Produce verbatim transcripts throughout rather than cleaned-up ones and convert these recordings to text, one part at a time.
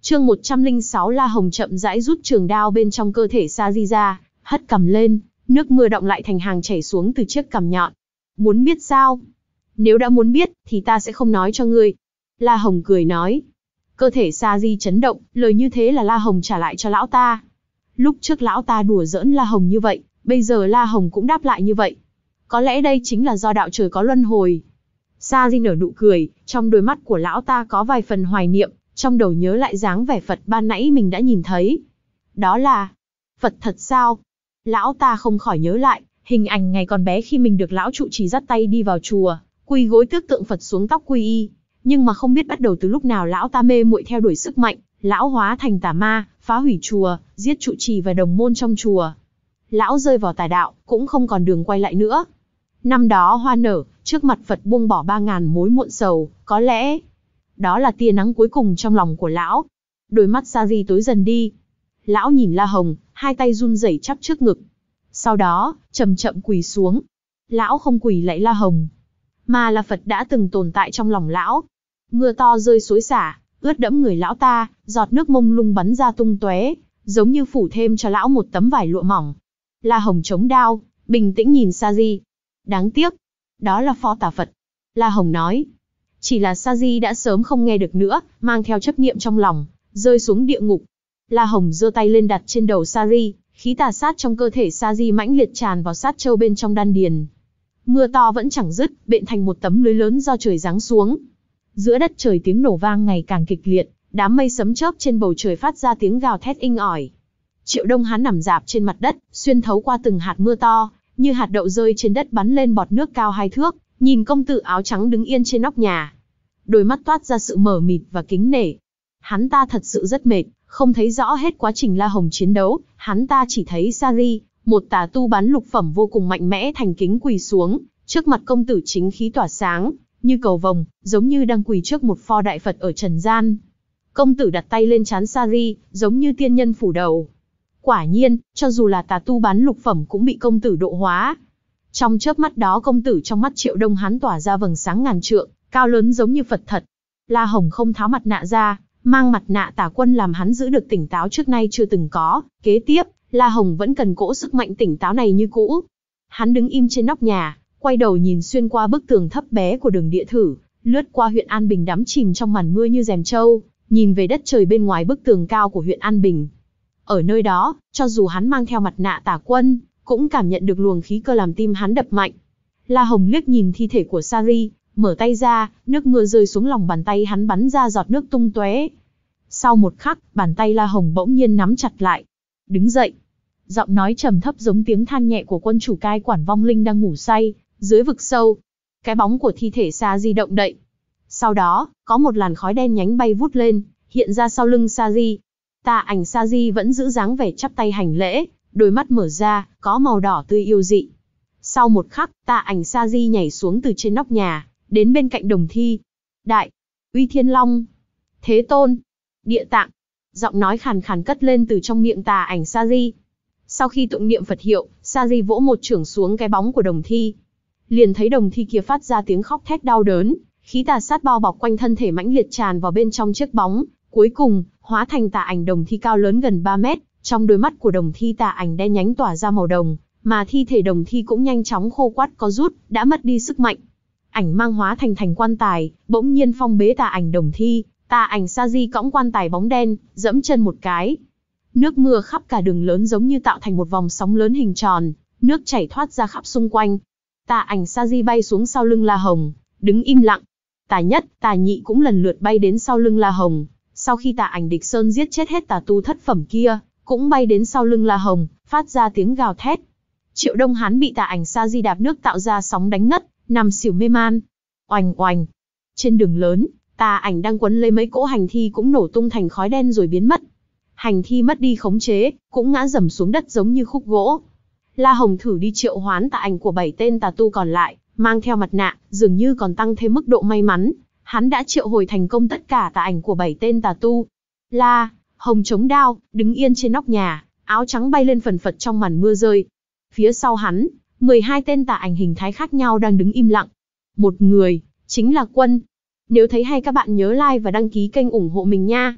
Chương một trăm lẻ sáu La Hồng chậm rãi rút trường đao bên trong cơ thể Sa Di ra, hất cằm lên, nước mưa đọng lại thành hàng chảy xuống từ chiếc cằm nhọn. Muốn biết sao? Nếu đã muốn biết, thì ta sẽ không nói cho ngươi. La Hồng cười nói. Cơ thể Sa Di chấn động, lời như thế là La Hồng trả lại cho lão ta. Lúc trước lão ta đùa giỡn La Hồng như vậy, bây giờ La Hồng cũng đáp lại như vậy. Có lẽ đây chính là do đạo trời có luân hồi. Sa Di nở nụ cười, trong đôi mắt của lão ta có vài phần hoài niệm, trong đầu nhớ lại dáng vẻ Phật ban nãy mình đã nhìn thấy. Đó là Phật thật sao? Lão ta không khỏi nhớ lại, hình ảnh ngày còn bé khi mình được lão trụ trì dắt tay đi vào chùa, quỳ gối tước tượng Phật xuống tóc quy y. Nhưng mà không biết bắt đầu từ lúc nào lão ta mê muội theo đuổi sức mạnh, lão hóa thành tà ma, phá hủy chùa, giết trụ trì và đồng môn trong chùa. Lão rơi vào tà đạo, cũng không còn đường quay lại nữa. Năm đó hoa nở, trước mặt Phật buông bỏ ba ngàn mối muộn sầu, có lẽ đó là tia nắng cuối cùng trong lòng của lão. Đôi mắt Sa Di tối dần đi. Lão nhìn La Hồng, hai tay run rẩy chắp trước ngực. Sau đó, chậm chậm quỳ xuống. Lão không quỳ lạy La Hồng, mà là Phật đã từng tồn tại trong lòng lão. Mưa to rơi xối xả, ướt đẫm người lão ta, giọt nước mông lung bắn ra tung tóe, giống như phủ thêm cho lão một tấm vải lụa mỏng. La Hồng chống đao, bình tĩnh nhìn Sa Di. Đáng tiếc, đó là pho tà Phật. La Hồng nói. Chỉ là Sa Di đã sớm không nghe được nữa, mang theo chấp niệm trong lòng, rơi xuống địa ngục. La Hồng giơ tay lên đặt trên đầu Sa Di, khí tà sát trong cơ thể Sa Di mãnh liệt tràn vào sát châu bên trong đan điền. Mưa to vẫn chẳng dứt, bện thành một tấm lưới lớn do trời giáng xuống. Giữa đất trời tiếng nổ vang ngày càng kịch liệt, đám mây sấm chớp trên bầu trời phát ra tiếng gào thét inh ỏi. Triệu Đông Hán nằm rạp trên mặt đất, xuyên thấu qua từng hạt mưa to, như hạt đậu rơi trên đất bắn lên bọt nước cao hai thước, nhìn công tử áo trắng đứng yên trên nóc nhà. Đôi mắt toát ra sự mờ mịt và kính nể. Hắn ta thật sự rất mệt, không thấy rõ hết quá trình La Hồng chiến đấu, hắn ta chỉ thấy Sa Di, một tà tu bán lục phẩm vô cùng mạnh mẽ thành kính quỳ xuống, trước mặt công tử chính khí tỏa sáng, như cầu vồng, giống như đang quỳ trước một pho đại Phật ở trần gian. Công tử đặt tay lên trán Sa Di, giống như tiên nhân phủ đầu. Quả nhiên, cho dù là tà tu bán lục phẩm cũng bị công tử độ hóa. Trong chớp mắt đó công tử trong mắt Triệu Đông Hán tỏa ra vầng sáng ngàn trượng, cao lớn giống như Phật thật. La Hồng không tháo mặt nạ ra, mang mặt nạ tà quân làm hắn giữ được tỉnh táo trước nay chưa từng có. Kế tiếp, La Hồng vẫn cần cỗ sức mạnh tỉnh táo này như cũ. Hắn đứng im trên nóc nhà, quay đầu nhìn xuyên qua bức tường thấp bé của đường địa thử, lướt qua huyện An Bình đắm chìm trong màn mưa như rèm trâu, nhìn về đất trời bên ngoài bức tường cao của huyện An Bình. Ở nơi đó, cho dù hắn mang theo mặt nạ tà quân, cũng cảm nhận được luồng khí cơ làm tim hắn đập mạnh. La Hồng liếc nhìn thi thể của Sa Di, mở tay ra, nước mưa rơi xuống lòng bàn tay hắn bắn ra giọt nước tung tóe. Sau một khắc, bàn tay La Hồng bỗng nhiên nắm chặt lại. Đứng dậy. Giọng nói trầm thấp giống tiếng than nhẹ của quân chủ cai quản vong linh đang ngủ say dưới vực sâu. Cái bóng của thi thể Sa Di động đậy. Sau đó, có một làn khói đen nhánh bay vút lên, hiện ra sau lưng Sa Di. Tà ảnh Sa Di vẫn giữ dáng vẻ chắp tay hành lễ, đôi mắt mở ra, có màu đỏ tươi yêu dị. Sau một khắc, tà ảnh Sa Di nhảy xuống từ trên nóc nhà, đến bên cạnh đồng thi. Đại, Uy Thiên Long, Thế Tôn, Địa Tạng. Giọng nói khàn khàn cất lên từ trong miệng tà ảnh Sa Di. Sau khi tụng niệm Phật hiệu, Sa Di vỗ một chưởng xuống cái bóng của đồng thi. Liền thấy đồng thi kia phát ra tiếng khóc thét đau đớn, khí tà sát bao bọc quanh thân thể mãnh liệt tràn vào bên trong chiếc bóng, cuối cùng hóa thành tà ảnh đồng thi cao lớn gần ba mét. Trong đôi mắt của đồng thi tà ảnh đen nhánh tỏa ra màu đồng, mà thi thể đồng thi cũng nhanh chóng khô quắt co rút, đã mất đi sức mạnh. Ảnh mang hóa thành thành quan tài, bỗng nhiên phong bế tà ảnh đồng thi. Tà ảnh Sa Di cõng quan tài bóng đen, dẫm chân một cái. Nước mưa khắp cả đường lớn giống như tạo thành một vòng sóng lớn hình tròn, nước chảy thoát ra khắp xung quanh. Tà ảnh Sa Di bay xuống sau lưng La Hồng, đứng im lặng. Tà nhất, tà nhị cũng lần lượt bay đến sau lưng La Hồng. Sau khi tà ảnh Địch Sơn giết chết hết tà tu thất phẩm kia, cũng bay đến sau lưng La Hồng, phát ra tiếng gào thét. Triệu Đông Hán bị tà ảnh Sa Di đạp nước tạo ra sóng đánh ngất, nằm xỉu mê man. Oành oành. Trên đường lớn, tà ảnh đang quấn lấy mấy cỗ hành thi cũng nổ tung thành khói đen rồi biến mất. Hành thi mất đi khống chế, cũng ngã rầm xuống đất giống như khúc gỗ. La Hồng thử đi triệu hoán tà ảnh của bảy tên tà tu còn lại, mang theo mặt nạ, dường như còn tăng thêm mức độ may mắn. Hắn đã triệu hồi thành công tất cả tà ảnh của bảy tên tà tu. La Hồng chống đao, đứng yên trên nóc nhà, áo trắng bay lên phần phật trong màn mưa rơi. Phía sau hắn, mười hai tên tà ảnh hình thái khác nhau đang đứng im lặng. Một người, chính là Quân. Nếu thấy hay các bạn nhớ like và đăng ký kênh ủng hộ mình nha.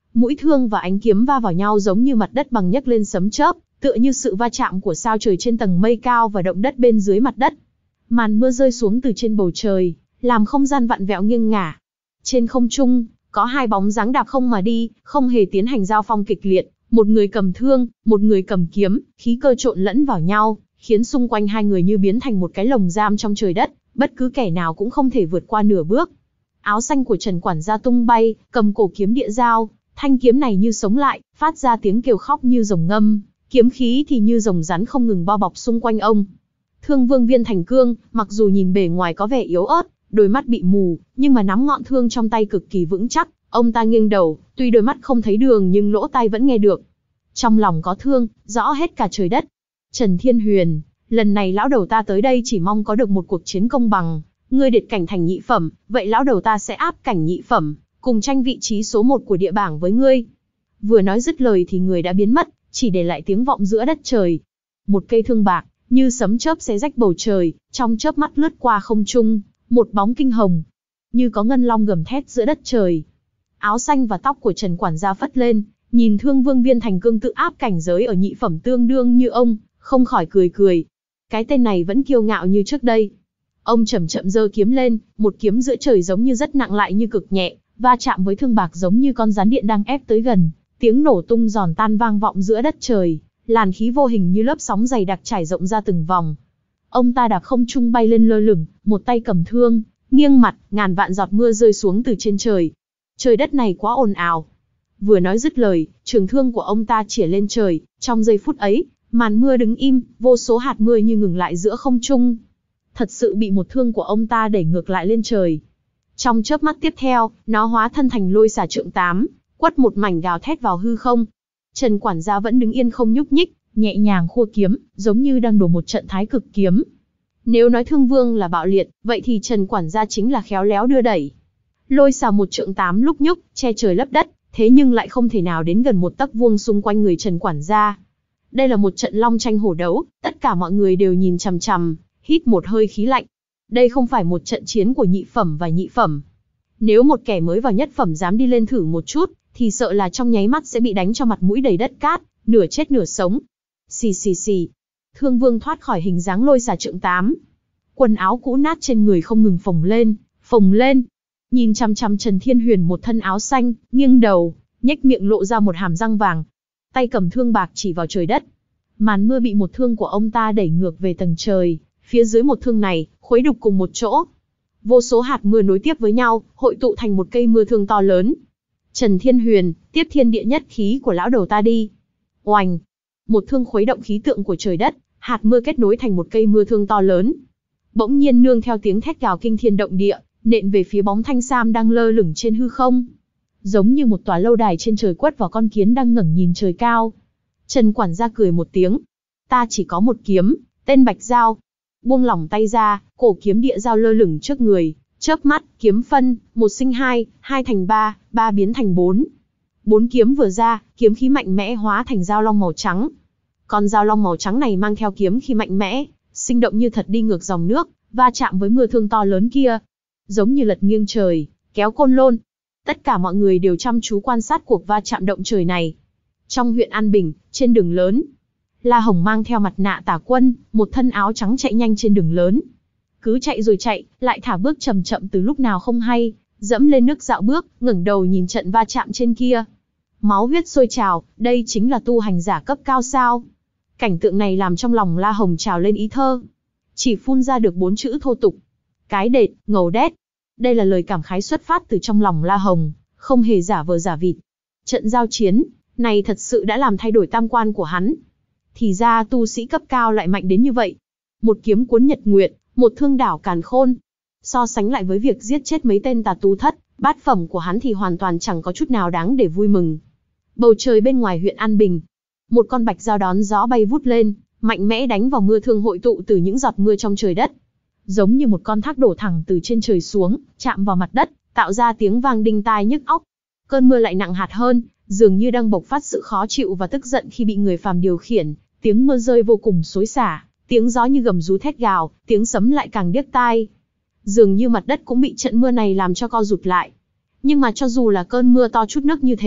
Mũi thương và ánh kiếm va vào nhau giống như mặt đất bằng nhấc lên sấm chớp, tựa như sự va chạm của sao trời trên tầng mây cao và động đất bên dưới mặt đất. Màn mưa rơi xuống từ trên bầu trời, làm không gian vặn vẹo nghiêng ngả. Trên không trung, có hai bóng dáng đạp không mà đi, không hề tiến hành giao phong kịch liệt, một người cầm thương, một người cầm kiếm, khí cơ trộn lẫn vào nhau, khiến xung quanh hai người như biến thành một cái lồng giam trong trời đất, bất cứ kẻ nào cũng không thể vượt qua nửa bước. Áo xanh của Trần quản gia tung bay, cầm cổ kiếm địa dao, thanh kiếm này như sống lại, phát ra tiếng kêu khóc như rồng ngâm, kiếm khí thì như rồng rắn không ngừng bao bọc xung quanh ông. Thương Vương Viên Thành Cương, mặc dù nhìn bề ngoài có vẻ yếu ớt, đôi mắt bị mù, nhưng mà nắm ngọn thương trong tay cực kỳ vững chắc. Ông ta nghiêng đầu, tuy đôi mắt không thấy đường nhưng lỗ tai vẫn nghe được. Trong lòng có thương, rõ hết cả trời đất. Trần Thiên Huyền, lần này lão đầu ta tới đây chỉ mong có được một cuộc chiến công bằng. Ngươi điệt cảnh thành nhị phẩm, vậy lão đầu ta sẽ áp cảnh nhị phẩm, cùng tranh vị trí số một của địa bảng với ngươi. Vừa nói dứt lời thì người đã biến mất, chỉ để lại tiếng vọng giữa đất trời. Một cây thương bạc, như sấm chớp xé rách bầu trời, trong chớp mắt lướt qua không trung, một bóng kinh hồng, như có ngân long gầm thét giữa đất trời. Áo xanh và tóc của Trần quản gia phất lên, nhìn Thương Vương Viên Thành Cương tự áp cảnh giới ở nhị phẩm tương đương như ông, không khỏi cười cười. Cái tên này vẫn kiêu ngạo như trước đây. Ông chậm chậm giơ kiếm lên, một kiếm giữa trời giống như rất nặng lại như cực nhẹ, va chạm với thương bạc giống như con gián điện đang ép tới gần, tiếng nổ tung giòn tan vang vọng giữa đất trời, làn khí vô hình như lớp sóng dày đặc trải rộng ra từng vòng. Ông ta đạp không trung bay lên lơ lửng, một tay cầm thương, nghiêng mặt, ngàn vạn giọt mưa rơi xuống từ trên trời. Trời đất này quá ồn ào. Vừa nói dứt lời, trường thương của ông ta chĩa lên trời, trong giây phút ấy, màn mưa đứng im, vô số hạt mưa như ngừng lại giữa không trung. Thật sự bị một thương của ông ta đẩy ngược lại lên trời. Trong chớp mắt tiếp theo, nó hóa thân thành lôi xà trượng tám, quất một mảnh gào thét vào hư không. Trần quản gia vẫn đứng yên không nhúc nhích, nhẹ nhàng khua kiếm, giống như đang đổ một trận thái cực kiếm. Nếu nói Thương Vương là bạo liệt, vậy thì Trần quản gia chính là khéo léo đưa đẩy. Lôi xà một trượng tám lúc nhúc, che trời lấp đất, thế nhưng lại không thể nào đến gần một tấc vuông xung quanh người Trần quản gia. Đây là một trận long tranh hổ đấu, tất cả mọi người đều nhìn chằm chằm, hít một hơi khí lạnh. Đây không phải một trận chiến của nhị phẩm và nhị phẩm. Nếu một kẻ mới vào nhất phẩm dám đi lên thử một chút, thì sợ là trong nháy mắt sẽ bị đánh cho mặt mũi đầy đất cát, nửa chết nửa sống. Xì xì xì. Thương Vương thoát khỏi hình dáng lôi xà trượng tám. Quần áo cũ nát trên người không ngừng phồng lên, phồng lên. Nhìn chăm chăm Trần Thiên Huyền một thân áo xanh, nghiêng đầu, nhếch miệng lộ ra một hàm răng vàng. Tay cầm thương bạc chỉ vào trời đất. Màn mưa bị một thương của ông ta đẩy ngược về tầng trời, phía dưới một thương này, khuấy đục cùng một chỗ. Vô số hạt mưa nối tiếp với nhau, hội tụ thành một cây mưa thương to lớn. Trần Thiên Huyền, tiếp thiên địa nhất khí của lão đầu ta đi. Oành! Một thương khuấy động khí tượng của trời đất, hạt mưa kết nối thành một cây mưa thương to lớn. Bỗng nhiên nương theo tiếng thét gào kinh thiên động địa, nện về phía bóng thanh sam đang lơ lửng trên hư không. Giống như một tòa lâu đài trên trời quất vào con kiến đang ngẩng nhìn trời cao. Trần quản gia cười một tiếng. Ta chỉ có một kiếm, tên Bạch Dao. Buông lỏng tay ra, cổ kiếm địa dao lơ lửng trước người, chớp mắt, kiếm phân, một sinh hai, hai thành ba, ba biến thành bốn. Bốn kiếm vừa ra, kiếm khí mạnh mẽ hóa thành dao long màu trắng. Con dao long màu trắng này mang theo kiếm khí mạnh mẽ, sinh động như thật đi ngược dòng nước, va chạm với mưa thương to lớn kia. Giống như lật nghiêng trời, kéo côn lôn. Tất cả mọi người đều chăm chú quan sát cuộc va chạm động trời này. Trong huyện An Bình, trên đường lớn, La Hồng mang theo mặt nạ tả quân, một thân áo trắng chạy nhanh trên đường lớn. Cứ chạy rồi chạy, lại thả bước chậm chậm từ lúc nào không hay, dẫm lên nước dạo bước, ngẩng đầu nhìn trận va chạm trên kia. Máu huyết sôi trào, đây chính là tu hành giả cấp cao sao? Cảnh tượng này làm trong lòng La Hồng trào lên ý thơ. Chỉ phun ra được bốn chữ thô tục. Cái đệt, ngầu đét. Đây là lời cảm khái xuất phát từ trong lòng La Hồng, không hề giả vờ giả vịt. Trận giao chiến này thật sự đã làm thay đổi tam quan của hắn. Thì ra tu sĩ cấp cao lại mạnh đến như vậy. Một kiếm cuốn nhật nguyệt, một thương đảo càn khôn. So sánh lại với việc giết chết mấy tên tà tu thất, bát phẩm của hắn thì hoàn toàn chẳng có chút nào đáng để vui mừng. Bầu trời bên ngoài huyện An Bình, một con bạch dao đón gió bay vút lên, mạnh mẽ đánh vào mưa thương hội tụ từ những giọt mưa trong trời đất. Giống như một con thác đổ thẳng từ trên trời xuống, chạm vào mặt đất, tạo ra tiếng vang đinh tai nhức óc. Cơn mưa lại nặng hạt hơn, dường như đang bộc phát sự khó chịu và tức giận khi bị người phàm điều khiển. Tiếng mưa rơi vô cùng xối xả, tiếng gió như gầm rú thét gào, tiếng sấm lại càng điếc tai. Dường như mặt đất cũng bị trận mưa này làm cho co rụt lại. Nhưng mà cho dù là cơn mưa to chút nước như thế,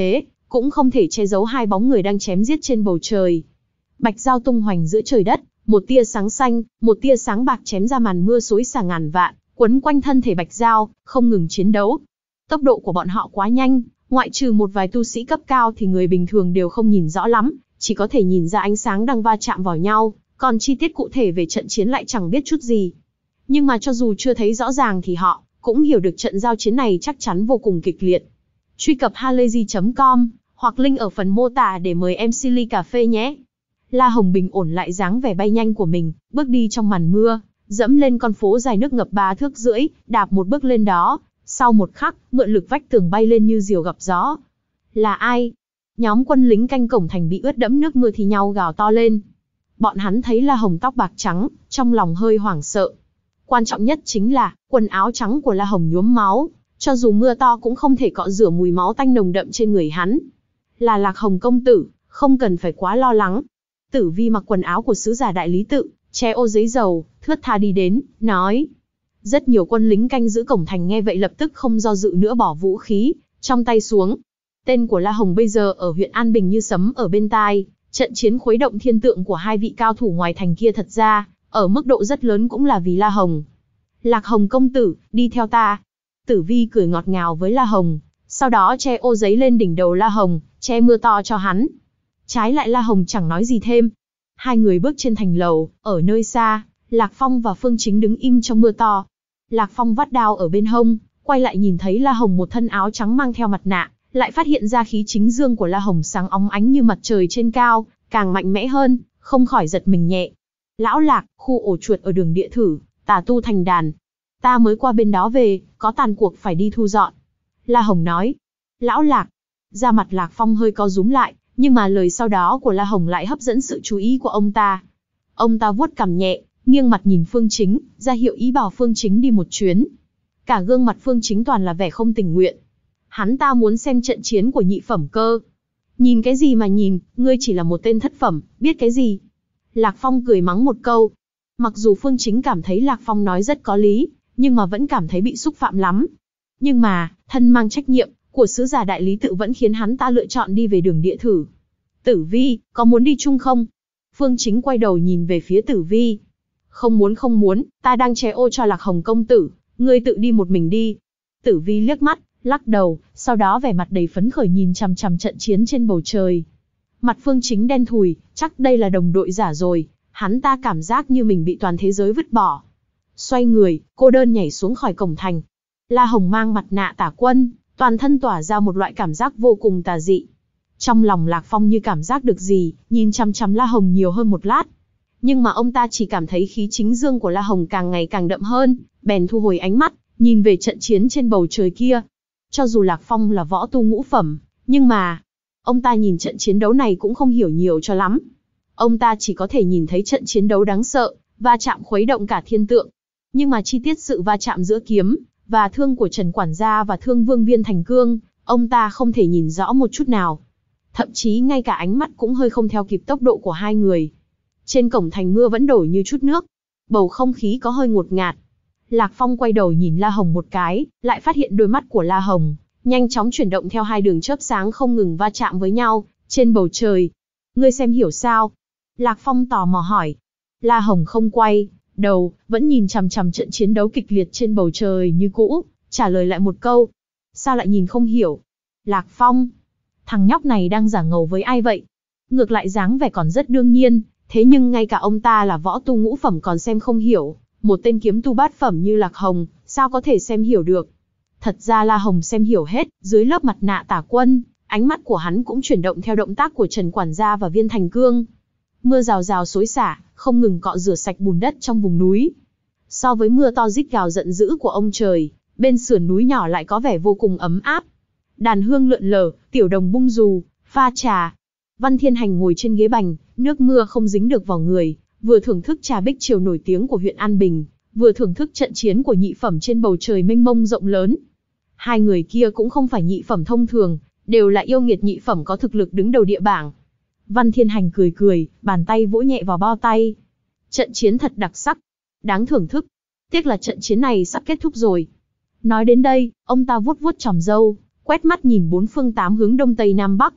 cũng không thể che giấu hai bóng người đang chém giết trên bầu trời. Bạch dao tung hoành giữa trời đất, một tia sáng xanh, một tia sáng bạc chém ra màn mưa xối xả ngàn vạn, quấn quanh thân thể Bạch Dao, không ngừng chiến đấu. Tốc độ của bọn họ quá nhanh, ngoại trừ một vài tu sĩ cấp cao thì người bình thường đều không nhìn rõ lắm, chỉ có thể nhìn ra ánh sáng đang va chạm vào nhau, còn chi tiết cụ thể về trận chiến lại chẳng biết chút gì. Nhưng mà cho dù chưa thấy rõ ràng thì họ cũng hiểu được trận giao chiến này chắc chắn vô cùng kịch liệt. Truy cập halayzi chấm com hoặc link ở phần mô tả để mời em xê ly cà phê nhé. La Hồng bình ổn lại dáng vẻ bay nhanh của mình, bước đi trong màn mưa, dẫm lên con phố dài nước ngập ba thước rưỡi, đạp một bước lên đó, sau một khắc, mượn lực vách tường bay lên như diều gặp gió. Là ai? Nhóm quân lính canh cổng thành bị ướt đẫm nước mưa thì nhau gào to lên. Bọn hắn thấy La Hồng tóc bạc trắng, trong lòng hơi hoảng sợ. Quan trọng nhất chính là, quần áo trắng của La Hồng nhuốm máu, cho dù mưa to cũng không thể cọ rửa mùi máu tanh nồng đậm trên người hắn. Là Lạc Hồng công tử, không cần phải quá lo lắng. Tử Vi mặc quần áo của sứ giả đại lý tự, che ô giấy dầu, thướt tha đi đến, nói. Rất nhiều quân lính canh giữ cổng thành nghe vậy lập tức không do dự nữa bỏ vũ khí trong tay xuống. Tên của La Hồng bây giờ ở huyện An Bình như sấm ở bên tai, trận chiến khuấy động thiên tượng của hai vị cao thủ ngoài thành kia thật ra, ở mức độ rất lớn cũng là vì La Hồng. Lạc Hồng công tử, đi theo ta. Tử Vi cười ngọt ngào với La Hồng, sau đó che ô giấy lên đỉnh đầu La Hồng, che mưa to cho hắn. Trái lại La Hồng chẳng nói gì thêm. Hai người bước trên thành lầu, ở nơi xa, Lạc Phong và Phương Chính đứng im trong mưa to. Lạc Phong vắt đao ở bên hông, quay lại nhìn thấy La Hồng một thân áo trắng mang theo mặt nạ, lại phát hiện ra khí chính dương của La Hồng sáng óng ánh như mặt trời trên cao, càng mạnh mẽ hơn, không khỏi giật mình nhẹ. Lão Lạc, khu ổ chuột ở đường địa thử, tà tu thành đàn. Ta mới qua bên đó về, có tàn cuộc phải đi thu dọn. La Hồng nói. Lão Lạc. Da mặt Lạc Phong hơi co rúm lại, nhưng mà lời sau đó của La Hồng lại hấp dẫn sự chú ý của ông ta. Ông ta vuốt cằm nhẹ, nghiêng mặt nhìn Phương Chính, ra hiệu ý bảo Phương Chính đi một chuyến. Cả gương mặt Phương Chính toàn là vẻ không tình nguyện. Hắn ta muốn xem trận chiến của nhị phẩm cơ. Nhìn cái gì mà nhìn, ngươi chỉ là một tên thất phẩm, biết cái gì? Lạc Phong cười mắng một câu. Mặc dù Phương Chính cảm thấy Lạc Phong nói rất có lý, nhưng mà vẫn cảm thấy bị xúc phạm lắm. Nhưng mà, thân mang trách nhiệm của sứ giả đại lý tự vẫn khiến hắn ta lựa chọn đi về đường địa thử. Tử Vi, có muốn đi chung không? Phương Chính quay đầu nhìn về phía Tử Vi. Không muốn không muốn, ta đang che ô cho Lạc Hồng công tử, ngươi tự đi một mình đi. Tử Vi liếc mắt, lắc đầu, sau đó vẻ mặt đầy phấn khởi nhìn chằm chằm trận chiến trên bầu trời. Mặt Phương Chính đen thùi, chắc đây là đồng đội giả rồi, hắn ta cảm giác như mình bị toàn thế giới vứt bỏ. Xoay người, cô đơn nhảy xuống khỏi cổng thành. La Hồng mang mặt nạ tả quân, toàn thân tỏa ra một loại cảm giác vô cùng tà dị. Trong lòng Lạc Phong như cảm giác được gì, nhìn chằm chằm La Hồng nhiều hơn một lát. Nhưng mà ông ta chỉ cảm thấy khí chính dương của La Hồng càng ngày càng đậm hơn, bèn thu hồi ánh mắt, nhìn về trận chiến trên bầu trời kia. Cho dù Lạc Phong là võ tu ngũ phẩm, nhưng mà, ông ta nhìn trận chiến đấu này cũng không hiểu nhiều cho lắm. Ông ta chỉ có thể nhìn thấy trận chiến đấu đáng sợ, va chạm khuấy động cả thiên tượng. Nhưng mà chi tiết sự va chạm giữa kiếm và thương của Trần Quản gia và thương Vương Viên Thành Cương, ông ta không thể nhìn rõ một chút nào. Thậm chí ngay cả ánh mắt cũng hơi không theo kịp tốc độ của hai người. Trên cổng thành mưa vẫn đổ như chút nước. Bầu không khí có hơi ngột ngạt. Lạc Phong quay đầu nhìn La Hồng một cái, lại phát hiện đôi mắt của La Hồng nhanh chóng chuyển động theo hai đường chớp sáng không ngừng va chạm với nhau trên bầu trời. Ngươi xem hiểu sao? Lạc Phong tò mò hỏi. La Hồng không quay đầu, vẫn nhìn chằm chằm trận chiến đấu kịch liệt trên bầu trời như cũ, trả lời lại một câu. Sao lại nhìn không hiểu? Lạc Phong, thằng nhóc này đang giả ngầu với ai vậy? Ngược lại dáng vẻ còn rất đương nhiên, thế nhưng ngay cả ông ta là võ tu ngũ phẩm còn xem không hiểu, một tên kiếm tu bát phẩm như Lạc Hồng, sao có thể xem hiểu được? Thật ra La Hồng xem hiểu hết, dưới lớp mặt nạ tả quân, ánh mắt của hắn cũng chuyển động theo động tác của Trần Quản gia và Viên Thành Cương. Mưa rào rào xối xả, không ngừng cọ rửa sạch bùn đất trong vùng núi. So với mưa to rít gào giận dữ của ông trời, bên sườn núi nhỏ lại có vẻ vô cùng ấm áp. Đàn hương lượn lờ, tiểu đồng bung dù, pha trà. Văn Thiên Hành ngồi trên ghế bành, nước mưa không dính được vào người, vừa thưởng thức trà bích triều nổi tiếng của huyện An Bình, vừa thưởng thức trận chiến của nhị phẩm trên bầu trời mênh mông rộng lớn. Hai người kia cũng không phải nhị phẩm thông thường, đều là yêu nghiệt nhị phẩm có thực lực đứng đầu địa bảng. Văn Thiên Hành cười cười, bàn tay vỗ nhẹ vào bao tay. Trận chiến thật đặc sắc, đáng thưởng thức. Tiếc là trận chiến này sắp kết thúc rồi. Nói đến đây, ông ta vuốt vuốt chòm râu, quét mắt nhìn bốn phương tám hướng đông tây nam bắc,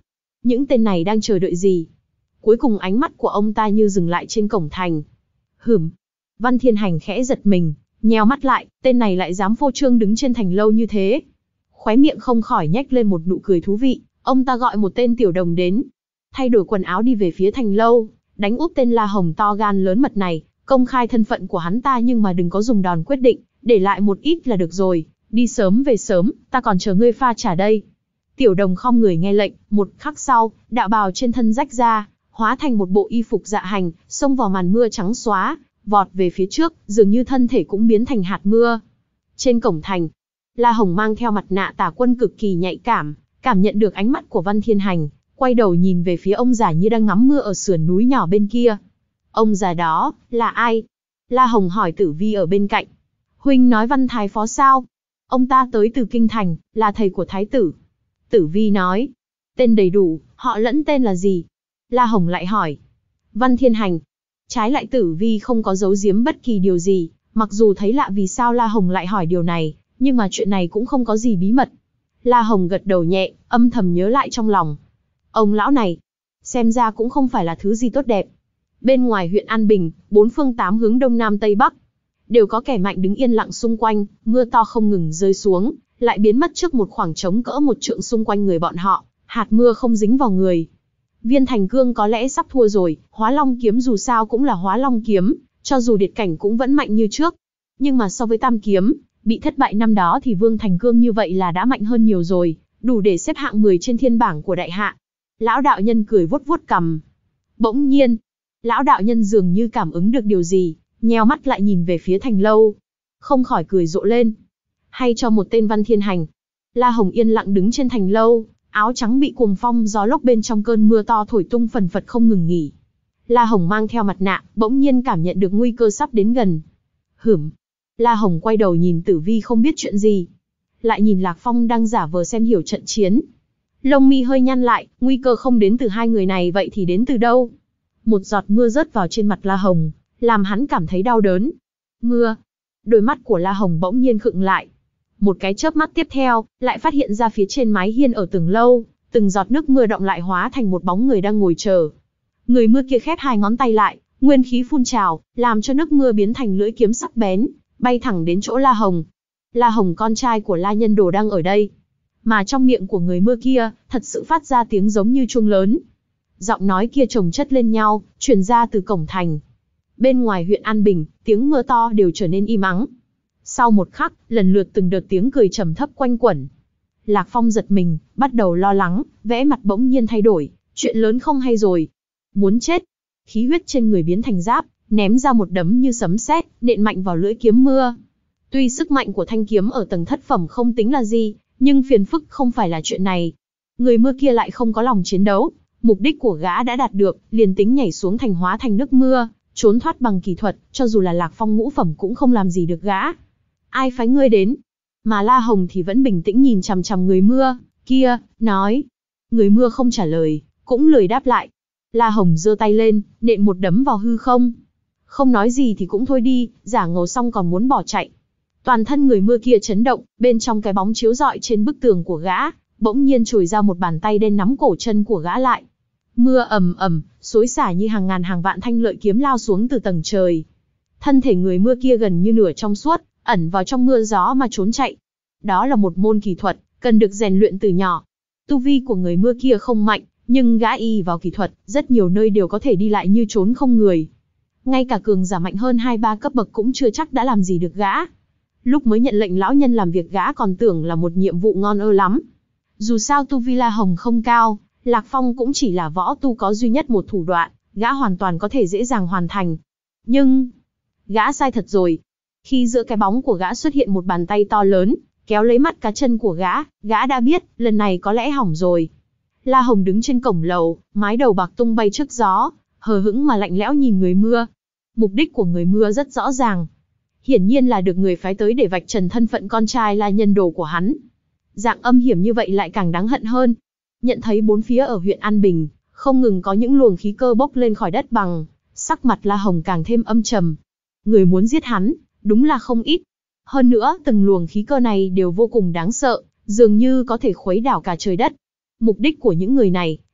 Những tên này đang chờ đợi gì? Cuối cùng ánh mắt của ông ta như dừng lại trên cổng thành. Hửm. Văn Thiên Hành khẽ giật mình, nheo mắt lại, tên này lại dám phô trương đứng trên thành lâu như thế. Khóe miệng không khỏi nhếch lên một nụ cười thú vị, ông ta gọi một tên tiểu đồng đến. Thay đổi quần áo đi về phía thành lâu, đánh úp tên La Hồng to gan lớn mật này, công khai thân phận của hắn ta nhưng mà đừng có dùng đòn quyết định, để lại một ít là được rồi, đi sớm về sớm, ta còn chờ ngươi pha trà đây. Tiểu đồng khom người nghe lệnh, một khắc sau, đạo bào trên thân rách ra, hóa thành một bộ y phục dạ hành, xông vào màn mưa trắng xóa, vọt về phía trước, dường như thân thể cũng biến thành hạt mưa. Trên cổng thành, La Hồng mang theo mặt nạ tà quân cực kỳ nhạy cảm, cảm nhận được ánh mắt của Văn Thiên Hành, quay đầu nhìn về phía ông già như đang ngắm mưa ở sườn núi nhỏ bên kia. Ông già đó, là ai? La Hồng hỏi Tử Vi ở bên cạnh. Huynh nói Văn Thái Phó sao? Ông ta tới từ Kinh Thành, là thầy của Thái tử. Tử Vi nói. Tên đầy đủ, họ lẫn tên là gì? La Hồng lại hỏi. Văn Thiên Hành. Trái lại Tử Vi không có giấu giếm bất kỳ điều gì, mặc dù thấy lạ vì sao La Hồng lại hỏi điều này, nhưng mà chuyện này cũng không có gì bí mật. La Hồng gật đầu nhẹ, âm thầm nhớ lại trong lòng. Ông lão này, xem ra cũng không phải là thứ gì tốt đẹp. Bên ngoài huyện An Bình, bốn phương tám hướng đông nam tây bắc, đều có kẻ mạnh đứng yên lặng xung quanh, mưa to không ngừng rơi xuống, lại biến mất trước một khoảng trống cỡ một trượng xung quanh người bọn họ, hạt mưa không dính vào người. Viên Thành Cương có lẽ sắp thua rồi, Hóa Long kiếm dù sao cũng là Hóa Long kiếm, cho dù điệt cảnh cũng vẫn mạnh như trước. Nhưng mà so với Tam kiếm, bị thất bại năm đó thì Vương Thành Cương như vậy là đã mạnh hơn nhiều rồi, đủ để xếp hạng mười trên thiên bảng của đại hạ. Lão đạo nhân cười vuốt vuốt cằm. Bỗng nhiên, lão đạo nhân dường như cảm ứng được điều gì, nheo mắt lại nhìn về phía thành lâu, không khỏi cười rộ lên. Hay cho một tên Văn Thiên Hành. La Hồng yên lặng đứng trên thành lâu, áo trắng bị cuồng phong gió lốc bên trong cơn mưa to thổi tung phần phật không ngừng nghỉ. La Hồng mang theo mặt nạ, bỗng nhiên cảm nhận được nguy cơ sắp đến gần. Hửm. La Hồng quay đầu nhìn Tử Vi không biết chuyện gì, lại nhìn Lạc Phong đang giả vờ xem hiểu trận chiến. Lông mi hơi nhăn lại, nguy cơ không đến từ hai người này vậy thì đến từ đâu? Một giọt mưa rớt vào trên mặt La Hồng, làm hắn cảm thấy đau đớn. Mưa. Đôi mắt của La Hồng bỗng nhiên khựng lại. Một cái chớp mắt tiếp theo, lại phát hiện ra phía trên mái hiên ở tầng lâu, từng giọt nước mưa đọng lại hóa thành một bóng người đang ngồi chờ. Người mưa kia khép hai ngón tay lại, nguyên khí phun trào, làm cho nước mưa biến thành lưỡi kiếm sắc bén, bay thẳng đến chỗ La Hồng. La Hồng con trai của La Nhân Đồ đang ở đây. Mà trong miệng của người mưa kia, thật sự phát ra tiếng giống như chuông lớn. Giọng nói kia chồng chất lên nhau, truyền ra từ cổng thành. Bên ngoài huyện An Bình, tiếng mưa to đều trở nên im ắng. Sau một khắc, lần lượt từng đợt tiếng cười trầm thấp quanh quẩn. Lạc Phong giật mình, bắt đầu lo lắng, vẻ mặt bỗng nhiên thay đổi, chuyện lớn không hay rồi. Muốn chết. Khí huyết trên người biến thành giáp, ném ra một đấm như sấm sét, nện mạnh vào lưỡi kiếm mưa. Tuy sức mạnh của thanh kiếm ở tầng thất phẩm không tính là gì, nhưng phiền phức không phải là chuyện này. Người mưa kia lại không có lòng chiến đấu, mục đích của gã đã đạt được, liền tính nhảy xuống thành hóa thành nước mưa, trốn thoát bằng kỳ thuật, cho dù là Lạc Phong ngũ phẩm cũng không làm gì được gã. Ai phái ngươi đến? Mà La Hồng thì vẫn bình tĩnh nhìn chằm chằm người mưa kia, nói. Người mưa không trả lời, cũng lười đáp lại. La Hồng giơ tay lên, nện một đấm vào hư không. Không nói gì thì cũng thôi đi, giả ngầu xong còn muốn bỏ chạy. Toàn thân người mưa kia chấn động, bên trong cái bóng chiếu rọi trên bức tường của gã, bỗng nhiên chồi ra một bàn tay đen nắm cổ chân của gã lại. Mưa ầm ầm, xối xả như hàng ngàn hàng vạn thanh lợi kiếm lao xuống từ tầng trời. Thân thể người mưa kia gần như nửa trong suốt, ẩn vào trong mưa gió mà trốn chạy. Đó là một môn kỳ thuật, cần được rèn luyện từ nhỏ. Tu vi của người mưa kia không mạnh, nhưng gã y vào kỳ thuật, rất nhiều nơi đều có thể đi lại như trốn không người. Ngay cả cường giả mạnh hơn hai ba cấp bậc cũng chưa chắc đã làm gì được gã. Lúc mới nhận lệnh lão nhân làm việc gã còn tưởng là một nhiệm vụ ngon ơ lắm. Dù sao tu vi La Hồng không cao, Lạc Phong cũng chỉ là võ tu có duy nhất một thủ đoạn, gã hoàn toàn có thể dễ dàng hoàn thành. Nhưng, gã sai thật rồi. Khi giữa cái bóng của gã xuất hiện một bàn tay to lớn, kéo lấy mắt cá chân của gã, gã đã biết, lần này có lẽ hỏng rồi. La Hồng đứng trên cổng lầu, mái đầu bạc tung bay trước gió, hờ hững mà lạnh lẽo nhìn người mưa. Mục đích của người mưa rất rõ ràng. Hiển nhiên là được người phái tới để vạch trần thân phận con trai La Nhân Đồ của hắn. Dạng âm hiểm như vậy lại càng đáng hận hơn. Nhận thấy bốn phía ở huyện An Bình, không ngừng có những luồng khí cơ bốc lên khỏi đất bằng, sắc mặt La Hồng càng thêm âm trầm. Người muốn giết hắn, đúng là không ít. Hơn nữa, từng luồng khí cơ này đều vô cùng đáng sợ, dường như có thể khuấy đảo cả trời đất. Mục đích của những người này,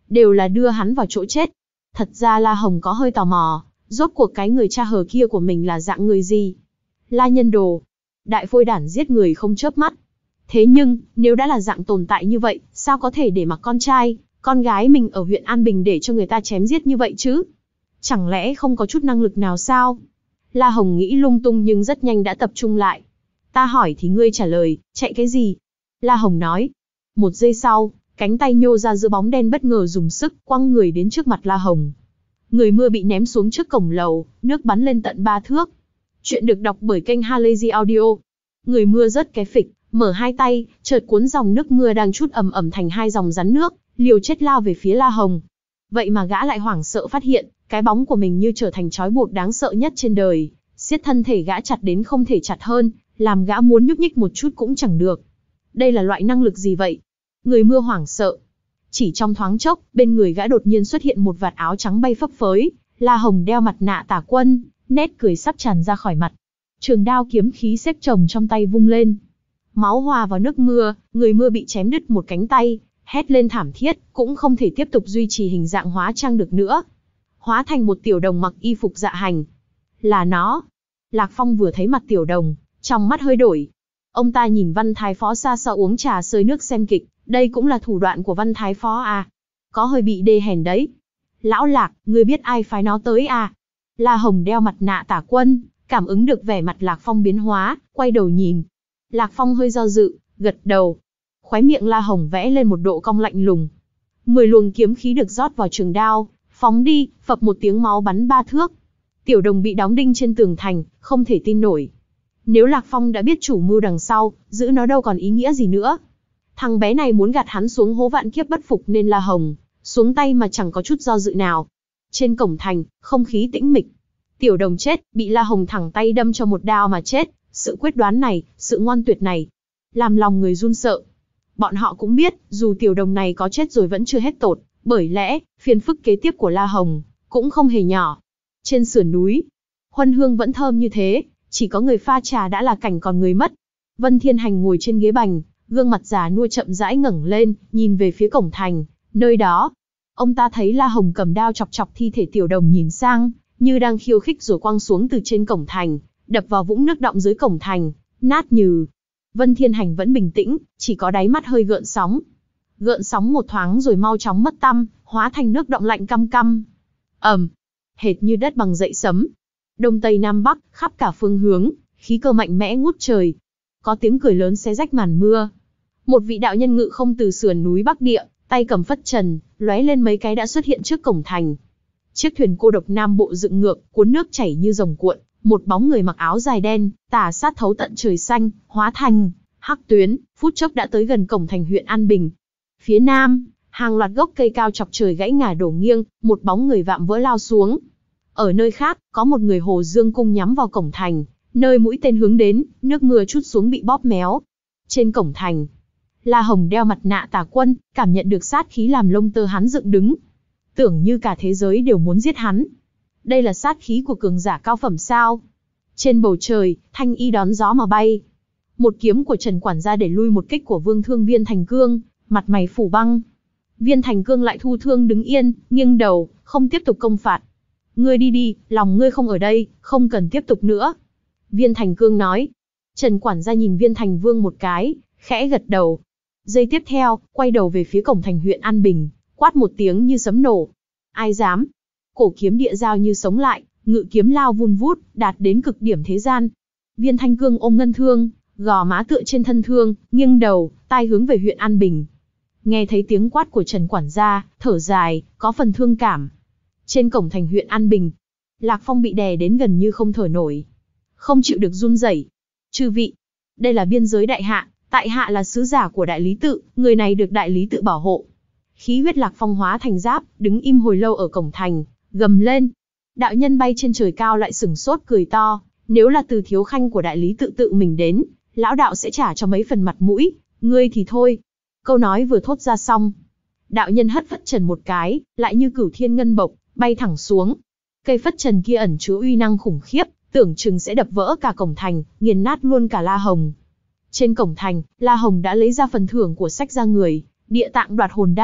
đều là đưa hắn vào chỗ chết. Thật ra La Hồng có hơi tò mò, rốt cuộc cái người cha hờ kia của mình là dạng người gì? La Nhân Đồ, đại phôi đản giết người không chớp mắt. Thế nhưng, nếu đã là dạng tồn tại như vậy, sao có thể để mặc con trai, con gái mình ở huyện An Bình để cho người ta chém giết như vậy chứ? Chẳng lẽ không có chút năng lực nào sao? La Hồng nghĩ lung tung nhưng rất nhanh đã tập trung lại. Ta hỏi thì ngươi trả lời, chạy cái gì? La Hồng nói. Một giây sau, cánh tay nhô ra giữa bóng đen bất ngờ dùng sức quăng người đến trước mặt La Hồng. Người mưa bị ném xuống trước cổng lầu, nước bắn lên tận ba thước. Chuyện được đọc bởi kênh Halazy Audio. Người mưa rớt cái phịch, mở hai tay, chợt cuốn dòng nước mưa đang trút ầm ầm thành hai dòng rắn nước, liều chết lao về phía La Hồng. Vậy mà gã lại hoảng sợ phát hiện, cái bóng của mình như trở thành trói buộc đáng sợ nhất trên đời, siết thân thể gã chặt đến không thể chặt hơn, làm gã muốn nhúc nhích một chút cũng chẳng được. Đây là loại năng lực gì vậy? Người mưa hoảng sợ. Chỉ trong thoáng chốc, bên người gã đột nhiên xuất hiện một vạt áo trắng bay phấp phới, La Hồng đeo mặt nạ tả quân, nét cười sắp tràn ra khỏi mặt. Trường đao kiếm khí xếp chồng trong tay vung lên. Máu hòa vào nước mưa, người mưa bị chém đứt một cánh tay, hét lên thảm thiết, cũng không thể tiếp tục duy trì hình dạng hóa trang được nữa. Hóa thành một tiểu đồng mặc y phục dạ hành. Là nó. Lạc Phong vừa thấy mặt tiểu đồng, trong mắt hơi đổi. Ông ta nhìn Văn Thái Phó xa xa uống trà sơi nước xem kịch, đây cũng là thủ đoạn của Văn Thái Phó à. Có hơi bị đê hèn đấy. Lão Lạc, ngươi biết ai phái nó tới à? La Hồng đeo mặt nạ tả quân, cảm ứng được vẻ mặt Lạc Phong biến hóa, quay đầu nhìn. Lạc Phong hơi do dự, gật đầu. Khóe miệng La Hồng vẽ lên một độ cong lạnh lùng. Mười luồng kiếm khí được rót vào trường đao, phóng đi, phập một tiếng máu bắn ba thước. Tiểu đồng bị đóng đinh trên tường thành, không thể tin nổi. Nếu Lạc Phong đã biết chủ mưu đằng sau, giữ nó đâu còn ý nghĩa gì nữa. Thằng bé này muốn gạt hắn xuống hố vạn kiếp bất phục nên La Hồng xuống tay mà chẳng có chút do dự nào. Trên cổng thành, không khí tĩnh mịch. Tiểu đồng chết, bị La Hồng thẳng tay đâm cho một đao mà chết. Sự quyết đoán này, sự ngoan tuyệt này, làm lòng người run sợ. Bọn họ cũng biết, dù tiểu đồng này có chết rồi vẫn chưa hết tột, bởi lẽ, phiền phức kế tiếp của La Hồng cũng không hề nhỏ. Trên sườn núi, huân hương vẫn thơm như thế, chỉ có người pha trà đã là cảnh còn người mất. Vân Thiên Hành ngồi trên ghế bành, gương mặt già nua chậm rãi ngẩng lên, nhìn về phía cổng thành, nơi đó. Ông ta thấy La Hồng cầm đao chọc chọc thi thể tiểu đồng nhìn sang, như đang khiêu khích rồi quăng xuống từ trên cổng thành, đập vào vũng nước đọng dưới cổng thành, nát nhừ. Vân Thiên Hành vẫn bình tĩnh, chỉ có đáy mắt hơi gợn sóng. Gợn sóng một thoáng rồi mau chóng mất tăm, hóa thành nước đọng lạnh căm căm. Ầm, hệt như đất bằng dậy sấm. Đông Tây Nam Bắc, khắp cả phương hướng, khí cơ mạnh mẽ ngút trời. Có tiếng cười lớn xé rách màn mưa. Một vị đạo nhân ngự không từ sườn núi Bắc Địa, tay cầm phất trần, lóe lên mấy cái đã xuất hiện trước cổng thành. Chiếc thuyền cô độc Nam Bộ dựng ngược, cuốn nước chảy như rồng cuộn. Một bóng người mặc áo dài đen, tà sát thấu tận trời xanh, hóa thành hắc tuyến, phút chốc đã tới gần cổng thành huyện An Bình. Phía nam, hàng loạt gốc cây cao chọc trời gãy ngả đổ nghiêng, một bóng người vạm vỡ lao xuống. Ở nơi khác, có một người hồ dương cung nhắm vào cổng thành, nơi mũi tên hướng đến, nước mưa trút xuống bị bóp méo. Trên cổng thành, La Hồng đeo mặt nạ tà quân, cảm nhận được sát khí làm lông tơ hắn dựng đứng. Tưởng như cả thế giới đều muốn giết hắn. Đây là sát khí của cường giả cao phẩm sao? Trên bầu trời, thanh y đón gió mà bay. Một kiếm của Trần quản gia để lui một kích của Vương Thương Viên Thành Cương, mặt mày phủ băng. Viên Thành Cương lại thu thương đứng yên, nghiêng đầu, không tiếp tục công phạt. Ngươi đi đi, lòng ngươi không ở đây, không cần tiếp tục nữa. Viên Thành Cương nói. Trần quản gia nhìn Viên Thành Vương một cái, khẽ gật đầu. Giây tiếp theo, quay đầu về phía cổng thành huyện An Bình, quát một tiếng như sấm nổ. Ai dám? Cổ kiếm địa giao như sống lại, ngự kiếm lao vun vút, đạt đến cực điểm thế gian. Viên Thanh Cương ôm ngân thương, gò má tựa trên thân thương, nghiêng đầu, tai hướng về huyện An Bình. Nghe thấy tiếng quát của Trần quản gia, thở dài, có phần thương cảm. Trên cổng thành huyện An Bình, Lạc Phong bị đè đến gần như không thở nổi, không chịu được run rẩy. Chư vị, đây là biên giới đại hạ, tại hạ là sứ giả của đại lý tự, người này được đại lý tự bảo hộ. Khí huyết Lạc Phong hóa thành giáp, đứng im hồi lâu ở cổng thành, gầm lên. Đạo nhân bay trên trời cao lại sửng sốt cười to, nếu là Từ thiếu khanh của đại lý tự tự mình đến, lão đạo sẽ trả cho mấy phần mặt mũi, ngươi thì thôi. Câu nói vừa thốt ra xong, đạo nhân hất phất trần một cái, lại như cửu thiên ngân bộc, bay thẳng xuống. Cây phất trần kia ẩn chứa uy năng khủng khiếp, tưởng chừng sẽ đập vỡ cả cổng thành, nghiền nát luôn cả La Hồng. Trên cổng thành, La Hồng đã lấy ra phần thưởng của sách ra người, địa tạng đoạt hồn đan,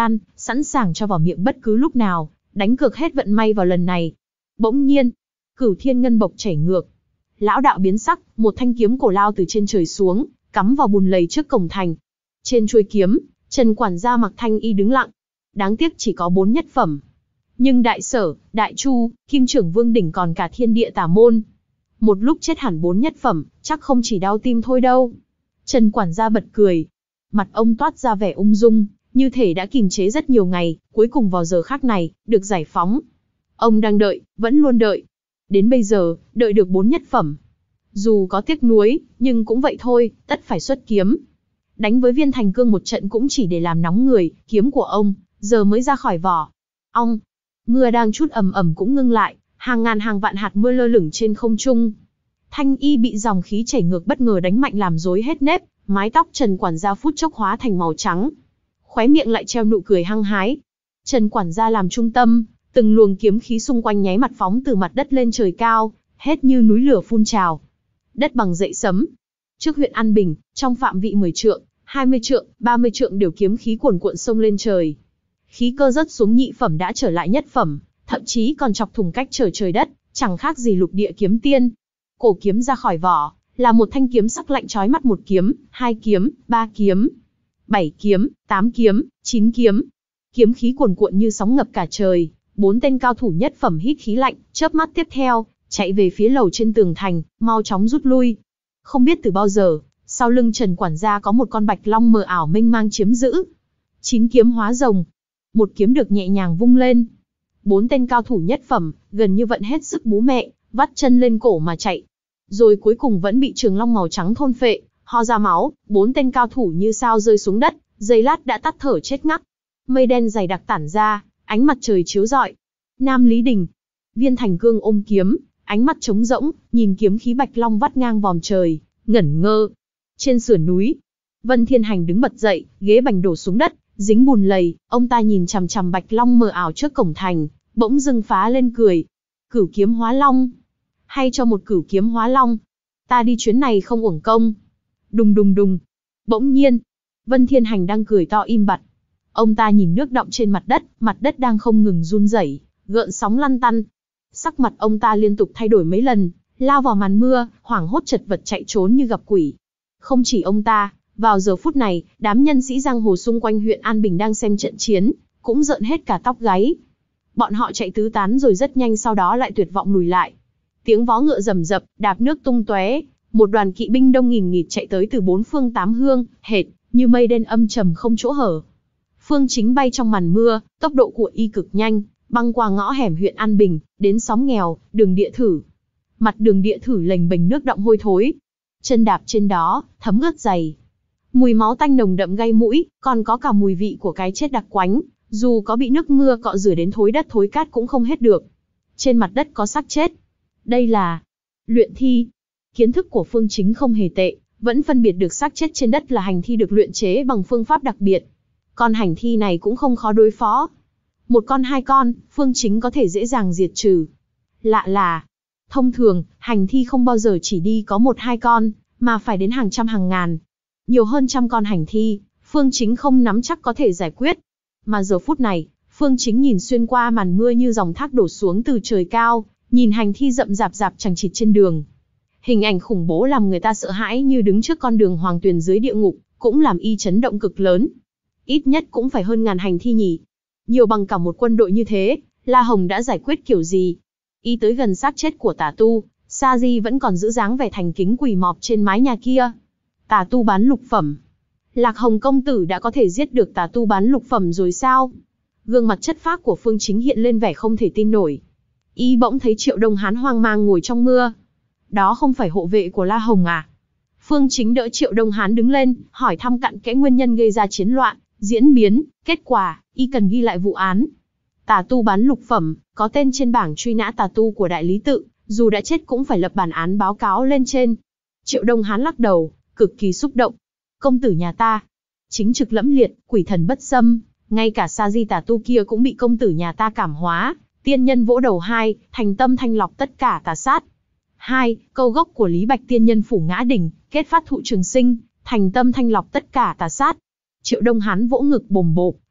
sẵn sàng cho vào miệng bất cứ lúc nào, đánh cược hết vận may vào lần này. Bỗng nhiên, Cửu Thiên Ngân Bộc chảy ngược. Lão đạo biến sắc, một thanh kiếm cổ lao từ trên trời xuống, cắm vào bùn lầy trước cổng thành. Trên chuôi kiếm, Trần quản gia mặc thanh y đứng lặng. Đáng tiếc chỉ có bốn nhất phẩm. Nhưng Đại Sở, Đại Chu, Kim Trưởng Vương đỉnh còn cả thiên địa tả môn. Một lúc chết hẳn bốn nhất phẩm, chắc không chỉ đau tim thôi đâu. Trần quản gia bật cười. Mặt ông toát ra vẻ ung dung, như thể đã kìm chế rất nhiều ngày, cuối cùng vào giờ khắc này, được giải phóng. Ông đang đợi, vẫn luôn đợi. Đến bây giờ, đợi được bốn nhất phẩm. Dù có tiếc nuối, nhưng cũng vậy thôi, tất phải xuất kiếm. Đánh với Viên Thành Cương một trận cũng chỉ để làm nóng người, kiếm của ông, giờ mới ra khỏi vỏ. Ong, mưa đang chút ầm ầm cũng ngưng lại, hàng ngàn hàng vạn hạt mưa lơ lửng trên không trung. Thanh y bị dòng khí chảy ngược bất ngờ đánh mạnh làm rối hết nếp, mái tóc Trần quản gia phút chốc hóa thành màu trắng. Khóe miệng lại treo nụ cười hăng hái. Trần quản gia làm trung tâm, từng luồng kiếm khí xung quanh nháy mặt phóng từ mặt đất lên trời cao, hết như núi lửa phun trào. Đất bằng dậy sấm. Trước huyện An Bình, trong phạm vị mười trượng, hai mươi trượng, ba mươi trượng đều kiếm khí cuồn cuộn sông lên trời. Khí cơ rớt xuống nhị phẩm đã trở lại nhất phẩm, thậm chí còn chọc thủng cách trở trời đất, chẳng khác gì lục địa kiếm tiên. Cổ kiếm ra khỏi vỏ, là một thanh kiếm sắc lạnh chói mắt, một kiếm, hai kiếm, ba kiếm, bảy kiếm, tám kiếm, chín kiếm. Kiếm khí cuồn cuộn như sóng ngập cả trời, bốn tên cao thủ nhất phẩm hít khí lạnh, chớp mắt tiếp theo, chạy về phía lầu trên tường thành, mau chóng rút lui. Không biết từ bao giờ, sau lưng Trần quản gia có một con bạch long mờ ảo mênh mang chiếm giữ. Chín kiếm hóa rồng, một kiếm được nhẹ nhàng vung lên. Bốn tên cao thủ nhất phẩm, gần như vận hết sức bú mẹ, vắt chân lên cổ mà chạy. Rồi cuối cùng vẫn bị trường long màu trắng thôn phệ, ho ra máu, bốn tên cao thủ như sao rơi xuống đất, giây lát đã tắt thở chết ngắt. Mây đen dày đặc tản ra, ánh mặt trời chiếu rọi. Nam Lý Đình, Viên Thành Cương ôm kiếm, ánh mắt trống rỗng, nhìn kiếm khí bạch long vắt ngang vòm trời, ngẩn ngơ. Trên sườn núi, Vân Thiên Hành đứng bật dậy, ghế bành đổ xuống đất, dính bùn lầy, ông ta nhìn chằm chằm bạch long mờ ảo trước cổng thành, bỗng dưng phá lên cười. Cửu kiếm hóa long, hay cho một cửu kiếm hóa long, ta đi chuyến này không uổng công. Đùng đùng đùng. Bỗng nhiên, Vân Thiên Hành đang cười to im bặt. Ông ta nhìn nước đọng trên mặt đất, mặt đất đang không ngừng run rẩy, gợn sóng lăn tăn. Sắc mặt ông ta liên tục thay đổi mấy lần, lao vào màn mưa, hoảng hốt chật vật chạy trốn như gặp quỷ. Không chỉ ông ta, vào giờ phút này, đám nhân sĩ giang hồ xung quanh huyện An Bình đang xem trận chiến, cũng rợn hết cả tóc gáy. Bọn họ chạy tứ tán rồi rất nhanh sau đó lại tuyệt vọng lùi lại. Tiếng vó ngựa rầm rập, đạp nước tung tóe, một đoàn kỵ binh đông nghìn nghịt chạy tới từ bốn phương tám hướng, hệt như mây đen âm trầm không chỗ hở. Phương Chính bay trong màn mưa, tốc độ của y cực nhanh, băng qua ngõ hẻm huyện An Bình, đến xóm nghèo, đường địa thử. Mặt đường địa thử lềnh bềnh nước đọng hôi thối. Chân đạp trên đó, thấm ướt giày. Mùi máu tanh nồng đậm gây mũi, còn có cả mùi vị của cái chết đặc quánh, dù có bị nước mưa cọ rửa đến thối đất thối cát cũng không hết được. Trên mặt đất có xác chết. Đây là luyện thi. Kiến thức của Phương Chính không hề tệ, vẫn phân biệt được xác chết trên đất là hành thi được luyện chế bằng phương pháp đặc biệt. Con hành thi này cũng không khó đối phó. Một con hai con, Phương Chính có thể dễ dàng diệt trừ. Lạ là, thông thường, hành thi không bao giờ chỉ đi có một hai con, mà phải đến hàng trăm hàng ngàn. Nhiều hơn trăm con hành thi, Phương Chính không nắm chắc có thể giải quyết. Mà giờ phút này, Phương Chính nhìn xuyên qua màn mưa như dòng thác đổ xuống từ trời cao, nhìn hành thi rậm rạp rạp chằng chịt trên đường. Hình ảnh khủng bố làm người ta sợ hãi như đứng trước con đường hoàng tuyền dưới địa ngục, cũng làm y chấn động cực lớn. Ít nhất cũng phải hơn ngàn hành thi nhỉ. Nhiều bằng cả một quân đội như thế, La Hồng đã giải quyết kiểu gì? Y tới gần xác chết của Tả Tu, Sa Di vẫn còn giữ dáng vẻ thành kính quỳ mọp trên mái nhà kia. Tả Tu bán lục phẩm. Lạc Hồng công tử đã có thể giết được Tả Tu bán lục phẩm rồi sao? Gương mặt chất phác của Phương Chính hiện lên vẻ không thể tin nổi. Y bỗng thấy Triệu Đông Hán hoang mang ngồi trong mưa. Đó không phải hộ vệ của La Hồng à? Phương Chính đỡ Triệu Đông Hán đứng lên, hỏi thăm cặn kẽ nguyên nhân gây ra chiến loạn, diễn biến, kết quả, y cần ghi lại vụ án. Tà tu bán lục phẩm, có tên trên bảng truy nã tà tu của Đại Lý Tự, dù đã chết cũng phải lập bản án báo cáo lên trên. Triệu Đông Hán lắc đầu, cực kỳ xúc động. Công tử nhà ta, chính trực lẫm liệt, quỷ thần bất xâm, ngay cả Sa Di tà tu kia cũng bị công tử nhà ta cảm hóa. Tiên nhân vỗ đầu hai, thành tâm thanh lọc tất cả tà sát. Hai, câu gốc của Lý Bạch tiên nhân phủ ngã đỉnh, kết phát thụ trường sinh, thành tâm thanh lọc tất cả tà sát. Triệu Đông Hán vỗ ngực bồm bộp,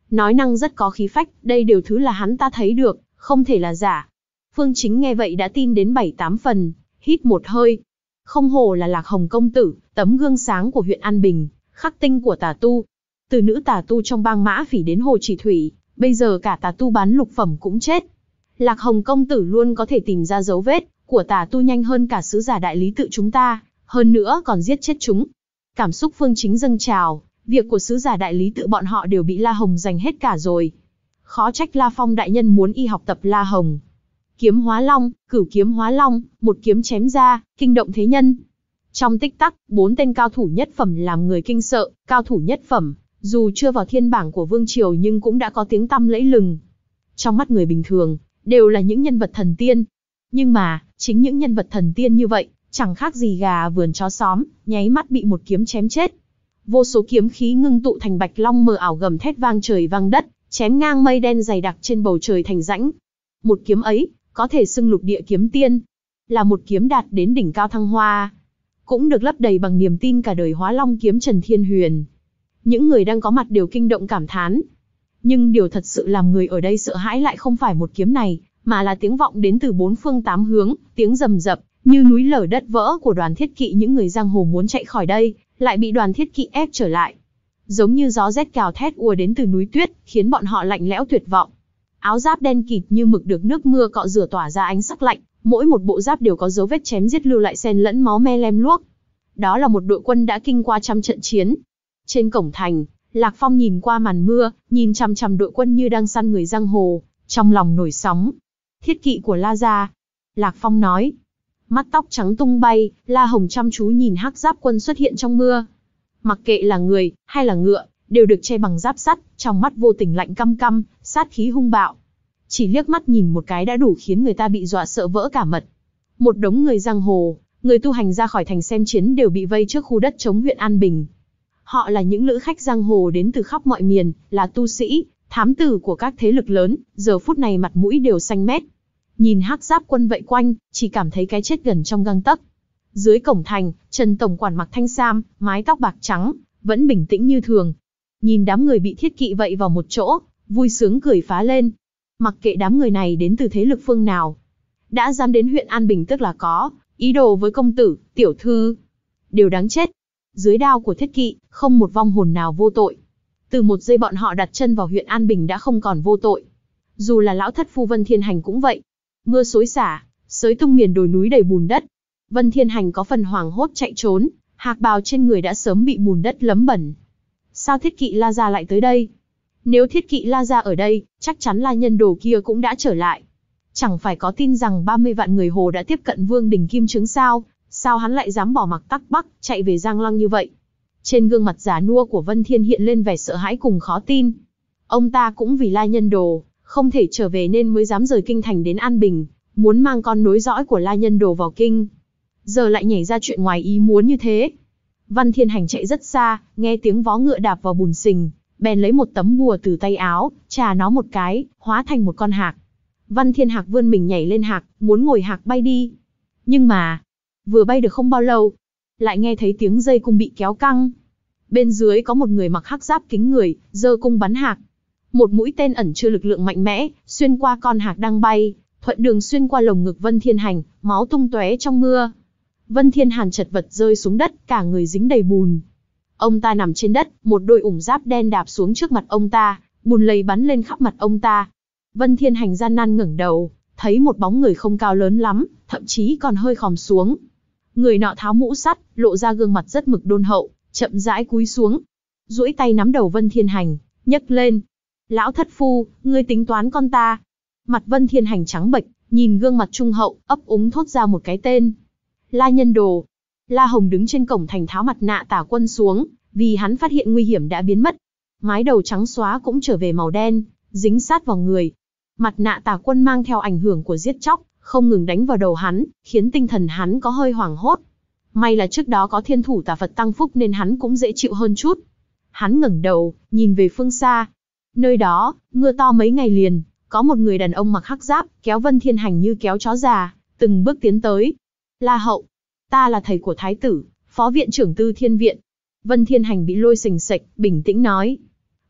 nói năng rất có khí phách, đây đều thứ là hắn ta thấy được, không thể là giả. Phương Chính nghe vậy đã tin đến bảy tám phần, hít một hơi. Không hổ là Lạc Hồng công tử, tấm gương sáng của huyện An Bình, khắc tinh của tà tu. Từ nữ tà tu trong bang Mã Phỉ đến Hồ Chỉ Thủy, bây giờ cả tà tu bán lục phẩm cũng chết. Lạc Hồng công tử luôn có thể tìm ra dấu vết của tà tu nhanh hơn cả sứ giả đại lý tự chúng ta, hơn nữa còn giết chết chúng. Cảm xúc Phương Chính dâng trào, việc của sứ giả đại lý tự bọn họ đều bị La Hồng giành hết cả rồi. Khó trách La Phong đại nhân muốn y học tập La Hồng. Kiếm hóa long, cửu kiếm hóa long, một kiếm chém ra, kinh động thế nhân. Trong tích tắc, bốn tên cao thủ nhất phẩm làm người kinh sợ, cao thủ nhất phẩm, dù chưa vào thiên bảng của Vương Triều nhưng cũng đã có tiếng tăm lẫy lừng. Trong mắt người bình thường, đều là những nhân vật thần tiên. Nhưng mà, chính những nhân vật thần tiên như vậy, chẳng khác gì gà vườn chó xóm, nháy mắt bị một kiếm chém chết. Vô số kiếm khí ngưng tụ thành bạch long mờ ảo gầm thét vang trời vang đất, chém ngang mây đen dày đặc trên bầu trời thành rãnh. Một kiếm ấy, có thể xưng lục địa kiếm tiên, là một kiếm đạt đến đỉnh cao thăng hoa, cũng được lấp đầy bằng niềm tin cả đời hóa long kiếm Trần Thiên Huyền. Những người đang có mặt đều kinh động cảm thán. Nhưng điều thật sự làm người ở đây sợ hãi lại không phải một kiếm này, mà là tiếng vọng đến từ bốn phương tám hướng, tiếng rầm rập, như núi lở đất vỡ của Đoàn Thiết Kỵ. Những người giang hồ muốn chạy khỏi đây, lại bị Đoàn Thiết Kỵ ép trở lại. Giống như gió rét cào thét ùa đến từ núi tuyết, khiến bọn họ lạnh lẽo tuyệt vọng. Áo giáp đen kịt như mực được nước mưa cọ rửa tỏa ra ánh sắc lạnh, mỗi một bộ giáp đều có dấu vết chém giết lưu lại xen lẫn máu me lem luốc. Đó là một đội quân đã kinh qua trăm trận chiến. Trên cổng thành, Lạc Phong nhìn qua màn mưa, nhìn chằm chằm đội quân như đang săn người giang hồ, trong lòng nổi sóng. Thiết kỵ của La gia. Lạc Phong nói. Mắt tóc trắng tung bay, La Hồng chăm chú nhìn hắc giáp quân xuất hiện trong mưa. Mặc kệ là người, hay là ngựa, đều được che bằng giáp sắt, trong mắt vô tình lạnh căm căm, sát khí hung bạo. Chỉ liếc mắt nhìn một cái đã đủ khiến người ta bị dọa sợ vỡ cả mật. Một đống người giang hồ, người tu hành ra khỏi thành xem chiến đều bị vây trước khu đất chống huyện An Bình. Họ là những lữ khách giang hồ đến từ khắp mọi miền, là tu sĩ, thám tử của các thế lực lớn, giờ phút này mặt mũi đều xanh mét. Nhìn hắc giáp quân vây quanh, chỉ cảm thấy cái chết gần trong gang tấc. Dưới cổng thành, Trần tổng quản mặc thanh sam, mái tóc bạc trắng, vẫn bình tĩnh như thường. Nhìn đám người bị thiết kỵ vây vào một chỗ, vui sướng cười phá lên. Mặc kệ đám người này đến từ thế lực phương nào, đã dám đến huyện An Bình tức là có ý đồ với công tử, tiểu thư, đều đáng chết. Dưới đao của thiết kỵ, không một vong hồn nào vô tội. Từ một giây bọn họ đặt chân vào huyện An Bình đã không còn vô tội. Dù là lão thất phu Vân Thiên Hành cũng vậy. Mưa xối xả, xới tung miền đồi núi đầy bùn đất. Vân Thiên Hành có phần hoảng hốt chạy trốn, hạc bào trên người đã sớm bị bùn đất lấm bẩn. Sao thiết kỵ La gia lại tới đây? Nếu thiết kỵ La gia ở đây, chắc chắn La Nhân Đồ kia cũng đã trở lại. Chẳng phải có tin rằng ba mươi vạn người Hồ đã tiếp cận Vương đỉnh Kim Trướng sao? Sao hắn lại dám bỏ mặc Tắc Bắc, chạy về Giang Lăng như vậy? Trên gương mặt già nua của Vân Thiên hiện lên vẻ sợ hãi cùng khó tin. Ông ta cũng vì La Nhân Đồ không thể trở về nên mới dám rời kinh thành đến An Bình, muốn mang con nối dõi của La Nhân Đồ vào kinh. Giờ lại nhảy ra chuyện ngoài ý muốn như thế. Vân Thiên Hành chạy rất xa, nghe tiếng vó ngựa đạp vào bùn sình, bèn lấy một tấm bùa từ tay áo, chà nó một cái, hóa thành một con hạc. Vân Thiên Hạc vươn mình nhảy lên hạc, muốn ngồi hạc bay đi. Nhưng mà, vừa bay được không bao lâu, lại nghe thấy tiếng dây cung bị kéo căng. Bên dưới có một người mặc hắc giáp kính người, giơ cung bắn hạc. Một mũi tên ẩn chứa lực lượng mạnh mẽ, xuyên qua con hạc đang bay, thuận đường xuyên qua lồng ngực Vân Thiên Hành, máu tung tóe trong mưa. Vân Thiên Hàn chật vật rơi xuống đất, cả người dính đầy bùn. Ông ta nằm trên đất, một đôi ủng giáp đen đạp xuống trước mặt ông ta, bùn lầy bắn lên khắp mặt ông ta. Vân Thiên Hành gian nan ngẩng đầu, thấy một bóng người không cao lớn lắm, thậm chí còn hơi khòm xuống. Người nọ tháo mũ sắt, lộ ra gương mặt rất mực đôn hậu, chậm rãi cúi xuống, duỗi tay nắm đầu Vân Thiên Hành, nhấc lên. Lão thất phu, ngươi tính toán con ta. Mặt Vân Thiên Hành trắng bệch, nhìn gương mặt trung hậu, ấp úng thốt ra một cái tên. La Nhân Đồ. La Hồng đứng trên cổng thành tháo mặt nạ tả quân xuống, vì hắn phát hiện nguy hiểm đã biến mất. Mái đầu trắng xóa cũng trở về màu đen, dính sát vào người. Mặt nạ tả quân mang theo ảnh hưởng của giết chóc, không ngừng đánh vào đầu hắn, khiến tinh thần hắn có hơi hoảng hốt. May là trước đó có thiên thủ tả Phật tăng phúc nên hắn cũng dễ chịu hơn chút. Hắn ngẩng đầu, nhìn về phương xa. Nơi đó, mưa to mấy ngày liền, có một người đàn ông mặc hắc giáp, kéo Vân Thiên Hành như kéo chó già, từng bước tiến tới. La hậu, ta là thầy của thái tử, phó viện trưởng Tư Thiên Viện. Vân Thiên Hành bị lôi sình sạch, bình tĩnh nói.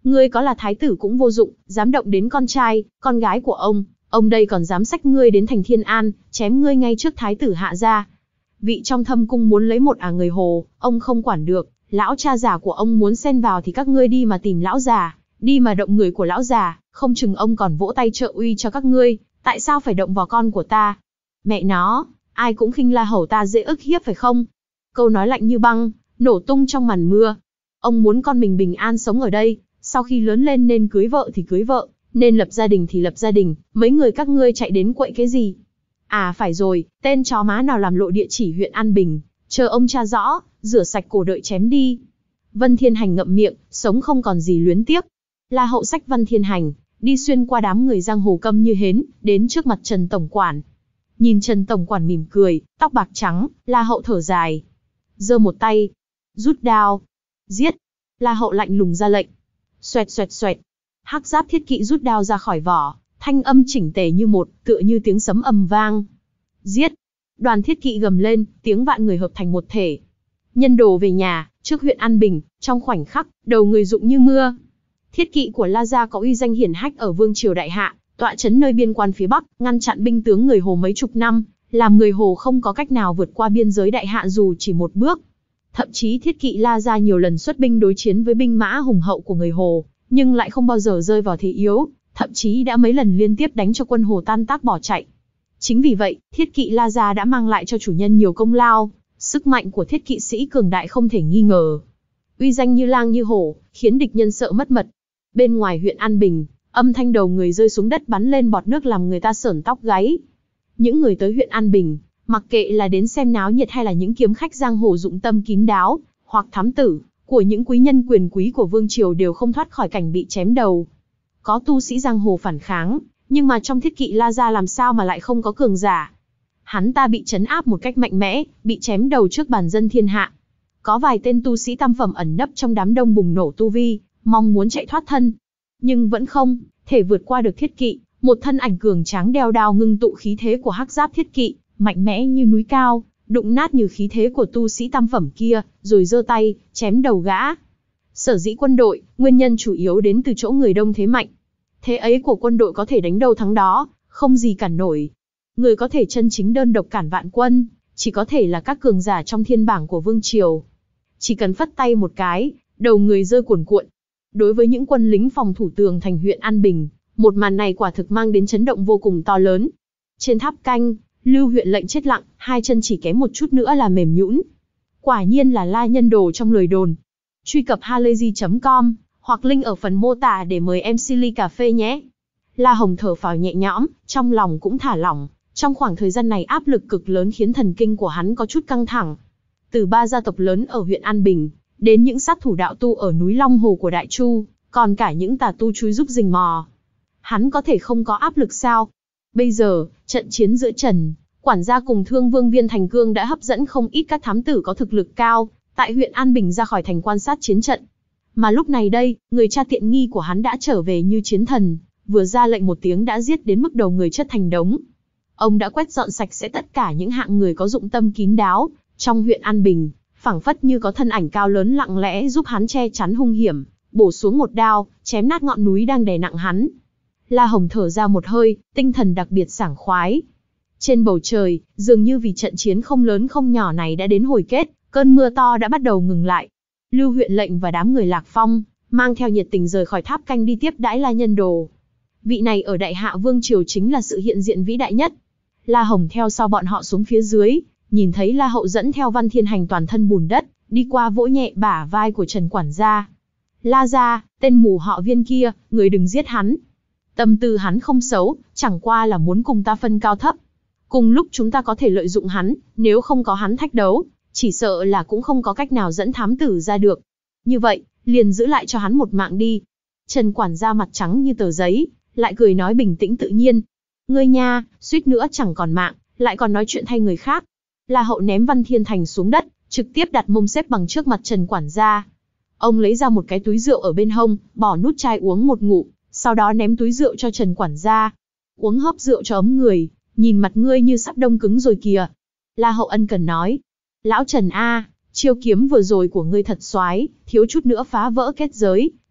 Ngươi có là thái tử cũng vô dụng, dám động đến con trai, con gái của ông, ông đây còn dám xách ngươi đến thành Thiên An, chém ngươi ngay trước thái tử hạ gia. Vị trong thâm cung muốn lấy một ả người Hồ, ông không quản được, lão cha già của ông muốn xen vào thì các ngươi đi mà tìm lão già, đi mà động người của lão già, không chừng ông còn vỗ tay trợ uy cho các ngươi, tại sao phải động vào con của ta? Mẹ nó, ai cũng khinh La Hầu ta dễ ức hiếp phải không? Câu nói lạnh như băng, nổ tung trong màn mưa. Ông muốn con mình bình an sống ở đây, sau khi lớn lên nên cưới vợ thì cưới vợ, nên lập gia đình thì lập gia đình, mấy người các ngươi chạy đến quậy cái gì? À phải rồi, tên chó má nào làm lộ địa chỉ huyện An Bình, chờ ông tra rõ, rửa sạch cổ đợi chém đi. Vân Thiên Hành ngậm miệng, sống không còn gì luyến tiếc. La Hậu xách Vân Thiên Hành, đi xuyên qua đám người giang hồ câm như hến, đến trước mặt Trần Tổng Quản. Nhìn Trần Tổng Quản mỉm cười, tóc bạc trắng, La Hậu thở dài. Giơ một tay, rút đao, giết. La Hậu lạnh lùng ra lệnh. Xoẹt xoẹt xoẹt, hắc giáp thiết kỵ rút đao ra khỏi vỏ, thanh âm chỉnh tề như một, tựa như tiếng sấm ầm vang. Giết! Đoàn thiết kỵ gầm lên, tiếng vạn người hợp thành một thể. Nhân đồ về nhà, trước huyện An Bình, trong khoảnh khắc, đầu người rụng như mưa. Thiết kỵ của La Gia có uy danh hiển hách ở vương triều đại hạ, tọa trấn nơi biên quan phía Bắc, ngăn chặn binh tướng người Hồ mấy chục năm, làm người Hồ không có cách nào vượt qua biên giới đại hạ dù chỉ một bước. Thậm chí thiết kỵ La Gia nhiều lần xuất binh đối chiến với binh mã hùng hậu của người Hồ, nhưng lại không bao giờ rơi vào thế yếu, thậm chí đã mấy lần liên tiếp đánh cho quân Hồ tan tác bỏ chạy. Chính vì vậy, thiết kỵ La Gia đã mang lại cho chủ nhân nhiều công lao, sức mạnh của thiết kỵ sĩ cường đại không thể nghi ngờ. Uy danh như lang như hổ, khiến địch nhân sợ mất mật. Bên ngoài huyện An Bình, âm thanh đầu người rơi xuống đất bắn lên bọt nước làm người ta sởn tóc gáy. Những người tới huyện An Bình, mặc kệ là đến xem náo nhiệt hay là những kiếm khách giang hồ dụng tâm kín đáo, hoặc thám tử, của những quý nhân quyền quý của vương triều đều không thoát khỏi cảnh bị chém đầu. Có tu sĩ giang hồ phản kháng, nhưng mà trong thiết kỵ La Gia làm sao mà lại không có cường giả. Hắn ta bị trấn áp một cách mạnh mẽ, bị chém đầu trước bàn dân thiên hạ. Có vài tên tu sĩ tam phẩm ẩn nấp trong đám đông bùng nổ tu vi, mong muốn chạy thoát thân. Nhưng vẫn không thể vượt qua được thiết kỵ, một thân ảnh cường tráng đeo đao ngưng tụ khí thế của hắc giáp thiết kỵ, mạnh mẽ như núi cao, đụng nát như khí thế của tu sĩ tam phẩm kia, rồi giơ tay, chém đầu gã. Sở dĩ quân đội, nguyên nhân chủ yếu đến từ chỗ người đông thế mạnh. Thế ấy của quân đội có thể đánh đâu thắng đó, không gì cản nổi. Người có thể chân chính đơn độc cản vạn quân, chỉ có thể là các cường giả trong thiên bảng của vương triều. Chỉ cần phất tay một cái, đầu người rơi cuồn cuộn. Đối với những quân lính phòng thủ tường thành huyện An Bình, một màn này quả thực mang đến chấn động vô cùng to lớn. Trên tháp canh, Lưu huyện lệnh chết lặng, hai chân chỉ kém một chút nữa là mềm nhũn. Quả nhiên là La Nhân Đồ trong lời đồn. Truy cập halayzi chấm com hoặc link ở phần mô tả để mời em xê ly cà phê nhé. La Hồng thở phào nhẹ nhõm, trong lòng cũng thả lỏng. Trong khoảng thời gian này áp lực cực lớn khiến thần kinh của hắn có chút căng thẳng. Từ ba gia tộc lớn ở huyện An Bình, đến những sát thủ đạo tu ở núi Long Hồ của Đại Chu, còn cả những tà tu chui giúp rình mò. Hắn có thể không có áp lực sao? Bây giờ, trận chiến giữa Trần quản gia cùng Thương Vương Viên Thành Cương đã hấp dẫn không ít các thám tử có thực lực cao, tại huyện An Bình ra khỏi thành quan sát chiến trận. Mà lúc này đây, người cha tiện nghi của hắn đã trở về như chiến thần, vừa ra lệnh một tiếng đã giết đến mức đầu người chất thành đống. Ông đã quét dọn sạch sẽ tất cả những hạng người có dụng tâm kín đáo trong huyện An Bình, phảng phất như có thân ảnh cao lớn lặng lẽ giúp hắn che chắn hung hiểm, bổ xuống một đao, chém nát ngọn núi đang đè nặng hắn. La Hồng thở ra một hơi, tinh thần đặc biệt sảng khoái. Trên bầu trời, dường như vì trận chiến không lớn không nhỏ này đã đến hồi kết, cơn mưa to đã bắt đầu ngừng lại. Lưu huyện lệnh và đám người Lạc Phong, mang theo nhiệt tình rời khỏi tháp canh đi tiếp đãi La Nhân Đồ. Vị này ở Đại Hạ Vương Triều chính là sự hiện diện vĩ đại nhất. La Hồng theo sau bọn họ xuống phía dưới, nhìn thấy La Hậu dẫn theo Văn Thiên Hành toàn thân bùn đất, đi qua vỗ nhẹ bả vai của Trần quản gia. La gia, tên mù họ Viên kia, người đừng giết hắn. Tâm tư hắn không xấu, chẳng qua là muốn cùng ta phân cao thấp. Cùng lúc chúng ta có thể lợi dụng hắn, nếu không có hắn thách đấu, chỉ sợ là cũng không có cách nào dẫn thám tử ra được. Như vậy, liền giữ lại cho hắn một mạng đi. Trần quản gia mặt trắng như tờ giấy, lại cười nói bình tĩnh tự nhiên. Ngươi nha, suýt nữa chẳng còn mạng, lại còn nói chuyện thay người khác. La Hậu ném Văn Thiên Thành xuống đất, trực tiếp đặt mông xếp bằng trước mặt Trần quản gia. Ông lấy ra một cái túi rượu ở bên hông, bỏ nút chai uống một ngụm, sau đó ném túi rượu cho Trần quản gia. Uống hớp rượu cho ấm người, nhìn mặt ngươi như sắp đông cứng rồi kìa. La Hậu ân cần nói. Lão Trần a, chiêu kiếm vừa rồi của ngươi thật xoái, thiếu chút nữa phá vỡ kết giới,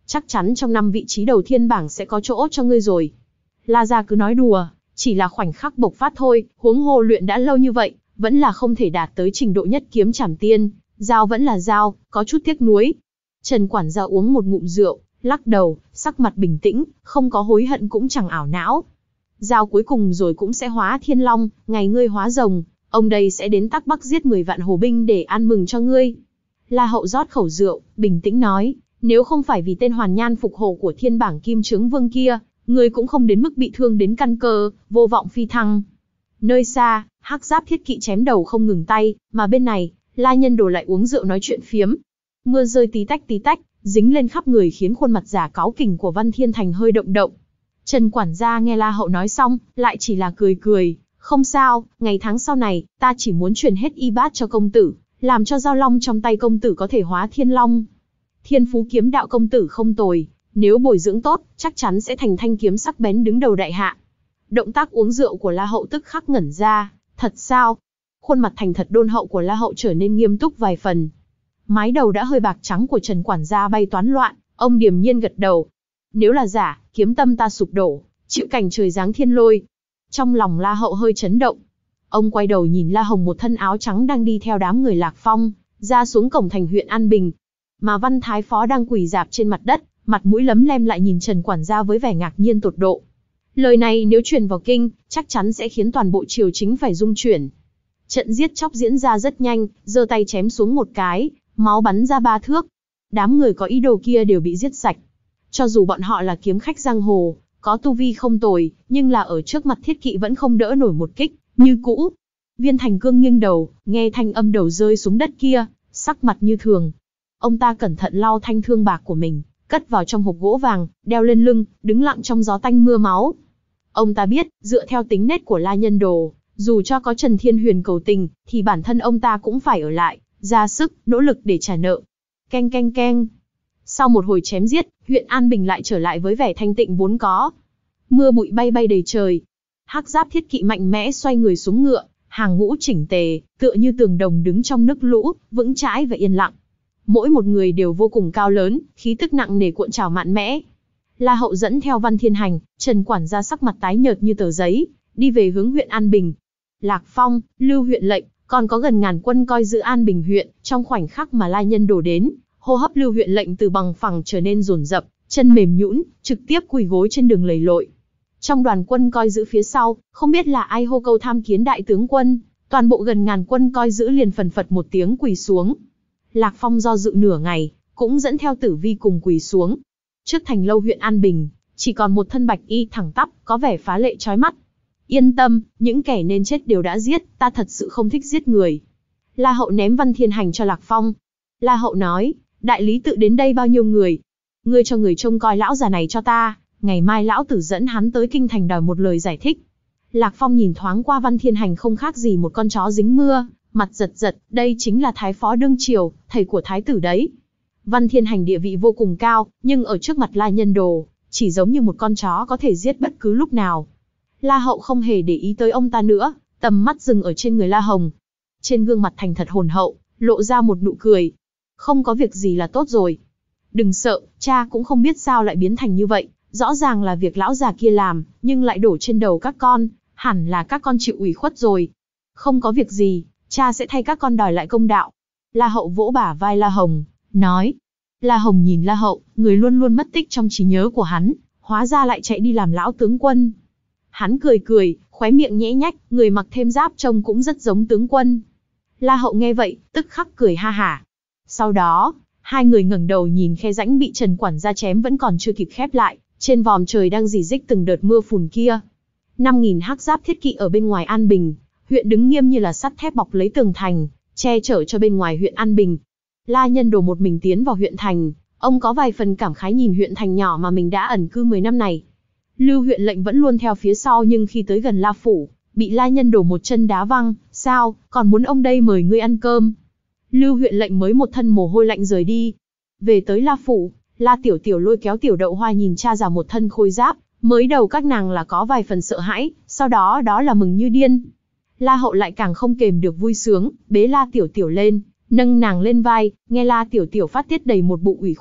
chắc chắn trong năm vị trí đầu thiên bảng sẽ có chỗ cho ngươi rồi. La gia cứ nói đùa, chỉ là khoảnh khắc bộc phát thôi, huống hồ luyện đã lâu như vậy, vẫn là không thể đạt tới trình độ nhất kiếm trảm tiên, dao vẫn là dao, có chút tiếc nuối. Trần quản gia uống một ngụm rượu, lắc đầu, sắc mặt bình tĩnh, không có hối hận cũng chẳng ảo não. Dao cuối cùng rồi cũng sẽ hóa thiên long, ngày ngươi hóa rồng, ông đây sẽ đến Tắc Bắc giết mười vạn hồ binh để ăn mừng cho ngươi. La Hậu rót khẩu rượu, bình tĩnh nói, nếu không phải vì tên hoàn nhan phục hổ của thiên bảng kim trướng vương kia, ngươi cũng không đến mức bị thương đến căn cơ, vô vọng phi thăng. Nơi xa, hắc giáp thiết kỵ chém đầu không ngừng tay, mà bên này, La Nhân Đồ lại uống rượu nói chuyện phiếm. Mưa rơi tí tách tí tách, dính lên khắp người khiến khuôn mặt giả cáu kỉnh của Văn Thiên Thành hơi động động. Trần quản gia nghe La Hậu nói xong, lại chỉ là cười cười, không sao, ngày tháng sau này, ta chỉ muốn truyền hết y bát cho công tử, làm cho dao long trong tay công tử có thể hóa thiên long. Thiên phú kiếm đạo công tử không tồi, nếu bồi dưỡng tốt, chắc chắn sẽ thành thanh kiếm sắc bén đứng đầu đại hạ. Động tác uống rượu của La Hậu tức khắc ngẩn ra, thật sao? Khuôn mặt thành thật đôn hậu của La Hậu trở nên nghiêm túc vài phần. Mái đầu đã hơi bạc trắng của Trần quản gia bay toán loạn, ông điềm nhiên gật đầu. Nếu là giả, kiếm tâm ta sụp đổ, chịu cảnh trời giáng thiên lôi. Trong lòng La Hậu hơi chấn động. Ông quay đầu nhìn La Hồng một thân áo trắng đang đi theo đám người Lạc Phong, ra xuống cổng thành huyện An Bình. Mà Văn Thái Phó đang quỳ rạp trên mặt đất, mặt mũi lấm lem lại nhìn Trần quản gia với vẻ ngạc nhiên tột độ. Lời này nếu truyền vào kinh, chắc chắn sẽ khiến toàn bộ triều chính phải rung chuyển. Trận giết chóc diễn ra rất nhanh, giơ tay chém xuống một cái, máu bắn ra ba thước. Đám người có ý đồ kia đều bị giết sạch. Cho dù bọn họ là kiếm khách giang hồ, có tu vi không tồi, nhưng là ở trước mặt thiết kỵ vẫn không đỡ nổi một kích, như cũ. Viên Thành Cương nghiêng đầu, nghe thanh âm đầu rơi xuống đất kia, sắc mặt như thường. Ông ta cẩn thận lau thanh thương bạc của mình, cất vào trong hộp gỗ vàng, đeo lên lưng, đứng lặng trong gió tanh mưa máu. Ông ta biết, dựa theo tính nết của La Nhân Đồ, dù cho có Trần Thiên Huyền cầu tình, thì bản thân ông ta cũng phải ở lại, ra sức, nỗ lực để trả nợ. Keng keng keng. Sau một hồi chém giết, huyện An Bình lại trở lại với vẻ thanh tịnh vốn có. Mưa bụi bay bay đầy trời. Hắc giáp thiết kỵ mạnh mẽ xoay người xuống ngựa, hàng ngũ chỉnh tề, tựa như tường đồng đứng trong nước lũ, vững chãi và yên lặng. Mỗi một người đều vô cùng cao lớn, khí tức nặng nề cuộn trào mạnh mẽ. La Hậu dẫn theo Văn Thiên Hành, Trần quản gia sắc mặt tái nhợt như tờ giấy, đi về hướng huyện An Bình. Lạc Phong, Lưu huyện lệnh, còn có gần ngàn quân coi giữ An Bình huyện, trong khoảnh khắc mà La Nhân đổ đến, hô hấp Lưu huyện lệnh từ bằng phẳng trở nên dồn dập, chân mềm nhũn, trực tiếp quỳ gối trên đường lầy lội. Trong đoàn quân coi giữ phía sau, không biết là ai hô câu tham kiến đại tướng quân, toàn bộ gần ngàn quân coi giữ liền phần phật một tiếng quỳ xuống. Lạc Phong do dự nửa ngày, cũng dẫn theo Tử Vi cùng quỳ xuống. Trước thành lâu huyện An Bình, chỉ còn một thân bạch y thẳng tắp, có vẻ phá lệ chói mắt. Yên tâm, những kẻ nên chết đều đã giết, ta thật sự không thích giết người. La Hậu ném Văn Thiên Hành cho Lạc Phong. La Hậu nói, đại lý tự đến đây bao nhiêu người? Ngươi cho người trông coi lão già này cho ta, ngày mai lão tử dẫn hắn tới kinh thành đòi một lời giải thích. Lạc Phong nhìn thoáng qua Văn Thiên Hành không khác gì một con chó dính mưa, mặt giật giật, đây chính là Thái Phó đương triều, thầy của Thái tử đấy. Văn Thiên Hành địa vị vô cùng cao, nhưng ở trước mặt La Nhân Đồ, chỉ giống như một con chó có thể giết bất cứ lúc nào. La Hậu không hề để ý tới ông ta nữa, tầm mắt dừng ở trên người La Hồng. Trên gương mặt thành thật hồn hậu, lộ ra một nụ cười. Không có việc gì là tốt rồi. Đừng sợ, cha cũng không biết sao lại biến thành như vậy. Rõ ràng là việc lão già kia làm, nhưng lại đổ trên đầu các con, hẳn là các con chịu ủy khuất rồi. Không có việc gì, cha sẽ thay các con đòi lại công đạo. La Hậu vỗ bả vai La Hồng, nói. La Hồng nhìn La Hậu, người luôn luôn mất tích trong trí nhớ của hắn, hóa ra lại chạy đi làm lão tướng quân. Hắn cười cười, khóe miệng nhễ nhách, người mặc thêm giáp trông cũng rất giống tướng quân. La Hậu nghe vậy, tức khắc cười ha hả. Sau đó, hai người ngẩng đầu nhìn khe rãnh bị Trần quản gia chém vẫn còn chưa kịp khép lại, trên vòm trời đang rỉ rích từng đợt mưa phùn kia. Năm nghìn hắc giáp thiết kỵ ở bên ngoài An Bình, huyện đứng nghiêm như là sắt thép bọc lấy tường thành, che chở cho bên ngoài huyện An Bình. La Nhân Đồ một mình tiến vào huyện thành, ông có vài phần cảm khái nhìn huyện thành nhỏ mà mình đã ẩn cư mười năm này. Lưu huyện lệnh vẫn luôn theo phía sau nhưng khi tới gần La Phủ, bị La Nhân Đồ một chân đá văng, sao, còn muốn ông đây mời ngươi ăn cơm. Lưu huyện lệnh mới một thân mồ hôi lạnh rời đi. Về tới La Phủ, La Tiểu Tiểu lôi kéo Tiểu Đậu Hoa nhìn cha già một thân khôi giáp, mới đầu các nàng là có vài phần sợ hãi, sau đó đó là mừng như điên. La Hậu lại càng không kềm được vui sướng, bế La Tiểu Tiểu lên, nâng nàng lên vai, nghe La Tiểu Tiểu phát tiết đầy một bụng ủy khuất,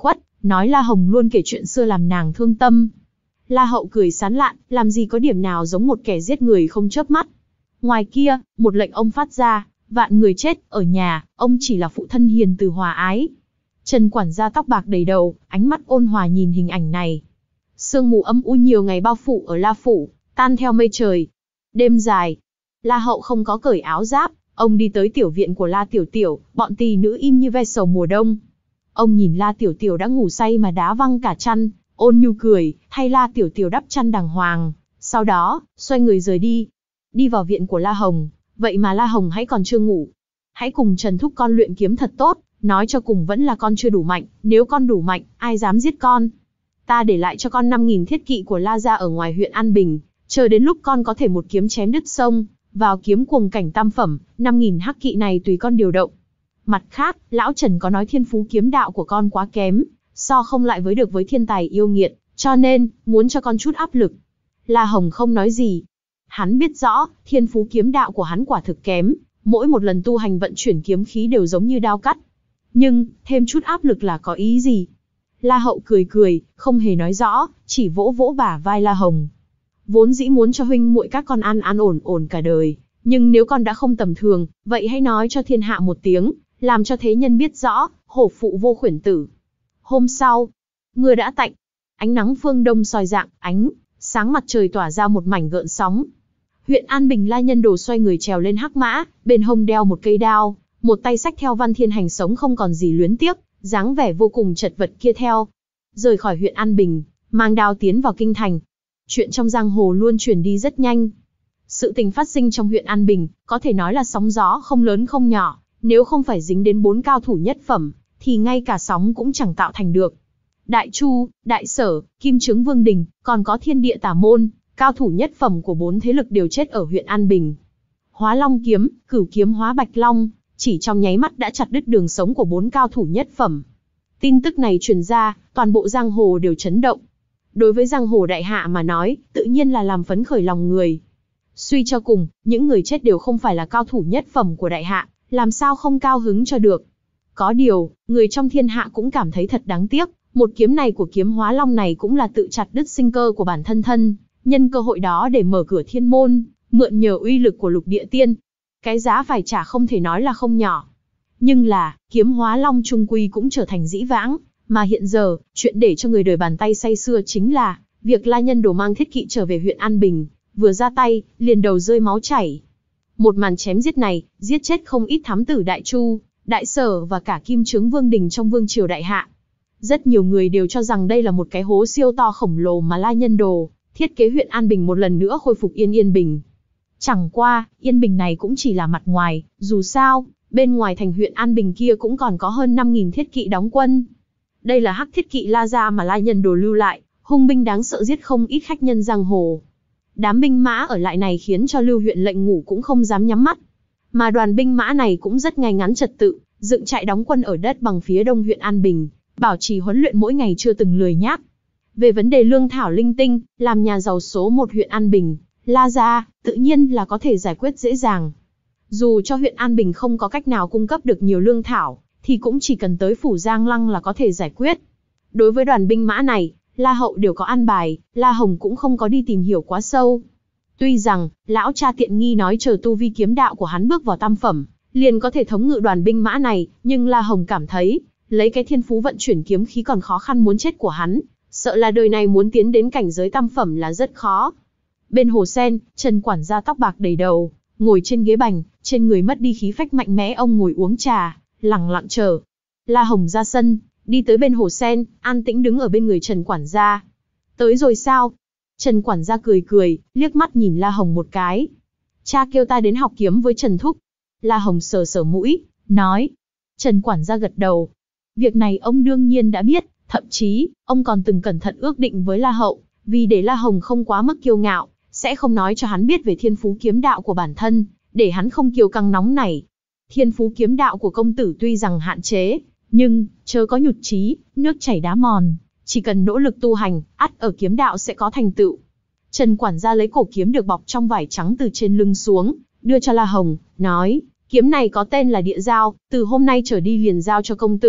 nói La Hồng luôn kể chuyện xưa làm nàng thương tâm. La Hậu cười sán lạn, làm gì có điểm nào giống một kẻ giết người không chớp mắt. Ngoài kia, một lệnh ông phát ra, vạn người chết, ở nhà, ông chỉ là phụ thân hiền từ hòa ái. Trần quản gia tóc bạc đầy đầu, ánh mắt ôn hòa nhìn hình ảnh này. Sương mù âm u nhiều ngày bao phủ ở La Phủ, tan theo mây trời. Đêm dài, La Hậu không có cởi áo giáp, ông đi tới tiểu viện của La Tiểu Tiểu, bọn tỳ nữ im như ve sầu mùa đông. Ông nhìn La Tiểu Tiểu đã ngủ say mà đá văng cả chăn, ôn nhu cười, thay La Tiểu Tiểu đắp chăn đàng hoàng, sau đó, xoay người rời đi. Đi vào viện của La Hồng, vậy mà La Hồng hãy còn chưa ngủ. Hãy cùng Trần thúc con luyện kiếm thật tốt, nói cho cùng vẫn là con chưa đủ mạnh, nếu con đủ mạnh, ai dám giết con. Ta để lại cho con năm nghìn thiết kỵ của La gia ở ngoài huyện An Bình, chờ đến lúc con có thể một kiếm chém đứt sông, vào kiếm cuồng cảnh tam phẩm, năm nghìn hắc kỵ này tùy con điều động. Mặt khác, lão Trần có nói thiên phú kiếm đạo của con quá kém, so không lại với được với thiên tài yêu nghiệt, cho nên, muốn cho con chút áp lực. La Hồng không nói gì. Hắn biết rõ, thiên phú kiếm đạo của hắn quả thực kém, mỗi một lần tu hành vận chuyển kiếm khí đều giống như đao cắt. Nhưng, thêm chút áp lực là có ý gì? La Hậu cười cười, không hề nói rõ, chỉ vỗ vỗ bả vai La Hồng. Vốn dĩ muốn cho huynh muội các con an an ổn ổn cả đời, nhưng nếu con đã không tầm thường, vậy hãy nói cho thiên hạ một tiếng, làm cho thế nhân biết rõ, hổ phụ vô khuyển tử. Hôm sau, mưa đã tạnh, ánh nắng phương đông soi rạng, ánh sáng mặt trời tỏa ra một mảnh gợn sóng. Huyện An Bình La Nhân Đồ xoay người trèo lên hắc mã, bên hông đeo một cây đao, một tay xách theo Văn Thiên Hành sống không còn gì luyến tiếc, dáng vẻ vô cùng chật vật kia theo. Rời khỏi huyện An Bình, mang đao tiến vào kinh thành. Chuyện trong giang hồ luôn truyền đi rất nhanh. Sự tình phát sinh trong huyện An Bình, có thể nói là sóng gió không lớn không nhỏ, nếu không phải dính đến bốn cao thủ nhất phẩm, thì ngay cả sóng cũng chẳng tạo thành được. Đại Chu, Đại Sở, Kim Trướng Vương Đình, còn có Thiên Địa Tả Môn, cao thủ nhất phẩm của bốn thế lực đều chết ở huyện An Bình. Hóa Long kiếm, Cửu kiếm hóa Bạch Long, chỉ trong nháy mắt đã chặt đứt đường sống của bốn cao thủ nhất phẩm. Tin tức này truyền ra, toàn bộ giang hồ đều chấn động. Đối với giang hồ đại hạ mà nói, tự nhiên là làm phấn khởi lòng người. Suy cho cùng, những người chết đều không phải là cao thủ nhất phẩm của đại hạ, làm sao không cao hứng cho được. Có điều, người trong thiên hạ cũng cảm thấy thật đáng tiếc, một kiếm này của kiếm Hóa Long này cũng là tự chặt đứt sinh cơ của bản thân thân, nhân cơ hội đó để mở cửa thiên môn, mượn nhờ uy lực của lục địa tiên. Cái giá phải trả không thể nói là không nhỏ. Nhưng là, kiếm Hóa Long trung quy cũng trở thành dĩ vãng, mà hiện giờ, chuyện để cho người đời bàn tay say sưa chính là, việc La Nhân Đồ mang thiết kỵ trở về huyện An Bình, vừa ra tay, liền đầu rơi máu chảy. Một màn chém giết này, giết chết không ít thám tử Đại Chu, Đại Sở và cả Kim Trướng Vương Đình trong vương triều đại hạ. Rất nhiều người đều cho rằng đây là một cái hố siêu to khổng lồ mà La Nhân Đồ thiết kế huyện An Bình một lần nữa khôi phục yên yên bình. Chẳng qua, yên bình này cũng chỉ là mặt ngoài, dù sao, bên ngoài thành huyện An Bình kia cũng còn có hơn năm nghìn thiết kỵ đóng quân. Đây là hắc thiết kỵ La gia mà La Nhân Đồ lưu lại, hung binh đáng sợ giết không ít khách nhân giang hồ. Đám binh mã ở lại này khiến cho Lưu huyện lệnh ngủ cũng không dám nhắm mắt. Mà đoàn binh mã này cũng rất ngay ngắn trật tự, dựng trại đóng quân ở đất bằng phía đông huyện An Bình, bảo trì huấn luyện mỗi ngày chưa từng lười nhác. Về vấn đề lương thảo linh tinh, làm nhà giàu số một huyện An Bình, La gia, tự nhiên là có thể giải quyết dễ dàng. Dù cho huyện An Bình không có cách nào cung cấp được nhiều lương thảo, thì cũng chỉ cần tới phủ Giang Lăng là có thể giải quyết. Đối với đoàn binh mã này, La Hậu đều có an bài, La Hồng cũng không có đi tìm hiểu quá sâu. Tuy rằng, lão cha tiện nghi nói chờ tu vi kiếm đạo của hắn bước vào tam phẩm, liền có thể thống ngự đoàn binh mã này, nhưng La Hồng cảm thấy, lấy cái thiên phú vận chuyển kiếm khí còn khó khăn muốn chết của hắn, sợ là đời này muốn tiến đến cảnh giới tam phẩm là rất khó. Bên hồ sen, Trần quản gia tóc bạc đầy đầu, ngồi trên ghế bành, trên người mất đi khí phách mạnh mẽ, ông ngồi uống trà, lẳng lặng chờ. La Hồng ra sân, đi tới bên hồ sen, an tĩnh đứng ở bên người Trần quản gia. Tới rồi sao? Trần quản gia cười cười, liếc mắt nhìn La Hồng một cái. Cha kêu ta đến học kiếm với Trần thúc. La Hồng sờ sờ mũi, nói. Trần quản gia gật đầu. Việc này ông đương nhiên đã biết, thậm chí, ông còn từng cẩn thận ước định với La Hậu, vì để La Hồng không quá mức kiêu ngạo, sẽ không nói cho hắn biết về thiên phú kiếm đạo của bản thân, để hắn không kiêu căng nóng nảy. Thiên phú kiếm đạo của công tử tuy rằng hạn chế, nhưng, chớ có nhụt chí, nước chảy đá mòn, chỉ cần nỗ lực tu hành, ắt ở kiếm đạo sẽ có thành tựu. Trần quản gia lấy cổ kiếm được bọc trong vải trắng từ trên lưng xuống, đưa cho La Hồng, nói, kiếm này có tên là Địa Giao, từ hôm nay trở đi liền giao cho công tử,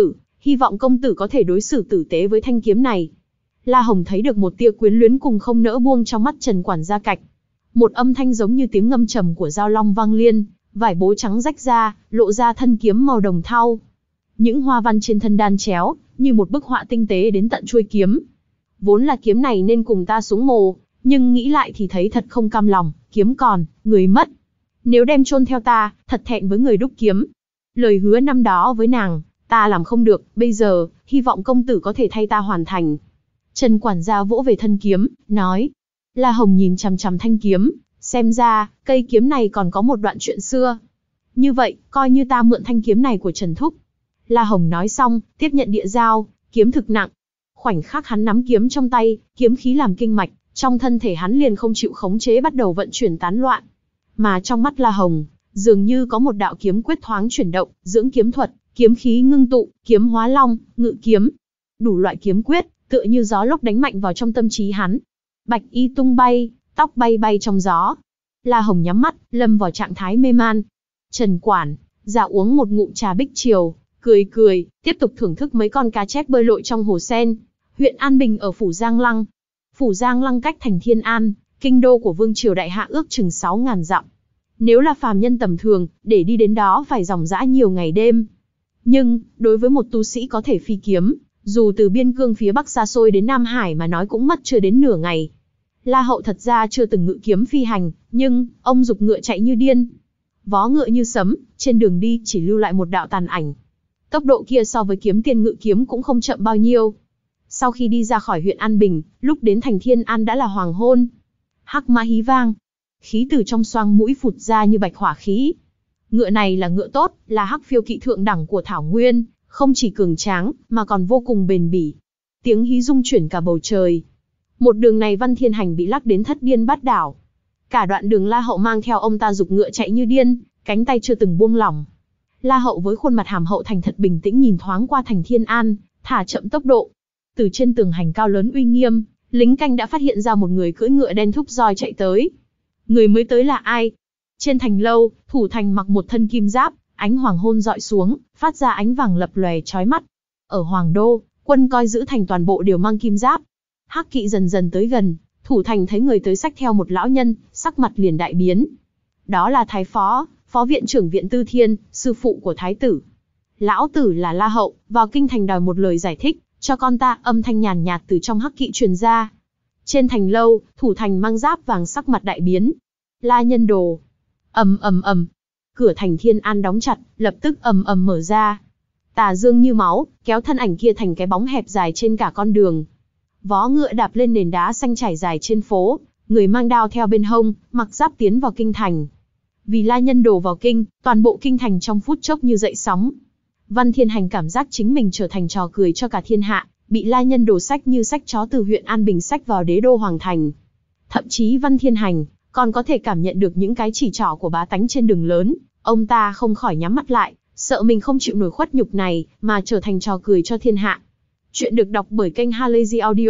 hy vọng công tử có thể đối xử tử tế với thanh kiếm này. La Hồng thấy được một tia quyến luyến cùng không nỡ buông trong mắt Trần quản gia Cạch. Một âm thanh giống như tiếng ngâm trầm của dao long vang liên, vải bố trắng rách ra, lộ ra thân kiếm màu đồng thau. Những hoa văn trên thân đan chéo, như một bức họa tinh tế đến tận chuôi kiếm. Vốn là kiếm này nên cùng ta xuống mồ, nhưng nghĩ lại thì thấy thật không cam lòng, kiếm còn, người mất. Nếu đem chôn theo ta, thật thẹn với người đúc kiếm. Lời hứa năm đó với nàng, ta làm không được, bây giờ, hy vọng công tử có thể thay ta hoàn thành. Trần quản gia vỗ về thân kiếm, nói. La Hồng nhìn chằm chằm thanh kiếm, xem ra, cây kiếm này còn có một đoạn chuyện xưa. Như vậy, coi như ta mượn thanh kiếm này của Trần Thúc. La Hồng nói xong, tiếp nhận địa dao, kiếm thực nặng. Khoảnh khắc hắn nắm kiếm trong tay, kiếm khí làm kinh mạch, trong thân thể hắn liền không chịu khống chế bắt đầu vận chuyển tán loạn. Mà trong mắt La Hồng, dường như có một đạo kiếm quyết thoáng chuyển động, dưỡng kiếm thuật, kiếm khí ngưng tụ, kiếm hóa long, ngự kiếm. Đủ loại kiếm quyết, tựa như gió lốc đánh mạnh vào trong tâm trí hắn. Bạch y tung bay, tóc bay bay trong gió. La Hồng nhắm mắt, lâm vào trạng thái mê man. Trần quản gia uống một ngụm trà bích triều, cười cười, tiếp tục thưởng thức mấy con cá chép bơi lội trong hồ sen. Huyện An Bình ở phủ Giang Lăng. Phủ Giang Lăng cách thành Thiên An, kinh đô của vương triều đại hạ ước chừng sáu ngàn dặm. Nếu là phàm nhân tầm thường, để đi đến đó phải dòng dã nhiều ngày đêm. Nhưng, đối với một tu sĩ có thể phi kiếm, dù từ biên cương phía Bắc xa xôi đến Nam Hải mà nói cũng mất chưa đến nửa ngày. La Hậu thật ra chưa từng ngự kiếm phi hành, nhưng, ông giục ngựa chạy như điên. Vó ngựa như sấm, trên đường đi chỉ lưu lại một đạo tàn ảnh. Tốc độ kia so với kiếm tiên ngự kiếm cũng không chậm bao nhiêu. Sau khi đi ra khỏi huyện An Bình, lúc đến thành Thiên An đã là hoàng hôn. Hắc mã hí vang. Khí từ trong xoang mũi phụt ra như bạch hỏa khí. Ngựa này là ngựa tốt, là hắc phiêu kỵ thượng đẳng của Thảo Nguyên, không chỉ cường tráng, mà còn vô cùng bền bỉ. Tiếng hí rung chuyển cả bầu trời. Một đường này Văn Thiên Hành bị lắc đến thất điên bát đảo. Cả đoạn đường La Hậu mang theo ông ta giục ngựa chạy như điên, cánh tay chưa từng buông lỏng. La Hậu với khuôn mặt hàm hậu thành thật bình tĩnh nhìn thoáng qua thành Thiên An, thả chậm tốc độ. Từ trên tường hành cao lớn uy nghiêm, lính canh đã phát hiện ra một người cưỡi ngựa đen thúc roi chạy tới. Người mới tới là ai? Trên thành lâu, thủ thành mặc một thân kim giáp, ánh hoàng hôn dọi xuống, phát ra ánh vàng lập lòe chói mắt. Ở Hoàng Đô, quân coi giữ thành toàn bộ đều mang kim giáp. Hắc kỵ dần dần tới gần, thủ thành thấy người tới xách theo một lão nhân, sắc mặt liền đại biến. Đó là Thái Phó, Phó Viện trưởng Viện Tư Thiên, sư phụ của Thái tử. Lão tử là La Hậu, vào kinh thành đòi một lời giải thích, cho con ta. Âm thanh nhàn nhạt từ trong hắc kỵ truyền ra. Trên thành lâu, thủ thành mang giáp vàng sắc mặt đại biến. La nhân đồ. Ầm ầm ầm. Cửa thành Thiên An đóng chặt, lập tức ầm ầm mở ra. Tà dương như máu, kéo thân ảnh kia thành cái bóng hẹp dài trên cả con đường. Vó ngựa đạp lên nền đá xanh trải dài trên phố, người mang đao theo bên hông, mặc giáp tiến vào kinh thành. Vì La nhân đồ vào kinh, toàn bộ kinh thành trong phút chốc như dậy sóng. Văn Thiên Hành cảm giác chính mình trở thành trò cười cho cả thiên hạ, bị La nhân đồ xách như xách chó từ huyện An Bình xách vào đế đô hoàng thành. Thậm chí Văn Thiên Hành còn có thể cảm nhận được những cái chỉ trỏ của bá tánh trên đường lớn, ông ta không khỏi nhắm mắt lại, sợ mình không chịu nổi khuất nhục này, mà trở thành trò cười cho thiên hạ. Chuyện được đọc bởi kênh Halazy Audio.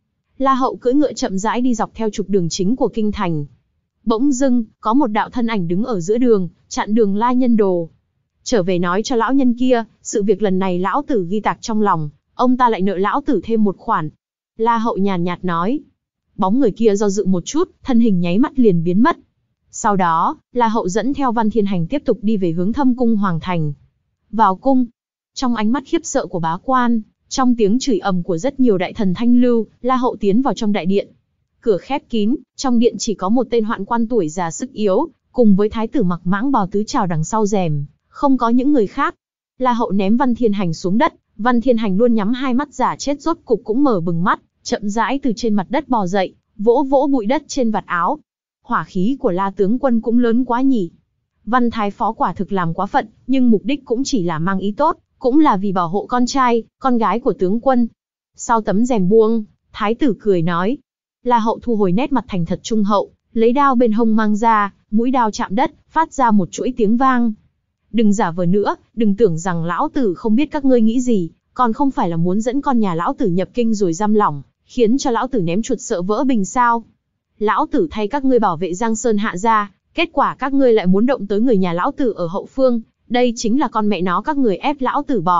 La Hậu cưỡi ngựa chậm rãi đi dọc theo trục đường chính của kinh thành. Bỗng dưng, có một đạo thân ảnh đứng ở giữa đường, chặn đường La nhân đồ. Trở về nói cho lão nhân kia, sự việc lần này lão tử ghi tạc trong lòng, ông ta lại nợ lão tử thêm một khoản. La Hậu nhàn nhạt nói. Bóng người kia do dự một chút, thân hình nháy mắt liền biến mất. Sau đó, La Hậu dẫn theo Văn Thiên Hành tiếp tục đi về hướng Thâm cung hoàng thành. Vào cung, trong ánh mắt khiếp sợ của bá quan, trong tiếng chửi ầm của rất nhiều đại thần thanh lưu, La Hậu tiến vào trong đại điện. Cửa khép kín, trong điện chỉ có một tên hoạn quan tuổi già sức yếu, cùng với thái tử mặc mãng bào tứ trào đằng sau rèm, không có những người khác. La Hậu ném Văn Thiên Hành xuống đất, Văn Thiên Hành luôn nhắm hai mắt giả chết rốt cục cũng mở bừng mắt, chậm rãi từ trên mặt đất bò dậy, vỗ vỗ bụi đất trên vạt áo. Hỏa khí của La tướng quân cũng lớn quá nhỉ. Văn Thái Phó quả thực làm quá phận, nhưng mục đích cũng chỉ là mang ý tốt, cũng là vì bảo hộ con trai, con gái của tướng quân. Sau tấm rèm buông, thái tử cười nói. La Hậu thu hồi nét mặt thành thật trung hậu, lấy đao bên hông mang ra, mũi đao chạm đất, phát ra một chuỗi tiếng vang. Đừng giả vờ nữa, đừng tưởng rằng lão tử không biết các ngươi nghĩ gì, còn không phải là muốn dẫn con nhà lão tử nhập kinh rồi giam lỏng, khiến cho lão tử ném chuột sợ vỡ bình sao. Lão tử thay các ngươi bảo vệ Giang Sơn hạ gia, kết quả các ngươi lại muốn động tới người nhà lão tử ở hậu phương, đây chính là con mẹ nó các người ép lão tử bỏ,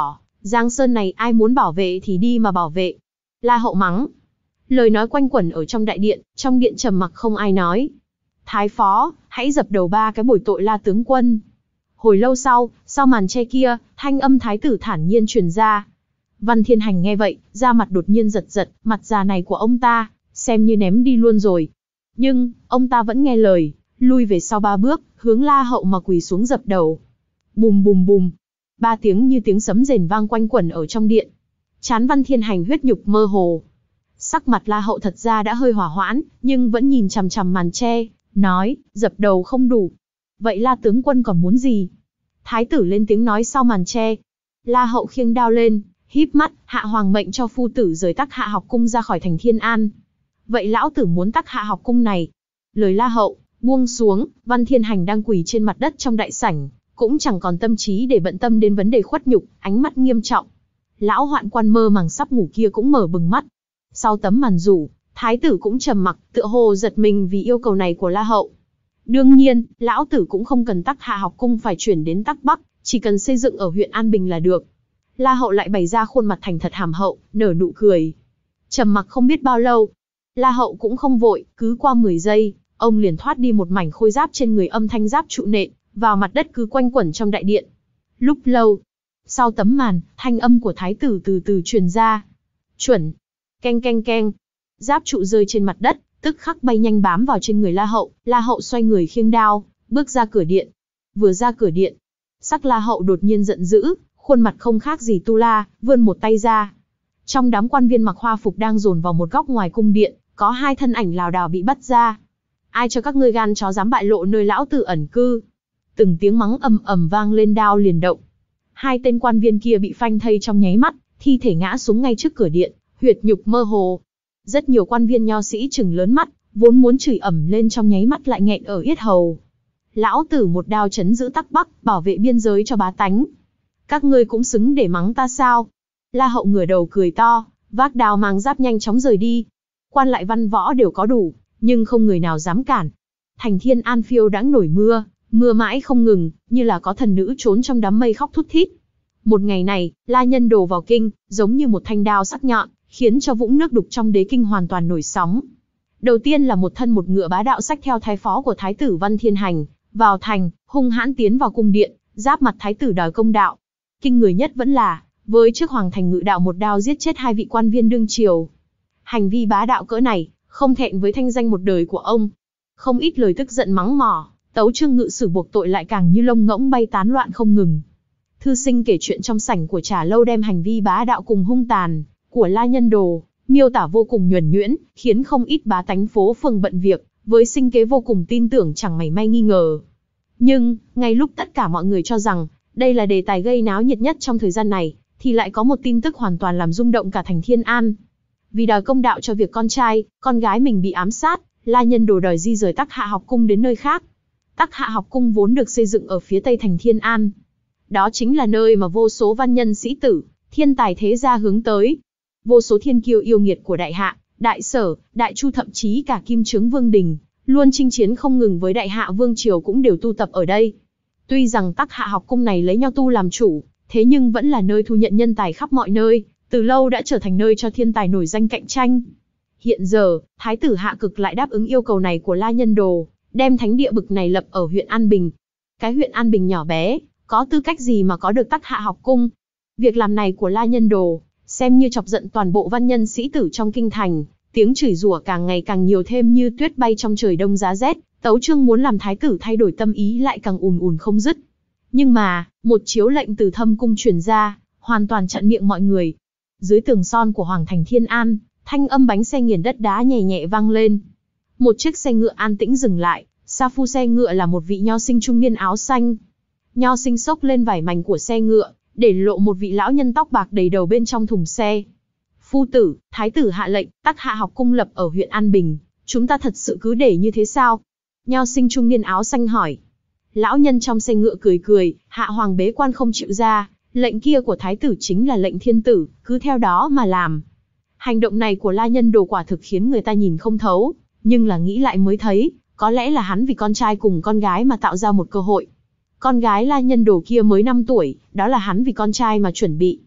Giang sơn này ai muốn bảo vệ thì đi mà bảo vệ. La Hậu mắng. Lời nói quanh quẩn ở trong đại điện, trong điện trầm mặc không ai nói. Thái phó, hãy dập đầu ba cái bồi tội La tướng quân. Hồi lâu sau, sau màn che kia, thanh âm thái tử thản nhiên truyền ra. Văn Thiên Hành nghe vậy, da mặt đột nhiên giật giật, mặt già này của ông ta, xem như ném đi luôn rồi. Nhưng, ông ta vẫn nghe lời, lui về sau ba bước, hướng La Hậu mà quỳ xuống dập đầu. Bùm bùm bùm, ba tiếng như tiếng sấm rền vang quanh quẩn ở trong điện. Trán Văn Thiên Hành huyết nhục mơ hồ. Sắc mặt La Hậu thật ra đã hơi hỏa hoãn, nhưng vẫn nhìn chằm chằm màn che, nói, dập đầu không đủ. Vậy La tướng quân còn muốn gì? Thái tử lên tiếng nói sau màn che. La Hậu khiêng đao lên, híp mắt, hạ hoàng mệnh cho phu tử rời Tắc Hạ học cung ra khỏi thành Thiên An. Vậy lão tử muốn Tắc Hạ học cung này. Lời La Hậu buông xuống, Văn Thiên Hành đang quỳ trên mặt đất trong đại sảnh, cũng chẳng còn tâm trí để bận tâm đến vấn đề khuất nhục, ánh mắt nghiêm trọng. Lão hoạn quan mơ màng sắp ngủ kia cũng mở bừng mắt. Sau tấm màn rủ, thái tử cũng trầm mặc, tựa hồ giật mình vì yêu cầu này của La Hậu. Đương nhiên, lão tử cũng không cần Tắc Hạ học cung phải chuyển đến Tắc Bắc, chỉ cần xây dựng ở huyện An Bình là được. La Hậu lại bày ra khuôn mặt thành thật hàm hậu, nở nụ cười. Trầm mặc không biết bao lâu, La Hậu cũng không vội, cứ qua mười giây, ông liền thoát đi một mảnh khôi giáp trên người, âm thanh giáp trụ nện vào mặt đất cứ quanh quẩn trong đại điện. Lúc lâu, sau tấm màn, thanh âm của thái tử từ từ truyền ra. Chuẩn. Keng keng keng. Giáp trụ rơi trên mặt đất, tức khắc bay nhanh bám vào trên người La Hậu. La Hậu xoay người khiêng đao, bước ra cửa điện. Vừa ra cửa điện, sắc La Hậu đột nhiên giận dữ, khuôn mặt không khác gì Tu La, vươn một tay ra. Trong đám quan viên mặc hoa phục đang dồn vào một góc ngoài cung điện, có hai thân ảnh lảo đảo bị bắt ra. Ai cho các ngươi gan chó dám bại lộ nơi lão tử ẩn cư? Từng tiếng mắng ầm ầm vang lên, đao liền động. Hai tên quan viên kia bị phanh thây trong nháy mắt, thi thể ngã xuống ngay trước cửa điện, huyệt nhục mơ hồ. Rất nhiều quan viên nho sĩ trừng lớn mắt, vốn muốn chửi ầm lên trong nháy mắt lại nghẹn ở yết hầu. Lão tử một đao chấn giữ Tắc Bắc, bảo vệ biên giới cho bá tánh. Các ngươi cũng xứng để mắng ta sao? La Hậu ngửa đầu cười to, vác đao mang giáp nhanh chóng rời đi. Quan lại văn võ đều có đủ, nhưng không người nào dám cản. Thành Thiên An phiêu đãng nổi mưa, mưa mãi không ngừng, như là có thần nữ trốn trong đám mây khóc thút thít. Một ngày này, La Nhân Đồ vào kinh, giống như một thanh đao sắc nhọn, khiến cho vũng nước đục trong đế kinh hoàn toàn nổi sóng. Đầu tiên là một thân một ngựa bá đạo xách theo thái phó của thái tử Văn Thiên Hành, vào thành, hung hãn tiến vào cung điện, giáp mặt thái tử đòi công đạo. Kinh người nhất vẫn là, với trước hoàng thành ngự đạo một đao giết chết hai vị quan viên đương triều. Hành vi bá đạo cỡ này, không thẹn với thanh danh một đời của ông. Không ít lời tức giận mắng mỏ, tấu chương ngự sử buộc tội lại càng như lông ngỗng bay tán loạn không ngừng. Thư sinh kể chuyện trong sảnh của trà lâu đem hành vi bá đạo cùng hung tàn của La Nhân Đồ miêu tả vô cùng nhuần nhuyễn, khiến không ít bá tánh phố phường bận việc, với sinh kế vô cùng tin tưởng chẳng mảy may nghi ngờ. Nhưng, ngay lúc tất cả mọi người cho rằng đây là đề tài gây náo nhiệt nhất trong thời gian này, thì lại có một tin tức hoàn toàn làm rung động cả thành Thiên An. Vì đòi công đạo cho việc con trai, con gái mình bị ám sát, La Nhân Đồ đòi di rời Tắc Hạ học cung đến nơi khác. Tắc Hạ học cung vốn được xây dựng ở phía tây thành Thiên An. Đó chính là nơi mà vô số văn nhân sĩ tử, thiên tài thế gia hướng tới. Vô số thiên kiêu yêu nghiệt của Đại Hạ, Đại Sở, Đại Chu, thậm chí cả Kim Chướng Vương Đình, luôn chinh chiến không ngừng với Đại Hạ Vương Triều cũng đều tu tập ở đây. Tuy rằng Tắc Hạ học cung này lấy Nho tu làm chủ, thế nhưng vẫn là nơi thu nhận nhân tài khắp mọi nơi, từ lâu đã trở thành nơi cho thiên tài nổi danh cạnh tranh. Hiện giờ, Thái tử Hạ Cực lại đáp ứng yêu cầu này của La Nhân Đồ, đem thánh địa bực này lập ở huyện An Bình. Cái huyện An Bình nhỏ bé, có tư cách gì mà có được Tắc Hạ học cung? Việc làm này của La Nhân Đồ, xem như chọc giận toàn bộ văn nhân sĩ tử trong kinh thành, tiếng chửi rủa càng ngày càng nhiều thêm như tuyết bay trong trời đông giá rét, tấu chương muốn làm thái tử thay đổi tâm ý lại càng ùn ùn không dứt. Nhưng mà, một chiếu lệnh từ thâm cung truyền ra, hoàn toàn chặn miệng mọi người. Dưới tường son của Hoàng thành Thiên An, thanh âm bánh xe nghiền đất đá nhẹ nhẹ vang lên. Một chiếc xe ngựa an tĩnh dừng lại, sa phu xe ngựa là một vị nho sinh trung niên áo xanh. Nho sinh xốc lên vải mảnh của xe ngựa, để lộ một vị lão nhân tóc bạc đầy đầu bên trong thùng xe. Phu tử, thái tử hạ lệnh, Tắc Hạ học cung lập ở huyện An Bình, chúng ta thật sự cứ để như thế sao? Nho sinh trung niên áo xanh hỏi. Lão nhân trong xe ngựa cười cười, hạ hoàng bế quan không chịu ra, lệnh kia của thái tử chính là lệnh thiên tử, cứ theo đó mà làm. Hành động này của La Nhân Đồ quả thực khiến người ta nhìn không thấu, nhưng là nghĩ lại mới thấy, có lẽ là hắn vì con trai cùng con gái mà tạo ra một cơ hội. Con gái La Nhân Đồ kia mới năm tuổi, đó là hắn vì con trai mà chuẩn bị.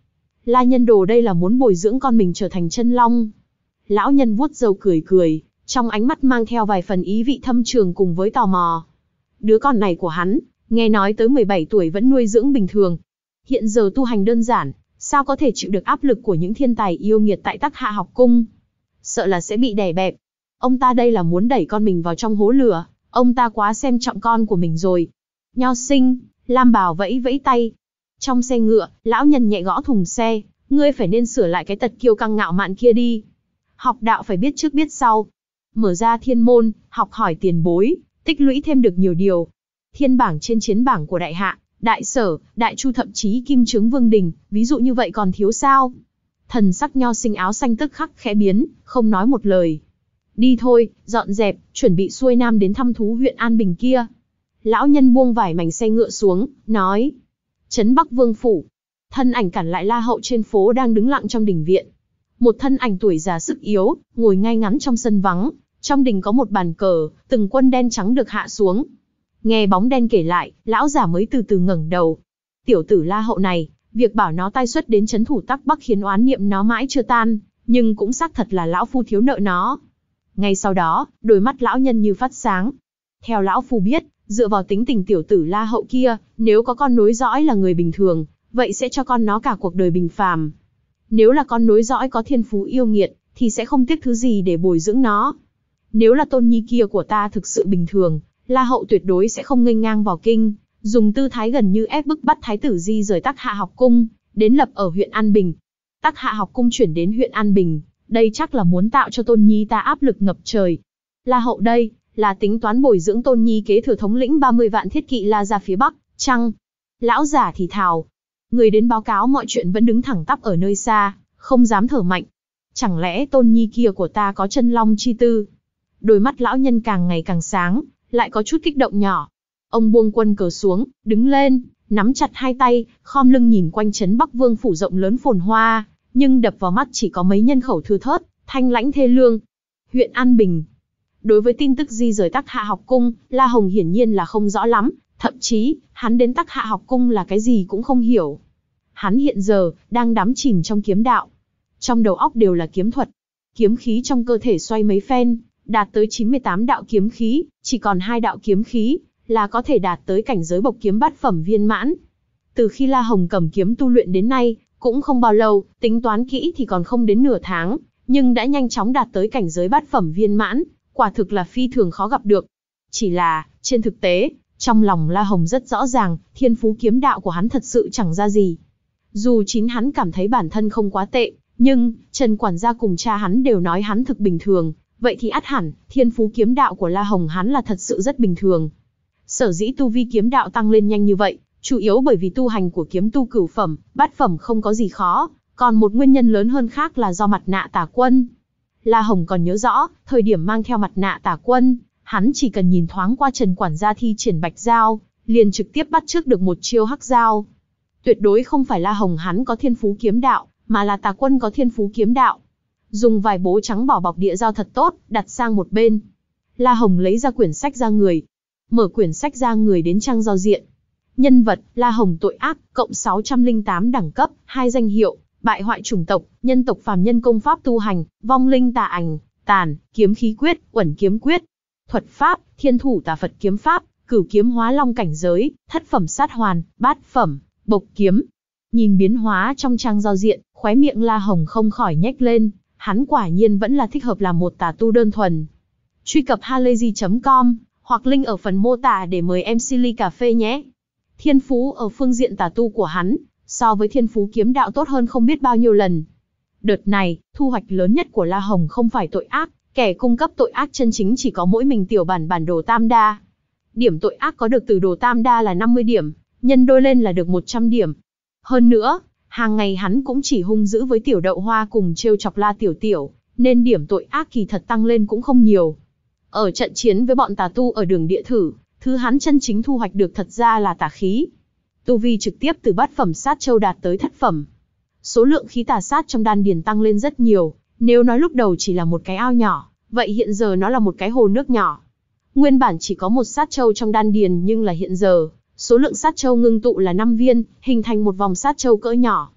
La Nhân Đồ đây là muốn bồi dưỡng con mình trở thành chân long. Lão nhân vuốt râu cười cười, trong ánh mắt mang theo vài phần ý vị thâm trường cùng với tò mò. Đứa con này của hắn, nghe nói tới mười bảy tuổi vẫn nuôi dưỡng bình thường. Hiện giờ tu hành đơn giản, sao có thể chịu được áp lực của những thiên tài yêu nghiệt tại Tắc Hạ học cung. Sợ là sẽ bị đè bẹp. Ông ta đây là muốn đẩy con mình vào trong hố lửa, ông ta quá xem trọng con của mình rồi. Nho sinh, Lam Bảo vẫy vẫy tay. Trong xe ngựa, lão nhân nhẹ gõ thùng xe, ngươi phải nên sửa lại cái tật kiêu căng ngạo mạn kia đi. Học đạo phải biết trước biết sau. Mở ra thiên môn, học hỏi tiền bối, tích lũy thêm được nhiều điều. Thiên bảng trên chiến bảng của đại hạ, đại sở, đại chu thậm chí kim trướng vương đình, ví dụ như vậy còn thiếu sao? Thần sắc nho sinh áo xanh tức khắc khẽ biến, không nói một lời. Đi thôi, dọn dẹp, chuẩn bị xuôi nam đến thăm thú huyện An Bình kia. Lão nhân buông vải mảnh xe ngựa xuống, nói. Trấn Bắc Vương phủ. Thân ảnh cản lại La Hậu trên phố đang đứng lặng trong đình viện. Một thân ảnh tuổi già sức yếu, ngồi ngay ngắn trong sân vắng. Trong đình có một bàn cờ, từng quân đen trắng được hạ xuống. Nghe bóng đen kể lại, lão già mới từ từ ngẩng đầu. Tiểu tử La Hậu này, việc bảo nó tai xuất đến trấn thủ Tắc Bắc khiến oán niệm nó mãi chưa tan, nhưng cũng xác thật là lão phu thiếu nợ nó. Ngay sau đó, đôi mắt lão nhân như phát sáng. Theo lão phu biết, dựa vào tính tình tiểu tử La Hậu kia, nếu có con nối dõi là người bình thường, vậy sẽ cho con nó cả cuộc đời bình phàm. Nếu là con nối dõi có thiên phú yêu nghiệt, thì sẽ không tiếc thứ gì để bồi dưỡng nó. Nếu là tôn nhi kia của ta thực sự bình thường, La Hậu tuyệt đối sẽ không nghênh ngang vào kinh, dùng tư thái gần như ép bức bắt thái tử Di rời Tắc Hạ học cung, đến lập ở huyện An Bình. Tắc Hạ học cung chuyển đến huyện An Bình, đây chắc là muốn tạo cho tôn nhi ta áp lực ngập trời. La Hậu đây, là tính toán bồi dưỡng tôn nhi kế thừa thống lĩnh ba mươi vạn thiết kỵ La ra phía Bắc, chăng? Lão giả thì thào. Người đến báo cáo mọi chuyện vẫn đứng thẳng tắp ở nơi xa, không dám thở mạnh. Chẳng lẽ tôn nhi kia của ta có chân long chi tư? Đôi mắt lão nhân càng ngày càng sáng, lại có chút kích động nhỏ. Ông buông quân cờ xuống, đứng lên, nắm chặt hai tay, khom lưng nhìn quanh trấn Bắc Vương phủ rộng lớn phồn hoa, nhưng đập vào mắt chỉ có mấy nhân khẩu thưa thớt, thanh lãnh thê lương. Huyện An Bình. Đối với tin tức di rời Tắc Hạ học cung, La Hồng hiển nhiên là không rõ lắm, thậm chí, hắn đến Tắc Hạ học cung là cái gì cũng không hiểu. Hắn hiện giờ, đang đắm chìm trong kiếm đạo. Trong đầu óc đều là kiếm thuật. Kiếm khí trong cơ thể xoay mấy phen, đạt tới chín mươi tám đạo kiếm khí, chỉ còn hai đạo kiếm khí, là có thể đạt tới cảnh giới bộc kiếm bát phẩm viên mãn. Từ khi La Hồng cầm kiếm tu luyện đến nay, cũng không bao lâu, tính toán kỹ thì còn không đến nửa tháng, nhưng đã nhanh chóng đạt tới cảnh giới bát phẩm viên mãn, quả thực là phi thường khó gặp được. Chỉ là, trên thực tế, trong lòng La Hồng rất rõ ràng, thiên phú kiếm đạo của hắn thật sự chẳng ra gì. Dù chính hắn cảm thấy bản thân không quá tệ, nhưng, Trần quản gia cùng cha hắn đều nói hắn thực bình thường, vậy thì ắt hẳn, thiên phú kiếm đạo của La Hồng hắn là thật sự rất bình thường. Sở dĩ tu vi kiếm đạo tăng lên nhanh như vậy, chủ yếu bởi vì tu hành của kiếm tu cửu phẩm, bát phẩm không có gì khó, còn một nguyên nhân lớn hơn khác là do mặt nạ Tả Quân. La Hồng còn nhớ rõ, thời điểm mang theo mặt nạ Tả Quân, hắn chỉ cần nhìn thoáng qua Trần quản gia thi triển bạch dao, liền trực tiếp bắt chước được một chiêu hắc dao. Tuyệt đối không phải La Hồng hắn có thiên phú kiếm đạo, mà là Tả Quân có thiên phú kiếm đạo. Dùng vài bố trắng bỏ bọc địa dao thật tốt, đặt sang một bên. La Hồng lấy ra quyển sách ra người. Mở quyển sách ra người đến trang giao diện. Nhân vật, La Hồng tội ác, cộng sáu trăm lẻ tám đẳng cấp, hai danh hiệu, bại hoại chủng tộc, nhân tộc phàm nhân công pháp tu hành, vong linh tà ảnh, tàn, kiếm khí quyết, uẩn kiếm quyết. Thuật pháp, thiên thủ tà Phật kiếm pháp, cửu kiếm hóa long cảnh giới, thất phẩm sát hoàn, bát phẩm, bộc kiếm. Nhìn biến hóa trong trang giao diện, khóe miệng La Hồng không khỏi nhếch lên, hắn quả nhiên vẫn là thích hợp làm một tà tu đơn thuần. Truy cập halayzi chấm com, hoặc link ở phần mô tả để mời em xê ly cà phê nhé. Thiên phú ở phương diện tà tu của hắn, so với thiên phú kiếm đạo tốt hơn không biết bao nhiêu lần. Đợt này, thu hoạch lớn nhất của La Hồng không phải tội ác, kẻ cung cấp tội ác chân chính chỉ có mỗi mình tiểu bản bản đồ Tam Đa. Điểm tội ác có được từ đồ Tam Đa là năm mươi điểm, nhân đôi lên là được một trăm điểm. Hơn nữa, hàng ngày hắn cũng chỉ hung dữ với tiểu đậu hoa cùng trêu chọc La Tiểu Tiểu, nên điểm tội ác kỳ thật tăng lên cũng không nhiều. Ở trận chiến với bọn tà tu ở đường địa thử, thứ hắn chân chính thu hoạch được thật ra là tà khí. Tu vi trực tiếp từ bát phẩm sát châu đạt tới thất phẩm. Số lượng khí tà sát trong đan điền tăng lên rất nhiều, nếu nói lúc đầu chỉ là một cái ao nhỏ, vậy hiện giờ nó là một cái hồ nước nhỏ. Nguyên bản chỉ có một sát châu trong đan điền nhưng là hiện giờ, số lượng sát châu ngưng tụ là năm viên, hình thành một vòng sát châu cỡ nhỏ.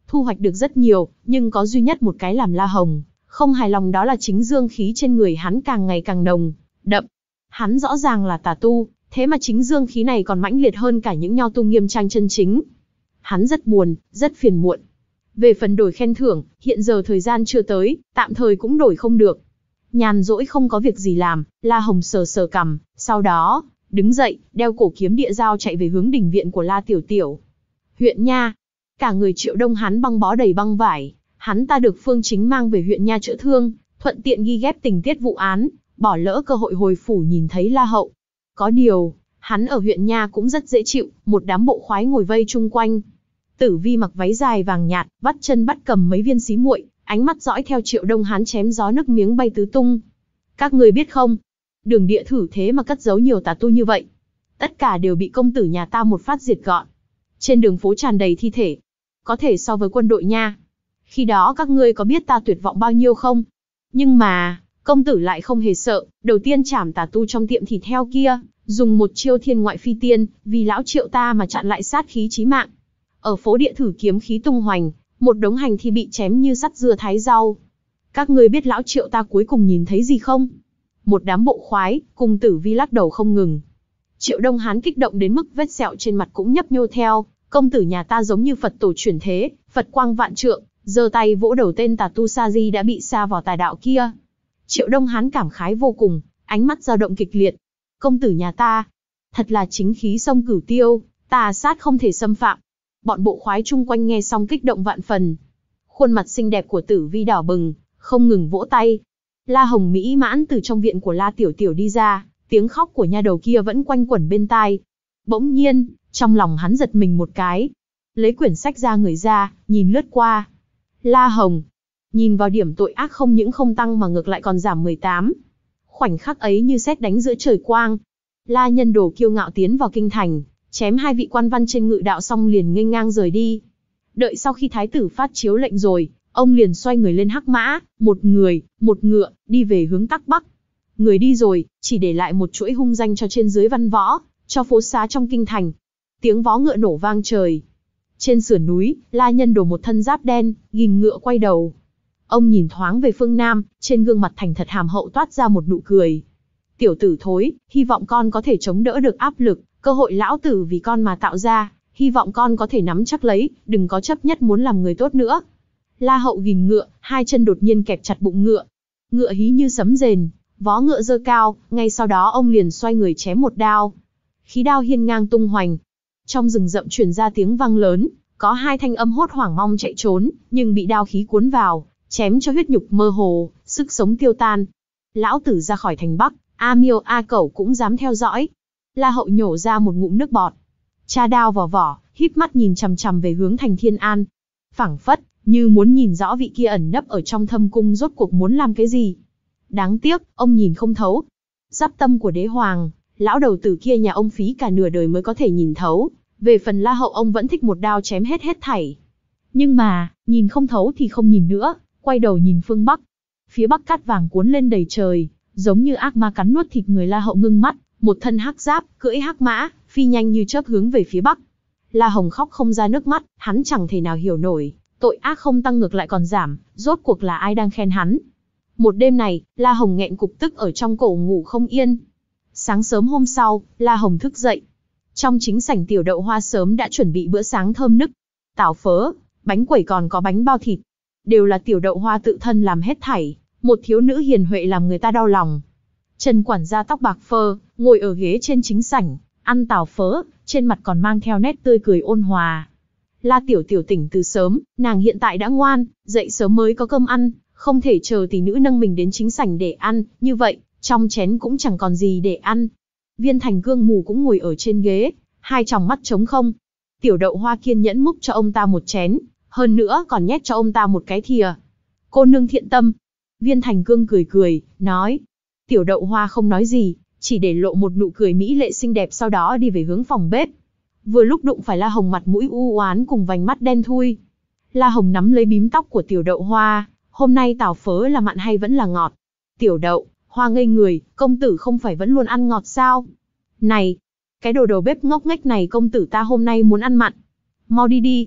thu hoạch được rất nhiều, nhưng có duy nhất một cái làm La Hồng không hài lòng, đó là chính dương khí trên người hắn càng ngày càng nồng, đậm. Hắn rõ ràng là tà tu, thế mà chính dương khí này còn mãnh liệt hơn cả những nho tu nghiêm trang chân chính. Hắn rất buồn, rất phiền muộn. Về phần đổi khen thưởng, hiện giờ thời gian chưa tới, tạm thời cũng đổi không được. Nhàn rỗi không có việc gì làm, La Hồng sờ sờ cằm, sau đó, đứng dậy, đeo cổ kiếm địa dao chạy về hướng đình viện của La Tiểu Tiểu. Huyện Nha. Cả người Triệu Đông hắn băng bó đầy băng vải, hắn ta được Phương Chính mang về huyện Nha chữa thương, thuận tiện ghi ghép tình tiết vụ án, bỏ lỡ cơ hội hồi phủ nhìn thấy La Hậu. Có điều, hắn ở huyện Nha cũng rất dễ chịu, một đám bộ khoái ngồi vây chung quanh. Tử Vi mặc váy dài vàng nhạt, vắt chân bắt cầm mấy viên xí muội, ánh mắt dõi theo Triệu Đông hắn chém gió nước miếng bay tứ tung. Các người biết không, Đường Địa thử thế mà cất giấu nhiều tà tu như vậy. Tất cả đều bị công tử nhà ta một phát diệt gọn. Trên đường phố tràn đầy thi thể, có thể so với quân đội nha. Khi đó các ngươi có biết ta tuyệt vọng bao nhiêu không? Nhưng mà, công tử lại không hề sợ, đầu tiên chảm tà tu trong tiệm thịt heo kia, dùng một chiêu thiên ngoại phi tiên, vì lão Triệu ta mà chặn lại sát khí chí mạng. Ở phố Địa thử kiếm khí tung hoành, một đống hành thi bị chém như sắt dưa thái rau. Các ngươi biết lão Triệu ta cuối cùng nhìn thấy gì không? Một đám bộ khoái, cùng Tử Vi lắc đầu không ngừng. Triệu Đông Hán kích động đến mức vết sẹo trên mặt cũng nhấp nhô theo, công tử nhà ta giống như Phật tổ chuyển thế, Phật quang vạn trượng, giơ tay vỗ đầu tên tà tu Sa Di đã bị sa vào tà đạo kia. Triệu Đông Hán cảm khái vô cùng, ánh mắt dao động kịch liệt. Công tử nhà ta, thật là chính khí sông Cửu Tiêu, tà sát không thể xâm phạm. Bọn bộ khoái chung quanh nghe xong kích động vạn phần. Khuôn mặt xinh đẹp của Tử Vi đỏ bừng, không ngừng vỗ tay. La Hồng mỹ mãn từ trong viện của La Tiểu Tiểu đi ra, tiếng khóc của nha đầu kia vẫn quanh quẩn bên tai. Bỗng nhiên, trong lòng hắn giật mình một cái. Lấy quyển sách ra người ra, nhìn lướt qua. La Hồng. Nhìn vào điểm tội ác không những không tăng mà ngược lại còn giảm mười tám. Khoảnh khắc ấy như sét đánh giữa trời quang. La Nhân Đồ kiêu ngạo tiến vào kinh thành, chém hai vị quan văn trên ngự đạo xong liền nghênh ngang rời đi. Đợi sau khi thái tử phát chiếu lệnh rồi, ông liền xoay người lên hắc mã, một người, một ngựa, đi về hướng Tắc Bắc. Người đi rồi, chỉ để lại một chuỗi hung danh cho trên dưới văn võ, cho phố xá trong kinh thành. Tiếng vó ngựa nổ vang trời. Trên sườn núi, La Nhân Đồ một thân giáp đen, ghim ngựa quay đầu. Ông nhìn thoáng về phương Nam, trên gương mặt thành thật hàm hậu toát ra một nụ cười. Tiểu tử thối, hy vọng con có thể chống đỡ được áp lực, cơ hội lão tử vì con mà tạo ra, hy vọng con có thể nắm chắc lấy, đừng có chấp nhất muốn làm người tốt nữa. La Hậu ghim ngựa, hai chân đột nhiên kẹp chặt bụng ngựa. Ngựa hí như sấm rền, vó ngựa giơ cao, ngay sau đó ông liền xoay người chém một đao. Khí đao hiên ngang tung hoành. Trong rừng rậm truyền ra tiếng vang lớn, có hai thanh âm hốt hoảng mong chạy trốn, nhưng bị đao khí cuốn vào, chém cho huyết nhục mơ hồ, sức sống tiêu tan. Lão tử ra khỏi thành Bắc, A Miêu A Cẩu cũng dám theo dõi. La Hậu nhổ ra một ngụm nước bọt, tra đao vào vỏ, híp mắt nhìn chằm chằm về hướng thành Thiên An. Phảng phất như muốn nhìn rõ vị kia ẩn nấp ở trong thâm cung rốt cuộc muốn làm cái gì. Đáng tiếc, ông nhìn không thấu. Giáp tâm của đế hoàng, lão đầu tử kia nhà ông phí cả nửa đời mới có thể nhìn thấu. Về phần La Hậu ông vẫn thích một đao chém hết hết thảy. Nhưng mà, nhìn không thấu thì không nhìn nữa, quay đầu nhìn phương Bắc. Phía Bắc cát vàng cuốn lên đầy trời, giống như ác ma cắn nuốt thịt người. La Hậu ngưng mắt, một thân hắc giáp, cưỡi hắc mã, phi nhanh như chớp hướng về phía Bắc. La Hồng khóc không ra nước mắt, hắn chẳng thể nào hiểu nổi, tội ác không tăng ngược lại còn giảm, rốt cuộc là ai đang khen hắn. Một đêm này, La Hồng nghẹn cục tức ở trong cổ ngủ không yên. Sáng sớm hôm sau, La Hồng thức dậy. Trong chính sảnh Tiểu Đậu Hoa sớm đã chuẩn bị bữa sáng thơm nức. Tảo phớ, bánh quẩy còn có bánh bao thịt. Đều là Tiểu Đậu Hoa tự thân làm hết thảy, một thiếu nữ hiền huệ làm người ta đau lòng. Trần quản gia tóc bạc phơ, ngồi ở ghế trên chính sảnh, ăn tảo phớ, trên mặt còn mang theo nét tươi cười ôn hòa. La Tiểu Tiểu tỉnh từ sớm, nàng hiện tại đã ngoan, dậy sớm mới có cơm ăn, không thể chờ tỷ nữ nâng mình đến chính sảnh để ăn, như vậy, trong chén cũng chẳng còn gì để ăn. Viên Thành Cương mù cũng ngồi ở trên ghế, hai tròng mắt trống không. Tiểu Đậu Hoa kiên nhẫn múc cho ông ta một chén, hơn nữa còn nhét cho ông ta một cái thìa. Cô nương thiện tâm. Viên Thành Cương cười cười, nói. Tiểu Đậu Hoa không nói gì, chỉ để lộ một nụ cười mỹ lệ xinh đẹp, sau đó đi về hướng phòng bếp. Vừa lúc đụng phải La Hồng mặt mũi u oán cùng vành mắt đen thui. La Hồng nắm lấy bím tóc của Tiểu Đậu Hoa, hôm nay tảo phớ là mặn hay vẫn là ngọt? Tiểu Đậu Hoa ngây người, công tử không phải vẫn luôn ăn ngọt sao? Này, cái đồ đầu bếp ngốc nghếch này, công tử ta hôm nay muốn ăn mặn. Mau đi đi.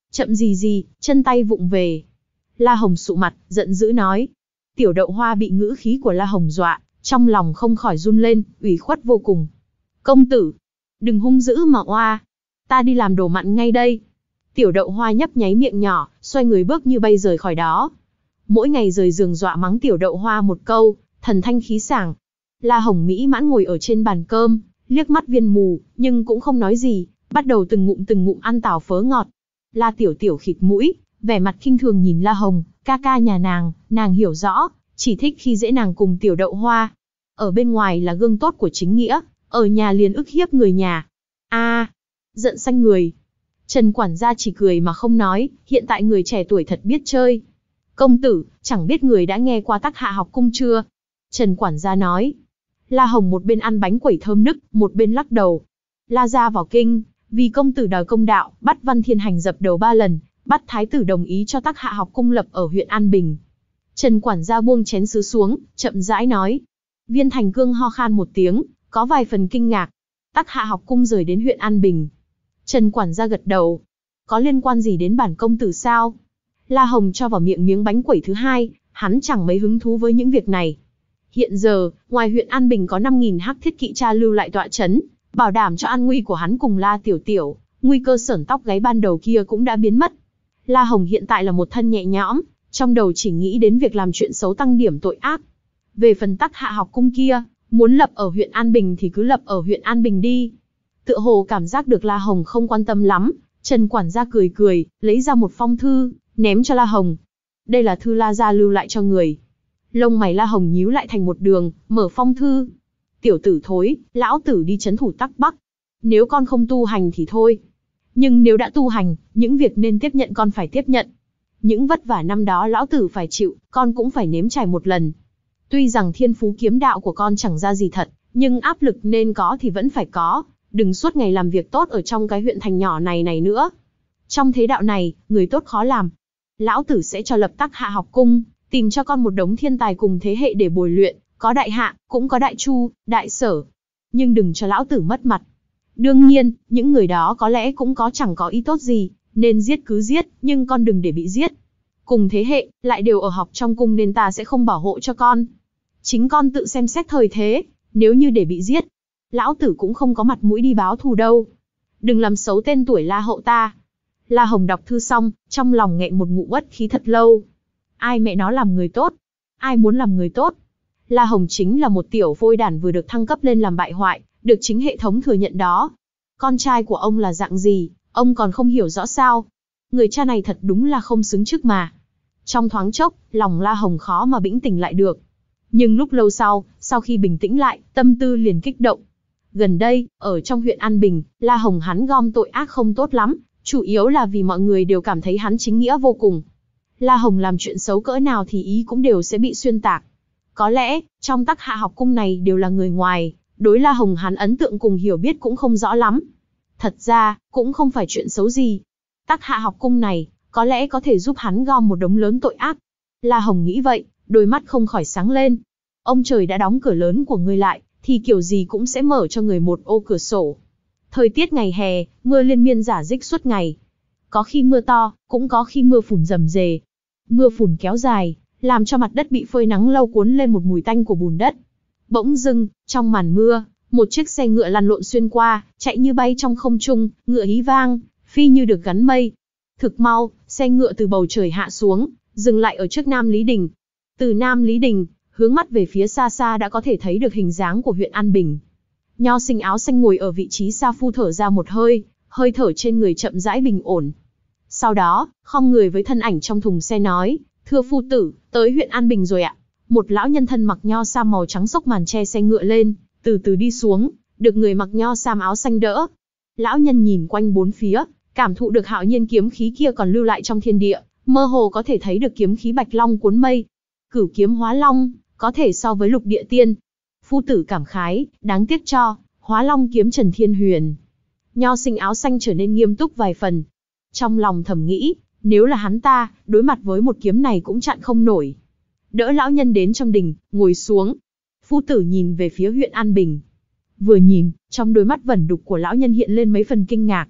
Chậm gì gì, chân tay vụng về. La Hồng sụ mặt, giận dữ nói. Tiểu Đậu Hoa bị ngữ khí của La Hồng dọa, trong lòng không khỏi run lên, ủy khuất vô cùng. Công tử, đừng hung dữ mà oa, ta đi làm đồ mặn ngay đây. Tiểu Đậu Hoa nhấp nháy miệng nhỏ, xoay người bước như bay rời khỏi đó. Mỗi ngày rời giường dọa mắng Tiểu Đậu Hoa một câu, thần thanh khí sảng. La Hồng mỹ mãn ngồi ở trên bàn cơm, liếc mắt viên mù, nhưng cũng không nói gì, bắt đầu từng ngụm từng ngụm ăn tảo phớ ngọt. La Tiểu Tiểu khịt mũi, vẻ mặt khinh thường nhìn La Hồng, ca ca nhà nàng, nàng hiểu rõ, chỉ thích khi dễ nàng cùng Tiểu Đậu Hoa. Ở bên ngoài là gương tốt của chính nghĩa, ở nhà liền ức hiếp người nhà. A, à, giận xanh người. Trần quản gia chỉ cười mà không nói, hiện tại người trẻ tuổi thật biết chơi. Công tử, chẳng biết người đã nghe qua Tắc Hạ học cung chưa? Trần quản gia nói. La Hồng một bên ăn bánh quẩy thơm nức, một bên lắc đầu. La gia vào kinh, vì công tử đòi công đạo, bắt Văn Thiên Hành dập đầu ba lần, bắt thái tử đồng ý cho Tắc Hạ học cung lập ở huyện An Bình. Trần quản gia buông chén sứ xuống, chậm rãi nói. Viên Thành Cương ho khan một tiếng, có vài phần kinh ngạc. Tắc Hạ học cung rời đến huyện An Bình. Trần quản gia gật đầu. Có liên quan gì đến bản công tử sao? La Hồng cho vào miệng miếng bánh quẩy thứ hai, hắn chẳng mấy hứng thú với những việc này. Hiện giờ, ngoài huyện An Bình có năm nghìn hắc thiết kỵ tra lưu lại tọa chấn, bảo đảm cho an nguy của hắn cùng La Tiểu Tiểu, nguy cơ sởn tóc gáy ban đầu kia cũng đã biến mất. La Hồng hiện tại là một thân nhẹ nhõm, trong đầu chỉ nghĩ đến việc làm chuyện xấu tăng điểm tội ác. Về phần Tắc Hạ học cung kia, muốn lập ở huyện An Bình thì cứ lập ở huyện An Bình đi. Tựa hồ cảm giác được La Hồng không quan tâm lắm, Trần quản gia cười cười, lấy ra một phong thư, ném cho La Hồng. Đây là thư La gia lưu lại cho người. Lông mày La Hồng nhíu lại thành một đường, mở phong thư. Tiểu tử thối, lão tử đi trấn thủ Tắc Bắc. Nếu con không tu hành thì thôi. Nhưng nếu đã tu hành, những việc nên tiếp nhận con phải tiếp nhận. Những vất vả năm đó lão tử phải chịu, con cũng phải nếm trải một lần. Tuy rằng thiên phú kiếm đạo của con chẳng ra gì thật, nhưng áp lực nên có thì vẫn phải có. Đừng suốt ngày làm việc tốt ở trong cái huyện thành nhỏ này này nữa. Trong thế đạo này, người tốt khó làm. Lão tử sẽ cho lập Tắc Hạ học cung, tìm cho con một đống thiên tài cùng thế hệ để bồi luyện, có đại hạ, cũng có đại chu, đại sở. Nhưng đừng cho lão tử mất mặt. Đương nhiên, những người đó có lẽ cũng có chẳng có ý tốt gì, nên giết cứ giết, nhưng con đừng để bị giết. Cùng thế hệ, lại đều ở học trong cung nên ta sẽ không bảo hộ cho con. Chính con tự xem xét thời thế, nếu như để bị giết, lão tử cũng không có mặt mũi đi báo thù đâu. Đừng làm xấu tên tuổi La hậu ta. La Hồng đọc thư xong, trong lòng nghẹn một ngụm uất khí thật lâu. Ai mẹ nó làm người tốt? Ai muốn làm người tốt? La Hồng chính là một tiểu phôi đản vừa được thăng cấp lên làm bại hoại, được chính hệ thống thừa nhận đó. Con trai của ông là dạng gì, ông còn không hiểu rõ sao? Người cha này thật đúng là không xứng chức mà. Trong thoáng chốc, lòng La Hồng khó mà bĩnh tỉnh lại được. Nhưng lúc lâu sau, sau khi bình tĩnh lại, tâm tư liền kích động. Gần đây, ở trong huyện An Bình, La Hồng hắn gom tội ác không tốt lắm, chủ yếu là vì mọi người đều cảm thấy hắn chính nghĩa vô cùng. La Hồng làm chuyện xấu cỡ nào thì ý cũng đều sẽ bị xuyên tạc. Có lẽ, trong Tắc Hạ học cung này đều là người ngoài, đối La Hồng hắn ấn tượng cùng hiểu biết cũng không rõ lắm. Thật ra, cũng không phải chuyện xấu gì. Tắc Hạ học cung này, có lẽ có thể giúp hắn gom một đống lớn tội ác. La Hồng nghĩ vậy, đôi mắt không khỏi sáng lên. Ông trời đã đóng cửa lớn của ngươi lại, thì kiểu gì cũng sẽ mở cho người một ô cửa sổ. Thời tiết ngày hè, mưa liên miên rả rích suốt ngày. Có khi mưa to, cũng có khi mưa phùn rầm rề. Mưa phùn kéo dài, làm cho mặt đất bị phơi nắng lâu cuốn lên một mùi tanh của bùn đất. Bỗng dưng, trong màn mưa, một chiếc xe ngựa lăn lộn xuyên qua, chạy như bay trong không trung, ngựa hí vang, phi như được gắn mây. Thực mau, xe ngựa từ bầu trời hạ xuống, dừng lại ở trước Nam Lý Đình. Từ Nam Lý Đình, hướng mắt về phía xa xa đã có thể thấy được hình dáng của huyện An Bình. Nho sinh áo xanh ngồi ở vị trí xa phu thở ra một hơi, hơi thở trên người chậm rãi bình ổn. Sau đó, khom người với thân ảnh trong thùng xe nói, thưa phu tử, tới huyện An Bình rồi ạ. Một lão nhân thân mặc nho sam màu trắng xốc màn che xe ngựa lên, từ từ đi xuống, được người mặc nho sam áo xanh đỡ. Lão nhân nhìn quanh bốn phía, cảm thụ được hạo nhiên kiếm khí kia còn lưu lại trong thiên địa, mơ hồ có thể thấy được kiếm khí bạch long cuốn mây. Cửu kiếm hóa long, có thể so với lục địa tiên. Phu tử cảm khái, đáng tiếc cho, hóa long kiếm Trần Thiên Huyền. Nho sinh áo xanh trở nên nghiêm túc vài phần. Trong lòng thầm nghĩ, nếu là hắn ta, đối mặt với một kiếm này cũng chặn không nổi. Đỡ lão nhân đến trong đình, ngồi xuống. Phu tử nhìn về phía huyện An Bình. Vừa nhìn, trong đôi mắt vẩn đục của lão nhân hiện lên mấy phần kinh ngạc.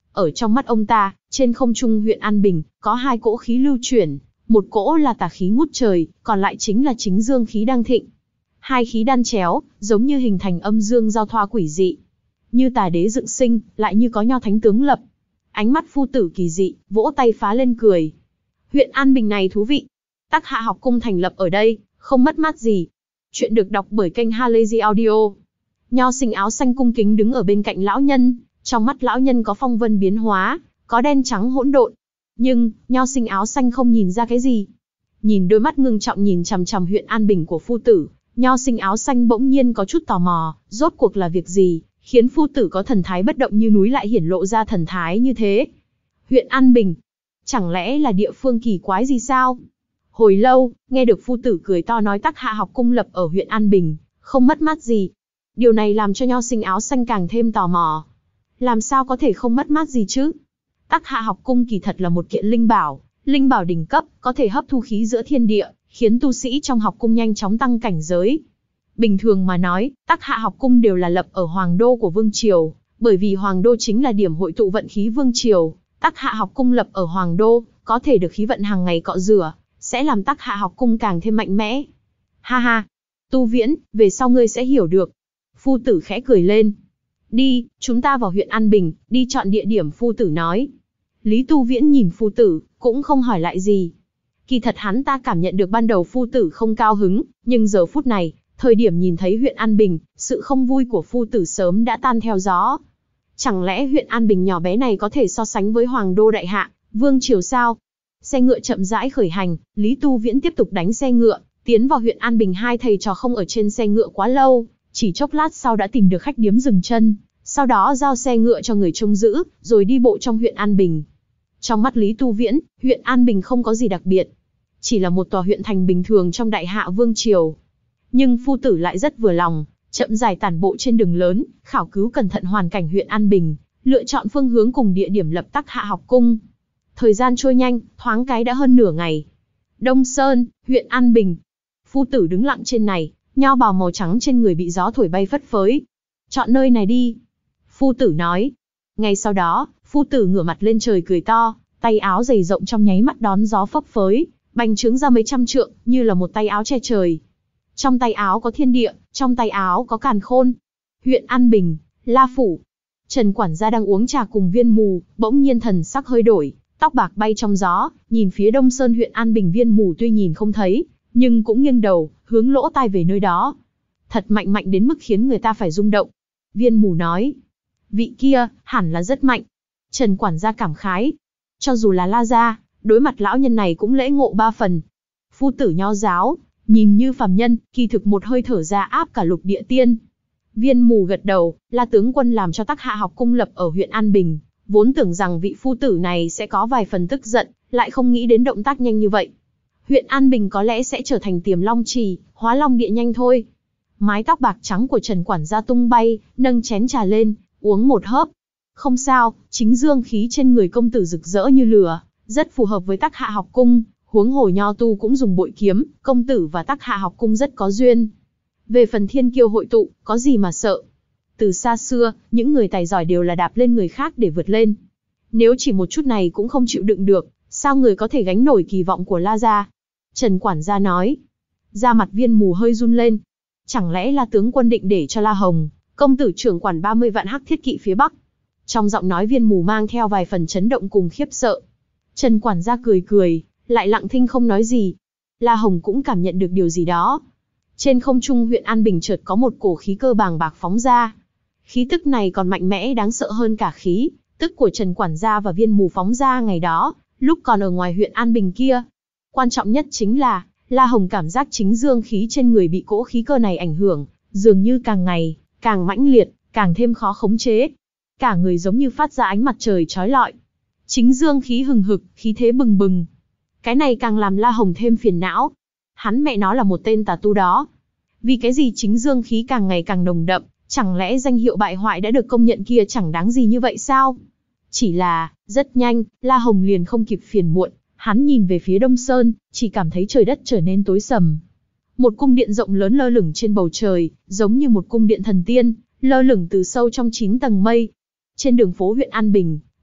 Ở trong mắt ông ta, trên không trung huyện An Bình, có hai cỗ khí lưu chuyển, một cỗ là tà khí ngút trời, còn lại chính là chính dương khí đang thịnh. Hai khí đan chéo, giống như hình thành âm dương giao thoa quỷ dị. Như tà đế dựng sinh, lại như có nho thánh tướng lập. Ánh mắt phu tử kỳ dị, vỗ tay phá lên cười. Huyện An Bình này thú vị. Tắc Hạ học cung thành lập ở đây, không mất mát gì. Chuyện được đọc bởi kênh Halazy Audio. Nho sinh áo xanh cung kính đứng ở bên cạnh lão nhân, trong mắt lão nhân có phong vân biến hóa, có đen trắng hỗn độn. Nhưng, nho sinh áo xanh không nhìn ra cái gì. Nhìn đôi mắt ngưng trọng nhìn chằm chằm huyện An Bình của phu tử, nho sinh áo xanh bỗng nhiên có chút tò mò, rốt cuộc là việc gì, khiến phu tử có thần thái bất động như núi lại hiển lộ ra thần thái như thế. Huyện An Bình, chẳng lẽ là địa phương kỳ quái gì sao? Hồi lâu, nghe được phu tử cười to nói Tắc Hạ học cung lập ở huyện An Bình, không mất mát gì. Điều này làm cho nho sinh áo xanh càng thêm tò mò. Làm sao có thể không mất mát gì chứ? Tắc Hạ học cung kỳ thật là một kiện linh bảo, linh bảo đỉnh cấp, có thể hấp thu khí giữa thiên địa, khiến tu sĩ trong học cung nhanh chóng tăng cảnh giới. Bình thường mà nói, Tắc Hạ học cung đều là lập ở hoàng đô của vương triều, bởi vì hoàng đô chính là điểm hội tụ vận khí vương triều. Tắc Hạ học cung lập ở hoàng đô, có thể được khí vận hàng ngày cọ rửa, sẽ làm Tắc Hạ học cung càng thêm mạnh mẽ. Ha ha, Tu Viễn, về sau ngươi sẽ hiểu được. Phu tử khẽ cười lên. Đi, chúng ta vào huyện An Bình, đi chọn địa điểm, phu tử nói. Lý Tu Viễn nhìn phu tử, cũng không hỏi lại gì. Kỳ thật hắn ta cảm nhận được ban đầu phu tử không cao hứng, nhưng giờ phút này, thời điểm nhìn thấy huyện An Bình, sự không vui của phu tử sớm đã tan theo gió. Chẳng lẽ huyện An Bình nhỏ bé này có thể so sánh với Hoàng đô đại hạ, vương triều sao? Xe ngựa chậm rãi khởi hành, Lý Tu Viễn tiếp tục đánh xe ngựa, tiến vào huyện An Bình. Hai thầy trò không ở trên xe ngựa quá lâu, chỉ chốc lát sau đã tìm được khách điếm dừng chân, sau đó giao xe ngựa cho người trông giữ, rồi đi bộ trong huyện An Bình. Trong mắt Lý Tu Viễn, huyện An Bình không có gì đặc biệt, chỉ là một tòa huyện thành bình thường trong đại hạ vương triều. Nhưng phu tử lại rất vừa lòng, chậm rãi tản bộ trên đường lớn, khảo cứu cẩn thận hoàn cảnh huyện An Bình, lựa chọn phương hướng cùng địa điểm lập Tắc Hạ học cung. Thời gian trôi nhanh, thoáng cái đã hơn nửa ngày. Đông Sơn, huyện An Bình. Phu tử đứng lặng trên này, nho bào màu trắng trên người bị gió thổi bay phất phới. Chọn nơi này đi. Phu tử nói. Ngay sau đó, phu tử ngửa mặt lên trời cười to, tay áo dày rộng trong nháy mắt đón gió phấp phới, bành trướng ra mấy trăm trượng, như là một tay áo che trời. Trong tay áo có thiên địa, trong tay áo có càn khôn. Huyện An Bình, La Phủ. Trần quản gia đang uống trà cùng Viên Mù, bỗng nhiên thần sắc hơi đổi, tóc bạc bay trong gió, nhìn phía Đông Sơn huyện An Bình. Viên Mù tuy nhìn không thấy, nhưng cũng nghiêng đầu, hướng lỗ tai về nơi đó. Thật mạnh, mạnh đến mức khiến người ta phải rung động. Viên Mù nói, vị kia, hẳn là rất mạnh. Trần quản gia cảm khái, cho dù là La gia, đối mặt lão nhân này cũng lễ ngộ ba phần. Phu tử nho giáo, nhìn như phàm nhân, kỳ thực một hơi thở ra áp cả lục địa tiên. Viên Mù gật đầu, La tướng quân làm cho Tắc Hạ học cung lập ở huyện An Bình, vốn tưởng rằng vị phu tử này sẽ có vài phần tức giận, lại không nghĩ đến động tác nhanh như vậy. Huyện An Bình có lẽ sẽ trở thành Tiềm Long Trì, Hóa Long Địa nhanh thôi. Mái tóc bạc trắng của Trần quản gia tung bay, nâng chén trà lên, uống một hớp. Không sao, chính dương khí trên người công tử rực rỡ như lửa, rất phù hợp với Tắc Hạ học cung. Huống hồ nho tu cũng dùng bội kiếm, công tử và Tắc Hạ học cung rất có duyên. Về phần thiên kiêu hội tụ, có gì mà sợ. Từ xa xưa, những người tài giỏi đều là đạp lên người khác để vượt lên. Nếu chỉ một chút này cũng không chịu đựng được, sao người có thể gánh nổi kỳ vọng của La gia? Trần quản gia nói. Da mặt Viên Mù hơi run lên. Chẳng lẽ là tướng quân định để cho La Hồng, công tử trưởng quản ba mươi vạn hắc thiết kỵ phía Bắc? Trong giọng nói Viên Mù mang theo vài phần chấn động cùng khiếp sợ. Trần quản gia cười cười, lại lặng thinh không nói gì. La Hồng cũng cảm nhận được điều gì đó. Trên không trung huyện An Bình chợt có một cổ khí cơ bàng bạc phóng ra. Khí tức này còn mạnh mẽ đáng sợ hơn cả khí tức của Trần quản gia và Viên Mù phóng ra ngày đó, lúc còn ở ngoài huyện An Bình kia. Quan trọng nhất chính là, La Hồng cảm giác chính dương khí trên người bị cỗ khí cơ này ảnh hưởng, dường như càng ngày, càng mãnh liệt, càng thêm khó khống chế. Cả người giống như phát ra ánh mặt trời chói lọi. Chính dương khí hừng hực, khí thế bừng bừng. Cái này càng làm La Hồng thêm phiền não. Hắn mẹ nó là một tên tà tu đó. Vì cái gì chính dương khí càng ngày càng nồng đậm, chẳng lẽ danh hiệu bại hoại đã được công nhận kia chẳng đáng gì như vậy sao? Chỉ là, rất nhanh, La Hồng liền không kịp phiền muộn, hắn nhìn về phía Đông Sơn, chỉ cảm thấy trời đất trở nên tối sầm. Một cung điện rộng lớn lơ lửng trên bầu trời, giống như một cung điện thần tiên, lơ lửng từ sâu trong chín tầng mây. Trên đường phố huyện An Bình,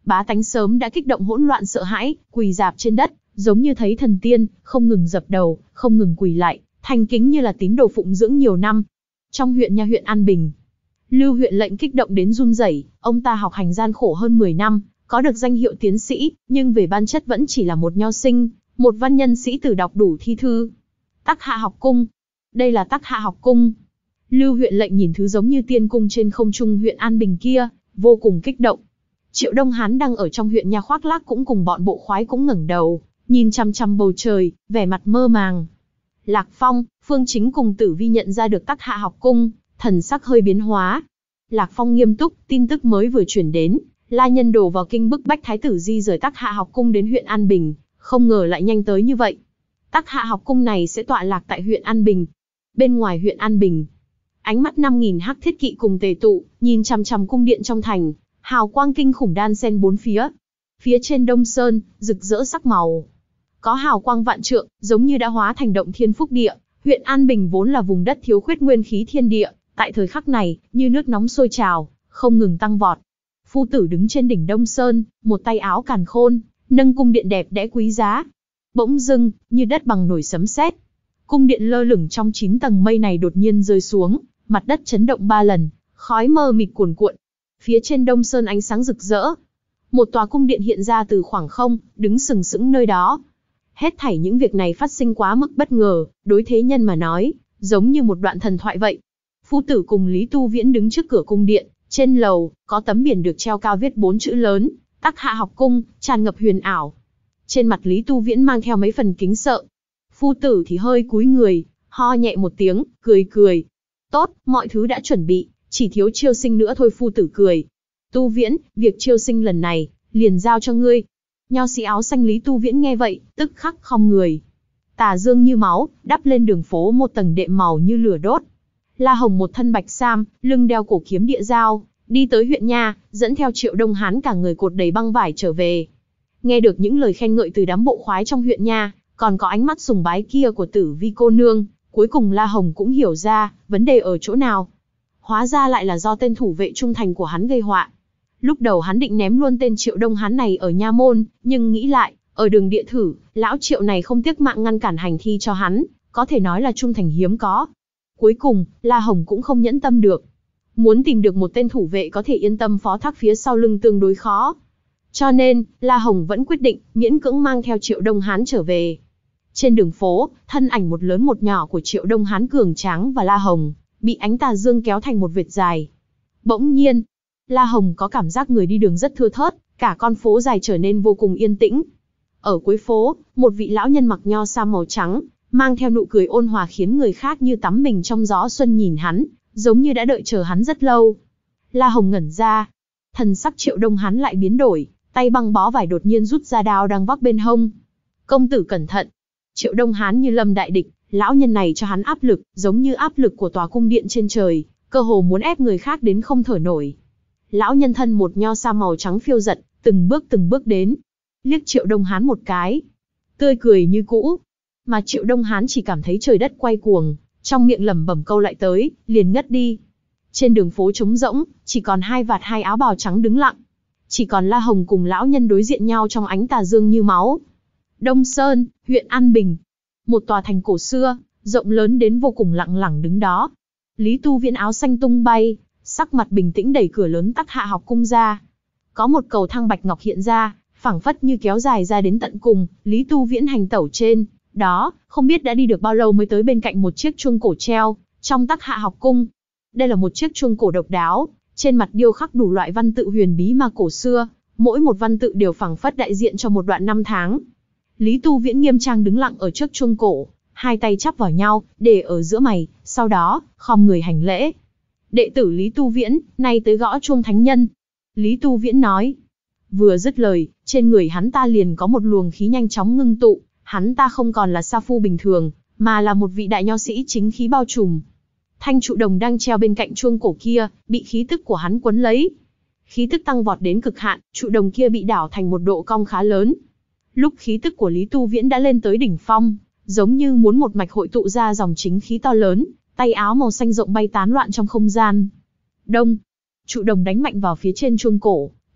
bá tánh sớm đã kích động hỗn loạn sợ hãi, quỳ rạp trên đất, giống như thấy thần tiên, không ngừng dập đầu, không ngừng quỳ lạy, thành kính như là tín đồ phụng dưỡng nhiều năm. Trong huyện nha huyện An Bình, Lưu huyện lệnh kích động đến run rẩy, ông ta học hành gian khổ hơn mười năm, có được danh hiệu tiến sĩ, nhưng về bản chất vẫn chỉ là một nho sinh, một văn nhân sĩ tử đọc đủ thi thư. Tắc Hạ học cung. Đây là Tắc Hạ học cung. Lưu huyện lệnh nhìn thứ giống như tiên cung trên không trung huyện An Bình kia, vô cùng kích động. Triệu Đông Hán đang ở trong huyện nha khoác lác cũng cùng bọn bộ khoái cũng ngẩng đầu, nhìn chăm chăm bầu trời, vẻ mặt mơ màng. Lạc Phong, Phương Chính cùng Tử Vi nhận ra được Tắc Hạ học cung, thần sắc hơi biến hóa. Lạc Phong nghiêm túc, tin tức mới vừa chuyển đến, La Nhân đổ vào kinh bức bách thái tử di rời Tắc Hạ học cung đến huyện An Bình, không ngờ lại nhanh tới như vậy. Tắc Hạ học cung này sẽ tọa lạc tại huyện An Bình. Bên ngoài huyện An Bình, ánh mắt năm nghìn hắc thiết kỵ cùng tề tụ, nhìn chằm chằm cung điện trong thành, hào quang kinh khủng đan xen bốn phía. Phía trên Đông Sơn, rực rỡ sắc màu, có hào quang vạn trượng, giống như đã hóa thành động thiên phúc địa. Huyện An Bình vốn là vùng đất thiếu khuyết nguyên khí thiên địa, tại thời khắc này, như nước nóng sôi trào, không ngừng tăng vọt. Phu tử đứng trên đỉnh Đông Sơn, một tay áo càn khôn, nâng cung điện đẹp đẽ quý giá. Bỗng dưng, như đất bằng nổi sấm sét, cung điện lơ lửng trong chín tầng mây này đột nhiên rơi xuống, mặt đất chấn động ba lần, khói mờ mịt cuồn cuộn. Phía trên Đông Sơn ánh sáng rực rỡ, một tòa cung điện hiện ra từ khoảng không, đứng sừng sững nơi đó. Hết thảy những việc này phát sinh quá mức bất ngờ, đối thế nhân mà nói, giống như một đoạn thần thoại vậy. Phu tử cùng Lý Tu Viễn đứng trước cửa cung điện, trên lầu, có tấm biển được treo cao viết bốn chữ lớn, Tắc Hạ học cung, tràn ngập huyền ảo. Trên mặt Lý Tu Viễn mang theo mấy phần kính sợ. Phu tử thì hơi cúi người, ho nhẹ một tiếng, cười cười. Tốt, mọi thứ đã chuẩn bị, chỉ thiếu chiêu sinh nữa thôi. Phu tử cười. Tu Viễn, việc chiêu sinh lần này, liền giao cho ngươi. Nho sĩ áo xanh Lý Tu Viễn nghe vậy, tức khắc khom người. Tà dương như máu, đắp lên đường phố một tầng đệm màu như lửa đốt. La Hồng một thân bạch sam, lưng đeo cổ kiếm địa dao, đi tới huyện nha, dẫn theo Triệu Đông Hán cả người cột đầy băng vải trở về. Nghe được những lời khen ngợi từ đám bộ khoái trong huyện nha, còn có ánh mắt sùng bái kia của Tử Vi cô nương, cuối cùng La Hồng cũng hiểu ra, vấn đề ở chỗ nào. Hóa ra lại là do tên thủ vệ trung thành của hắn gây họa. Lúc đầu hắn định ném luôn tên Triệu Đông Hán này ở nha môn, nhưng nghĩ lại, ở đường địa thử, lão Triệu này không tiếc mạng ngăn cản hành thi cho hắn, có thể nói là trung thành hiếm có. Cuối cùng, La Hồng cũng không nhẫn tâm được. Muốn tìm được một tên thủ vệ có thể yên tâm phó thác phía sau lưng tương đối khó. Cho nên, La Hồng vẫn quyết định, miễn cưỡng mang theo Triệu Đông Hán trở về. Trên đường phố, thân ảnh một lớn một nhỏ của Triệu Đông Hán cường tráng và La Hồng, bị ánh tà dương kéo thành một vệt dài. Bỗng nhiên, La Hồng có cảm giác người đi đường rất thưa thớt, cả con phố dài trở nên vô cùng yên tĩnh. Ở cuối phố, một vị lão nhân mặc nho sa màu trắng, mang theo nụ cười ôn hòa khiến người khác như tắm mình trong gió xuân nhìn hắn, giống như đã đợi chờ hắn rất lâu. La Hồng ngẩn ra, thần sắc Triệu Đông Hán lại biến đổi, tay băng bó vải đột nhiên rút ra đao đang vác bên hông. Công tử cẩn thận. Triệu Đông Hán như lâm đại địch, lão nhân này cho hắn áp lực, giống như áp lực của tòa cung điện trên trời, cơ hồ muốn ép người khác đến không thở nổi. Lão nhân thân một nho sa màu trắng phiêu giật, từng bước từng bước đến, liếc Triệu Đông Hán một cái, tươi cười như cũ. Mà Triệu Đông Hán chỉ cảm thấy trời đất quay cuồng, trong miệng lẩm bẩm câu lại tới, liền ngất đi. Trên đường phố trống rỗng, chỉ còn hai vạt hai áo bào trắng đứng lặng. Chỉ còn La Hồng cùng lão nhân đối diện nhau trong ánh tà dương như máu. Đông Sơn, huyện An Bình. Một tòa thành cổ xưa, rộng lớn đến vô cùng lặng lẳng đứng đó. Lý Tu Viễn áo xanh tung bay, sắc mặt bình tĩnh đẩy cửa lớn Tắc Hạ học cung ra. Có một cầu thang bạch ngọc hiện ra, phảng phất như kéo dài ra đến tận cùng. Lý Tu Viễn hành tẩu trên đó, không biết đã đi được bao lâu mới tới bên cạnh một chiếc chuông cổ treo trong Tắc Hạ học cung. Đây là một chiếc chuông cổ độc đáo, trên mặt điêu khắc đủ loại văn tự huyền bí mà cổ xưa, mỗi một văn tự đều phảng phất đại diện cho một đoạn năm tháng. Lý Tu Viễn nghiêm trang đứng lặng ở trước chuông cổ, hai tay chắp vào nhau, để ở giữa mày, sau đó, khom người hành lễ. Đệ tử Lý Tu Viễn, nay tới gõ chuông thánh nhân. Lý Tu Viễn nói. Vừa dứt lời, trên người hắn ta liền có một luồng khí nhanh chóng ngưng tụ, hắn ta không còn là sa phu bình thường, mà là một vị đại nho sĩ chính khí bao trùm. Thanh trụ đồng đang treo bên cạnh chuông cổ kia, bị khí tức của hắn quấn lấy. Khí tức tăng vọt đến cực hạn, trụ đồng kia bị đảo thành một độ cong khá lớn. Lúc khí tức của Lý Tu Viễn đã lên tới đỉnh phong, giống như muốn một mạch hội tụ ra dòng chính khí to lớn, tay áo màu xanh rộng bay tán loạn trong không gian. Đông, trụ đồng đánh mạnh vào phía trên chuông cổ,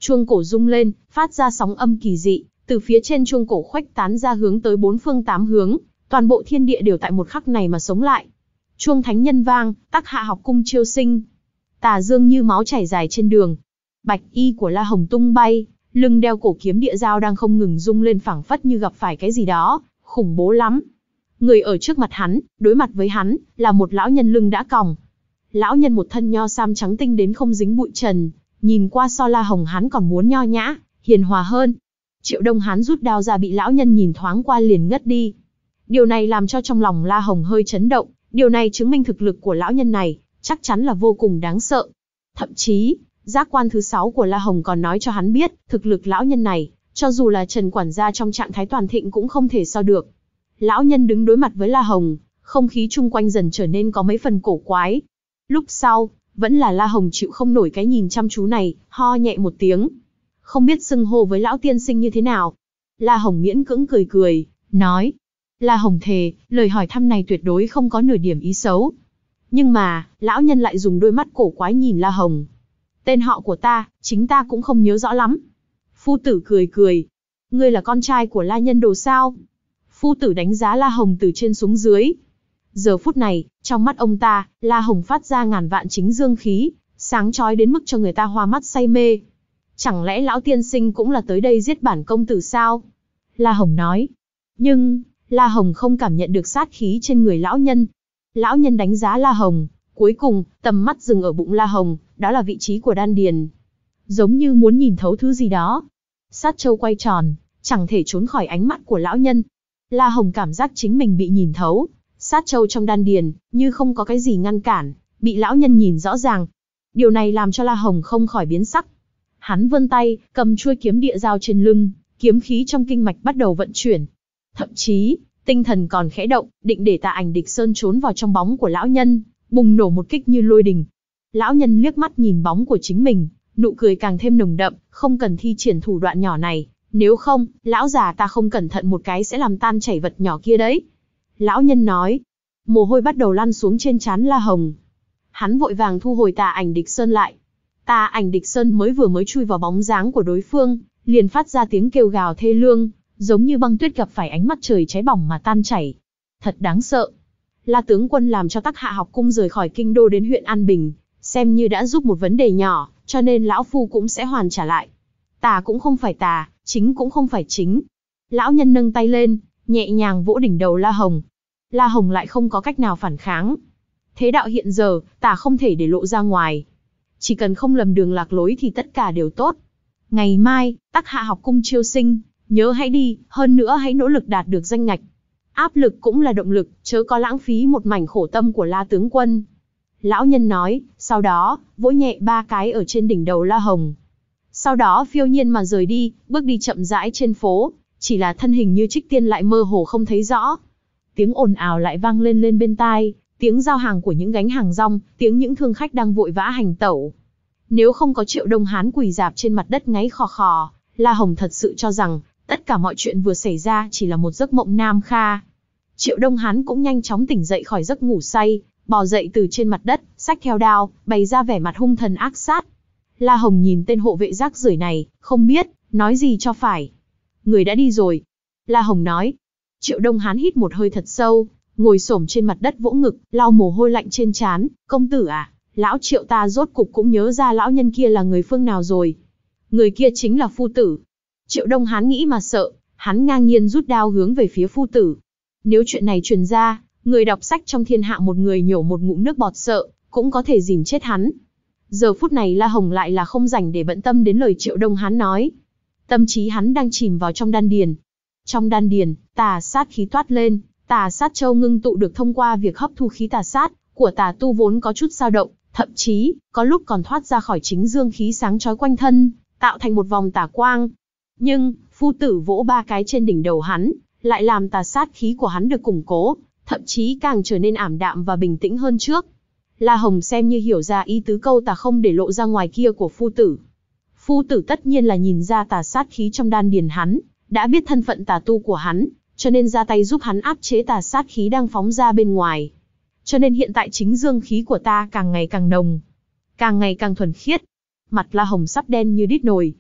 Chuông cổ rung lên, phát ra sóng âm kỳ dị, từ phía trên chuông cổ khuếch tán ra hướng tới bốn phương tám hướng, toàn bộ thiên địa đều tại một khắc này mà sống lại. Chuông thánh nhân vang, Tắc Hạ học cung chiêu sinh. Tà dương như máu chảy dài trên đường. Bạch y của La Hồng tung bay, lưng đeo cổ kiếm địa dao đang không ngừng rung lên phảng phất như gặp phải cái gì đó, khủng bố lắm. Người ở trước mặt hắn, đối mặt với hắn, là một lão nhân lưng đã còng. Lão nhân một thân nho sam trắng tinh đến không dính bụi trần, nhìn qua so La Hồng hắn còn muốn nho nhã, hiền hòa hơn. Triệu Đông Hán rút đao ra bị lão nhân nhìn thoáng qua liền ngất đi. Điều này làm cho trong lòng La Hồng hơi chấn động, điều này chứng minh thực lực của lão nhân này, chắc chắn là vô cùng đáng sợ. Thậm chí, giác quan thứ sáu của La Hồng còn nói cho hắn biết, thực lực lão nhân này, cho dù là Trần quản gia trong trạng thái toàn thịnh cũng không thể so được. Lão nhân đứng đối mặt với La Hồng, không khí chung quanh dần trở nên có mấy phần cổ quái. Lúc sau, vẫn là La Hồng chịu không nổi cái nhìn chăm chú này, ho nhẹ một tiếng. Không biết xưng hô với lão tiên sinh như thế nào. La Hồng miễn cưỡng cười cười, nói. La Hồng thề, lời hỏi thăm này tuyệt đối không có nửa điểm ý xấu. Nhưng mà, lão nhân lại dùng đôi mắt cổ quái nhìn La Hồng. Tên họ của ta, chính ta cũng không nhớ rõ lắm. Phu tử cười cười. Ngươi là con trai của La Nhân Đồ sao? Phu tử đánh giá La Hồng từ trên xuống dưới. Giờ phút này, trong mắt ông ta, La Hồng phát ra ngàn vạn chính dương khí, sáng chói đến mức cho người ta hoa mắt say mê. Chẳng lẽ lão tiên sinh cũng là tới đây giết bản công tử sao? La Hồng nói. Nhưng, La Hồng không cảm nhận được sát khí trên người lão nhân. Lão nhân đánh giá La Hồng, cuối cùng, tầm mắt dừng ở bụng La Hồng, đó là vị trí của đan điền. Giống như muốn nhìn thấu thứ gì đó. Sát châu quay tròn, chẳng thể trốn khỏi ánh mắt của lão nhân. La Hồng cảm giác chính mình bị nhìn thấu, sát châu trong đan điền, như không có cái gì ngăn cản, bị lão nhân nhìn rõ ràng. Điều này làm cho La Hồng không khỏi biến sắc. Hắn vươn tay, cầm chuôi kiếm địa dao trên lưng, kiếm khí trong kinh mạch bắt đầu vận chuyển. Thậm chí, tinh thần còn khẽ động, định để Tà Ảnh Địch Sơn trốn vào trong bóng của lão nhân, bùng nổ một kích như lôi đình. Lão nhân liếc mắt nhìn bóng của chính mình, nụ cười càng thêm nồng đậm, không cần thi triển thủ đoạn nhỏ này, nếu không, lão già ta không cẩn thận một cái sẽ làm tan chảy vật nhỏ kia đấy. Lão nhân nói, mồ hôi bắt đầu lăn xuống trên trán La Hồng. Hắn vội vàng thu hồi Tà Ảnh Địch Sơn lại. Tà Ảnh Địch Sơn mới vừa mới chui vào bóng dáng của đối phương, liền phát ra tiếng kêu gào thê lương, giống như băng tuyết gặp phải ánh mặt trời cháy bỏng mà tan chảy. Thật đáng sợ. La tướng quân làm cho Tắc Hạ học cung rời khỏi kinh đô đến huyện An Bình, xem như đã giúp một vấn đề nhỏ, cho nên lão phu cũng sẽ hoàn trả lại. Tà cũng không phải tà, chính cũng không phải chính. Lão nhân nâng tay lên, nhẹ nhàng vỗ đỉnh đầu La Hồng. La Hồng lại không có cách nào phản kháng. Thế đạo hiện giờ, tà không thể để lộ ra ngoài. Chỉ cần không lầm đường lạc lối thì tất cả đều tốt. Ngày mai, Tắc Hạ học cung chiêu sinh, nhớ hãy đi, hơn nữa hãy nỗ lực đạt được danh ngạch. Áp lực cũng là động lực, chớ có lãng phí một mảnh khổ tâm của La tướng quân. Lão nhân nói, sau đó, vỗ nhẹ ba cái ở trên đỉnh đầu La Hồng. Sau đó phiêu nhiên mà rời đi, bước đi chậm rãi trên phố, chỉ là thân hình như trích tiên lại mơ hồ không thấy rõ. Tiếng ồn ào lại vang lên lên bên tai, tiếng giao hàng của những gánh hàng rong, tiếng những thương khách đang vội vã hành tẩu. Nếu không có Triệu Đông Hán quỳ rạp trên mặt đất ngáy khò khò, La Hồng thật sự cho rằng, tất cả mọi chuyện vừa xảy ra chỉ là một giấc mộng nam kha. Triệu Đông Hán cũng nhanh chóng tỉnh dậy khỏi giấc ngủ say, bò dậy từ trên mặt đất, xách theo đao, bày ra vẻ mặt hung thần ác sát. La Hồng nhìn tên hộ vệ rác rưởi này, không biết, nói gì cho phải. Người đã đi rồi. La Hồng nói. Triệu Đông Hán hít một hơi thật sâu, ngồi xổm trên mặt đất vỗ ngực, lau mồ hôi lạnh trên trán. Công tử à, lão Triệu ta rốt cục cũng nhớ ra lão nhân kia là người phương nào rồi. Người kia chính là phu tử. Triệu Đông Hán nghĩ mà sợ, hắn ngang nhiên rút đao hướng về phía phu tử. Nếu chuyện này truyền ra, người đọc sách trong thiên hạ một người nhổ một ngụm nước bọt sợ, cũng có thể dìm chết hắn. Giờ phút này La Hồng lại là không rảnh để bận tâm đến lời Triệu Đông Hán nói. Tâm trí hắn đang chìm vào trong đan điền. Trong đan điền, tà sát khí toát lên, tà sát châu ngưng tụ được thông qua việc hấp thu khí tà sát của tà tu vốn có chút dao động, thậm chí, có lúc còn thoát ra khỏi chính dương khí sáng chói quanh thân, tạo thành một vòng tà quang. Nhưng, phu tử vỗ ba cái trên đỉnh đầu hắn, lại làm tà sát khí của hắn được củng cố, thậm chí càng trở nên ảm đạm và bình tĩnh hơn trước. La Hồng xem như hiểu ra ý tứ câu tà không để lộ ra ngoài kia của phu tử. Phu tử tất nhiên là nhìn ra tà sát khí trong đan điền hắn, đã biết thân phận tà tu của hắn, cho nên ra tay giúp hắn áp chế tà sát khí đang phóng ra bên ngoài. Cho nên hiện tại chính dương khí của ta càng ngày càng nồng, càng ngày càng thuần khiết. Mặt La Hồng sắp đen như đít nồi.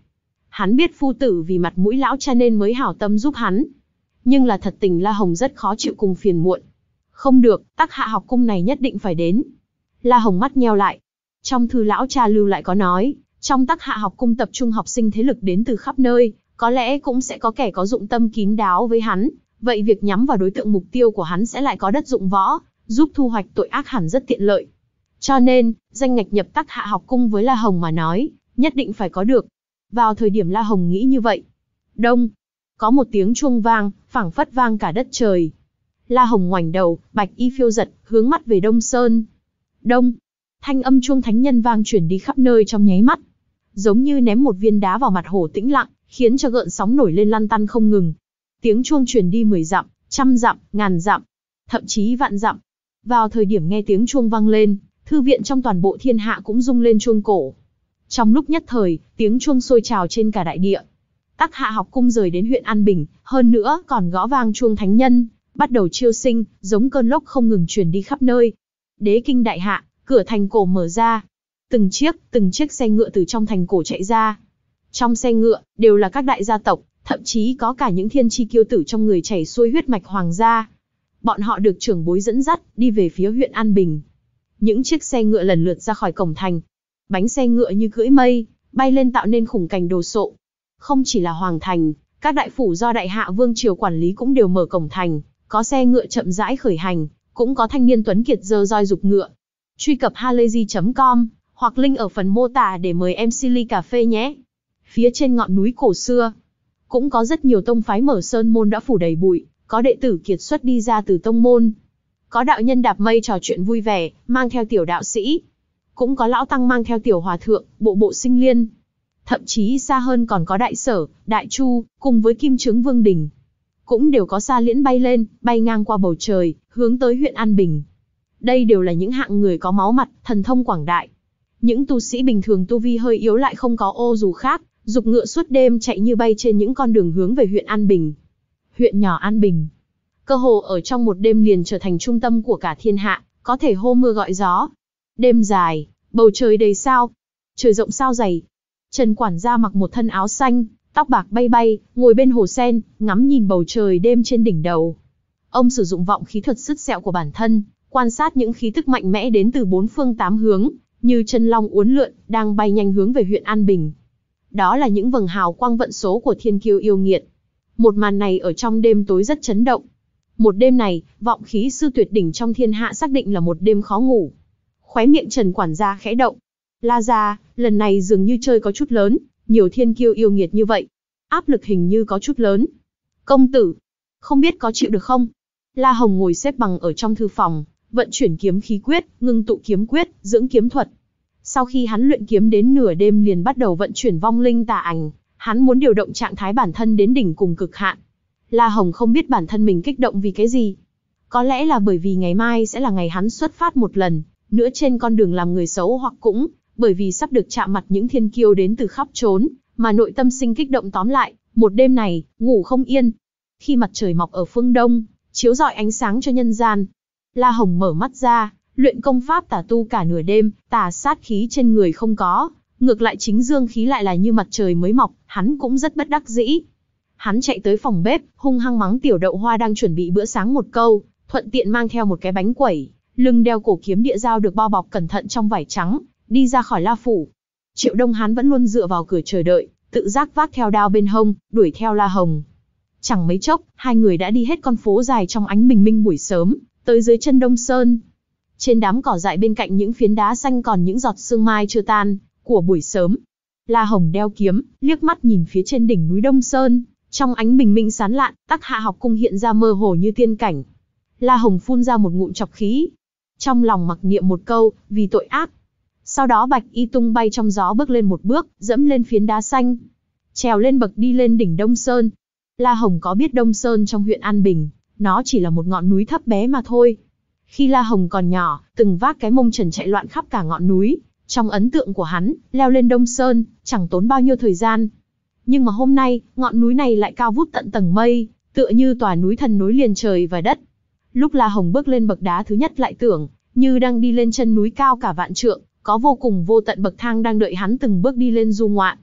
Hắn biết phu tử vì mặt mũi lão cha nên mới hảo tâm giúp hắn. Nhưng là thật tình La Hồng rất khó chịu cùng phiền muộn. Không được, Tắc Hạ học cung này nhất định phải đến. La Hồng mắt nheo lại. Trong thư lão cha lưu lại có nói, trong Tắc Hạ học cung tập trung học sinh thế lực đến từ khắp nơi, có lẽ cũng sẽ có kẻ có dụng tâm kín đáo với hắn. Vậy việc nhắm vào đối tượng mục tiêu của hắn sẽ lại có đất dụng võ, giúp thu hoạch tội ác hẳn rất tiện lợi. Cho nên, danh ngạch nhập Tắc Hạ học cung với La Hồng mà nói, nhất định phải có được. Vào thời điểm La Hồng nghĩ như vậy, đông, có một tiếng chuông vang, phảng phất vang cả đất trời. La Hồng ngoảnh đầu, bạch y phiêu giật, hướng mắt về Đông Sơn. Đông, thanh âm chuông thánh nhân vang chuyển đi khắp nơi trong nháy mắt, giống như ném một viên đá vào mặt hồ tĩnh lặng, khiến cho gợn sóng nổi lên lăn tăn không ngừng. Tiếng chuông truyền đi mười dặm, trăm dặm, ngàn dặm, thậm chí vạn dặm. Vào thời điểm nghe tiếng chuông vang lên, thư viện trong toàn bộ thiên hạ cũng rung lên chuông cổ. Trong lúc nhất thời, tiếng chuông sôi trào trên cả đại địa. Tắc Hạ học cung rời đến huyện An Bình, hơn nữa còn gõ vang chuông thánh nhân, bắt đầu chiêu sinh, giống cơn lốc không ngừng truyền đi khắp nơi. Đế kinh đại hạ, cửa thành cổ mở ra. Từng chiếc, từng chiếc xe ngựa từ trong thành cổ chạy ra. Trong xe ngựa, đều là các đại gia tộc, thậm chí có cả những thiên chi kiêu tử trong người chảy xuôi huyết mạch hoàng gia. Bọn họ được trưởng bối dẫn dắt, đi về phía huyện An Bình. Những chiếc xe ngựa lần lượt ra khỏi cổng thành. Bánh xe ngựa như cưỡi mây, bay lên tạo nên khung cảnh đồ sộ. Không chỉ là hoàng thành, các đại phủ do đại hạ vương triều quản lý cũng đều mở cổng thành, có xe ngựa chậm rãi khởi hành, cũng có thanh niên tuấn kiệt giơ roi giục ngựa. Truy cập halayzi chấm com hoặc link ở phần mô tả để mời em xê ly cà phê nhé. Phía trên ngọn núi cổ xưa, cũng có rất nhiều tông phái mở sơn môn đã phủ đầy bụi, có đệ tử kiệt xuất đi ra từ tông môn. Có đạo nhân đạp mây trò chuyện vui vẻ, mang theo tiểu đạo sĩ. Cũng có lão tăng mang theo tiểu hòa thượng, bộ bộ sinh liên. Thậm chí xa hơn còn có đại sở, đại chu, cùng với kim trướng vương đình. Cũng đều có sa liễn bay lên, bay ngang qua bầu trời, hướng tới huyện An Bình. Đây đều là những hạng người có máu mặt, thần thông quảng đại. Những tu sĩ bình thường tu vi hơi yếu lại không có ô dù khác, giục ngựa suốt đêm chạy như bay trên những con đường hướng về huyện An Bình. Huyện nhỏ An Bình, cơ hồ ở trong một đêm liền trở thành trung tâm của cả thiên hạ, có thể hô mưa gọi gió. Đêm dài, bầu trời đầy sao, trời rộng sao dày. Trần quản gia mặc một thân áo xanh, tóc bạc bay bay, ngồi bên hồ sen, ngắm nhìn bầu trời đêm trên đỉnh đầu. Ông sử dụng vọng khí thuật sứt sẹo của bản thân, quan sát những khí tức mạnh mẽ đến từ bốn phương tám hướng, như chân long uốn lượn, đang bay nhanh hướng về huyện An Bình. Đó là những vầng hào quang vận số của thiên kiêu yêu nghiệt. Một màn này ở trong đêm tối rất chấn động. Một đêm này, vọng khí sư tuyệt đỉnh trong thiên hạ xác định là một đêm khó ngủ. Khóe miệng Trần quản gia khẽ động. La gia, lần này dường như chơi có chút lớn, nhiều thiên kiêu yêu nghiệt như vậy. Áp lực hình như có chút lớn. Công tử, không biết có chịu được không? La Hồng ngồi xếp bằng ở trong thư phòng, vận chuyển kiếm khí quyết, ngưng tụ kiếm quyết, dưỡng kiếm thuật. Sau khi hắn luyện kiếm đến nửa đêm liền bắt đầu vận chuyển vong linh tà ảnh, hắn muốn điều động trạng thái bản thân đến đỉnh cùng cực hạn. La Hồng không biết bản thân mình kích động vì cái gì. Có lẽ là bởi vì ngày mai sẽ là ngày hắn xuất phát một lần, nữa trên con đường làm người xấu, hoặc cũng bởi vì sắp được chạm mặt những thiên kiêu đến từ khắp trốn, mà nội tâm sinh kích động. Tóm lại, một đêm này, ngủ không yên. Khi mặt trời mọc ở phương đông, chiếu rọi ánh sáng cho nhân gian, La Hồng mở mắt ra, luyện công pháp tà tu cả nửa đêm, tà sát khí trên người không có, ngược lại chính dương khí lại là như mặt trời mới mọc, hắn cũng rất bất đắc dĩ. Hắn chạy tới phòng bếp, hung hăng mắng tiểu đậu hoa đang chuẩn bị bữa sáng một câu, thuận tiện mang theo một cái bánh quẩy, lưng đeo cổ kiếm địa dao được bao bọc cẩn thận trong vải trắng, đi ra khỏi La phủ. Triệu Đông Hán vẫn luôn dựa vào cửa chờ đợi, tự giác vác theo đao bên hông, đuổi theo La Hồng. Chẳng mấy chốc, hai người đã đi hết con phố dài trong ánh bình minh buổi sớm, tới dưới chân Đông Sơn. Trên đám cỏ dại bên cạnh những phiến đá xanh còn những giọt sương mai chưa tan của buổi sớm. La Hồng đeo kiếm, liếc mắt nhìn phía trên đỉnh núi Đông Sơn, trong ánh bình minh sáng lạn, Tắc Hạ học cung hiện ra mơ hồ như tiên cảnh. La Hồng phun ra một ngụm trọc khí, trong lòng mặc niệm một câu, vì tội ác. Sau đó bạch y tung bay trong gió bước lên một bước, dẫm lên phiến đá xanh, trèo lên bậc đi lên đỉnh Đông Sơn. La Hồng có biết Đông Sơn trong huyện An Bình, nó chỉ là một ngọn núi thấp bé mà thôi. Khi La Hồng còn nhỏ, từng vác cái mông trần chạy loạn khắp cả ngọn núi. Trong ấn tượng của hắn, leo lên Đông Sơn, chẳng tốn bao nhiêu thời gian. Nhưng mà hôm nay, ngọn núi này lại cao vút tận tầng mây, tựa như tòa núi thần nối liền trời và đất. Lúc La Hồng bước lên bậc đá thứ nhất lại tưởng, như đang đi lên chân núi cao cả vạn trượng, có vô cùng vô tận bậc thang đang đợi hắn từng bước đi lên du ngoạn.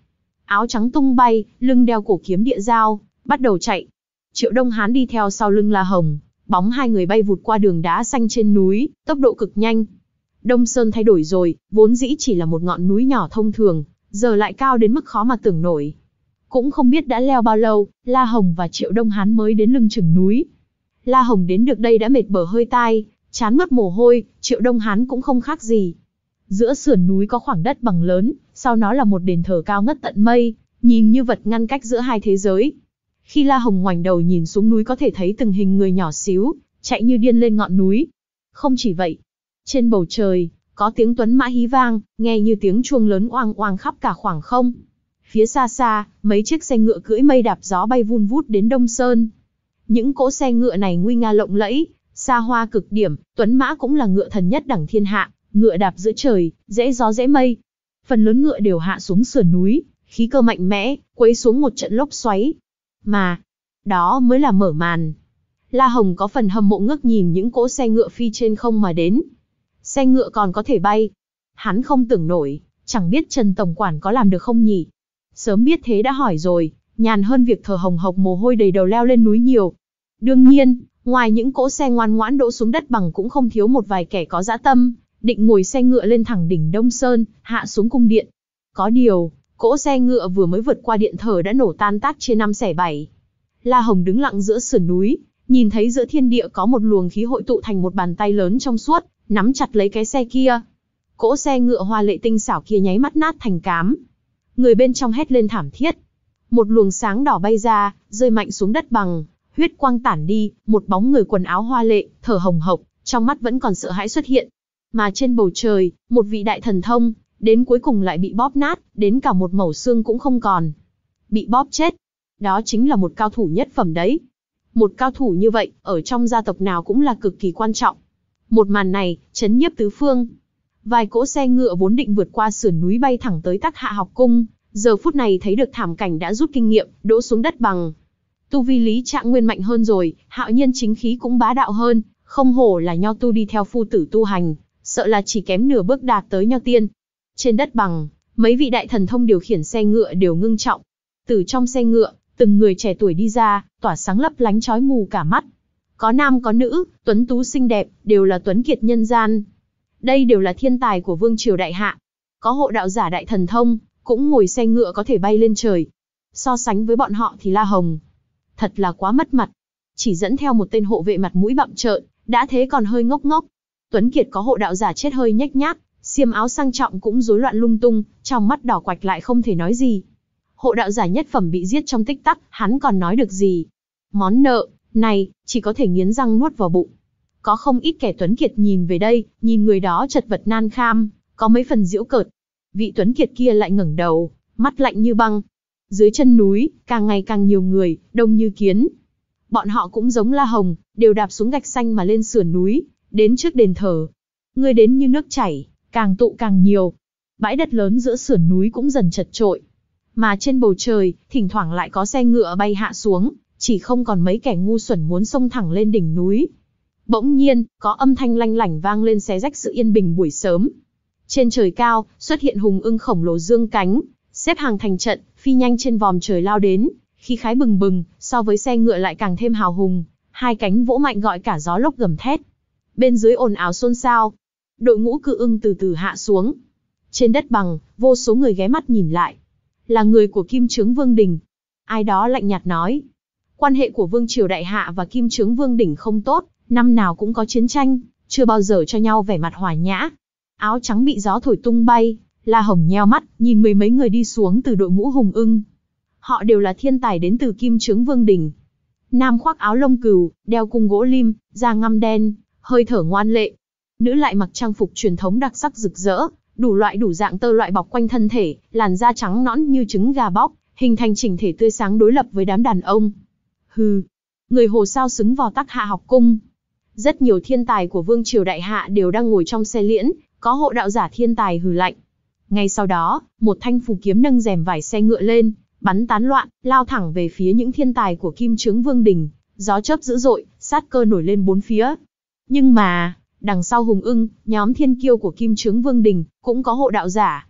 áo trắng tung bay, lưng đeo cổ kiếm địa dao, bắt đầu chạy. Triệu Đông Hán đi theo sau lưng La Hồng, bóng hai người bay vụt qua đường đá xanh trên núi, tốc độ cực nhanh. Đông Sơn thay đổi rồi, vốn dĩ chỉ là một ngọn núi nhỏ thông thường, giờ lại cao đến mức khó mà tưởng nổi. Cũng không biết đã leo bao lâu, La Hồng và Triệu Đông Hán mới đến lưng chừng núi. La Hồng đến được đây đã mệt bở hơi tai, trán mướt mồ hôi, Triệu Đông Hán cũng không khác gì. Giữa sườn núi có khoảng đất bằng lớn, sau nó là một đền thờ cao ngất tận mây, nhìn như vật ngăn cách giữa hai thế giới. Khi La Hồng ngoảnh đầu nhìn xuống núi có thể thấy từng hình người nhỏ xíu, chạy như điên lên ngọn núi. Không chỉ vậy, trên bầu trời, có tiếng tuấn mã hí vang, nghe như tiếng chuông lớn oang oang khắp cả khoảng không. Phía xa xa, mấy chiếc xe ngựa cưỡi mây đạp gió bay vun vút đến Đông Sơn. Những cỗ xe ngựa này nguy nga lộng lẫy, xa hoa cực điểm, tuấn mã cũng là ngựa thần nhất đẳng thiên hạ, ngựa đạp giữa trời, dễ gió dễ mây. Phần lớn ngựa đều hạ xuống sườn núi, khí cơ mạnh mẽ, quấy xuống một trận lốc xoáy. Mà, đó mới là mở màn. La Hồng có phần hâm mộ ngước nhìn những cỗ xe ngựa phi trên không mà đến. Xe ngựa còn có thể bay. Hắn không tưởng nổi, chẳng biết Trần Tổng Quản có làm được không nhỉ? Sớm biết thế đã hỏi rồi, nhàn hơn việc thở hồng hộc mồ hôi đầy đầu leo lên núi nhiều. Đương nhiên, ngoài những cỗ xe ngoan ngoãn đỗ xuống đất bằng cũng không thiếu một vài kẻ có dã tâm, định ngồi xe ngựa lên thẳng đỉnh Đông Sơn, hạ xuống cung điện. Có điều, cỗ xe ngựa vừa mới vượt qua điện thờ đã nổ tan tác chia năm xẻ bảy. La Hồng đứng lặng giữa sườn núi, nhìn thấy giữa thiên địa có một luồng khí hội tụ thành một bàn tay lớn trong suốt, nắm chặt lấy cái xe kia. Cỗ xe ngựa hoa lệ tinh xảo kia nháy mắt nát thành cám. Người bên trong hét lên thảm thiết. Một luồng sáng đỏ bay ra, rơi mạnh xuống đất bằng, huyết quang tản đi, một bóng người quần áo hoa lệ, thở hồng hộc, trong mắt vẫn còn sợ hãi xuất hiện. Mà trên bầu trời, một vị đại thần thông, đến cuối cùng lại bị bóp nát, đến cả một mẩu xương cũng không còn. Bị bóp chết. Đó chính là một cao thủ nhất phẩm đấy. Một cao thủ như vậy, ở trong gia tộc nào cũng là cực kỳ quan trọng. Một màn này, chấn nhiếp tứ phương. Vài cỗ xe ngựa vốn định vượt qua sườn núi bay thẳng tới Tắc Hạ học cung, giờ phút này thấy được thảm cảnh đã rút kinh nghiệm, đỗ xuống đất bằng. Tu vi Lý Trạng Nguyên mạnh hơn rồi, hạo nhiên chính khí cũng bá đạo hơn, không hổ là nho tu đi theo phu tử tu hành, sợ là chỉ kém nửa bước đạt tới nho tiên. Trên đất bằng, mấy vị đại thần thông điều khiển xe ngựa đều ngưng trọng. Từ trong xe ngựa, từng người trẻ tuổi đi ra, tỏa sáng lấp lánh chói mù cả mắt. Có nam có nữ, tuấn tú xinh đẹp, đều là tuấn kiệt nhân gian. Đây đều là thiên tài của vương triều đại hạ. Có hộ đạo giả đại thần thông, cũng ngồi xe ngựa có thể bay lên trời. So sánh với bọn họ thì La Hồng thật là quá mất mặt. Chỉ dẫn theo một tên hộ vệ mặt mũi bặm trợn, đã thế còn hơi ngốc ngốc. Tuấn kiệt có hộ đạo giả chết hơi nhếch nhác, xiêm áo sang trọng cũng rối loạn lung tung, trong mắt đỏ quạch lại không thể nói gì. Hộ đạo giả nhất phẩm bị giết trong tích tắc, hắn còn nói được gì? Món nợ này chỉ có thể nghiến răng nuốt vào bụng. Có không ít kẻ tuấn kiệt nhìn về đây, nhìn người đó chật vật nan kham, có mấy phần giễu cợt. Vị tuấn kiệt kia lại ngẩng đầu, mắt lạnh như băng. Dưới chân núi, càng ngày càng nhiều người, đông như kiến. Bọn họ cũng giống La Hồng, đều đạp xuống gạch xanh mà lên sườn núi, đến trước đền thờ. Người đến như nước chảy, càng tụ càng nhiều. Bãi đất lớn giữa sườn núi cũng dần chật trội. Mà trên bầu trời, thỉnh thoảng lại có xe ngựa bay hạ xuống, chỉ không còn mấy kẻ ngu xuẩn muốn xông thẳng lên đỉnh núi. Bỗng nhiên, có âm thanh lanh lảnh vang lên xé rách sự yên bình buổi sớm. Trên trời cao, xuất hiện hùng ưng khổng lồ dương cánh, xếp hàng thành trận, phi nhanh trên vòm trời lao đến, khí khái bừng bừng, so với xe ngựa lại càng thêm hào hùng, hai cánh vỗ mạnh gọi cả gió lốc gầm thét. Bên dưới ồn ào xôn xao, đội ngũ cự ưng từ từ hạ xuống. Trên đất bằng, vô số người ghé mắt nhìn lại. Là người của Kim Chướng Vương Đình. Ai đó lạnh nhạt nói. Quan hệ của Vương Triều Đại Hạ và Kim Chướng Vương Đình không tốt, năm nào cũng có chiến tranh, chưa bao giờ cho nhau vẻ mặt hòa nhã. Áo trắng bị gió thổi tung bay, La Hồng nheo mắt, nhìn mười mấy người đi xuống từ đội ngũ hùng ưng. Họ đều là thiên tài đến từ Kim Chướng Vương Đình. Nam khoác áo lông cừu, đeo cung gỗ lim, da ngăm đen, hơi thở ngoan lệ. Nữ lại mặc trang phục truyền thống đặc sắc rực rỡ, đủ loại đủ dạng tơ loại bọc quanh thân thể, làn da trắng nõn như trứng gà bóc, hình thành chỉnh thể tươi sáng đối lập với đám đàn ông. Hừ, người Hồ sao xứng vào Tắc Hạ học cung. Rất nhiều thiên tài của Vương Triều Đại Hạ đều đang ngồi trong xe liễn, có hộ đạo giả thiên tài hừ lạnh. Ngay sau đó, một thanh phù kiếm nâng rèm vải xe ngựa lên, bắn tán loạn, lao thẳng về phía những thiên tài của Kim Chướng Vương Đình. Gió chớp dữ dội, sát cơ nổi lên bốn phía. Nhưng mà, đằng sau hùng ưng, nhóm thiên kiêu của Kim Chướng Vương Đình, cũng có hộ đạo giả.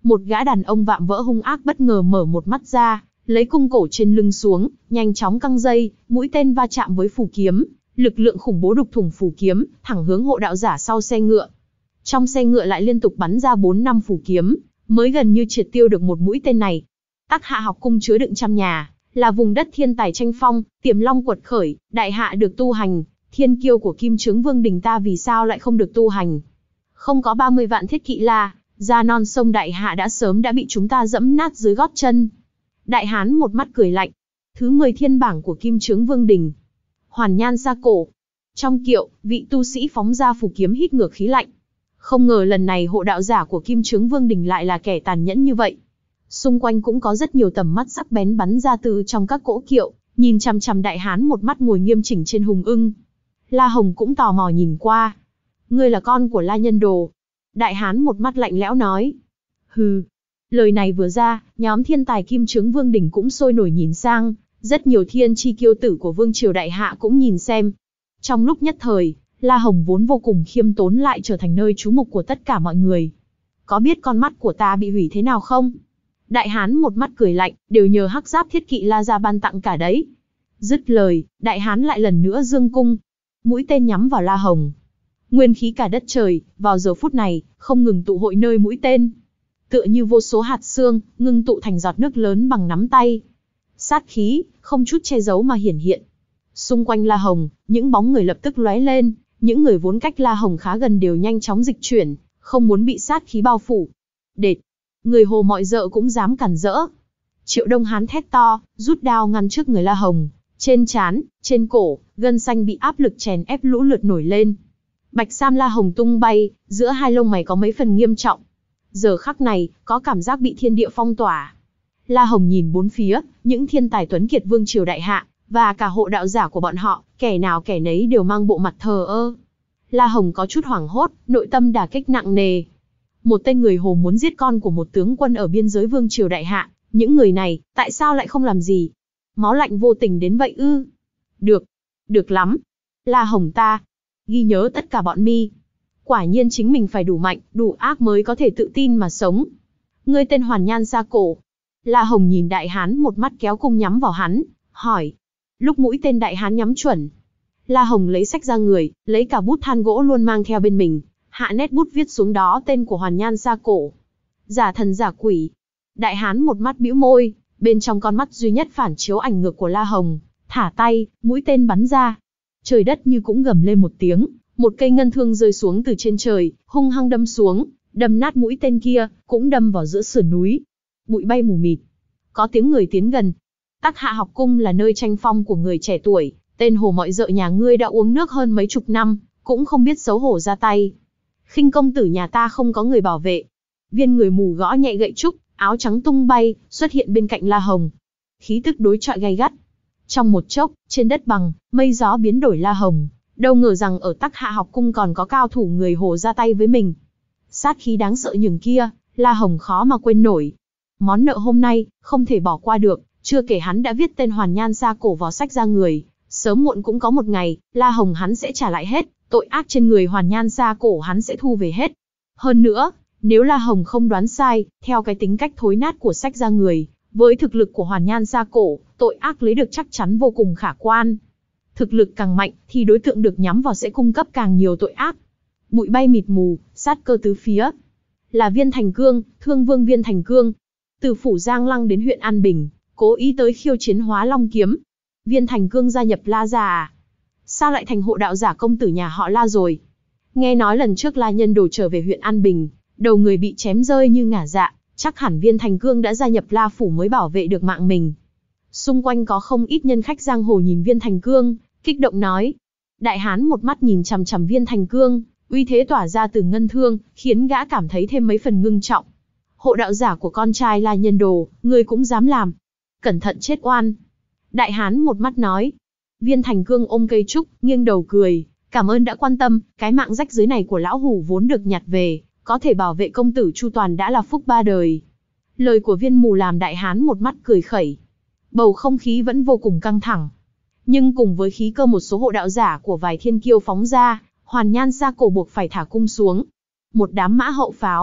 Một gã đàn ông vạm vỡ hung ác bất ngờ mở một mắt ra, lấy cung cổ trên lưng xuống, nhanh chóng căng dây, mũi tên va chạm với phù kiếm, lực lượng khủng bố đục thủng phù kiếm, thẳng hướng hộ đạo giả sau xe ngựa. Trong xe ngựa lại liên tục bắn ra bốn năm phù kiếm, mới gần như triệt tiêu được một mũi tên này. Tắc Hạ học cung chứa đựng trăm nhà, là vùng đất thiên tài tranh phong, tiềm long quật khởi, đại hạ được tu hành, thiên kiêu của Kim Chướng Vương đình ta vì sao lại không được tu hành? Không có ba mươi vạn thiết kỵ la, ra non sông đại hạ đã sớm đã bị chúng ta dẫm nát dưới gót chân. Đại hán một mắt cười lạnh. Thứ mười thiên bảng của Kim Chướng Vương đình. Hoàn Nhan Sa Cổ. Trong kiệu, vị tu sĩ phóng ra phù kiếm hít ngược khí lạnh. Không ngờ lần này hộ đạo giả của Kim Chướng Vương đình lại là kẻ tàn nhẫn như vậy. Xung quanh cũng có rất nhiều tầm mắt sắc bén bắn ra từ trong các cỗ kiệu, nhìn chằm chằm đại hán một mắt ngồi nghiêm chỉnh trên hùng ưng. La Hồng cũng tò mò nhìn qua. Ngươi là con của La Nhân Đồ. Đại hán một mắt lạnh lẽo nói. Hừ. Lời này vừa ra, nhóm thiên tài Kim Chướng Vương đình cũng sôi nổi nhìn sang, rất nhiều thiên chi kiêu tử của Vương triều đại hạ cũng nhìn xem. Trong lúc nhất thời, La Hồng vốn vô cùng khiêm tốn lại trở thành nơi chú mục của tất cả mọi người. Có biết con mắt của ta bị hủy thế nào không? Đại hán một mắt cười lạnh, đều nhờ hắc giáp thiết kỵ La gia ban tặng cả đấy. Dứt lời, đại hán lại lần nữa giương cung, mũi tên nhắm vào La Hồng. Nguyên khí cả đất trời, vào giờ phút này, không ngừng tụ hội nơi mũi tên. Tựa như vô số hạt xương, ngưng tụ thành giọt nước lớn bằng nắm tay. Sát khí, không chút che giấu mà hiển hiện. Xung quanh La Hồng, những bóng người lập tức lóe lên, những người vốn cách La Hồng khá gần đều nhanh chóng dịch chuyển, không muốn bị sát khí bao phủ. Đệt! Người Hồ mọi dợ cũng dám cản rỡ. Triệu Đông Hán thét to, rút đao ngăn trước người La Hồng. Trên trán, trên cổ, gân xanh bị áp lực chèn ép lũ lượt nổi lên. Bạch sam La Hồng tung bay, giữa hai lông mày có mấy phần nghiêm trọng. Giờ khắc này, có cảm giác bị thiên địa phong tỏa. La Hồng nhìn bốn phía, những thiên tài tuấn kiệt Vương triều đại hạ, và cả hộ đạo giả của bọn họ, kẻ nào kẻ nấy đều mang bộ mặt thờ ơ. La Hồng có chút hoảng hốt, nội tâm đả kích nặng nề. Một tên người Hồ muốn giết con của một tướng quân ở biên giới Vương triều đại hạ, những người này, tại sao lại không làm gì? Máu lạnh vô tình đến vậy ư? Được, được lắm. La Hồng ta, ghi nhớ tất cả bọn mi. Quả nhiên chính mình phải đủ mạnh, đủ ác mới có thể tự tin mà sống. Ngươi tên Hoàn Nhan Sa Cổ. La Hồng nhìn đại hán một mắt kéo cung nhắm vào hắn, hỏi. Lúc mũi tên đại hán nhắm chuẩn, La Hồng lấy sách ra người, lấy cả bút than gỗ luôn mang theo bên mình, hạ nét bút viết xuống đó tên của Hoàn Nhan Sa Cổ. Giả thần giả quỷ. Đại hán một mắt bĩu môi, bên trong con mắt duy nhất phản chiếu ảnh ngược của La Hồng, thả tay, mũi tên bắn ra. Trời đất như cũng gầm lên một tiếng, một cây ngân thương rơi xuống từ trên trời, hung hăng đâm xuống, đâm nát mũi tên kia, cũng đâm vào giữa sườn núi. Bụi bay mù mịt. Có tiếng người tiến gần. Tắc Hạ học cung là nơi tranh phong của người trẻ tuổi, tên Hồ mọi dợ nhà ngươi đã uống nước hơn mấy chục năm, cũng không biết xấu hổ ra tay. Khinh công tử nhà ta không có người bảo vệ. Viên người mù gõ nhẹ gậy trúc, áo trắng tung bay, xuất hiện bên cạnh La Hồng. Khí tức đối chọi gay gắt. Trong một chốc, trên đất bằng, mây gió biến đổi. La Hồng đâu ngờ rằng ở Tắc Hạ học cung còn có cao thủ người Hồ ra tay với mình. Sát khí đáng sợ nhường kia, La Hồng khó mà quên nổi. Món nợ hôm nay, không thể bỏ qua được, chưa kể hắn đã viết tên Hoàn Nhan Sa Cổ vào sách ra người. Sớm muộn cũng có một ngày, La Hồng hắn sẽ trả lại hết, tội ác trên người Hoàn Nhan Sa Cổ hắn sẽ thu về hết. Hơn nữa, nếu La Hồng không đoán sai, theo cái tính cách thối nát của sách ra người, với thực lực của Hoàn Nhan Sa Cổ, tội ác lấy được chắc chắn vô cùng khả quan. Thực lực càng mạnh, thì đối tượng được nhắm vào sẽ cung cấp càng nhiều tội ác. Bụi bay mịt mù, sát cơ tứ phía. Là Viên Thành Cương, Thương Vương Viên Thành Cương. Từ phủ Giang Lăng đến huyện An Bình, cố ý tới khiêu chiến Hóa Long Kiếm. Viên Thành Cương gia nhập La gia à? Sao lại thành hộ đạo giả công tử nhà họ La rồi? Nghe nói lần trước La Nhân Đồ trở về huyện An Bình, đầu người bị chém rơi như ngả dạ, chắc hẳn Viên Thành Cương đã gia nhập La phủ mới bảo vệ được mạng mình. Xung quanh có không ít nhân khách giang hồ nhìn Viên Thành Cương, kích động nói. Đại hán một mắt nhìn chằm chằm Viên Thành Cương, uy thế tỏa ra từ ngân thương, khiến gã cảm thấy thêm mấy phần ngưng trọng. Hộ đạo giả của con trai La Nhân Đồ, ngươi cũng dám làm? Cẩn thận chết oan. Đại hán một mắt nói. Viên Thành Cương ôm cây trúc, nghiêng đầu cười, cảm ơn đã quan tâm, cái mạng rách dưới này của lão hủ vốn được nhặt về, có thể bảo vệ công tử chu toàn đã là phúc ba đời. Lời của Viên mù làm đại hán một mắt cười khẩy. Bầu không khí vẫn vô cùng căng thẳng. Nhưng cùng với khí cơ một số hộ đạo giả của vài thiên kiêu phóng ra, Hoàn Nhan Sa Cổ buộc phải thả cung xuống. Một đám mã hậu pháo,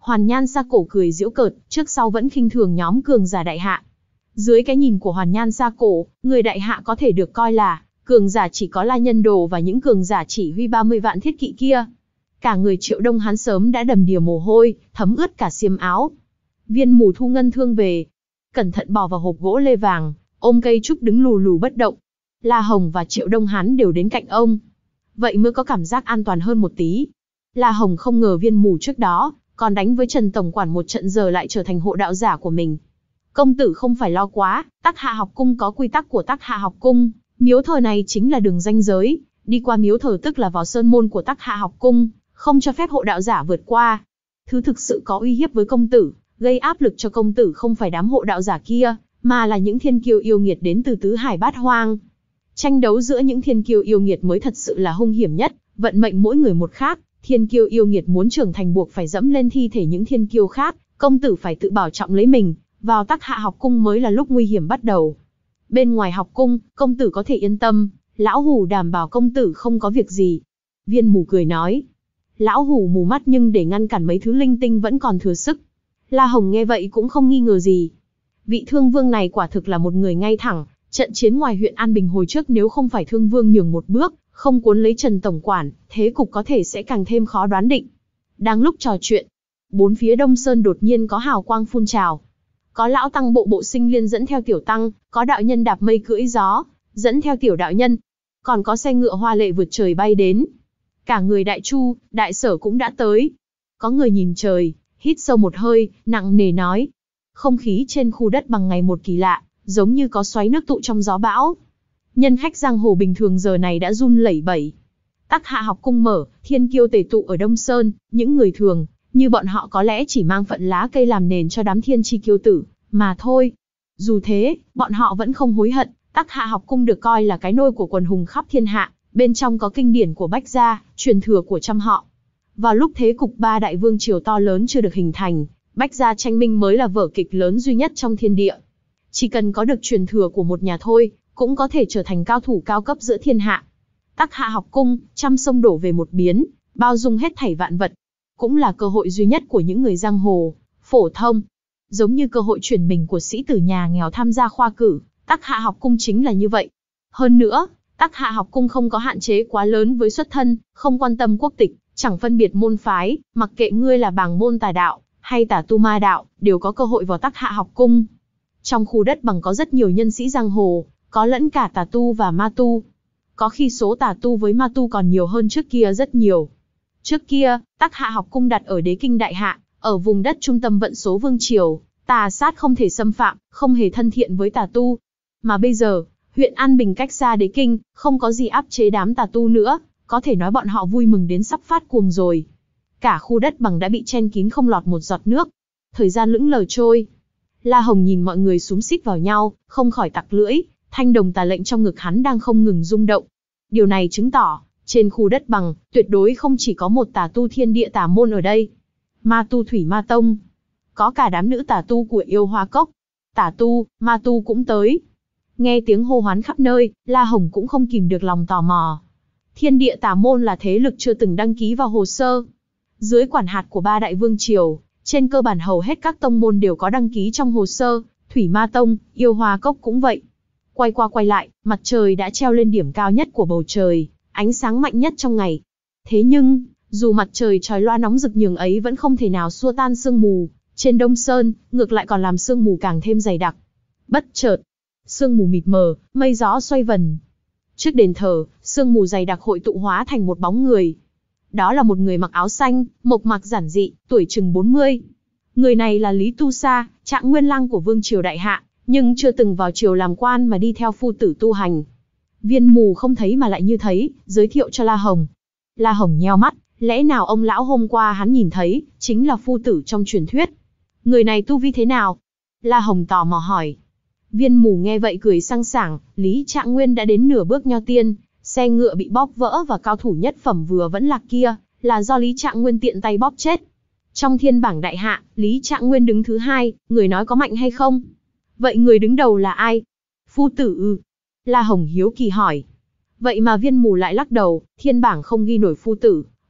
Hoàn Nhan Sa Cổ cười giễu cợt, trước sau vẫn khinh thường nhóm cường giả đại hạ. Dưới cái nhìn của Hoàn Nhan Sa Cổ, người đại hạ có thể được coi là cường giả chỉ có La Nhân Đồ và những cường giả chỉ huy ba mươi vạn thiết kỵ kia. Cả người Triệu Đông hắn sớm đã đầm đìa mồ hôi, thấm ướt cả xiêm áo. Viên Mù thu ngân thương về, cẩn thận bỏ vào hộp gỗ lê vàng, ôm cây trúc đứng lù lù bất động. La Hồng và Triệu Đông hắn đều đến cạnh ông. Vậy mới có cảm giác an toàn hơn một tí. La Hồng không ngờ Viên Mù trước đó còn đánh với Trần tổng quản một trận giờ lại trở thành hộ đạo giả của mình. Công tử không phải lo quá, Tắc Hạ học cung có quy tắc của Tắc Hạ học cung, miếu thờ này chính là đường ranh giới, đi qua miếu thờ tức là vào sơn môn của Tắc Hạ học cung, không cho phép hộ đạo giả vượt qua. Thứ thực sự có uy hiếp với công tử, gây áp lực cho công tử không phải đám hộ đạo giả kia, mà là những thiên kiêu yêu nghiệt đến từ tứ hải bát hoang. Tranh đấu giữa những thiên kiêu yêu nghiệt mới thật sự là hung hiểm nhất, vận mệnh mỗi người một khác, thiên kiêu yêu nghiệt muốn trưởng thành buộc phải dẫm lên thi thể những thiên kiêu khác, công tử phải tự bảo trọng lấy mình, vào Tắc Hạ học cung mới là lúc nguy hiểm bắt đầu. Bên ngoài học cung, công tử có thể yên tâm, lão hủ đảm bảo công tử không có việc gì. Viên Mù cười nói. Lão hủ mù mắt nhưng để ngăn cản mấy thứ linh tinh vẫn còn thừa sức. La Hồng nghe vậy cũng không nghi ngờ gì. Vị Thương Vương này quả thực là một người ngay thẳng, trận chiến ngoài huyện An Bình hồi trước nếu không phải Thương Vương nhường một bước, không cuốn lấy Trần tổng quản, thế cục có thể sẽ càng thêm khó đoán định. Đang lúc trò chuyện, bốn phía Đông Sơn đột nhiên có hào quang phun trào. Có lão tăng bộ bộ sinh liên dẫn theo tiểu tăng, có đạo nhân đạp mây cưỡi gió, dẫn theo tiểu đạo nhân, còn có xe ngựa hoa lệ vượt trời bay đến. Cả người Đại Chu, Đại Sở cũng đã tới. Có người nhìn trời, hít sâu một hơi, nặng nề nói. Không khí trên khu đất bằng ngày một kỳ lạ, giống như có xoáy nước tụ trong gió bão. Nhân khách giang hồ bình thường giờ này đã run lẩy bẩy. Tắc Hạ học cung mở, thiên kiêu tề tụ ở Đông Sơn, những người thường, như bọn họ có lẽ chỉ mang phận lá cây làm nền cho đám thiên chi kiêu tử, mà thôi. Dù thế, bọn họ vẫn không hối hận, Tắc Hạ học cung được coi là cái nôi của quần hùng khắp thiên hạ, bên trong có kinh điển của Bách gia, truyền thừa của trăm họ. Vào lúc thế cục ba đại vương triều to lớn chưa được hình thành, Bách gia tranh minh mới là vở kịch lớn duy nhất trong thiên địa. Chỉ cần có được truyền thừa của một nhà thôi, cũng có thể trở thành cao thủ cao cấp giữa thiên hạ. Tắc Hạ học cung, trăm sông đổ về một biến, bao dung hết thảy vạn vật. Cũng là cơ hội duy nhất của những người giang hồ, phổ thông. Giống như cơ hội chuyển mình của sĩ tử nhà nghèo tham gia khoa cử, Tắc Hạ học cung chính là như vậy. Hơn nữa, Tắc Hạ học cung không có hạn chế quá lớn với xuất thân, không quan tâm quốc tịch, chẳng phân biệt môn phái, mặc kệ ngươi là bàng môn tà đạo, hay tà tu ma đạo, đều có cơ hội vào Tắc Hạ học cung. Trong khu đất bằng có rất nhiều nhân sĩ giang hồ, có lẫn cả tà tu và ma tu. Có khi số tà tu với ma tu còn nhiều hơn trước kia rất nhiều. Trước kia, Tắc Hạ học cung đặt ở Đế Kinh Đại Hạ, ở vùng đất trung tâm vận số vương triều, tà sát không thể xâm phạm, không hề thân thiện với tà tu. Mà bây giờ, huyện An Bình cách xa Đế Kinh, không có gì áp chế đám tà tu nữa, có thể nói bọn họ vui mừng đến sắp phát cuồng rồi. Cả khu đất bằng đã bị chen kín không lọt một giọt nước. Thời gian lững lờ trôi. La Hồng nhìn mọi người xúm xít vào nhau, không khỏi tặc lưỡi, thanh đồng tà lệnh trong ngực hắn đang không ngừng rung động. Điều này chứng tỏ, trên khu đất bằng, tuyệt đối không chỉ có một tà tu thiên địa tà môn ở đây. Ma tu Thủy Ma Tông. Có cả đám nữ tà tu của Yêu Hoa Cốc. Tà tu, ma tu cũng tới. Nghe tiếng hô hoán khắp nơi, La Hồng cũng không kìm được lòng tò mò. Thiên địa tà môn là thế lực chưa từng đăng ký vào hồ sơ. Dưới quản hạt của ba đại vương triều, trên cơ bản hầu hết các tông môn đều có đăng ký trong hồ sơ, Thủy Ma Tông, Yêu Hoa Cốc cũng vậy. Quay qua quay lại, mặt trời đã treo lên điểm cao nhất của bầu trời, ánh sáng mạnh nhất trong ngày. Thế nhưng, dù mặt trời chói loa nóng rực nhường ấy vẫn không thể nào xua tan sương mù, trên Đông Sơn, ngược lại còn làm sương mù càng thêm dày đặc. Bất chợt, sương mù mịt mờ, mây gió xoay vần. Trước đền thờ, sương mù dày đặc hội tụ hóa thành một bóng người. Đó là một người mặc áo xanh, mộc mạc giản dị, tuổi chừng bốn mươi. Người này là Lý Tu Sa, Trạng Nguyên Lăng của Vương triều Đại Hạ, nhưng chưa từng vào triều làm quan mà đi theo phu tử tu hành. Viên Mù không thấy mà lại như thấy, giới thiệu cho La Hồng. La Hồng nheo mắt, lẽ nào ông lão hôm qua hắn nhìn thấy, chính là phu tử trong truyền thuyết. Người này tu vi thế nào? La Hồng tò mò hỏi. Viên Mù nghe vậy cười sang sảng, Lý Trạng Nguyên đã đến nửa bước nho tiên, xe ngựa bị bóp vỡ và cao thủ nhất phẩm vừa vẫn lạc kia, là do Lý Trạng Nguyên tiện tay bóp chết. Trong thiên bảng đại hạ, Lý Trạng Nguyên đứng thứ hai, người nói có mạnh hay không? Vậy người đứng đầu là ai? Phu tử ư? La Hồng hiếu kỳ hỏi. Vậy mà Viên Mù lại lắc đầu, thiên bảng không ghi nổi phu tử,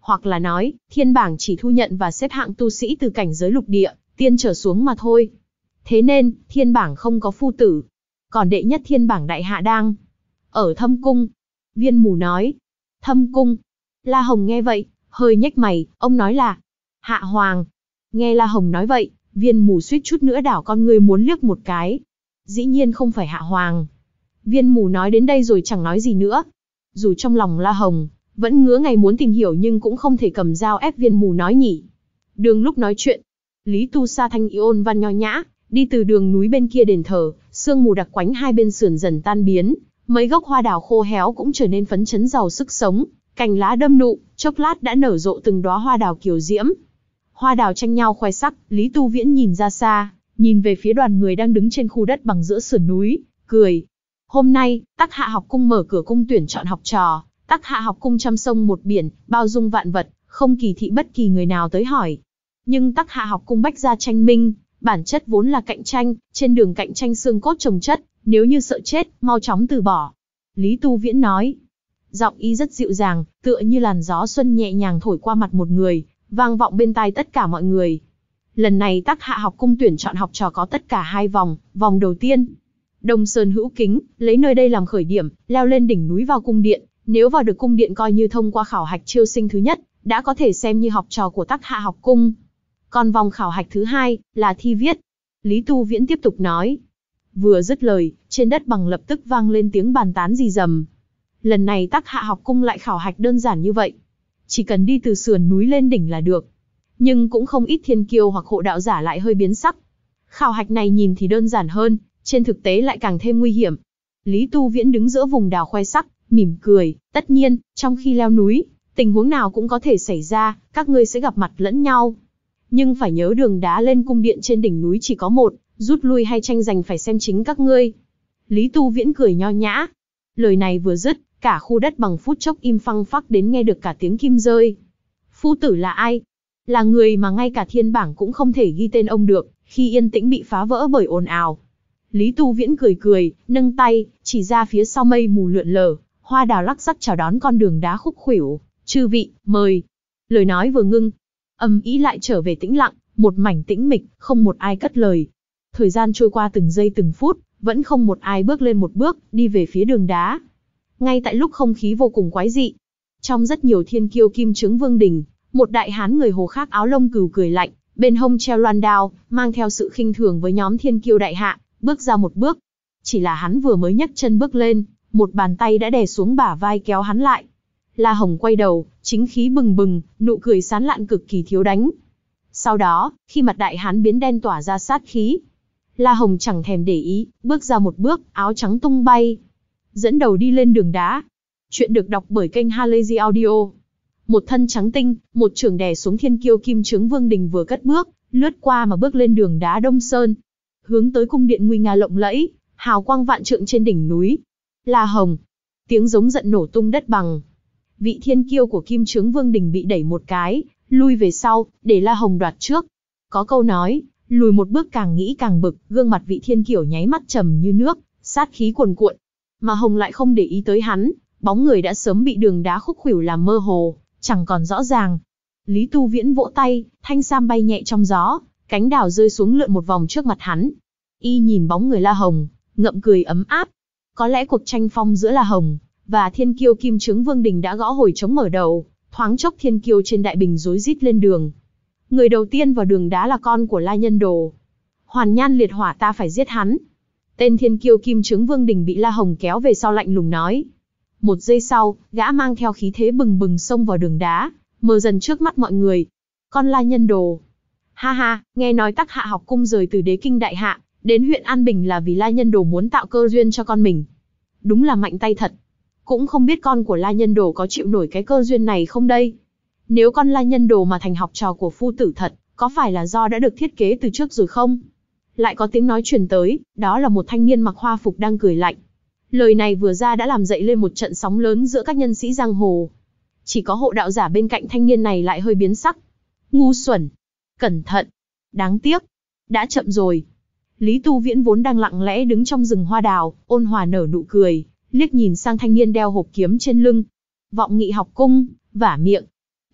Hoặc là nói, thiên bảng chỉ thu nhận và xếp hạng tu sĩ từ cảnh giới lục địa, tiên trở xuống mà thôi. Thế nên, thiên bảng không có phu tử. Còn đệ nhất thiên bảng đại hạ đang ở Thâm Cung. Viên Mù nói. Thâm Cung. La Hồng nghe vậy, hơi nhếch mày, ông nói là Hạ Hoàng. Nghe La Hồng nói vậy, Viên Mù suýt chút nữa đảo con người muốn liếc một cái. Dĩ nhiên không phải Hạ Hoàng. Viên Mù nói đến đây rồi chẳng nói gì nữa. Dù trong lòng La Hồng vẫn ngứa ngày muốn tìm hiểu nhưng cũng không thể cầm dao ép Viên Mù nói nhỉ. Đường lúc nói chuyện, Lý Tu Sa thanh y ôn văn nho nhã, đi từ đường núi bên kia đền thờ, sương mù đặc quánh hai bên sườn dần tan biến, mấy gốc hoa đào khô héo cũng trở nên phấn chấn giàu sức sống, cành lá đâm nụ, chốc lát đã nở rộ từng đóa hoa đào kiều diễm. Hoa đào tranh nhau khoe sắc, Lý Tu Viễn nhìn ra xa, nhìn về phía đoàn người đang đứng trên khu đất bằng giữa sườn núi, cười. Hôm nay, Tắc Hạ học cung mở cửa cung tuyển chọn học trò, Tắc Hạ học cung trăm sông một biển, bao dung vạn vật, không kỳ thị bất kỳ người nào tới hỏi. Nhưng Tắc Hạ học cung bách gia tranh minh, bản chất vốn là cạnh tranh, trên đường cạnh tranh xương cốt chồng chất, nếu như sợ chết, mau chóng từ bỏ. Lý Tu Viễn nói. Giọng y rất dịu dàng, tựa như làn gió xuân nhẹ nhàng thổi qua mặt một người, vang vọng bên tai tất cả mọi người. Lần này Tắc Hạ học cung tuyển chọn học trò có tất cả hai vòng, vòng đầu tiên. Đông Sơn Hữu Kính, lấy nơi đây làm khởi điểm, leo lên đỉnh núi vào cung điện, nếu vào được cung điện coi như thông qua khảo hạch chiêu sinh thứ nhất, đã có thể xem như học trò của Tắc Hạ học cung. Còn vòng khảo hạch thứ hai, là thi viết. Lý Tu Viễn tiếp tục nói. Vừa dứt lời, trên đất bằng lập tức vang lên tiếng bàn tán rì rầm. Lần này Tắc Hạ học cung lại khảo hạch đơn giản như vậy. Chỉ cần đi từ sườn núi lên đỉnh là được. Nhưng cũng không ít thiên kiêu hoặc hộ đạo giả lại hơi biến sắc. Khảo hạch này nhìn thì đơn giản hơn, trên thực tế lại càng thêm nguy hiểm. Lý Tu Viễn đứng giữa vùng đào khoe sắc, mỉm cười. Tất nhiên, trong khi leo núi, tình huống nào cũng có thể xảy ra, các ngươi sẽ gặp mặt lẫn nhau. Nhưng phải nhớ đường đá lên cung điện trên đỉnh núi chỉ có một, rút lui hay tranh giành phải xem chính các ngươi. Lý Tu Viễn cười nho nhã. Lời này vừa dứt, cả khu đất bằng phút chốc im phăng phắc đến nghe được cả tiếng kim rơi. Phu tử là ai? Là người mà ngay cả thiên bảng cũng không thể ghi tên ông được, khi yên tĩnh bị phá vỡ bởi ồn ào. Lý Tu Viễn cười cười, nâng tay, chỉ ra phía sau mây mù lượn lờ, hoa đào lắc sắc chào đón con đường đá khúc khuỷu. Chư vị, mời. Lời nói vừa ngưng, âm ý lại trở về tĩnh lặng, một mảnh tĩnh mịch, không một ai cất lời. Thời gian trôi qua từng giây từng phút, vẫn không một ai bước lên một bước, đi về phía đường đá. Ngay tại lúc không khí vô cùng quái dị, trong rất nhiều thiên kiêu kim trướng vương đình, một đại hán người Hồ khác áo lông cừu cười lạnh, bên hông treo loan đao, mang theo sự khinh thường với nhóm thiên kiêu đại hạ, bước ra một bước. Chỉ là hắn vừa mới nhấc chân bước lên, một bàn tay đã đè xuống bả vai kéo hắn lại. La Hồng quay đầu, chính khí bừng bừng, nụ cười sán lạn cực kỳ thiếu đánh. Sau đó, khi mặt đại hán biến đen tỏa ra sát khí, La Hồng chẳng thèm để ý, bước ra một bước, áo trắng tung bay, dẫn đầu đi lên đường đá. Chuyện được đọc bởi kênh Halazy Audio. Một thân trắng tinh, một chưởng đè xuống thiên kiêu kim trướng vương đình vừa cất bước, lướt qua mà bước lên đường đá Đông Sơn, hướng tới cung điện nguy nga lộng lẫy, hào quang vạn trượng trên đỉnh núi. La Hồng! Tiếng giống giận nổ tung đất bằng. Vị thiên kiêu của kim trướng vương đình bị đẩy một cái, lui về sau, để La Hồng đoạt trước. Có câu nói, lùi một bước càng nghĩ càng bực, gương mặt vị thiên kiêu nháy mắt trầm như nước, sát khí cuồn cuộn. Mà Hồng lại không để ý tới hắn, bóng người đã sớm bị đường đá khúc khuỷu làm mơ hồ, chẳng còn rõ ràng. Lý Tu Viễn vỗ tay, thanh sam bay nhẹ trong gió, cánh đào rơi xuống lượn một vòng trước mặt hắn. Y nhìn bóng người La Hồng, ngậm cười ấm áp. Có lẽ cuộc tranh phong giữa La Hồng và thiên kiêu kim trướng vương đình đã gõ hồi trống mở đầu, thoáng chốc thiên kiêu trên đại bình rối rít lên đường. Người đầu tiên vào đường đá là con của La Nhân Đồ. Hoàn Nhan liệt hỏa, ta phải giết hắn. Tên thiên kiêu kim trướng vương đình bị La Hồng kéo về sau lạnh lùng nói. Một giây sau, gã mang theo khí thế bừng bừng xông vào đường đá, mờ dần trước mắt mọi người. Con La Nhân Đồ. Ha ha, nghe nói Tắc Hạ học cung rời từ Đế Kinh Đại Hạ đến huyện An Bình là vì La Nhân Đồ muốn tạo cơ duyên cho con mình. Đúng là mạnh tay thật. Cũng không biết con của La Nhân Đồ có chịu nổi cái cơ duyên này không đây. Nếu con La Nhân Đồ mà thành học trò của phu tử thật, có phải là do đã được thiết kế từ trước rồi không? Lại có tiếng nói truyền tới, đó là một thanh niên mặc hoa phục đang cười lạnh. Lời này vừa ra đã làm dậy lên một trận sóng lớn giữa các nhân sĩ giang hồ. Chỉ có hộ đạo giả bên cạnh thanh niên này lại hơi biến sắc. Ngu xuẩn! Cẩn thận! Đáng tiếc! Đã chậm rồi. Lý Tu Viễn vốn đang lặng lẽ đứng trong rừng hoa đào, ôn hòa nở nụ cười, liếc nhìn sang thanh niên đeo hộp kiếm trên lưng. Vọng Nghị học cung, vả miệng.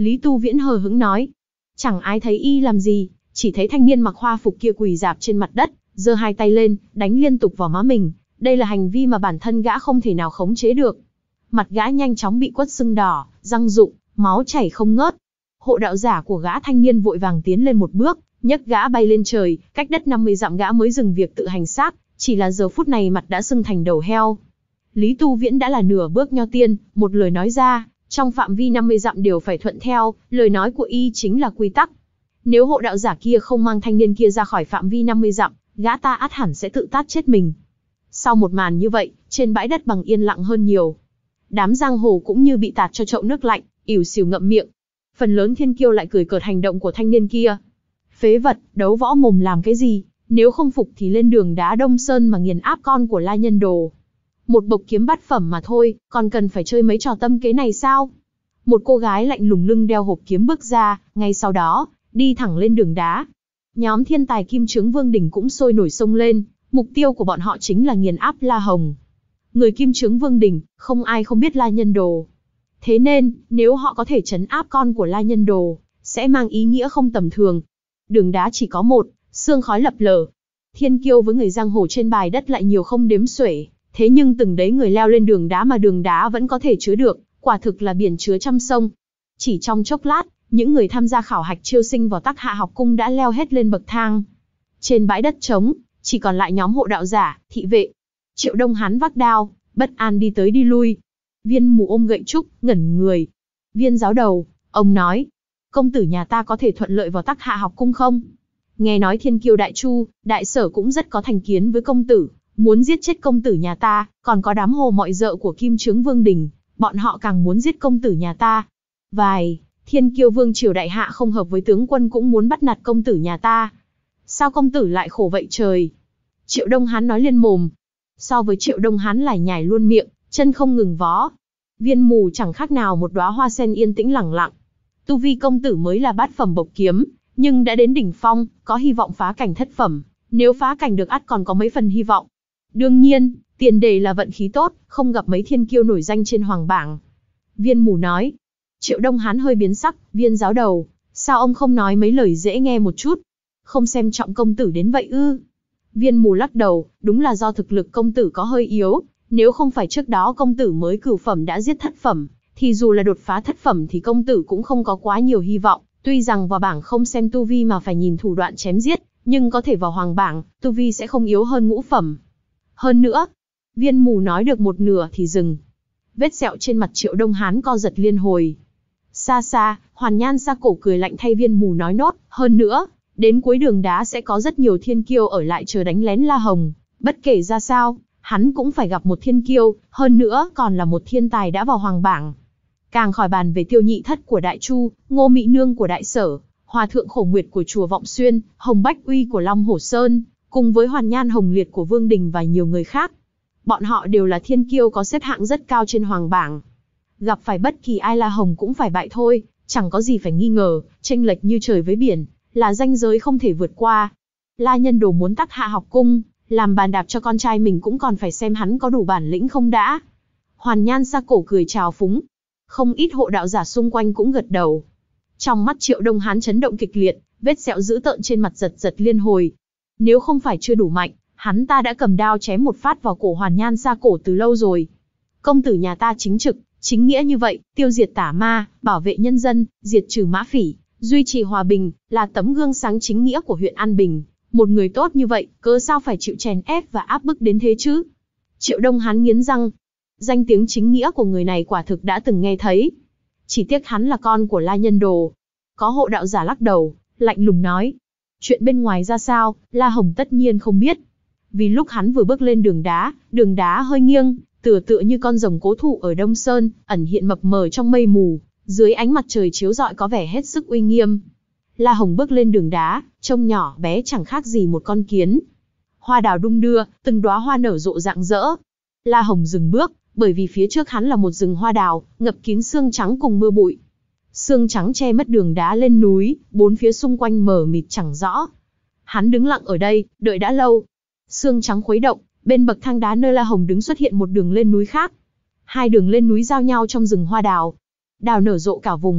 Lý Tu Viễn hờ hững nói. Chẳng ai thấy y làm gì, chỉ thấy thanh niên mặc hoa phục kia quỳ rạp trên mặt đất, giơ hai tay lên, đánh liên tục vào má mình. Đây là hành vi mà bản thân gã không thể nào khống chế được. Mặt gã nhanh chóng bị quất sưng đỏ, răng rụng, máu chảy không ngớt. Hộ đạo giả của gã thanh niên vội vàng tiến lên một bước, nhấc gã bay lên trời, cách đất năm mươi dặm gã mới dừng việc tự hành xác, chỉ là giờ phút này mặt đã sưng thành đầu heo. Lý Tu Viễn đã là nửa bước nho tiên, một lời nói ra, trong phạm vi năm mươi dặm đều phải thuận theo, lời nói của y chính là quy tắc. Nếu hộ đạo giả kia không mang thanh niên kia ra khỏi phạm vi năm mươi dặm, gã ta ắt hẳn sẽ tự tát chết mình. Sau một màn như vậy, trên bãi đất bằng yên lặng hơn nhiều. Đám giang hồ cũng như bị tạt cho chậu nước lạnh, ỉu xìu ngậm miệng. Phần lớn thiên kiêu lại cười cợt hành động của thanh niên kia. Phế vật, đấu võ mồm làm cái gì, nếu không phục thì lên đường đá Đông Sơn mà nghiền áp con của La Nhân Đồ. Một bộc kiếm bát phẩm mà thôi, còn cần phải chơi mấy trò tâm kế này sao? Một cô gái lạnh lùng lưng đeo hộp kiếm bước ra, ngay sau đó, đi thẳng lên đường đá. Nhóm thiên tài Kim Chướng Vương Đỉnh cũng sôi nổi sông lên, mục tiêu của bọn họ chính là nghiền áp La Hồng. Người Kim Chướng Vương Đỉnh, không ai không biết La Nhân Đồ. Thế nên, nếu họ có thể trấn áp con của La Nhân Đồ, sẽ mang ý nghĩa không tầm thường. Đường đá chỉ có một, sương khói lập lờ. Thiên kiêu với người giang hồ trên bài đất lại nhiều không đếm xuể, thế nhưng từng đấy người leo lên đường đá mà đường đá vẫn có thể chứa được, quả thực là biển chứa trăm sông. Chỉ trong chốc lát, những người tham gia khảo hạch chiêu sinh vào Tắc Hạ học cung đã leo hết lên bậc thang. Trên bãi đất trống, chỉ còn lại nhóm hộ đạo giả, thị vệ. Triệu Đông Hán vác đao, bất an đi tới đi lui. Viên Mù ôm gậy trúc, ngẩn người. Viên giáo đầu, ông nói, công tử nhà ta có thể thuận lợi vào Tắc Hạ học cung không? Nghe nói thiên kiêu đại chu, đại sở cũng rất có thành kiến với công tử, muốn giết chết công tử nhà ta, còn có đám hồ mọi dợ của Kim Chướng Vương Đình, bọn họ càng muốn giết công tử nhà ta. Vài, thiên kiêu vương triều đại hạ không hợp với tướng quân cũng muốn bắt nạt công tử nhà ta. Sao công tử lại khổ vậy trời? Triệu Đông Hán nói liên mồm. So với Triệu Đông Hán lải nhải luôn miệng, chân không ngừng vó. Viên Mù chẳng khác nào một đóa hoa sen yên tĩnh lẳng lặng. Tu vi công tử mới là bát phẩm bộc kiếm, nhưng đã đến đỉnh phong, có hy vọng phá cảnh thất phẩm. Nếu phá cảnh được ắt còn có mấy phần hy vọng. Đương nhiên, tiền đề là vận khí tốt, không gặp mấy thiên kiêu nổi danh trên hoàng bảng. Viên Mù nói. Triệu Đông Hán hơi biến sắc, viên giáo đầu, sao ông không nói mấy lời dễ nghe một chút? Không xem trọng công tử đến vậy ư? Viên Mù lắc đầu, đúng là do thực lực công tử có hơi yếu, nếu không phải trước đó công tử mới cửu phẩm đã giết thất phẩm, thì dù là đột phá thất phẩm thì công tử cũng không có quá nhiều hy vọng, tuy rằng vào bảng không xem tu vi mà phải nhìn thủ đoạn chém giết, nhưng có thể vào hoàng bảng, tu vi sẽ không yếu hơn ngũ phẩm. Hơn nữa, Viên Mù nói được một nửa thì dừng. Vết sẹo trên mặt Triệu Đông Hán co giật liên hồi. Xa xa, Hoàn Nhan Sa Cổ cười lạnh thay Viên Mù nói nốt, hơn nữa, đến cuối đường đá sẽ có rất nhiều thiên kiêu ở lại chờ đánh lén La Hồng, bất kể ra sao, hắn cũng phải gặp một thiên kiêu, hơn nữa còn là một thiên tài đã vào hoàng bảng. Càng khỏi bàn về Tiêu Nhị Thất của Đại Chu, Ngô Mị Nương của Đại Sở, Hòa Thượng Khổ Nguyệt của chùa Vọng Xuyên, Hồng Bách Uy của Long Hổ Sơn, cùng với Hoàn Nhan Hồng Liệt của Vương Đình và nhiều người khác. Bọn họ đều là thiên kiêu có xếp hạng rất cao trên hoàng bảng. Gặp phải bất kỳ ai La Hồng cũng phải bại thôi, chẳng có gì phải nghi ngờ, chênh lệch như trời với biển, là ranh giới không thể vượt qua. La Nhân Đồ muốn Tắc Hạ học cung, làm bàn đạp cho con trai mình cũng còn phải xem hắn có đủ bản lĩnh không đã. Hoàn Nhan Sa Cổ cười chào phúng. Không ít hộ đạo giả xung quanh cũng gật đầu. Trong mắt Triệu Đông Hán chấn động kịch liệt, vết sẹo dữ tợn trên mặt giật giật liên hồi. Nếu không phải chưa đủ mạnh, hắn ta đã cầm đao chém một phát vào cổ Hoàn Nhan Sa Cổ từ lâu rồi. Công tử nhà ta chính trực, chính nghĩa như vậy, tiêu diệt tà ma, bảo vệ nhân dân, diệt trừ mã phỉ, duy trì hòa bình, là tấm gương sáng chính nghĩa của huyện An Bình. Một người tốt như vậy, cớ sao phải chịu chèn ép và áp bức đến thế chứ? Triệu Đông Hán nghiến răng. Danh tiếng chính nghĩa của người này quả thực đã từng nghe thấy. Chỉ tiếc hắn là con của La Nhân Đồ. Có hộ đạo giả lắc đầu, lạnh lùng nói. Chuyện bên ngoài ra sao, La Hồng tất nhiên không biết. Vì lúc hắn vừa bước lên đường đá, đường đá hơi nghiêng, tựa tựa như con rồng cố thụ ở Đông Sơn, ẩn hiện mập mờ trong mây mù, dưới ánh mặt trời chiếu rọi có vẻ hết sức uy nghiêm. La Hồng bước lên đường đá, trông nhỏ bé chẳng khác gì một con kiến. Hoa đào đung đưa, từng đóa hoa nở rộ rạng rỡ. La Hồng dừng bước, bởi vì phía trước hắn là một rừng hoa đào, ngập kín sương trắng cùng mưa bụi. Sương trắng che mất đường đá lên núi, bốn phía xung quanh mờ mịt chẳng rõ. Hắn đứng lặng ở đây, đợi đã lâu. Sương trắng khuấy động, bên bậc thang đá nơi La Hồng đứng xuất hiện một đường lên núi khác. Hai đường lên núi giao nhau trong rừng hoa đào. Đào nở rộ cả vùng,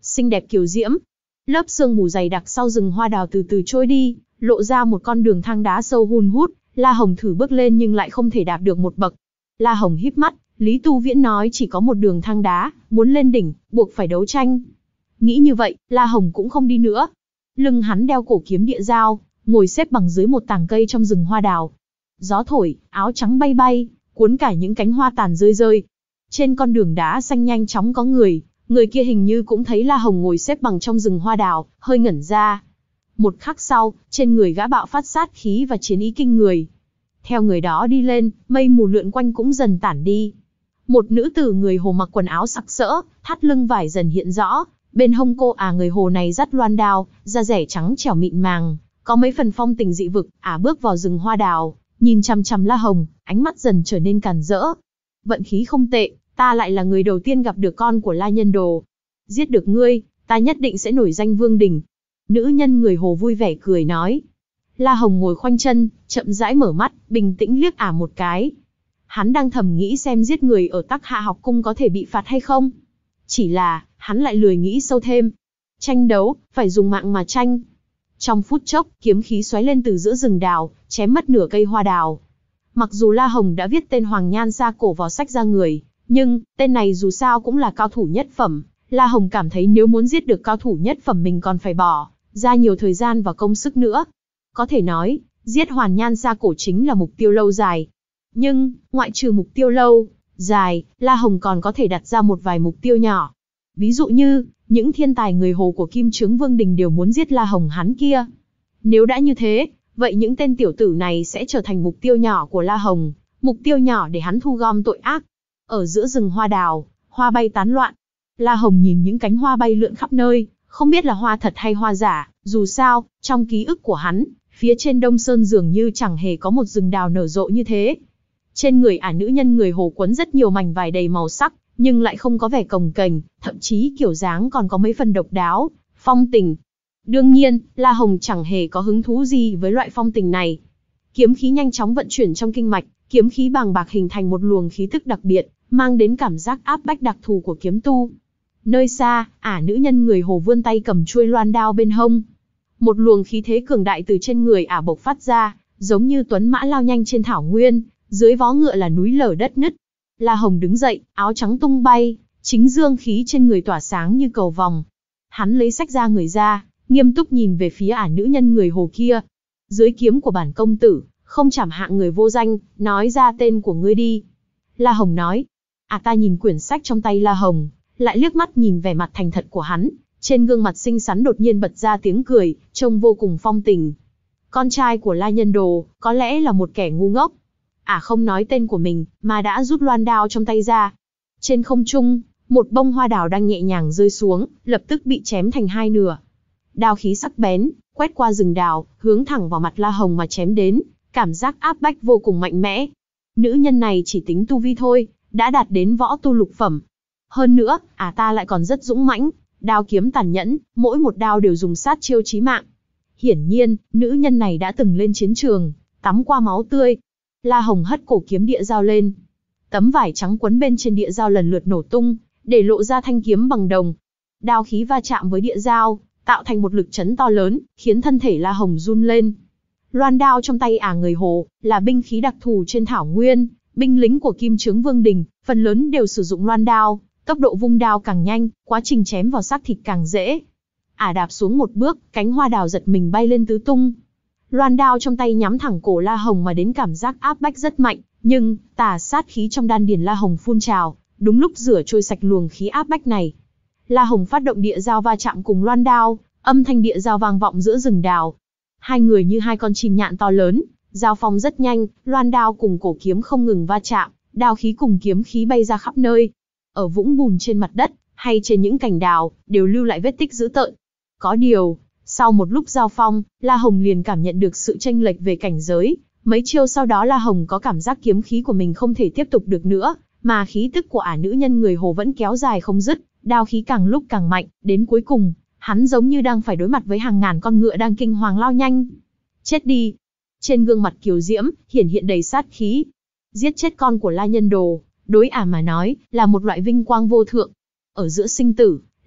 xinh đẹp kiều diễm. Lớp sương mù dày đặc sau rừng hoa đào từ từ trôi đi, lộ ra một con đường thang đá sâu hun hút. La Hồng thử bước lên nhưng lại không thể đạp được một bậc. La Hồng híp mắt, Lý Tu Viễn nói chỉ có một đường thang đá, muốn lên đỉnh, buộc phải đấu tranh. Nghĩ như vậy, La Hồng cũng không đi nữa. Lưng hắn đeo cổ kiếm địa dao, ngồi xếp bằng dưới một tàng cây trong rừng hoa đào. Gió thổi, áo trắng bay bay, cuốn cả những cánh hoa tàn rơi rơi. Trên con đường đá xanh nhanh chóng có người, người kia hình như cũng thấy La Hồng ngồi xếp bằng trong rừng hoa đào, hơi ngẩn ra. Một khắc sau, trên người gã bạo phát sát khí và chiến ý kinh người. Theo người đó đi lên, mây mù lượn quanh cũng dần tản đi. Một nữ tử người Hồ mặc quần áo sặc sỡ, thắt lưng vải dần hiện rõ. Bên hông cô à người Hồ này dắt loan đao, da rẻ trắng trẻo mịn màng, có mấy phần phong tình dị vực. À bước vào rừng hoa đào, nhìn chằm chằm La Hồng, ánh mắt dần trở nên càn rỡ. Vận khí không tệ, ta lại là người đầu tiên gặp được con của La Nhân Đồ. Giết được ngươi, ta nhất định sẽ nổi danh vương đình. Nữ nhân người Hồ vui vẻ cười nói. La Hồng ngồi khoanh chân, chậm rãi mở mắt, bình tĩnh liếc ả một cái. Hắn đang thầm nghĩ xem giết người ở Tắc Hạ học cung có thể bị phạt hay không. Chỉ là, hắn lại lười nghĩ sâu thêm. Tranh đấu, phải dùng mạng mà tranh. Trong phút chốc, kiếm khí xoáy lên từ giữa rừng đào, chém mất nửa cây hoa đào. Mặc dù La Hồng đã viết tên Hoàng Nhan Sa Cổ vào sách ra người, nhưng, tên này dù sao cũng là cao thủ nhất phẩm. La Hồng cảm thấy nếu muốn giết được cao thủ nhất phẩm mình còn phải bỏ ra nhiều thời gian và công sức nữa. Có thể nói, giết Hoàn Nhan Sa Cổ chính là mục tiêu lâu dài. Nhưng, ngoại trừ mục tiêu lâu, dài, La Hồng còn có thể đặt ra một vài mục tiêu nhỏ. Ví dụ như, những thiên tài người Hồ của Kim Chướng Vương Đình đều muốn giết La Hồng hắn kia. Nếu đã như thế, vậy những tên tiểu tử này sẽ trở thành mục tiêu nhỏ của La Hồng, mục tiêu nhỏ để hắn thu gom tội ác. Ở giữa rừng hoa đào, hoa bay tán loạn. La Hồng nhìn những cánh hoa bay lượn khắp nơi, không biết là hoa thật hay hoa giả, dù sao, trong ký ức của hắn, phía trên Đông Sơn dường như chẳng hề có một rừng đào nở rộ như thế. Trên người ả nữ nhân người Hồ quấn rất nhiều mảnh vải đầy màu sắc, nhưng lại không có vẻ cồng kềnh, thậm chí kiểu dáng còn có mấy phần độc đáo, phong tình. Đương nhiên, La Hồng chẳng hề có hứng thú gì với loại phong tình này. Kiếm khí nhanh chóng vận chuyển trong kinh mạch, kiếm khí bàng bạc hình thành một luồng khí tức đặc biệt, mang đến cảm giác áp bách đặc thù của kiếm tu. Nơi xa, ả nữ nhân người Hồ vươn tay cầm chuôi loan đao bên hông. Một luồng khí thế cường đại từ trên người ả bộc phát ra, giống như tuấn mã lao nhanh trên thảo nguyên, dưới vó ngựa là núi lở đất nứt. La Hồng đứng dậy, áo trắng tung bay, chính dương khí trên người tỏa sáng như cầu vòng. Hắn lấy sách ra người ra, nghiêm túc nhìn về phía ả nữ nhân người Hồ kia. Dưới kiếm của bản công tử, không chảm hạng người vô danh, nói ra tên của ngươi đi. La Hồng nói. À ta nhìn quyển sách trong tay La Hồng, lại liếc mắt nhìn vẻ mặt thành thật của hắn, trên gương mặt xinh xắn đột nhiên bật ra tiếng cười, trông vô cùng phong tình. Con trai của La Nhân Đồ, có lẽ là một kẻ ngu ngốc. À không nói tên của mình, mà đã rút loan đao trong tay ra. Trên không trung, một bông hoa đào đang nhẹ nhàng rơi xuống, lập tức bị chém thành hai nửa. Đao khí sắc bén, quét qua rừng đào, hướng thẳng vào mặt La Hồng mà chém đến, cảm giác áp bách vô cùng mạnh mẽ. Nữ nhân này chỉ tính tu vi thôi, đã đạt đến võ tu lục phẩm. Hơn nữa, à ta lại còn rất dũng mãnh, đao kiếm tàn nhẫn, mỗi một đao đều dùng sát chiêu chí mạng. Hiển nhiên, nữ nhân này đã từng lên chiến trường, tắm qua máu tươi. La Hồng hất cổ kiếm địa dao lên. Tấm vải trắng quấn bên trên địa dao lần lượt nổ tung, để lộ ra thanh kiếm bằng đồng. Đao khí va chạm với địa dao, tạo thành một lực chấn to lớn, khiến thân thể La Hồng run lên. Loan đao trong tay ả người Hồ, là binh khí đặc thù trên thảo nguyên, binh lính của Kim Chướng Vương Đình, phần lớn đều sử dụng loan đao, tốc độ vung đao càng nhanh, quá trình chém vào xác thịt càng dễ. Ả đạp xuống một bước, cánh hoa đào giật mình bay lên tứ tung. Loan đao trong tay nhắm thẳng cổ La Hồng mà đến cảm giác áp bách rất mạnh, nhưng tà sát khí trong đan điền La Hồng phun trào, đúng lúc rửa trôi sạch luồng khí áp bách này. La Hồng phát động địa dao va chạm cùng loan đao, âm thanh địa dao vang vọng giữa rừng đào. Hai người như hai con chim nhạn to lớn, giao phong rất nhanh, loan đao cùng cổ kiếm không ngừng va chạm, đao khí cùng kiếm khí bay ra khắp nơi. Ở vũng bùn trên mặt đất, hay trên những cành đào, đều lưu lại vết tích dữ tợn. Có điều, sau một lúc giao phong, La Hồng liền cảm nhận được sự chênh lệch về cảnh giới. Mấy chiêu sau đó La Hồng có cảm giác kiếm khí của mình không thể tiếp tục được nữa, mà khí tức của ả nữ nhân người Hồ vẫn kéo dài không dứt, đao khí càng lúc càng mạnh, đến cuối cùng, hắn giống như đang phải đối mặt với hàng ngàn con ngựa đang kinh hoàng lao nhanh. Chết đi! Trên gương mặt kiều diễm, hiển hiện đầy sát khí. Giết chết con của La Nhân Đồ, đối ả mà nói, là một loại vinh quang vô thượng. Ở giữa sinh tử,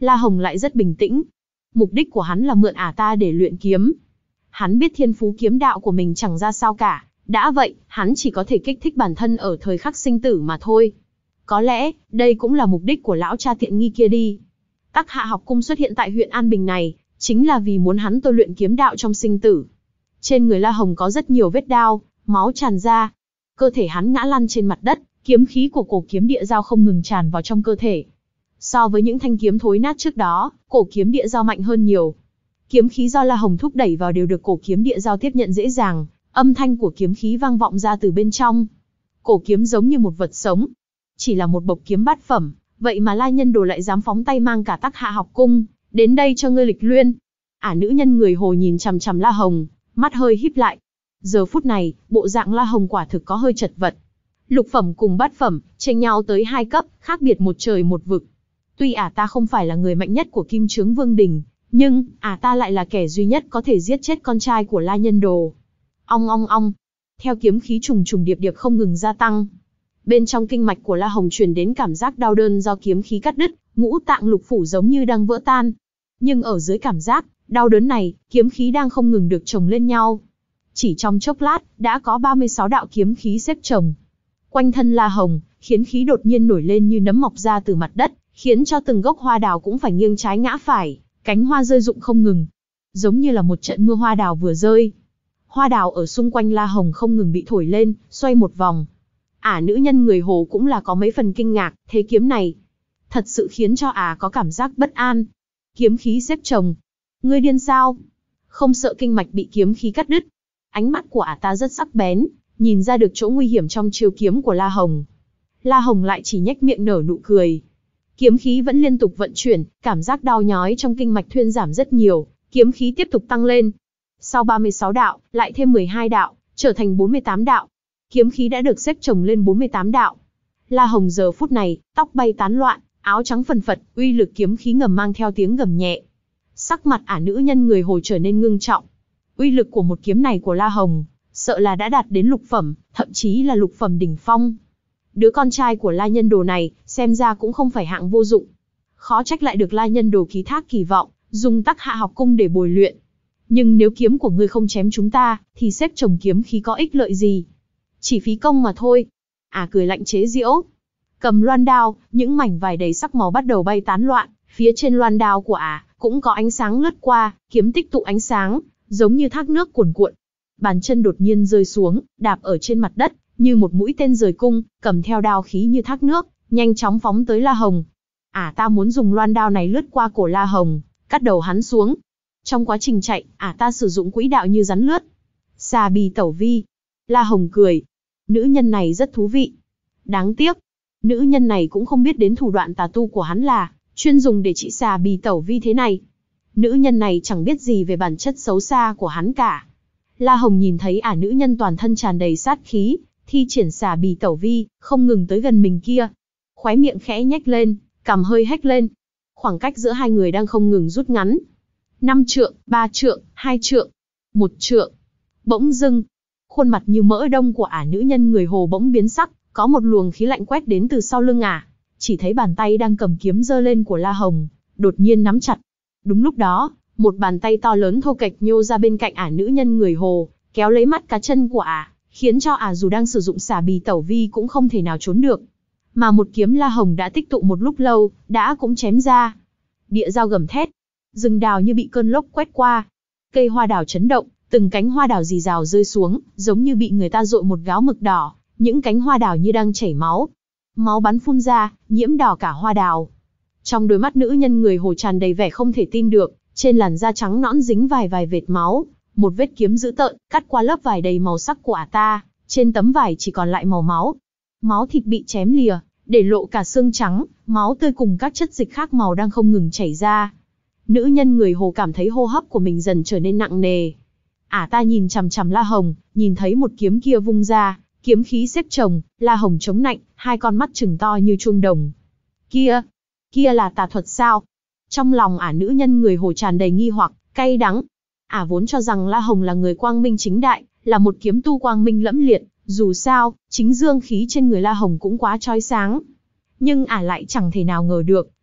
La Hồng lại rất bình tĩnh. Mục đích của hắn là mượn ả ta để luyện kiếm. Hắn biết thiên phú kiếm đạo của mình chẳng ra sao cả, đã vậy, hắn chỉ có thể kích thích bản thân ở thời khắc sinh tử mà thôi. Có lẽ, đây cũng là mục đích của lão cha tiện nghi kia đi. Tắc Hạ học cung xuất hiện tại huyện An Bình này, chính là vì muốn hắn tôi luyện kiếm đạo trong sinh tử. Trên người La Hồng có rất nhiều vết đao, máu tràn ra. Cơ thể hắn ngã lăn trên mặt đất, kiếm khí của cổ kiếm địa dao không ngừng tràn vào trong cơ thể. So với những thanh kiếm thối nát trước đó, cổ kiếm địa dao mạnh hơn nhiều. Kiếm khí do La Hồng thúc đẩy vào đều được cổ kiếm địa dao tiếp nhận dễ dàng, âm thanh của kiếm khí vang vọng ra từ bên trong. Cổ kiếm giống như một vật sống. Chỉ là một bộc kiếm bát phẩm, vậy mà La Nhân Đồ lại dám phóng tay mang cả Tắc Hạ học cung, đến đây cho ngươi lịch luyên. Ả nữ nhân người Hồ nhìn chằm chằm La Hồng, mắt hơi híp lại. Giờ phút này, bộ dạng La Hồng quả thực có hơi chật vật. Lục phẩm cùng bát phẩm, chênh nhau tới hai cấp, khác biệt một trời một vực. Tuy ả ta không phải là người mạnh nhất của Kim Chướng Vương Đình, nhưng ả ta lại là kẻ duy nhất có thể giết chết con trai của La Nhân Đồ. Ong ong ong, theo kiếm khí trùng trùng điệp điệp không ngừng gia tăng. Bên trong kinh mạch của La Hồng truyền đến cảm giác đau đớn do kiếm khí cắt đứt, ngũ tạng lục phủ giống như đang vỡ tan. Nhưng ở dưới cảm giác đau đớn này, kiếm khí đang không ngừng được chồng lên nhau. Chỉ trong chốc lát, đã có ba mươi sáu đạo kiếm khí xếp chồng. Quanh thân La Hồng, khiến khí đột nhiên nổi lên như nấm mọc ra từ mặt đất, khiến cho từng gốc hoa đào cũng phải nghiêng trái ngã phải, cánh hoa rơi rụng không ngừng. Giống như là một trận mưa hoa đào vừa rơi. Hoa đào ở xung quanh La Hồng không ngừng bị thổi lên, xoay một vòng. Ả nữ nhân người Hồ cũng là có mấy phần kinh ngạc, thế kiếm này thật sự khiến cho ả có cảm giác bất an. Kiếm khí xếp chồng. Ngươi điên sao? Không sợ kinh mạch bị kiếm khí cắt đứt. Ánh mắt của ả ta rất sắc bén, nhìn ra được chỗ nguy hiểm trong chiêu kiếm của La Hồng. La Hồng lại chỉ nhếch miệng nở nụ cười. Kiếm khí vẫn liên tục vận chuyển, cảm giác đau nhói trong kinh mạch thuyên giảm rất nhiều, kiếm khí tiếp tục tăng lên. Sau ba mươi sáu đạo, lại thêm mười hai đạo, trở thành bốn mươi tám đạo. Kiếm khí đã được xếp chồng lên bốn mươi tám đạo. La Hồng giờ phút này, tóc bay tán loạn, áo trắng phần phật, uy lực kiếm khí ngầm mang theo tiếng gầm nhẹ. Sắc mặt ả nữ nhân người Hồ trở nên ngưng trọng. Uy lực của một kiếm này của La Hồng, sợ là đã đạt đến lục phẩm, thậm chí là lục phẩm đỉnh phong. Đứa con trai của La Nhân Đồ này, xem ra cũng không phải hạng vô dụng. Khó trách lại được La Nhân Đồ ký thác kỳ vọng, dùng Tắc Hạ học cung để bồi luyện. Nhưng nếu kiếm của ngươi không chém chúng ta, thì xếp chồng kiếm khí có ích lợi gì? Chỉ phí công mà thôi. Ả cười lạnh chế giễu. Cầm loan đao, những mảnh vải đầy sắc màu bắt đầu bay tán loạn. Phía trên loan đao của Ả, cũng có ánh sáng lướt qua, kiếm tích tụ ánh sáng, giống như thác nước cuồn cuộn. Bàn chân đột nhiên rơi xuống, đạp ở trên mặt đất, như một mũi tên rời cung, cầm theo đao khí như thác nước, nhanh chóng phóng tới La Hồng. Ả ta muốn dùng loan đao này lướt qua cổ La Hồng, cắt đầu hắn xuống. Trong quá trình chạy, ả ta sử dụng quỹ đạo như rắn lướt. Xà bì tẩu vi. La Hồng cười. Nữ nhân này rất thú vị. Đáng tiếc, nữ nhân này cũng không biết đến thủ đoạn tà tu của hắn là chuyên dùng để trị xà bì tẩu vi thế này. Nữ nhân này chẳng biết gì về bản chất xấu xa của hắn cả. La Hồng nhìn thấy ả nữ nhân toàn thân tràn đầy sát khí, thi triển xà bì tẩu vi, không ngừng tới gần mình kia. Khóe miệng khẽ nhếch lên, cằm hơi hếch lên. Khoảng cách giữa hai người đang không ngừng rút ngắn. Năm trượng, ba trượng, hai trượng, một trượng. Bỗng dưng, khuôn mặt như mỡ đông của ả nữ nhân người Hồ bỗng biến sắc, có một luồng khí lạnh quét đến từ sau lưng ả. Chỉ thấy bàn tay đang cầm kiếm giơ lên của La Hồng, đột nhiên nắm chặt. Đúng lúc đó, một bàn tay to lớn thô kệch nhô ra bên cạnh ả nữ nhân người Hồ, kéo lấy mắt cá chân của ả, khiến cho ả dù đang sử dụng xà bì tẩu vi cũng không thể nào trốn được. Mà một kiếm La Hồng đã tích tụ một lúc lâu, đã cũng chém ra. Địa dao gầm thét, rừng đào như bị cơn lốc quét qua. Cây hoa đào chấn động, từng cánh hoa đào rì rào rơi xuống, giống như bị người ta dội một gáo mực đỏ, những cánh hoa đào như đang chảy máu. Máu bắn phun ra, nhiễm đỏ cả hoa đào. Trong đôi mắt nữ nhân người Hồ tràn đầy vẻ không thể tin được, trên làn da trắng nõn dính vài vài vệt máu, một vết kiếm dữ tợn cắt qua lớp vải đầy màu sắc của ả ta, trên tấm vải chỉ còn lại màu máu. Máu thịt bị chém lìa, để lộ cả xương trắng, máu tươi cùng các chất dịch khác màu đang không ngừng chảy ra. Nữ nhân người Hồ cảm thấy hô hấp của mình dần trở nên nặng nề. Ả ta nhìn chằm chằm La Hồng, nhìn thấy một kiếm kia vung ra, kiếm khí xếp chồng, La Hồng chống nạnh, hai con mắt trừng to như chuông đồng. Kia, kia là tà thuật sao? Trong lòng ả nữ nhân người Hồ tràn đầy nghi hoặc, cay đắng. Ả vốn cho rằng La Hồng là người quang minh chính đại, là một kiếm tu quang minh lẫm liệt, dù sao, chính dương khí trên người La Hồng cũng quá chói sáng. Nhưng ả lại chẳng thể nào ngờ được,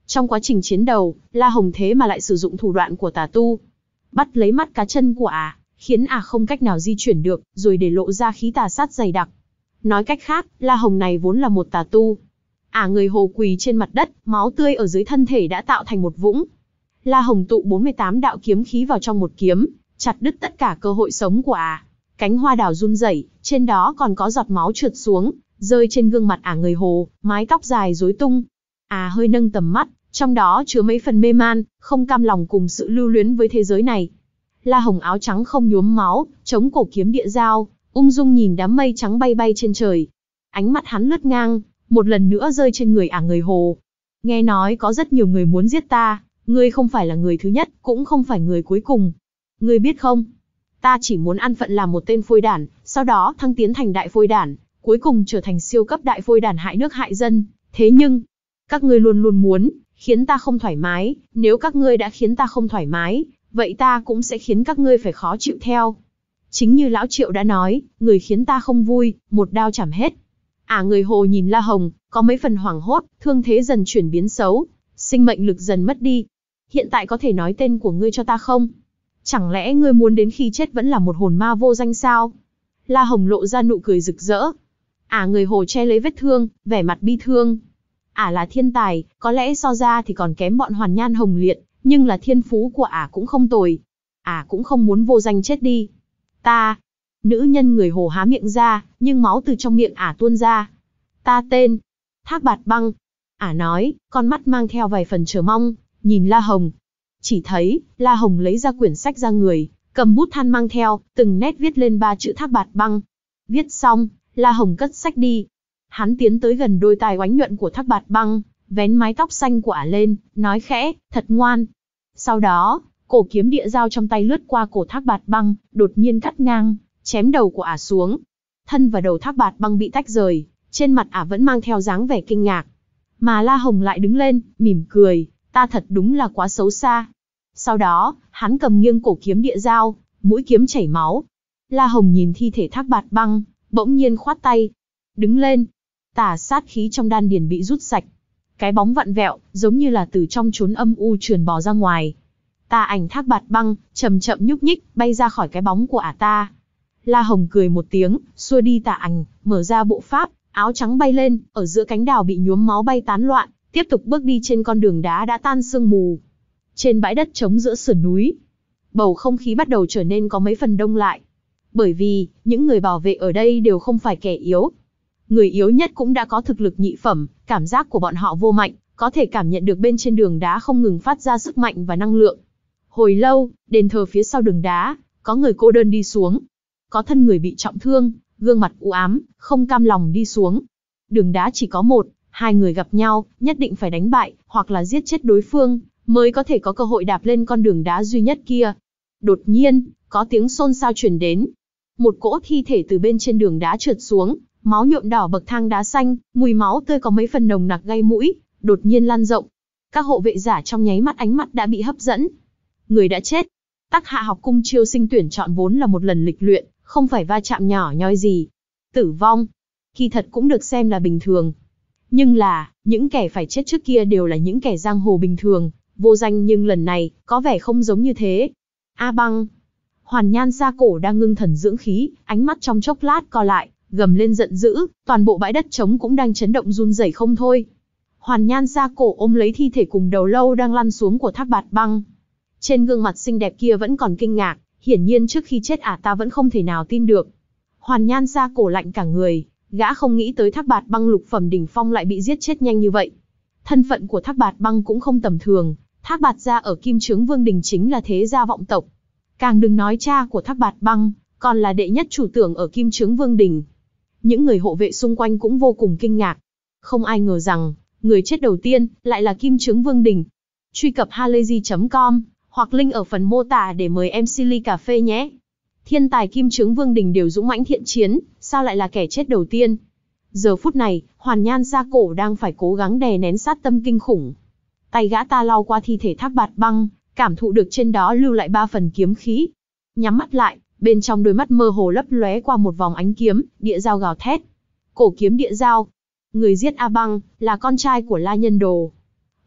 Trong quá trình chiến đấu, La Hồng thế mà lại sử dụng thủ đoạn của tà tu. Bắt lấy mắt cá chân của ả, khiến ả không cách nào di chuyển được, rồi để lộ ra khí tà sát dày đặc. Nói cách khác, La Hồng này vốn là một tà tu. Ả người hồ quỳ trên mặt đất, máu tươi ở dưới thân thể đã tạo thành một vũng. La Hồng tụ bốn mươi tám đạo kiếm khí vào trong một kiếm, chặt đứt tất cả cơ hội sống của ả. Cánh hoa đào run rẩy, trên đó còn có giọt máu trượt xuống, rơi trên gương mặt ả người hồ, mái tóc dài rối tung. Ả hơi nâng tầm mắt, trong đó chứa mấy phần mê man, không cam lòng cùng sự lưu luyến với thế giới này. La Hồng áo trắng không nhuốm máu, chống cổ kiếm địa dao, ung dung nhìn đám mây trắng bay bay trên trời. Ánh mắt hắn lướt ngang, một lần nữa rơi trên người ả người hồ. Nghe nói có rất nhiều người muốn giết ta, ngươi không phải là người thứ nhất, cũng không phải người cuối cùng. Ngươi biết không? Ta chỉ muốn ăn phận làm một tên phôi đản, sau đó thăng tiến thành đại phôi đản, cuối cùng trở thành siêu cấp đại phôi đản hại nước hại dân. Thế nhưng, các ngươi luôn luôn muốn khiến ta không thoải mái, nếu các ngươi đã khiến ta không thoải mái, vậy ta cũng sẽ khiến các ngươi phải khó chịu theo. Chính như lão Triệu đã nói, người khiến ta không vui, một đao chảm hết. Ả người hồ nhìn La Hồng, có mấy phần hoảng hốt, thương thế dần chuyển biến xấu, sinh mệnh lực dần mất đi. Hiện tại có thể nói tên của ngươi cho ta không? Chẳng lẽ ngươi muốn đến khi chết vẫn là một hồn ma vô danh sao? La Hồng lộ ra nụ cười rực rỡ. Ả người hồ che lấy vết thương, vẻ mặt bi thương. Ả là thiên tài, có lẽ so ra thì còn kém bọn Hoàn Nhan Hồng Liệt, nhưng là thiên phú của ả cũng không tồi. Ả cũng không muốn vô danh chết đi. Ta, nữ nhân người hồ há miệng ra, nhưng máu từ trong miệng ả tuôn ra. Ta tên Thác Bạt Băng. Ả nói, con mắt mang theo vài phần chờ mong, nhìn La Hồng. Chỉ thấy, La Hồng lấy ra quyển sách ra người, cầm bút than mang theo, từng nét viết lên ba chữ Thác Bạt Băng. Viết xong, La Hồng cất sách đi. Hắn tiến tới gần đôi tai oánh nhuận của Thác Bạt Băng, vén mái tóc xanh của ả lên, nói khẽ, thật ngoan. Sau đó, cổ kiếm địa dao trong tay lướt qua cổ Thác Bạt Băng, đột nhiên cắt ngang, chém đầu của ả xuống. Thân và đầu Thác Bạt Băng bị tách rời, trên mặt ả vẫn mang theo dáng vẻ kinh ngạc. Mà La Hồng lại đứng lên, mỉm cười, ta thật đúng là quá xấu xa. Sau đó, hắn cầm nghiêng cổ kiếm địa dao, mũi kiếm chảy máu. La Hồng nhìn thi thể Thác Bạt Băng, bỗng nhiên khoát tay. Đứng lên. Tà sát khí trong đan điền bị rút sạch. Cái bóng vặn vẹo, giống như là từ trong chốn âm u trườn bò ra ngoài. Tà ảnh Thác Bạt Băng, chậm chậm nhúc nhích, bay ra khỏi cái bóng của ả ta. La Hồng cười một tiếng, xua đi tà ảnh, mở ra bộ pháp, áo trắng bay lên, ở giữa cánh đào bị nhuốm máu bay tán loạn, tiếp tục bước đi trên con đường đá đã tan sương mù. Trên bãi đất trống giữa sườn núi, bầu không khí bắt đầu trở nên có mấy phần đông lại. Bởi vì, những người bảo vệ ở đây đều không phải kẻ yếu. Người yếu nhất cũng đã có thực lực nhị phẩm, cảm giác của bọn họ vô mạnh, có thể cảm nhận được bên trên đường đá không ngừng phát ra sức mạnh và năng lượng. Hồi lâu, đền thờ phía sau đường đá, có người cô đơn đi xuống. Có thân người bị trọng thương, gương mặt u ám, không cam lòng đi xuống. Đường đá chỉ có một, hai người gặp nhau, nhất định phải đánh bại, hoặc là giết chết đối phương, mới có thể có cơ hội đạp lên con đường đá duy nhất kia. Đột nhiên, có tiếng xôn xao truyền đến. Một cỗ thi thể từ bên trên đường đá trượt xuống, máu nhuộm đỏ bậc thang đá xanh, mùi máu tươi có mấy phần nồng nặc gây mũi, đột nhiên lan rộng. Các hộ vệ giả trong nháy mắt ánh mắt đã bị hấp dẫn. Người đã chết. Tắc Hạ học cung chiêu sinh tuyển chọn vốn là một lần lịch luyện, không phải va chạm nhỏ nhoi gì. Tử vong, kỳ thật cũng được xem là bình thường. Nhưng là, những kẻ phải chết trước kia đều là những kẻ giang hồ bình thường, vô danh, nhưng lần này, có vẻ không giống như thế. A Băng. Hoàn Nhan Sa Cổ đang ngưng thần dưỡng khí, ánh mắt trong chốc lát co lại, gầm lên giận dữ, toàn bộ bãi đất trống cũng đang chấn động run rẩy không thôi. Hoàn Nhan Sa Cổ ôm lấy thi thể cùng đầu lâu đang lăn xuống của Thác Bạt Băng. Trên gương mặt xinh đẹp kia vẫn còn kinh ngạc, hiển nhiên trước khi chết ả ta vẫn không thể nào tin được. Hoàn Nhan Sa Cổ lạnh cả người, gã không nghĩ tới Thác Bạt Băng lục phẩm đỉnh phong lại bị giết chết nhanh như vậy. Thân phận của Thác Bạt Băng cũng không tầm thường, Thác Bạt gia ở Kim Chướng Vương đình chính là thế gia vọng tộc. Càng đừng nói cha của Thác Bạt Băng, còn là đệ nhất chủ tưởng ở Kim Chướng Vương đình. Những người hộ vệ xung quanh cũng vô cùng kinh ngạc. Không ai ngờ rằng, người chết đầu tiên lại là Kim Chướng Vương đình. Truy cập halayzi chấm com hoặc link ở phần mô tả để mời em xê ly cà phê nhé. Thiên tài Kim Chướng Vương đình đều dũng mãnh thiện chiến, sao lại là kẻ chết đầu tiên? Giờ phút này, Hoàn Nhan Sa Cổ đang phải cố gắng đè nén sát tâm kinh khủng. Tay gã ta lau qua thi thể Thác Bạt Băng, cảm thụ được trên đó lưu lại ba phần kiếm khí. Nhắm mắt lại, bên trong đôi mắt mơ hồ lấp lóe qua một vòng ánh kiếm, địa dao gào thét. Cổ kiếm địa dao. Người giết A Băng là con trai của La Nhân Đồ.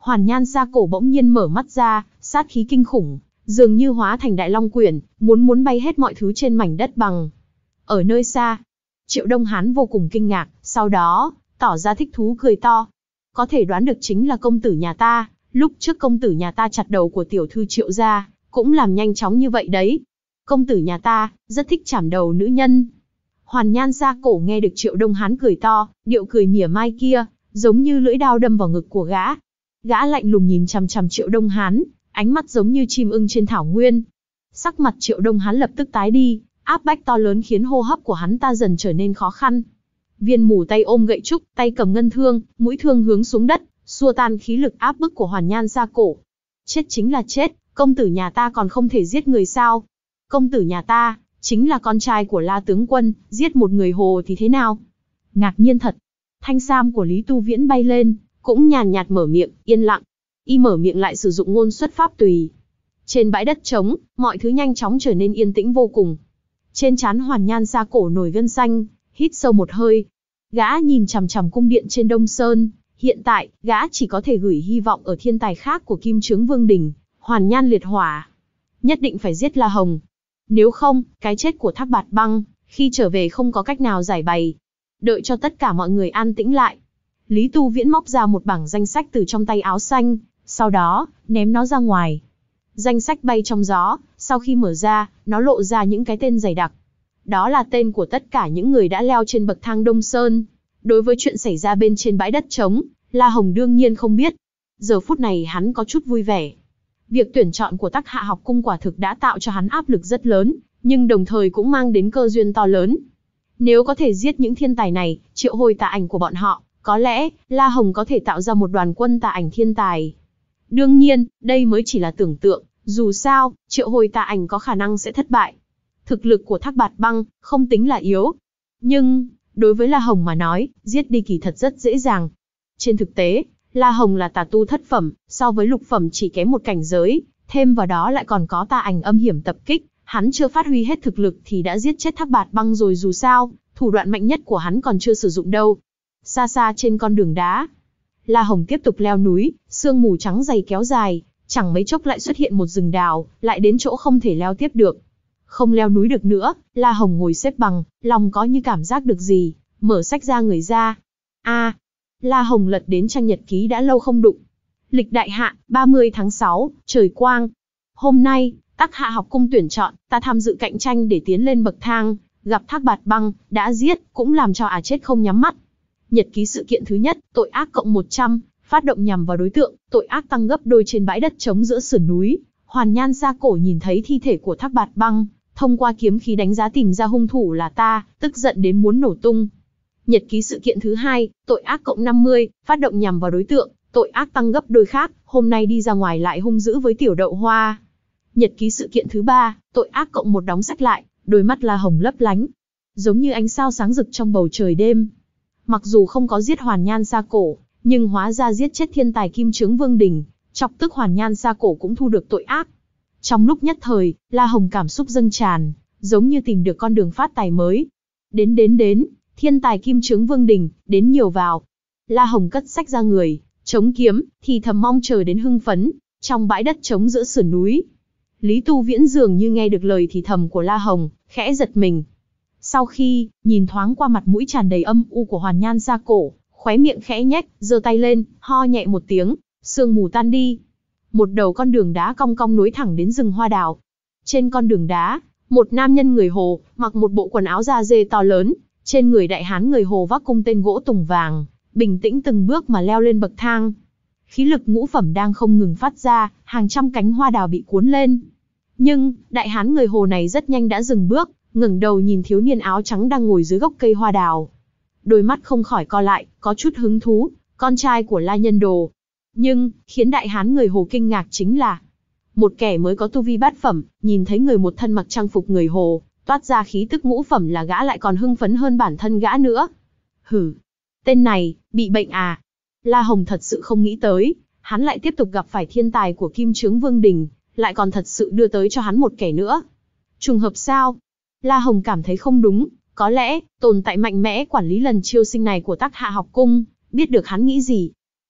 Hoàn Nhan Sa Cổ bỗng nhiên mở mắt ra, sát khí kinh khủng, dường như hóa thành đại long quyển, muốn muốn bay hết mọi thứ trên mảnh đất bằng. Ở nơi xa, Triệu Đông Hán vô cùng kinh ngạc, sau đó, tỏ ra thích thú cười to. Có thể đoán được chính là công tử nhà ta, lúc trước công tử nhà ta chặt đầu của tiểu thư Triệu gia, cũng làm nhanh chóng như vậy đấy. Công tử nhà ta, rất thích chảm đầu nữ nhân. Hoàn Nhan Sa Cổ nghe được Triệu Đông Hán cười to, điệu cười mỉa mai kia, giống như lưỡi dao đâm vào ngực của gã. Gã lạnh lùng nhìn chằm chằm Triệu Đông Hán, ánh mắt giống như chim ưng trên thảo nguyên. Sắc mặt Triệu Đông Hán lập tức tái đi, áp bách to lớn khiến hô hấp của hắn ta dần trở nên khó khăn. Viên Mù tay ôm gậy trúc, tay cầm ngân thương, mũi thương hướng xuống đất, xua tan khí lực áp bức của Hoàn Nhan Sa Cổ. Chết chính là chết, công tử nhà ta còn không thể giết người sao? Công tử nhà ta, chính là con trai của La tướng quân, giết một người hồ thì thế nào? Ngạc nhiên thật. Thanh sam của Lý Tu Viễn bay lên, cũng nhàn nhạt mở miệng, yên lặng. Y mở miệng lại sử dụng ngôn xuất pháp tùy. Trên bãi đất trống, mọi thứ nhanh chóng trở nên yên tĩnh vô cùng. Trên trán Hoàn Nhan Sa Cổ nổi gân xanh, hít sâu một hơi. Gã nhìn chằm chằm cung điện trên Đông Sơn, hiện tại, gã chỉ có thể gửi hy vọng ở thiên tài khác của Kim Chướng Vương Đình, Hoàn Nhan Liệt Hỏa. Nhất định phải giết La Hồng. Nếu không, cái chết của Thác Bạt Băng, khi trở về không có cách nào giải bày. Đợi cho tất cả mọi người an tĩnh lại. Lý Tu Viễn móc ra một bảng danh sách từ trong tay áo xanh, sau đó, ném nó ra ngoài. Danh sách bay trong gió, sau khi mở ra, nó lộ ra những cái tên dày đặc. Đó là tên của tất cả những người đã leo trên bậc thang Đông Sơn. Đối với chuyện xảy ra bên trên bãi đất trống, La Hồng đương nhiên không biết. Giờ phút này hắn có chút vui vẻ. Việc tuyển chọn của Tắc Hạ học cung quả thực đã tạo cho hắn áp lực rất lớn, nhưng đồng thời cũng mang đến cơ duyên to lớn. Nếu có thể giết những thiên tài này, triệu hồi tà ảnh của bọn họ, có lẽ, La Hồng có thể tạo ra một đoàn quân tà ảnh thiên tài. Đương nhiên, đây mới chỉ là tưởng tượng, dù sao, triệu hồi tà ảnh có khả năng sẽ thất bại. Thực lực của Thác Bạt Băng, không tính là yếu. Nhưng, đối với La Hồng mà nói, giết đi kỳ thật rất dễ dàng. Trên thực tế, La Hồng là tà tu thất phẩm, so với lục phẩm chỉ kém một cảnh giới, thêm vào đó lại còn có tà ảnh âm hiểm tập kích, hắn chưa phát huy hết thực lực thì đã giết chết Thác Bạt Băng rồi dù sao, thủ đoạn mạnh nhất của hắn còn chưa sử dụng đâu. Xa xa trên con đường đá, La Hồng tiếp tục leo núi, sương mù trắng dày kéo dài, chẳng mấy chốc lại xuất hiện một rừng đào, lại đến chỗ không thể leo tiếp được. Không leo núi được nữa, La Hồng ngồi xếp bằng, lòng có như cảm giác được gì, mở sách ra người ra. A, La Hồng lật đến trang nhật ký đã lâu không đụng. Lịch đại hạ, ba mươi tháng sáu, trời quang. Hôm nay, Tắc Hạ học cung tuyển chọn, ta tham dự cạnh tranh để tiến lên bậc thang, gặp Thác Bạt Băng, đã giết, cũng làm cho ả chết không nhắm mắt. Nhật ký sự kiện thứ nhất, tội ác cộng một trăm, phát động nhằm vào đối tượng, tội ác tăng gấp đôi trên bãi đất trống giữa sườn núi. Hoàn Nhan Sa Cổ nhìn thấy thi thể của Thác Bạt Băng, thông qua kiếm khí đánh giá tìm ra hung thủ là ta, tức giận đến muốn nổ tung. Nhật ký sự kiện thứ hai, tội ác cộng năm mươi, phát động nhằm vào đối tượng, tội ác tăng gấp đôi khác, hôm nay đi ra ngoài lại hung dữ với tiểu đậu hoa. Nhật ký sự kiện thứ ba, tội ác cộng một đóng sách lại, đôi mắt La Hồng lấp lánh, giống như ánh sao sáng rực trong bầu trời đêm. Mặc dù không có giết Hoàn Nhan Sa Cổ, nhưng hóa ra giết chết thiên tài Kim Chướng Vương Đình, chọc tức Hoàn Nhan Sa Cổ cũng thu được tội ác. Trong lúc nhất thời, La Hồng cảm xúc dâng tràn, giống như tìm được con đường phát tài mới. Đến đến đến, thiên tài Kim Chướng Vương Đình, đến nhiều vào. La Hồng cất sách ra người, chống kiếm, thì thầm mong chờ đến hưng phấn, trong bãi đất trống giữa sườn núi. Lý Tu Viễn dường như nghe được lời thì thầm của La Hồng, khẽ giật mình. Sau khi, nhìn thoáng qua mặt mũi tràn đầy âm u của Hoàn Nhan Sa Cổ, khóe miệng khẽ nhếch, giơ tay lên, ho nhẹ một tiếng, sương mù tan đi. Một đầu con đường đá cong cong nối thẳng đến rừng hoa đào. Trên con đường đá, một nam nhân người Hồ, mặc một bộ quần áo da dê to lớn, trên người đại hán người Hồ vác cung tên gỗ tùng vàng, bình tĩnh từng bước mà leo lên bậc thang. Khí lực ngũ phẩm đang không ngừng phát ra, hàng trăm cánh hoa đào bị cuốn lên. Nhưng, đại hán người Hồ này rất nhanh đã dừng bước, ngẩng đầu nhìn thiếu niên áo trắng đang ngồi dưới gốc cây hoa đào. Đôi mắt không khỏi co lại, có chút hứng thú, con trai của La Nhân Đồ. Nhưng, khiến đại hán người Hồ kinh ngạc chính là, một kẻ mới có tu vi bát phẩm, nhìn thấy người một thân mặc trang phục người Hồ, toát ra khí tức ngũ phẩm là gã lại còn hưng phấn hơn bản thân gã nữa. Hử, tên này, bị bệnh à? La Hồng thật sự không nghĩ tới, hắn lại tiếp tục gặp phải thiên tài của Kim Chướng Vương Đình, lại còn thật sự đưa tới cho hắn một kẻ nữa. Trùng hợp sao? La Hồng cảm thấy không đúng, có lẽ, tồn tại mạnh mẽ quản lý lần chiêu sinh này của Tắc Hạ học cung, biết được hắn nghĩ gì.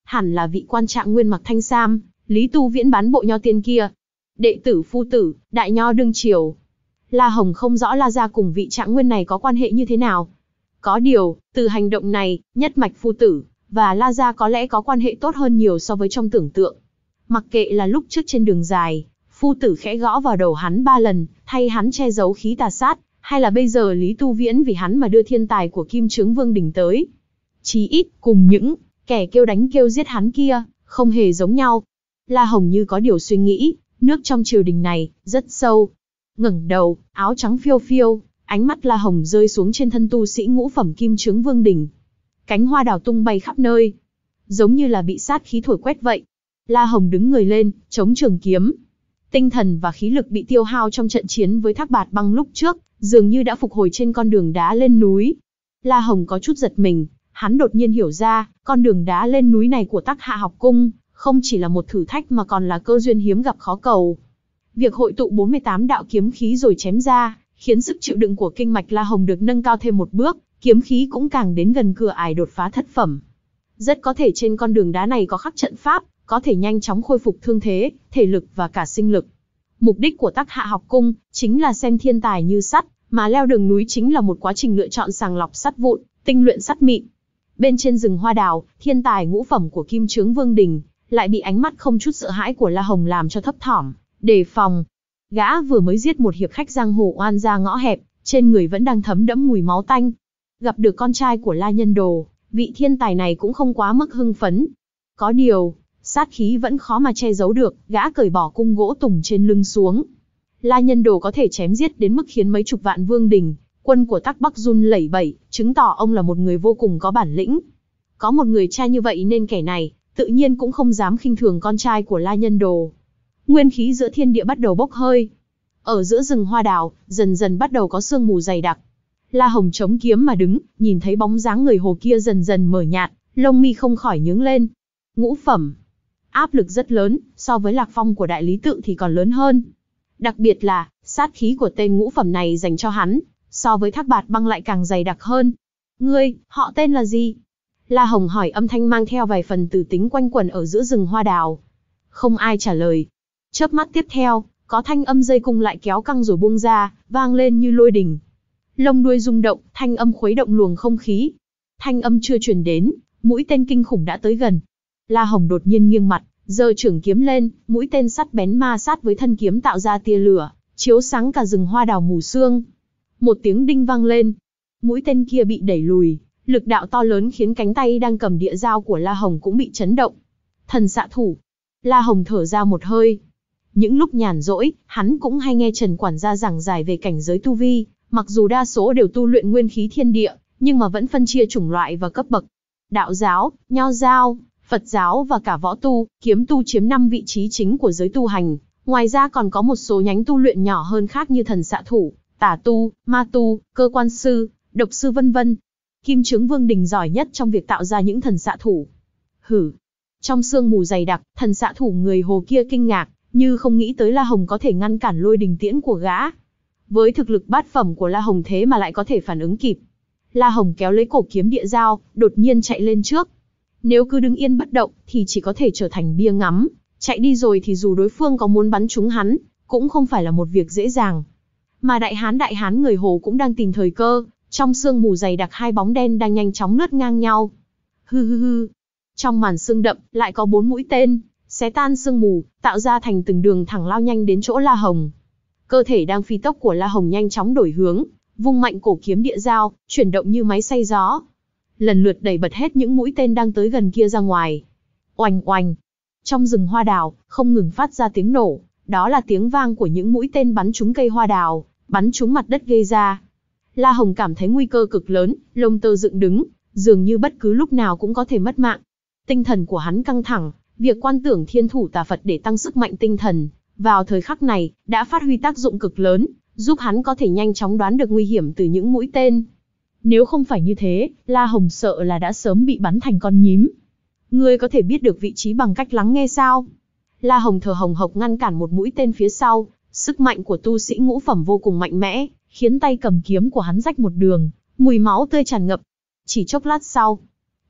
hẳn là vị quan trạng nguyên mặc thanh sam, Lý Tu Viễn bán bộ nho tiên kia. Đệ tử phu tử, đại nho đương triều. La Hồng không rõ La gia cùng vị trạng nguyên này có quan hệ như thế nào. Có điều, từ hành động này, nhất mạch phu tử và La gia có lẽ có quan hệ tốt hơn nhiều so với trong tưởng tượng. Mặc kệ là lúc trước trên đường dài, phu tử khẽ gõ vào đầu hắn ba lần, thay hắn che giấu khí tà sát, hay là bây giờ Lý Tu Viễn vì hắn mà đưa thiên tài của Kim Chướng Vương Đình tới. Chí ít, cùng những kẻ kêu đánh kêu giết hắn kia, không hề giống nhau. La Hồng như có điều suy nghĩ, nước trong triều đình này, rất sâu. Ngẩng đầu, áo trắng phiêu phiêu, ánh mắt La Hồng rơi xuống trên thân tu sĩ ngũ phẩm Kim Chướng Vương Đình. Cánh hoa đào tung bay khắp nơi, giống như là bị sát khí thổi quét vậy. La Hồng đứng người lên, chống trường kiếm. Tinh thần và khí lực bị tiêu hao trong trận chiến với Thác Bạt Băng lúc trước, dường như đã phục hồi trên con đường đá lên núi. La Hồng có chút giật mình, hắn đột nhiên hiểu ra, con đường đá lên núi này của Tắc Hạ học cung, không chỉ là một thử thách mà còn là cơ duyên hiếm gặp khó cầu. Việc hội tụ bốn mươi tám đạo kiếm khí rồi chém ra, khiến sức chịu đựng của kinh mạch La Hồng được nâng cao thêm một bước, kiếm khí cũng càng đến gần cửa ải đột phá thất phẩm. Rất có thể trên con đường đá này có khắc trận pháp, có thể nhanh chóng khôi phục thương thế, thể lực và cả sinh lực. Mục đích của Tắc Hạ học cung chính là xem thiên tài như sắt, mà leo đường núi chính là một quá trình lựa chọn sàng lọc sắt vụn, tinh luyện sắt mịn. Bên trên rừng hoa đào, thiên tài ngũ phẩm của Kim Chướng Vương Đình lại bị ánh mắt không chút sợ hãi của La Hồng làm cho thấp thỏm, đề phòng. Gã vừa mới giết một hiệp khách giang hồ oan gia ngõ hẹp, trên người vẫn đang thấm đẫm mùi máu tanh. Gặp được con trai của La Nhân Đồ, vị thiên tài này cũng không quá mức hưng phấn. Có điều, sát khí vẫn khó mà che giấu được, gã cởi bỏ cung gỗ tùng trên lưng xuống. La Nhân Đồ có thể chém giết đến mức khiến mấy chục vạn vương đình, quân của Tắc Bắc run lẩy bẩy, chứng tỏ ông là một người vô cùng có bản lĩnh. Có một người cha như vậy nên kẻ này, tự nhiên cũng không dám khinh thường con trai của La Nhân Đồ. Nguyên khí giữa thiên địa bắt đầu bốc hơi. Ở giữa rừng hoa đào, dần dần bắt đầu có sương mù dày đặc. La Hồng chống kiếm mà đứng, nhìn thấy bóng dáng người hồ kia dần dần mờ nhạt, lông mi không khỏi nhướng lên. Ngũ phẩm. Áp lực rất lớn, so với Lạc Phong của Đại Lý Tự thì còn lớn hơn. Đặc biệt là, sát khí của tên ngũ phẩm này dành cho hắn, so với Thác Bạt Băng lại càng dày đặc hơn. Ngươi, họ tên là gì? La Hồng hỏi, âm thanh mang theo vài phần tử tính quanh quẩn ở giữa rừng hoa đào. Không ai trả lời. Chớp mắt tiếp theo, có thanh âm dây cung lại kéo căng rồi buông ra, vang lên như lôi đình. Lông đuôi rung động, thanh âm khuấy động luồng không khí. Thanh âm chưa truyền đến, mũi tên kinh khủng đã tới gần. La Hồng đột nhiên nghiêng mặt, giơ trường kiếm lên, mũi tên sắt bén ma sát với thân kiếm tạo ra tia lửa, chiếu sáng cả rừng hoa đào mù sương. Một tiếng đinh vang lên, mũi tên kia bị đẩy lùi, lực đạo to lớn khiến cánh tay đang cầm địa dao của La Hồng cũng bị chấn động. Thần xạ thủ. La Hồng thở ra một hơi. Những lúc nhàn rỗi, hắn cũng hay nghe Trần quản gia giảng giải về cảnh giới tu vi, mặc dù đa số đều tu luyện nguyên khí thiên địa, nhưng mà vẫn phân chia chủng loại và cấp bậc. Đạo giáo, Nho giáo, Phật giáo và cả võ tu, kiếm tu chiếm năm vị trí chính của giới tu hành. Ngoài ra còn có một số nhánh tu luyện nhỏ hơn khác như thần xạ thủ, tả tu, ma tu, cơ quan sư, độc sư vân vân. Kim Chướng Vương Đình giỏi nhất trong việc tạo ra những thần xạ thủ. Hử. Trong sương mù dày đặc, thần xạ thủ người hồ kia kinh ngạc, như không nghĩ tới La Hồng có thể ngăn cản lôi đình tiễn của gã. Với thực lực bát phẩm của La Hồng thế mà lại có thể phản ứng kịp. La Hồng kéo lấy cổ kiếm địa dao, đột nhiên chạy lên trước. Nếu cứ đứng yên bất động, thì chỉ có thể trở thành bia ngắm. Chạy đi rồi thì dù đối phương có muốn bắn trúng hắn, cũng không phải là một việc dễ dàng. Mà đại hán đại hán người hồ cũng đang tìm thời cơ, trong sương mù dày đặc hai bóng đen đang nhanh chóng lướt ngang nhau. Hư hư hư. Trong màn sương đậm, lại có bốn mũi tên, xé tan sương mù, tạo ra thành từng đường thẳng lao nhanh đến chỗ La Hồng. Cơ thể đang phi tốc của La Hồng nhanh chóng đổi hướng, vung mạnh cổ kiếm địa dao, chuyển động như máy xay gió. Lần lượt đẩy bật hết những mũi tên đang tới gần kia ra ngoài. Oành oành. Trong rừng hoa đào, không ngừng phát ra tiếng nổ, đó là tiếng vang của những mũi tên bắn trúng cây hoa đào, bắn trúng mặt đất gây ra. La Hồng cảm thấy nguy cơ cực lớn, lông tơ dựng đứng, dường như bất cứ lúc nào cũng có thể mất mạng. Tinh thần của hắn căng thẳng, việc quan tưởng thiên thủ tà Phật để tăng sức mạnh tinh thần, vào thời khắc này, đã phát huy tác dụng cực lớn, giúp hắn có thể nhanh chóng đoán được nguy hiểm từ những mũi tên. Nếu không phải như thế, La Hồng sợ là đã sớm bị bắn thành con nhím. Ngươi có thể biết được vị trí bằng cách lắng nghe sao? La Hồng thở hồng hộc ngăn cản một mũi tên phía sau, sức mạnh của tu sĩ ngũ phẩm vô cùng mạnh mẽ, khiến tay cầm kiếm của hắn rách một đường, mùi máu tươi tràn ngập. Chỉ chốc lát sau,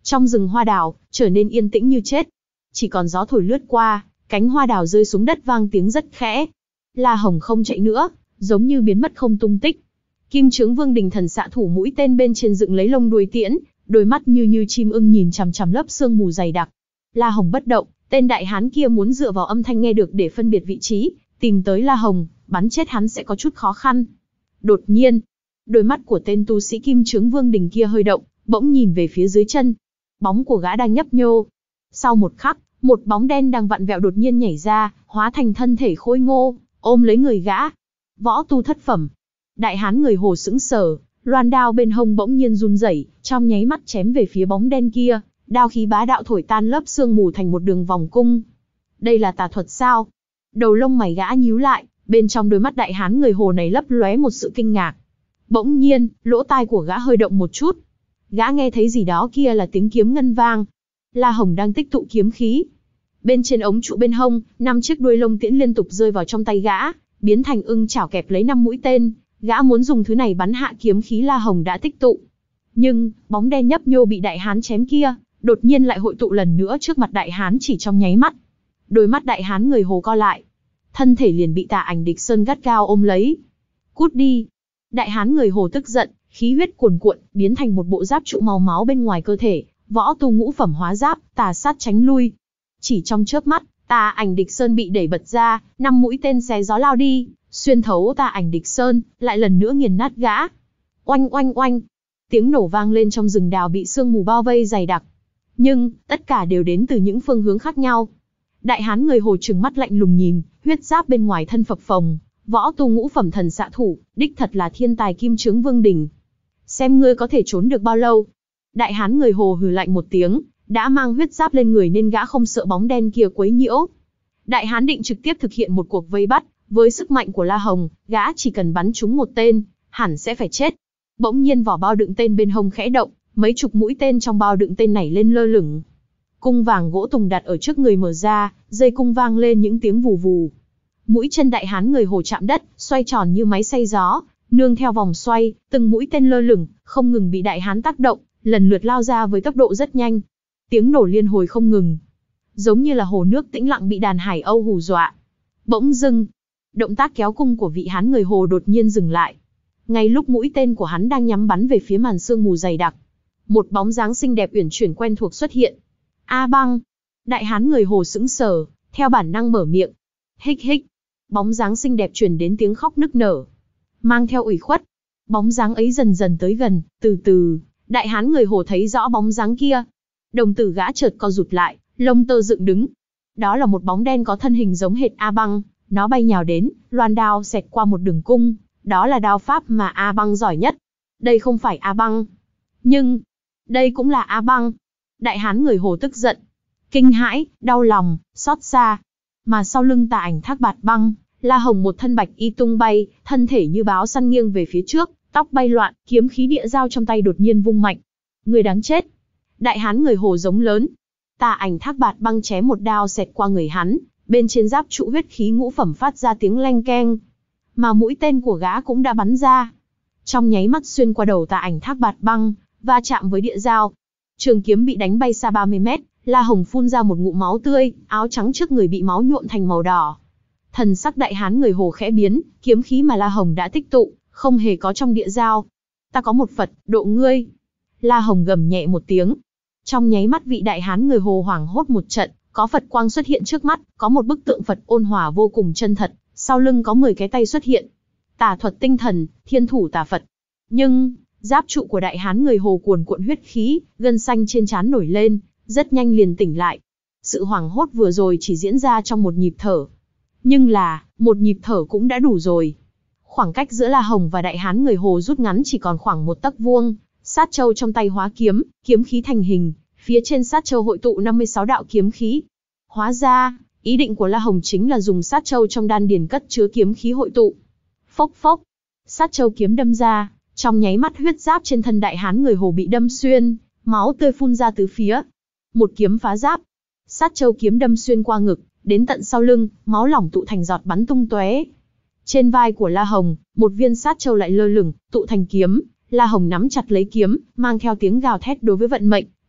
Trong rừng hoa đào, trở nên yên tĩnh như chết. Chỉ còn gió thổi lướt qua, cánh hoa đào rơi xuống đất vang tiếng rất khẽ. La Hồng không chạy nữa, giống như biến mất không tung tích. Kim Chướng Vương Đình Thần xạ thủ mũi tên bên trên dựng lấy lông đuôi tiễn, đôi mắt như như chim ưng nhìn chằm chằm lớp sương mù dày đặc. La Hồng bất động, tên đại hán kia muốn dựa vào âm thanh nghe được để phân biệt vị trí, tìm tới La Hồng, bắn chết hắn sẽ có chút khó khăn. Đột nhiên, đôi mắt của tên tu sĩ Kim Chướng Vương Đình kia hơi động, bỗng nhìn về phía dưới chân. Bóng của gã đang nhấp nhô. Sau một khắc, một bóng đen đang vặn vẹo đột nhiên nhảy ra, hóa thành thân thể khôi ngô, ôm lấy người gã. Võ tu thất phẩm. Đại hán người Hồ sững sờ, loan đao bên hông bỗng nhiên run rẩy, trong nháy mắt chém về phía bóng đen kia, đao khí bá đạo thổi tan lớp sương mù thành một đường vòng cung. Đây là tà thuật sao? Đầu lông mày gã nhíu lại, bên trong đôi mắt đại hán người Hồ này lấp lóe một sự kinh ngạc. Bỗng nhiên, lỗ tai của gã hơi động một chút. Gã nghe thấy gì đó kia là tiếng kiếm ngân vang. La Hồng đang tích tụ kiếm khí. Bên trên ống trụ bên hông, năm chiếc đuôi lông tiễn liên tục rơi vào trong tay gã, biến thành ưng chảo kẹp lấy năm mũi tên. Gã muốn dùng thứ này bắn hạ kiếm khí La Hồng đã tích tụ. Nhưng, bóng đen nhấp nhô bị đại hán chém kia, đột nhiên lại hội tụ lần nữa trước mặt đại hán chỉ trong nháy mắt. Đôi mắt đại hán người Hồ co lại. Thân thể liền bị Tà Ảnh Địch Sơn gắt gao ôm lấy. Cút đi. Đại hán người Hồ tức giận, khí huyết cuồn cuộn, biến thành một bộ giáp trụ màu máu bên ngoài cơ thể, võ tu ngũ phẩm hóa giáp, tà sát tránh lui. Chỉ trong chớp mắt, Tà Ảnh Địch Sơn bị đẩy bật ra, năm mũi tên xé gió lao đi, xuyên thấu Tà Ảnh Địch Sơn, lại lần nữa nghiền nát gã. Oanh oanh oanh, tiếng nổ vang lên trong rừng đào bị sương mù bao vây dày đặc. Nhưng, tất cả đều đến từ những phương hướng khác nhau. Đại hán người Hồ trừng mắt lạnh lùng nhìn, huyết giáp bên ngoài thân phập phồng, võ tu ngũ phẩm thần xạ thủ, đích thật là thiên tài Kim Chướng Vương Đình. Xem ngươi có thể trốn được bao lâu. Đại hán người Hồ hừ lạnh một tiếng, đã mang huyết giáp lên người nên gã không sợ bóng đen kia quấy nhiễu. Đại hán định trực tiếp thực hiện một cuộc vây bắt, với sức mạnh của La Hồng, gã chỉ cần bắn trúng một tên, hẳn sẽ phải chết. Bỗng nhiên vỏ bao đựng tên bên hông khẽ động, mấy chục mũi tên trong bao đựng tên nảy lên lơ lửng. Cung vàng gỗ tùng đặt ở trước người mở ra, dây cung vang lên những tiếng vù vù. Mũi chân đại hán người Hồ chạm đất, xoay tròn như máy xay gió, nương theo vòng xoay, từng mũi tên lơ lửng, không ngừng bị đại hán tác động, lần lượt lao ra với tốc độ rất nhanh. Tiếng nổ liên hồi không ngừng, giống như là hồ nước tĩnh lặng bị đàn hải âu hù dọa. Bỗng dưng, động tác kéo cung của vị hán người Hồ đột nhiên dừng lại. Ngay lúc mũi tên của hắn đang nhắm bắn về phía màn sương mù dày đặc, một bóng dáng xinh đẹp uyển chuyển quen thuộc xuất hiện. A Băng. Đại hán người Hồ sững sờ, theo bản năng mở miệng. Hích hích. Bóng dáng xinh đẹp truyền đến tiếng khóc nức nở, mang theo ủy khuất. Bóng dáng ấy dần dần tới gần, từ từ, đại hán người Hồ thấy rõ bóng dáng kia. Đồng tử gã chợt co rụt lại, lông tơ dựng đứng. Đó là một bóng đen có thân hình giống hệt A Băng, nó bay nhào đến, loan đao xẹt qua một đường cung, đó là đao pháp mà A Băng giỏi nhất. Đây không phải A Băng, nhưng đây cũng là A Băng. Đại hán người Hồ tức giận, kinh hãi, đau lòng, xót xa. Mà sau lưng Tà Ảnh Thác Bạt Băng, La Hồng một thân bạch y tung bay, thân thể như báo săn nghiêng về phía trước, tóc bay loạn, kiếm khí địa dao trong tay đột nhiên vung mạnh. Người đáng chết. Đại hán người Hồ giống lớn. Tà Ảnh Thác Bạt Băng chém một đao xẹt qua người hắn, bên trên giáp trụ huyết khí ngũ phẩm phát ra tiếng leng keng. Mà mũi tên của gã cũng đã bắn ra. Trong nháy mắt xuyên qua đầu Tà Ảnh Thác Bạt Băng, va chạm với địa dao. Trường kiếm bị đánh bay xa ba mươi mét, La Hồng phun ra một ngụm máu tươi, áo trắng trước người bị máu nhuộm thành màu đỏ. Thần sắc đại hán người Hồ khẽ biến, kiếm khí mà La Hồng đã tích tụ, không hề có trong địa dao. Ta có một Phật, độ ngươi. La Hồng gầm nhẹ một tiếng. Trong nháy mắt vị đại hán người Hồ hoảng hốt một trận, có Phật quang xuất hiện trước mắt, có một bức tượng Phật ôn hòa vô cùng chân thật, sau lưng có mười cái tay xuất hiện. Tà thuật tinh thần, thiên thủ tà Phật. Nhưng, giáp trụ của đại hán người Hồ cuồn cuộn huyết khí, gân xanh trên trán nổi lên, rất nhanh liền tỉnh lại. Sự hoảng hốt vừa rồi chỉ diễn ra trong một nhịp thở. Nhưng là, một nhịp thở cũng đã đủ rồi. Khoảng cách giữa La Hồng và đại hán người Hồ rút ngắn chỉ còn khoảng một tấc vuông. Sát châu trong tay hóa kiếm, kiếm khí thành hình, phía trên sát châu hội tụ năm mươi sáu đạo kiếm khí. Hóa ra, ý định của La Hồng chính là dùng sát châu trong đan điền cất chứa kiếm khí hội tụ. Phốc phốc, sát châu kiếm đâm ra, trong nháy mắt huyết giáp trên thân đại hán người Hồ bị đâm xuyên, máu tươi phun ra tứ phía. Một kiếm phá giáp, sát châu kiếm đâm xuyên qua ngực, đến tận sau lưng, máu lỏng tụ thành giọt bắn tung tóe. Trên vai của La Hồng, một viên sát châu lại lơ lửng, tụ thành kiếm. La Hồng nắm chặt lấy kiếm, mang theo tiếng gào thét đối với vận mệnh,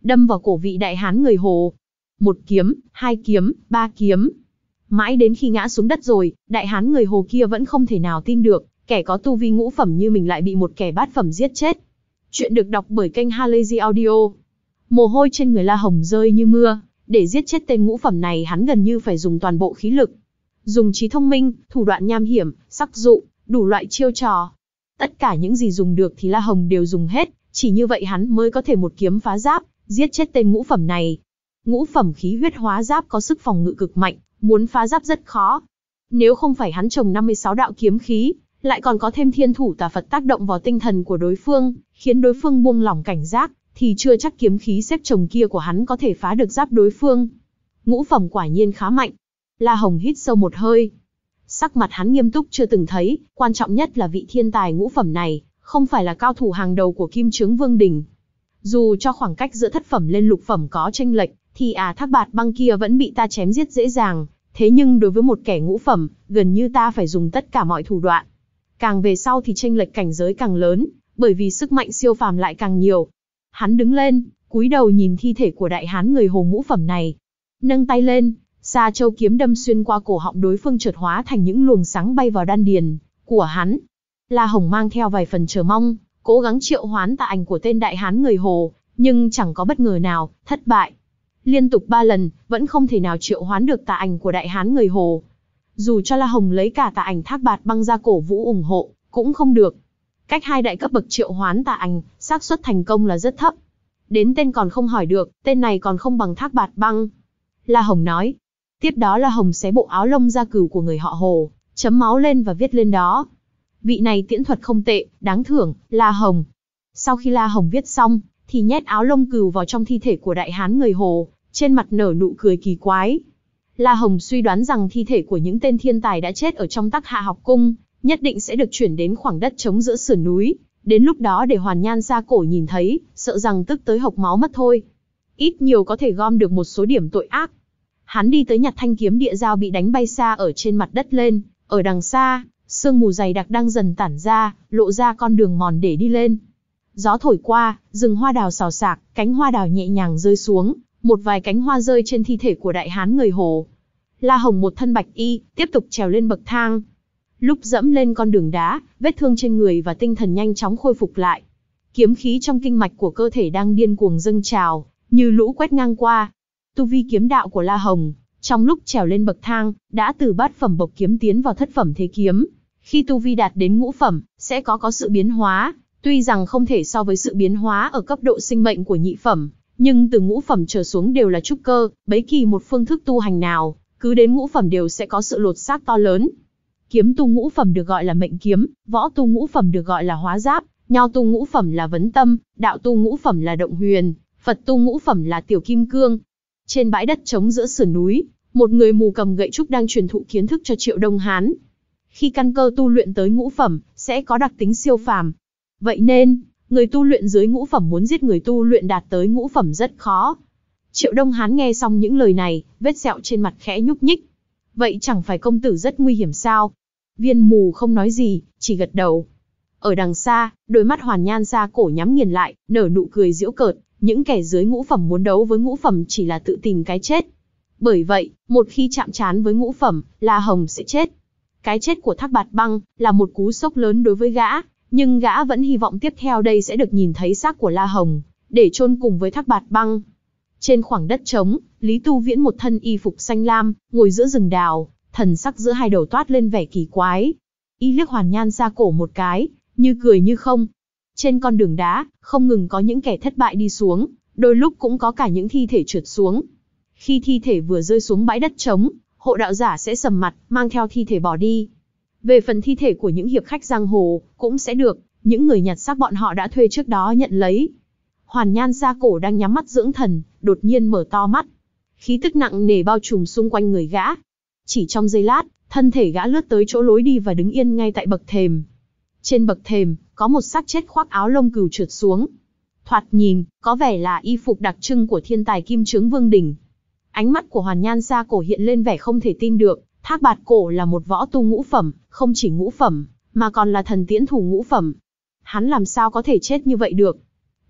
đâm vào cổ vị đại hán người Hồ. Một kiếm, hai kiếm, ba kiếm. Mãi đến khi ngã xuống đất rồi, đại hán người Hồ kia vẫn không thể nào tin được, kẻ có tu vi ngũ phẩm như mình lại bị một kẻ bát phẩm giết chết. Chuyện được đọc bởi kênh Halazy Audio. Mồ hôi trên người La Hồng rơi như mưa, để giết chết tên ngũ phẩm này hắn gần như phải dùng toàn bộ khí lực. Dùng trí thông minh, thủ đoạn nham hiểm, sắc dụ, đủ loại chiêu trò. Tất cả những gì dùng được thì La Hồng đều dùng hết, chỉ như vậy hắn mới có thể một kiếm phá giáp, giết chết tên ngũ phẩm này. Ngũ phẩm khí huyết hóa giáp có sức phòng ngự cực mạnh, muốn phá giáp rất khó. Nếu không phải hắn trồng năm mươi sáu đạo kiếm khí, lại còn có thêm thiên thủ tà Phật tác động vào tinh thần của đối phương, khiến đối phương buông lỏng cảnh giác, thì chưa chắc kiếm khí xếp chồng kia của hắn có thể phá được giáp đối phương. Ngũ phẩm quả nhiên khá mạnh. La Hồng hít sâu một hơi. Sắc mặt hắn nghiêm túc chưa từng thấy, quan trọng nhất là vị thiên tài ngũ phẩm này, không phải là cao thủ hàng đầu của Kim Chướng Vương Đình. Dù cho khoảng cách giữa thất phẩm lên lục phẩm có chênh lệch, thì à Thác Bạt Băng kia vẫn bị ta chém giết dễ dàng, thế nhưng đối với một kẻ ngũ phẩm, gần như ta phải dùng tất cả mọi thủ đoạn. Càng về sau thì chênh lệch cảnh giới càng lớn, bởi vì sức mạnh siêu phàm lại càng nhiều. Hắn đứng lên, cúi đầu nhìn thi thể của đại hán người Hồ ngũ phẩm này. Nâng tay lên, Sa Châu kiếm đâm xuyên qua cổ họng đối phương chợt hóa thành những luồng sáng bay vào đan điền của hắn. La Hồng mang theo vài phần chờ mong, cố gắng triệu hoán tà ảnh của tên đại hán người Hồ, nhưng chẳng có bất ngờ nào, thất bại. Liên tục ba lần, vẫn không thể nào triệu hoán được tà ảnh của đại hán người Hồ. Dù cho La Hồng lấy cả tà ảnh Thác Bạt Băng ra cổ vũ ủng hộ, cũng không được. Cách hai đại cấp bậc triệu hoán tà ảnh, xác suất thành công là rất thấp. Đến tên còn không hỏi được, tên này còn không bằng Thác Bạt Băng. La Hồng nói. Tiếp đó La Hồng xé bộ áo lông da cừu của người họ Hồ, chấm máu lên và viết lên đó. Vị này tiễn thuật không tệ, đáng thưởng, La Hồng. Sau khi La Hồng viết xong, thì nhét áo lông cừu vào trong thi thể của đại hán người Hồ, trên mặt nở nụ cười kỳ quái. La Hồng suy đoán rằng thi thể của những tên thiên tài đã chết ở trong Tắc Hạ học cung, nhất định sẽ được chuyển đến khoảng đất trống giữa sườn núi. Đến lúc đó để Hoàn Nhan Sa Cổ nhìn thấy, sợ rằng tức tới hộc máu mất thôi. Ít nhiều có thể gom được một số điểm tội ác. Hắn đi tới nhặt thanh kiếm địa dao bị đánh bay xa ở trên mặt đất lên, ở đằng xa, sương mù dày đặc đang dần tản ra, lộ ra con đường mòn để đi lên. Gió thổi qua, rừng hoa đào xào xạc, cánh hoa đào nhẹ nhàng rơi xuống, một vài cánh hoa rơi trên thi thể của đại hán người Hồ. La Hồng một thân bạch y, tiếp tục trèo lên bậc thang. Lúc dẫm lên con đường đá, vết thương trên người và tinh thần nhanh chóng khôi phục lại. Kiếm khí trong kinh mạch của cơ thể đang điên cuồng dâng trào, như lũ quét ngang qua. Tu vi kiếm đạo của La Hồng, trong lúc trèo lên bậc thang, đã từ bát phẩm bộc kiếm tiến vào thất phẩm thế kiếm. Khi tu vi đạt đến ngũ phẩm, sẽ có có sự biến hóa, tuy rằng không thể so với sự biến hóa ở cấp độ sinh mệnh của nhị phẩm, nhưng từ ngũ phẩm trở xuống đều là trúc cơ, bấy kỳ một phương thức tu hành nào, cứ đến ngũ phẩm đều sẽ có sự lột xác to lớn. Kiếm tu ngũ phẩm được gọi là mệnh kiếm, võ tu ngũ phẩm được gọi là hóa giáp, nho tu ngũ phẩm là vấn tâm, đạo tu ngũ phẩm là động huyền, Phật tu ngũ phẩm là tiểu kim cương. Trên bãi đất trống giữa sườn núi, một người mù cầm gậy trúc đang truyền thụ kiến thức cho Triệu Đông Hán. Khi căn cơ tu luyện tới ngũ phẩm, sẽ có đặc tính siêu phàm. Vậy nên, người tu luyện dưới ngũ phẩm muốn giết người tu luyện đạt tới ngũ phẩm rất khó. Triệu Đông Hán nghe xong những lời này, vết sẹo trên mặt khẽ nhúc nhích. Vậy chẳng phải công tử rất nguy hiểm sao? Viên mù không nói gì, chỉ gật đầu. Ở đằng xa, đôi mắt Hoàn Nhan Sa Cổ nhắm nghiền lại, nở nụ cười giễu cợt. Những kẻ dưới ngũ phẩm muốn đấu với ngũ phẩm chỉ là tự tìm cái chết. Bởi vậy, một khi chạm trán với ngũ phẩm, La Hồng sẽ chết. Cái chết của Thác Bạt Băng là một cú sốc lớn đối với gã, nhưng gã vẫn hy vọng tiếp theo đây sẽ được nhìn thấy xác của La Hồng, để chôn cùng với Thác Bạt Băng. Trên khoảng đất trống, Lý Tu Viễn một thân y phục xanh lam, ngồi giữa rừng đào, thần sắc giữa hai đầu toát lên vẻ kỳ quái. Y liếc Hoàn Nhan Sa Cổ một cái, như cười như không. Trên con đường đá, không ngừng có những kẻ thất bại đi xuống, đôi lúc cũng có cả những thi thể trượt xuống. Khi thi thể vừa rơi xuống bãi đất trống, hộ đạo giả sẽ sầm mặt, mang theo thi thể bỏ đi. Về phần thi thể của những hiệp khách giang hồ, cũng sẽ được những người nhặt xác bọn họ đã thuê trước đó nhận lấy. Hoàn Nhan Sa Cổ đang nhắm mắt dưỡng thần, đột nhiên mở to mắt. Khí tức nặng nề bao trùm xung quanh người gã. Chỉ trong giây lát, thân thể gã lướt tới chỗ lối đi và đứng yên ngay tại bậc thềm. Trên bậc thềm, có một xác chết khoác áo lông cừu trượt xuống. Thoạt nhìn, có vẻ là y phục đặc trưng của thiên tài Kim Chướng Vương Đình. Ánh mắt của Hoàn Nhan Sa Cổ hiện lên vẻ không thể tin được. Thác Bạt Cổ là một võ tu ngũ phẩm, không chỉ ngũ phẩm, mà còn là thần tiễn thủ ngũ phẩm. Hắn làm sao có thể chết như vậy được?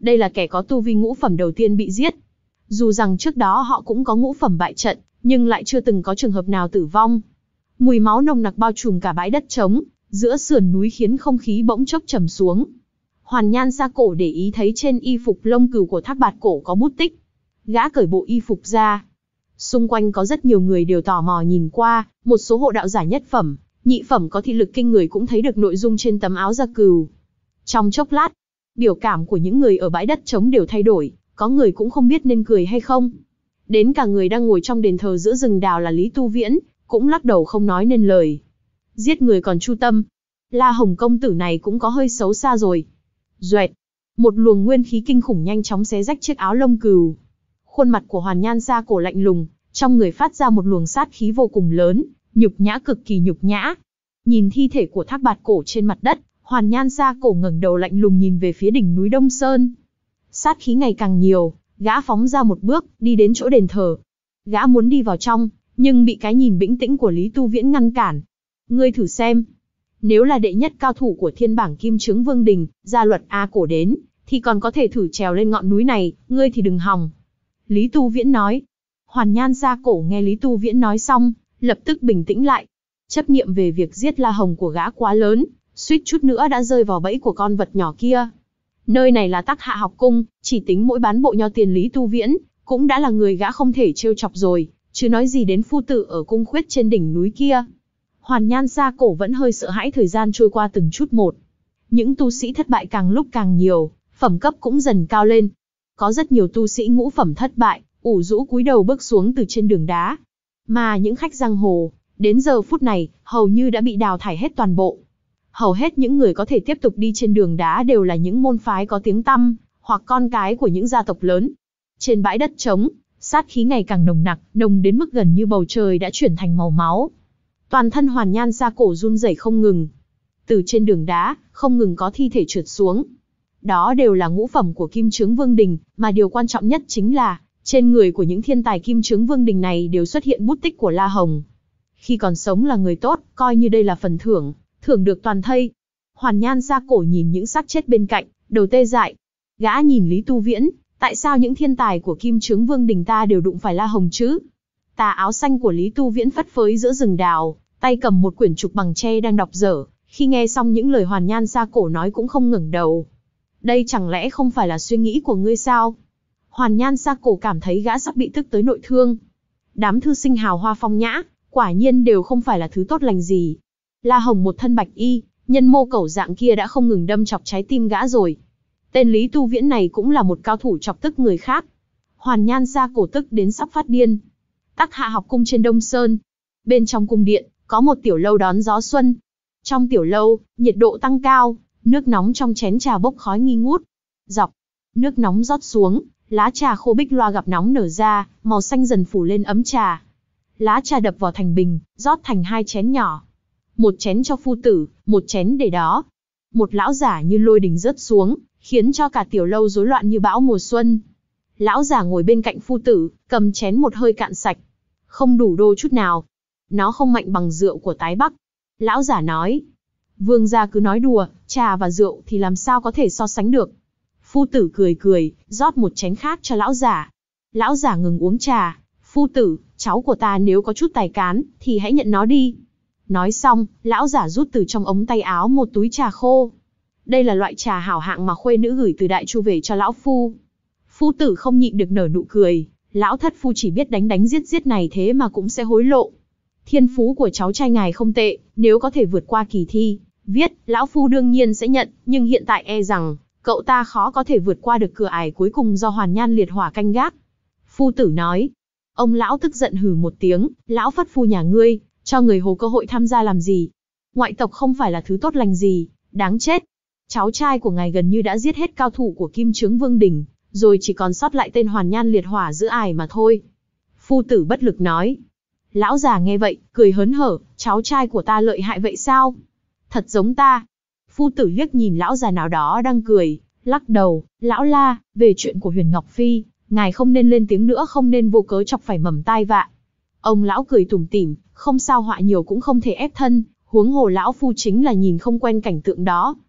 Đây là kẻ có tu vi ngũ phẩm đầu tiên bị giết. Dù rằng trước đó họ cũng có ngũ phẩm bại trận, nhưng lại chưa từng có trường hợp nào tử vong. Mùi máu nồng nặc bao trùm cả bãi đất trống, giữa sườn núi khiến không khí bỗng chốc trầm xuống. Hoàn Nhan Sa Cổ để ý thấy trên y phục lông cừu của Thác Bạt Cổ có bút tích. Gã cởi bộ y phục ra. Xung quanh có rất nhiều người đều tò mò nhìn qua, một số hộ đạo giả nhất phẩm, nhị phẩm có thị lực kinh người cũng thấy được nội dung trên tấm áo da cừu. Trong chốc lát, biểu cảm của những người ở bãi đất trống đều thay đổi, có người cũng không biết nên cười hay không. Đến cả người đang ngồi trong đền thờ giữa rừng đào là Lý Tu Viễn, cũng lắc đầu không nói nên lời. Giết người còn chu tâm. La Hồng công tử này cũng có hơi xấu xa rồi. Duệt. Một luồng nguyên khí kinh khủng nhanh chóng xé rách chiếc áo lông cừu. Khuôn mặt của Hoàn Nhan Sa Cổ lạnh lùng, trong người phát ra một luồng sát khí vô cùng lớn, nhục nhã cực kỳ nhục nhã. Nhìn thi thể của Thác Bạt Cổ trên mặt đất, Hoàn Nhan Sa Cổ ngẩng đầu lạnh lùng nhìn về phía đỉnh núi Đông Sơn. Sát khí ngày càng nhiều, gã phóng ra một bước, đi đến chỗ đền thờ. Gã muốn đi vào trong, nhưng bị cái nhìn bĩnh tĩnh của Lý Tu Viễn ngăn cản. Ngươi thử xem, nếu là đệ nhất cao thủ của thiên bảng Kim Chướng Vương Đình, Gia Luật A Cổ đến, thì còn có thể thử trèo lên ngọn núi này, ngươi thì đừng hòng. Lý Tu Viễn nói. Hoàn Nhan Sa Cổ nghe Lý Tu Viễn nói xong, lập tức bình tĩnh lại. Chấp niệm về việc giết La Hồng của gã quá lớn, suýt chút nữa đã rơi vào bẫy của con vật nhỏ kia. Nơi này là Tắc Hạ học cung, chỉ tính mỗi bán bộ nho tiền Lý Tu Viễn, cũng đã là người gã không thể trêu chọc rồi, chứ nói gì đến phu tử ở cung khuyết trên đỉnh núi kia. Hoàn Nhan Sa Cổ vẫn hơi sợ hãi thời gian trôi qua từng chút một. Những tu sĩ thất bại càng lúc càng nhiều, phẩm cấp cũng dần cao lên. Có rất nhiều tu sĩ ngũ phẩm thất bại, ủ rũ cúi đầu bước xuống từ trên đường đá. Mà những khách giang hồ, đến giờ phút này, hầu như đã bị đào thải hết toàn bộ. Hầu hết những người có thể tiếp tục đi trên đường đá đều là những môn phái có tiếng tăm, hoặc con cái của những gia tộc lớn. Trên bãi đất trống, sát khí ngày càng nồng nặc, nồng đến mức gần như bầu trời đã chuyển thành màu máu. Toàn thân Hoàn Nhan Sa Cổ run rẩy không ngừng. Từ trên đường đá, không ngừng có thi thể trượt xuống. Đó đều là ngũ phẩm của Kim Chướng Vương Đình, mà điều quan trọng nhất chính là, trên người của những thiên tài Kim Chướng Vương Đình này đều xuất hiện bút tích của La Hồng. Khi còn sống là người tốt, coi như đây là phần thưởng, thưởng được toàn thây. Hoàn Nhan Sa Cổ nhìn những xác chết bên cạnh, đầu tê dại. Gã nhìn Lý Tu Viễn, tại sao những thiên tài của Kim Chướng Vương Đình ta đều đụng phải La Hồng chứ? Tà áo xanh của Lý Tu Viễn phất phới giữa rừng đào, tay cầm một quyển trục bằng tre đang đọc dở, khi nghe xong những lời Hoàn Nhan Sa Cổ nói cũng không ngẩng đầu. Đây chẳng lẽ không phải là suy nghĩ của ngươi sao? Hoàn Nhan Sa Cổ cảm thấy gã sắp bị tức tới nội thương. Đám thư sinh hào hoa phong nhã, quả nhiên đều không phải là thứ tốt lành gì. La Hồng một thân bạch y, nhân mô cẩu dạng kia đã không ngừng đâm chọc trái tim gã rồi. Tên Lý Tu Viễn này cũng là một cao thủ chọc tức người khác. Hoàn Nhan Sa Cổ tức đến sắp phát điên. Tắc Hạ học cung trên Đông Sơn. Bên trong cung điện, có một tiểu lâu đón gió xuân. Trong tiểu lâu, nhiệt độ tăng cao, nước nóng trong chén trà bốc khói nghi ngút. Dọc, nước nóng rót xuống, lá trà khô bích loa gặp nóng nở ra, màu xanh dần phủ lên ấm trà. Lá trà đập vào thành bình, rót thành hai chén nhỏ. Một chén cho phu tử, một chén để đó. Một lão giả như lôi đình rớt xuống, khiến cho cả tiểu lâu rối loạn như bão mùa xuân. Lão giả ngồi bên cạnh phu tử, cầm chén một hơi cạn sạch. Không đủ đô chút nào. Nó không mạnh bằng rượu của Tái Bắc. Lão giả nói. Vương gia cứ nói đùa, trà và rượu thì làm sao có thể so sánh được. Phu tử cười cười, rót một chén khác cho lão giả. Lão giả ngừng uống trà. Phu tử, cháu của ta nếu có chút tài cán, thì hãy nhận nó đi. Nói xong, lão giả rút từ trong ống tay áo một túi trà khô. Đây là loại trà hảo hạng mà khuê nữ gửi từ Đại Chu về cho lão phu. Phu tử không nhịn được nở nụ cười. Lão thất phu chỉ biết đánh đánh giết giết này thế mà cũng sẽ hối lộ. Thiên phú của cháu trai ngài không tệ, nếu có thể vượt qua kỳ thi, viết, lão phu đương nhiên sẽ nhận, nhưng hiện tại e rằng, cậu ta khó có thể vượt qua được cửa ải cuối cùng do Hoàn Nhan liệt hỏa canh gác. Phu tử nói. Ông lão tức giận hừ một tiếng, lão phất phu nhà ngươi, cho người hồ cơ hội tham gia làm gì? Ngoại tộc không phải là thứ tốt lành gì, đáng chết. Cháu trai của ngài gần như đã giết hết cao thủ của Kim Chướng Vương Đình, rồi chỉ còn sót lại tên Hoàn Nhan liệt hỏa giữa ải mà thôi. Phu tử bất lực nói. Lão già nghe vậy, cười hớn hở, cháu trai của ta lợi hại vậy sao? Thật giống ta. Phu tử liếc nhìn lão già nào đó đang cười, lắc đầu, lão La, về chuyện của Huyền Ngọc Phi, ngài không nên lên tiếng nữa, không nên vô cớ chọc phải mầm tai vạ. Ông lão cười tủm tỉm, không sao họa nhiều cũng không thể ép thân, huống hồ lão phu chính là nhìn không quen cảnh tượng đó.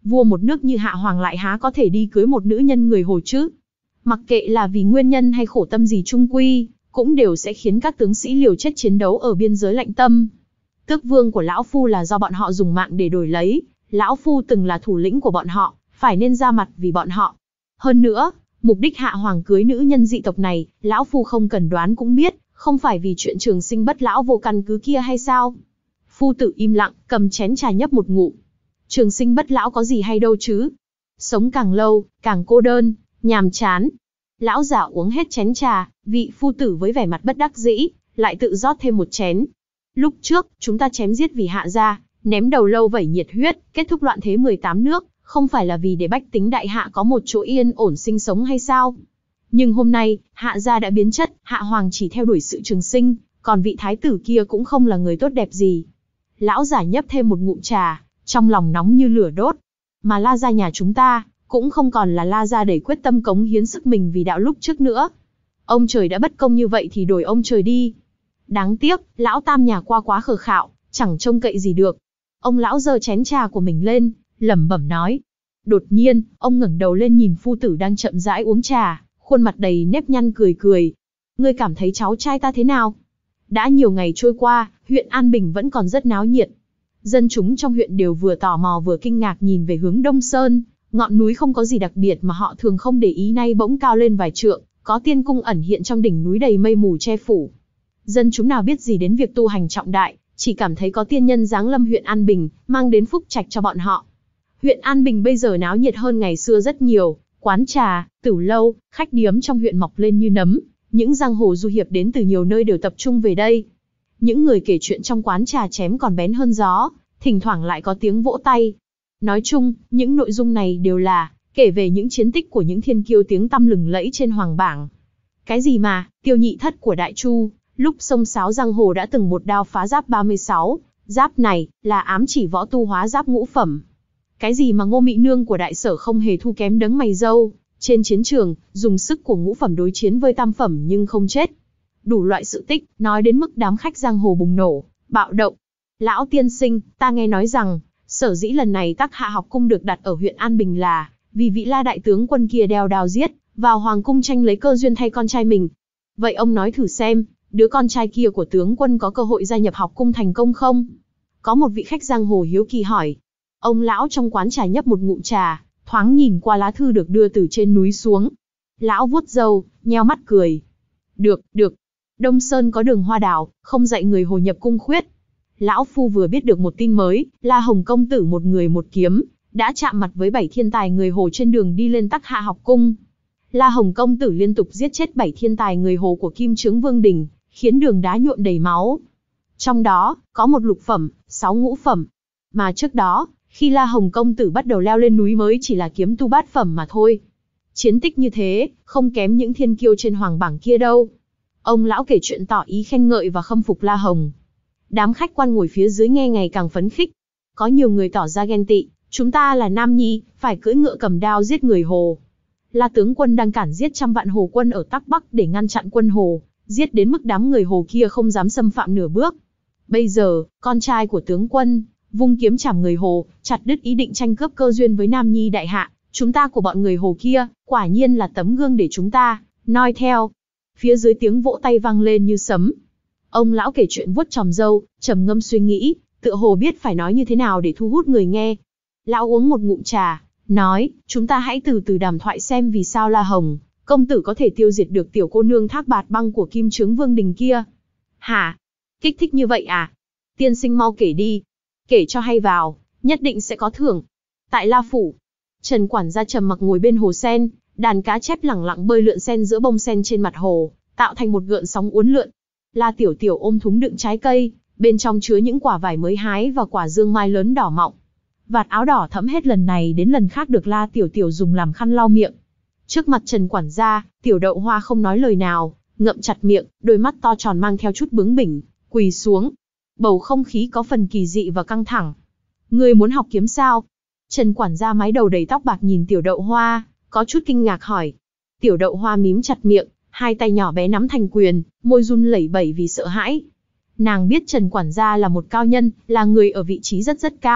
Vua một nước như Hạ Hoàng lại há có thể đi cưới một nữ nhân người Hồ chứ? Mặc kệ là vì nguyên nhân hay khổ tâm gì chung quy, cũng đều sẽ khiến các tướng sĩ liều chết chiến đấu ở biên giới lạnh tâm. Tước vương của lão phu là do bọn họ dùng mạng để đổi lấy, lão phu từng là thủ lĩnh của bọn họ, phải nên ra mặt vì bọn họ. Hơn nữa, mục đích Hạ Hoàng cưới nữ nhân dị tộc này, lão phu không cần đoán cũng biết, không phải vì chuyện trường sinh bất lão vô căn cứ kia hay sao? Phu tử im lặng, cầm chén trà nhấp một ngụm. Trường sinh bất lão có gì hay đâu chứ? Sống càng lâu, càng cô đơn, nhàm chán. Lão giả uống hết chén trà, vị phu tử với vẻ mặt bất đắc dĩ, lại tự rót thêm một chén. Lúc trước, chúng ta chém giết vì Hạ gia, ném đầu lâu vẩy nhiệt huyết, kết thúc loạn thế mười tám nước, không phải là vì để bách tính đại hạ có một chỗ yên ổn sinh sống hay sao? Nhưng hôm nay, Hạ gia đã biến chất, Hạ Hoàng chỉ theo đuổi sự trường sinh, còn vị thái tử kia cũng không là người tốt đẹp gì. Lão giả nhấp thêm một ngụm trà, trong lòng nóng như lửa đốt. Mà La gia nhà chúng ta, cũng không còn là La gia đầy quyết tâm cống hiến sức mình vì đạo lúc trước nữa. Ông trời đã bất công như vậy thì đổi ông trời đi. Đáng tiếc, lão tam nhà qua quá khờ khạo, chẳng trông cậy gì được. Ông lão giơ chén trà của mình lên, lẩm bẩm nói. Đột nhiên, ông ngẩng đầu lên nhìn phu tử đang chậm rãi uống trà, khuôn mặt đầy nếp nhăn cười cười. Ngươi cảm thấy cháu trai ta thế nào? Đã nhiều ngày trôi qua, huyện An Bình vẫn còn rất náo nhiệt. Dân chúng trong huyện đều vừa tò mò vừa kinh ngạc nhìn về hướng Đông Sơn, ngọn núi không có gì đặc biệt mà họ thường không để ý nay bỗng cao lên vài trượng, có tiên cung ẩn hiện trong đỉnh núi đầy mây mù che phủ. Dân chúng nào biết gì đến việc tu hành trọng đại, chỉ cảm thấy có tiên nhân giáng lâm huyện An Bình, mang đến phúc trạch cho bọn họ. Huyện An Bình bây giờ náo nhiệt hơn ngày xưa rất nhiều, quán trà, tửu lâu, khách điếm trong huyện mọc lên như nấm, những giang hồ du hiệp đến từ nhiều nơi đều tập trung về đây. Những người kể chuyện trong quán trà chém còn bén hơn gió, thỉnh thoảng lại có tiếng vỗ tay. Nói chung, những nội dung này đều là kể về những chiến tích của những thiên kiêu tiếng tăm lừng lẫy trên hoàng bảng. Cái gì mà, Tiêu Nhị Thất của Đại Chu, lúc xông xáo giang hồ đã từng một đao phá giáp ba mươi sáu, giáp này là ám chỉ võ tu hóa giáp ngũ phẩm. Cái gì mà Ngô Mị Nương của Đại Sở không hề thu kém đấng mày râu, trên chiến trường, dùng sức của ngũ phẩm đối chiến với tam phẩm nhưng không chết. Đủ loại sự tích, nói đến mức đám khách giang hồ bùng nổ, bạo động. Lão tiên sinh, ta nghe nói rằng, sở dĩ lần này Tắc Hạ học cung được đặt ở huyện An Bình là vì vị La đại tướng quân kia đeo đao giết, vào hoàng cung tranh lấy cơ duyên thay con trai mình. Vậy ông nói thử xem, đứa con trai kia của tướng quân có cơ hội gia nhập học cung thành công không? Có một vị khách giang hồ hiếu kỳ hỏi. Ông lão trong quán trà nhấp một ngụm trà, thoáng nhìn qua lá thư được đưa từ trên núi xuống. Lão vuốt râu, nheo mắt cười. Được, được. Đông Sơn có đường hoa đào, không dạy người hồ nhập cung khuyết. Lão phu vừa biết được một tin mới, La Hồng công tử một người một kiếm, đã chạm mặt với bảy thiên tài người hồ trên đường đi lên Tắc Hạ học cung. La Hồng công tử liên tục giết chết bảy thiên tài người hồ của Kim Chướng Vương Đình, khiến đường đá nhuộm đầy máu. Trong đó, có một lục phẩm, sáu ngũ phẩm. Mà trước đó, khi La Hồng công tử bắt đầu leo lên núi mới chỉ là kiếm tu bát phẩm mà thôi. Chiến tích như thế, không kém những thiên kiêu trên hoàng bảng kia đâu. Ông lão kể chuyện tỏ ý khen ngợi và khâm phục La Hồng. Đám khách quan ngồi phía dưới nghe ngày càng phấn khích. Có nhiều người tỏ ra ghen tị, chúng ta là nam nhi, phải cưỡi ngựa cầm đao giết người hồ. La tướng quân đang cản giết trăm vạn hồ quân ở Tắc Bắc để ngăn chặn quân hồ, giết đến mức đám người hồ kia không dám xâm phạm nửa bước. Bây giờ, con trai của tướng quân, vung kiếm chảm người hồ, chặt đứt ý định tranh cướp cơ duyên với nam nhi đại hạ. Chúng ta của bọn người hồ kia, quả nhiên là tấm gương để chúng ta noi theo. Phía dưới tiếng vỗ tay vang lên như sấm. Ông lão kể chuyện vuốt chòm râu, trầm ngâm suy nghĩ, tựa hồ biết phải nói như thế nào để thu hút người nghe. Lão uống một ngụm trà, nói, chúng ta hãy từ từ đàm thoại xem vì sao La Hồng công tử có thể tiêu diệt được tiểu cô nương Thác Bạt Băng của Kim Chướng Vương Đình kia. Hả? Kích thích như vậy à? Tiên sinh mau kể đi. Kể cho hay vào, nhất định sẽ có thưởng. Tại La Phủ, Trần quản gia trầm mặc ngồi bên hồ sen, đàn cá chép lẳng lặng bơi lượn xen giữa bông sen trên mặt hồ, tạo thành một gợn sóng uốn lượn. La Tiểu Tiểu ôm thúng đựng trái cây, bên trong chứa những quả vải mới hái và quả dương mai lớn đỏ mọng. Vạt áo đỏ thẫm hết lần này đến lần khác được La Tiểu Tiểu dùng làm khăn lau miệng. Trước mặt Trần quản gia, Tiểu Đậu Hoa không nói lời nào, ngậm chặt miệng, đôi mắt to tròn mang theo chút bướng bỉnh, quỳ xuống. Bầu không khí có phần kỳ dị và căng thẳng. Ngươi muốn học kiếm sao? Trần quản gia mái đầu đầy tóc bạc nhìn Tiểu Đậu Hoa, có chút kinh ngạc hỏi. Tiểu Đậu Hoa mím chặt miệng, hai tay nhỏ bé nắm thành quyền, môi run lẩy bẩy vì sợ hãi. Nàng biết Trần quản gia là một cao nhân, là người ở vị trí rất rất cao,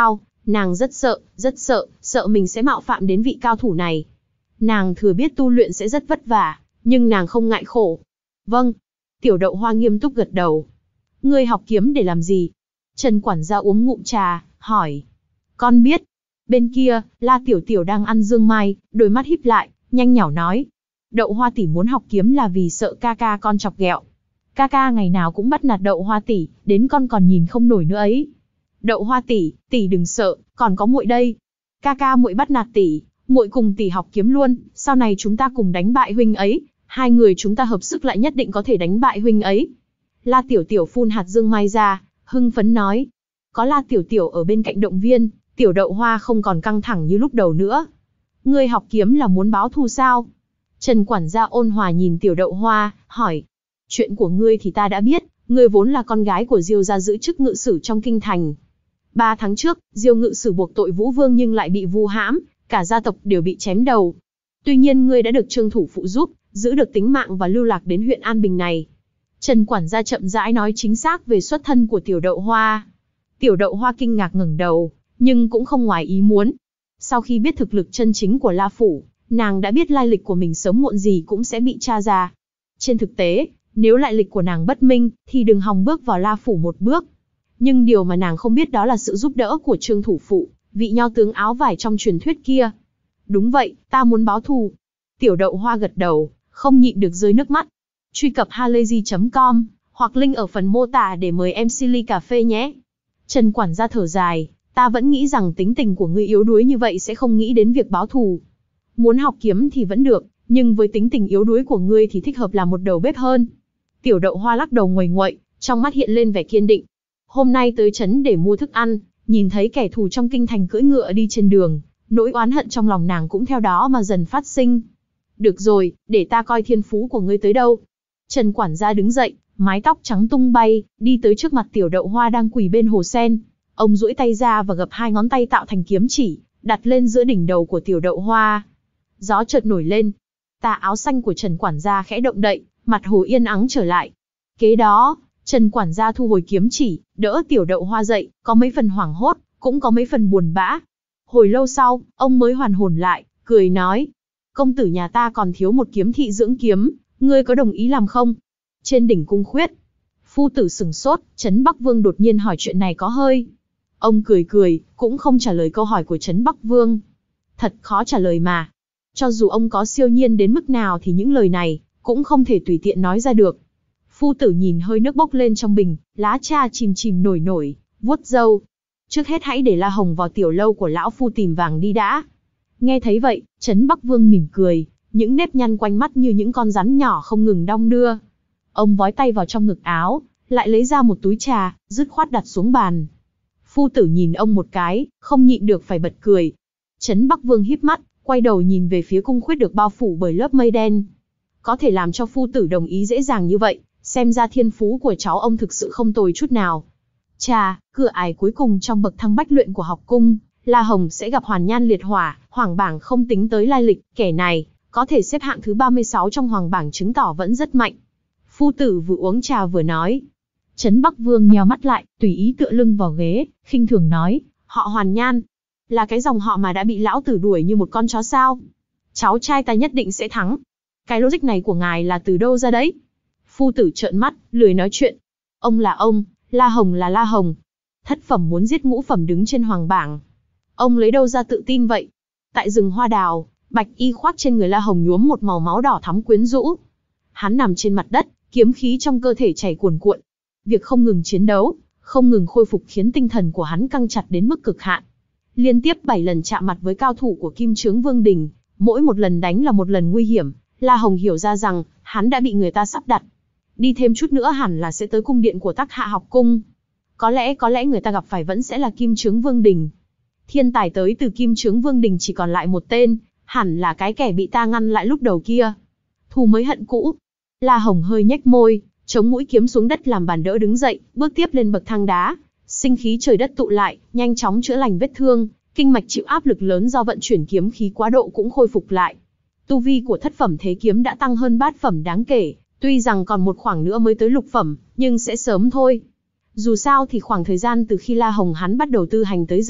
Nàng rất sợ, rất sợ, sợ mình sẽ mạo phạm đến vị cao thủ này. Nàng thừa biết tu luyện sẽ rất vất vả, nhưng nàng không ngại khổ. Vâng. Tiểu Đậu Hoa nghiêm túc gật đầu. Ngươi học kiếm để làm gì? Trần quản gia uống ngụm trà, hỏi. Con biết. Bên kia, La Tiểu Tiểu đang ăn dương mai, đôi mắt híp lại, nhanh nhảu nói. Đậu Hoa tỷ muốn học kiếm là vì sợ ca ca con chọc ghẹo. Ca ca ngày nào cũng bắt nạt Đậu Hoa tỷ, đến con còn nhìn không nổi nữa ấy. Đậu Hoa tỷ, tỷ đừng sợ, còn có muội đây. Ca ca muội bắt nạt tỷ, muội cùng tỷ học kiếm luôn, sau này chúng ta cùng đánh bại huynh ấy, hai người chúng ta hợp sức lại nhất định có thể đánh bại huynh ấy. La Tiểu Tiểu phun hạt dương mai ra, hưng phấn nói. Có La Tiểu Tiểu ở bên cạnh động viên, Tiểu Đậu Hoa không còn căng thẳng như lúc đầu nữa. Ngươi học kiếm là muốn báo thù sao? Trần quản gia ôn hòa nhìn Tiểu Đậu Hoa, hỏi. Chuyện của ngươi thì ta đã biết, ngươi vốn là con gái của Diêu gia giữ chức ngự sử trong kinh thành. Ba tháng trước, Diêu ngự sử buộc tội Vũ Vương nhưng lại bị vu hãm, cả gia tộc đều bị chém đầu. Tuy nhiên ngươi đã được Trương thủ phụ giúp, giữ được tính mạng và lưu lạc đến huyện An Bình này. Trần quản gia chậm rãi nói chính xác về xuất thân của Tiểu Đậu Hoa. Tiểu Đậu Hoa kinh ngạc ngẩng đầu, nhưng cũng không ngoài ý muốn. Sau khi biết thực lực chân chính của La Phủ, nàng đã biết lai lịch của mình sớm muộn gì cũng sẽ bị tra ra. Trên thực tế, nếu lai lịch của nàng bất minh, thì đừng hòng bước vào La Phủ một bước. Nhưng điều mà nàng không biết đó là sự giúp đỡ của Trương thủ phụ, vị nho tướng áo vải trong truyền thuyết kia. Đúng vậy, ta muốn báo thù. Tiểu Đậu Hoa gật đầu, không nhịn được rơi nước mắt. Truy cập halayzi chấm com, hoặc link ở phần mô tả để mời em xê ly cà phê nhé. Trần quản gia thở dài, ta vẫn nghĩ rằng tính tình của ngươi yếu đuối như vậy sẽ không nghĩ đến việc báo thù. Muốn học kiếm thì vẫn được, nhưng với tính tình yếu đuối của ngươi thì thích hợp làm một đầu bếp hơn. Tiểu Đậu Hoa lắc đầu nguầy nguậy, trong mắt hiện lên vẻ kiên định. Hôm nay tới trấn để mua thức ăn, nhìn thấy kẻ thù trong kinh thành cưỡi ngựa đi trên đường, nỗi oán hận trong lòng nàng cũng theo đó mà dần phát sinh. Được rồi, để ta coi thiên phú của ngươi tới đâu. Trần quản gia đứng dậy, mái tóc trắng tung bay, đi tới trước mặt Tiểu Đậu Hoa đang quỳ bên hồ sen. Ông duỗi tay ra và gập hai ngón tay tạo thành kiếm chỉ, đặt lên giữa đỉnh đầu của Tiểu Đậu Hoa. Gió chợt nổi lên, tà áo xanh của Trần quản gia khẽ động đậy, mặt hồ yên ắng trở lại. Kế đó, Trần quản gia thu hồi kiếm chỉ, đỡ Tiểu Đậu Hoa dậy, có mấy phần hoảng hốt, cũng có mấy phần buồn bã. Hồi lâu sau, ông mới hoàn hồn lại, cười nói. Công tử nhà ta còn thiếu một kiếm thị dưỡng kiếm, ngươi có đồng ý làm không? Trên đỉnh cung khuyết, phu tử sửng sốt, Trấn Bắc Vương đột nhiên hỏi chuyện này có hơi. Ông cười cười, cũng không trả lời câu hỏi của Trấn Bắc Vương. Thật khó trả lời mà. Cho dù ông có siêu nhiên đến mức nào thì những lời này, cũng không thể tùy tiện nói ra được. Phu tử nhìn hơi nước bốc lên trong bình, lá trà chìm chìm nổi nổi, vuốt râu. Trước hết hãy để La Hồng vào tiểu lâu của lão phu tìm vàng đi đã. Nghe thấy vậy, Trấn Bắc Vương mỉm cười, những nếp nhăn quanh mắt như những con rắn nhỏ không ngừng đong đưa. Ông vói tay vào trong ngực áo, lại lấy ra một túi trà, dứt khoát đặt xuống bàn. Phu tử nhìn ông một cái, không nhịn được phải bật cười. Trấn Bắc Vương híp mắt, quay đầu nhìn về phía cung khuyết được bao phủ bởi lớp mây đen. Có thể làm cho phu tử đồng ý dễ dàng như vậy, xem ra thiên phú của cháu ông thực sự không tồi chút nào. Chà, cửa ải cuối cùng trong bậc thang bách luyện của học cung, La Hồng sẽ gặp Hoàn Nhan Liệt Hỏa, Hoàng bảng không tính tới lai lịch, kẻ này có thể xếp hạng thứ ba mươi sáu trong Hoàng bảng chứng tỏ vẫn rất mạnh. Phu tử vừa uống trà vừa nói. Trấn Bắc Vương nheo mắt lại, tùy ý tựa lưng vào ghế, khinh thường nói, họ Hoàn Nhan, là cái dòng họ mà đã bị lão tử đuổi như một con chó sao? Cháu trai ta nhất định sẽ thắng. Cái logic này của ngài là từ đâu ra đấy? Phu tử trợn mắt, lười nói chuyện. Ông là ông, La Hồng là La Hồng. Thất phẩm muốn giết ngũ phẩm đứng trên Hoàng bảng. Ông lấy đâu ra tự tin vậy? Tại rừng hoa đào, bạch y khoác trên người La Hồng nhuốm một màu máu đỏ thắm quyến rũ. Hắn nằm trên mặt đất, kiếm khí trong cơ thể chảy cuồn cuộn. Việc không ngừng chiến đấu, không ngừng khôi phục khiến tinh thần của hắn căng chặt đến mức cực hạn. Liên tiếp bảy lần chạm mặt với cao thủ của Kim Chướng Vương Đình, mỗi một lần đánh là một lần nguy hiểm. La Hồng hiểu ra rằng, hắn đã bị người ta sắp đặt. Đi thêm chút nữa hẳn là sẽ tới cung điện của Tắc Hạ học cung. Có lẽ có lẽ người ta gặp phải vẫn sẽ là Kim Chướng Vương Đình. Thiên tài tới từ Kim Chướng Vương Đình chỉ còn lại một tên, hẳn là cái kẻ bị ta ngăn lại lúc đầu kia. Thù mới hận cũ. La Hồng hơi nhếch môi, chống mũi kiếm xuống đất làm bàn đỡ đứng dậy, bước tiếp lên bậc thang đá. Sinh khí trời đất tụ lại, nhanh chóng chữa lành vết thương, kinh mạch chịu áp lực lớn do vận chuyển kiếm khí quá độ cũng khôi phục lại. Tu vi của thất phẩm thế kiếm đã tăng hơn bát phẩm đáng kể, tuy rằng còn một khoảng nữa mới tới lục phẩm, nhưng sẽ sớm thôi. Dù sao thì khoảng thời gian từ khi La Hồng hắn bắt đầu tư hành tới giờ,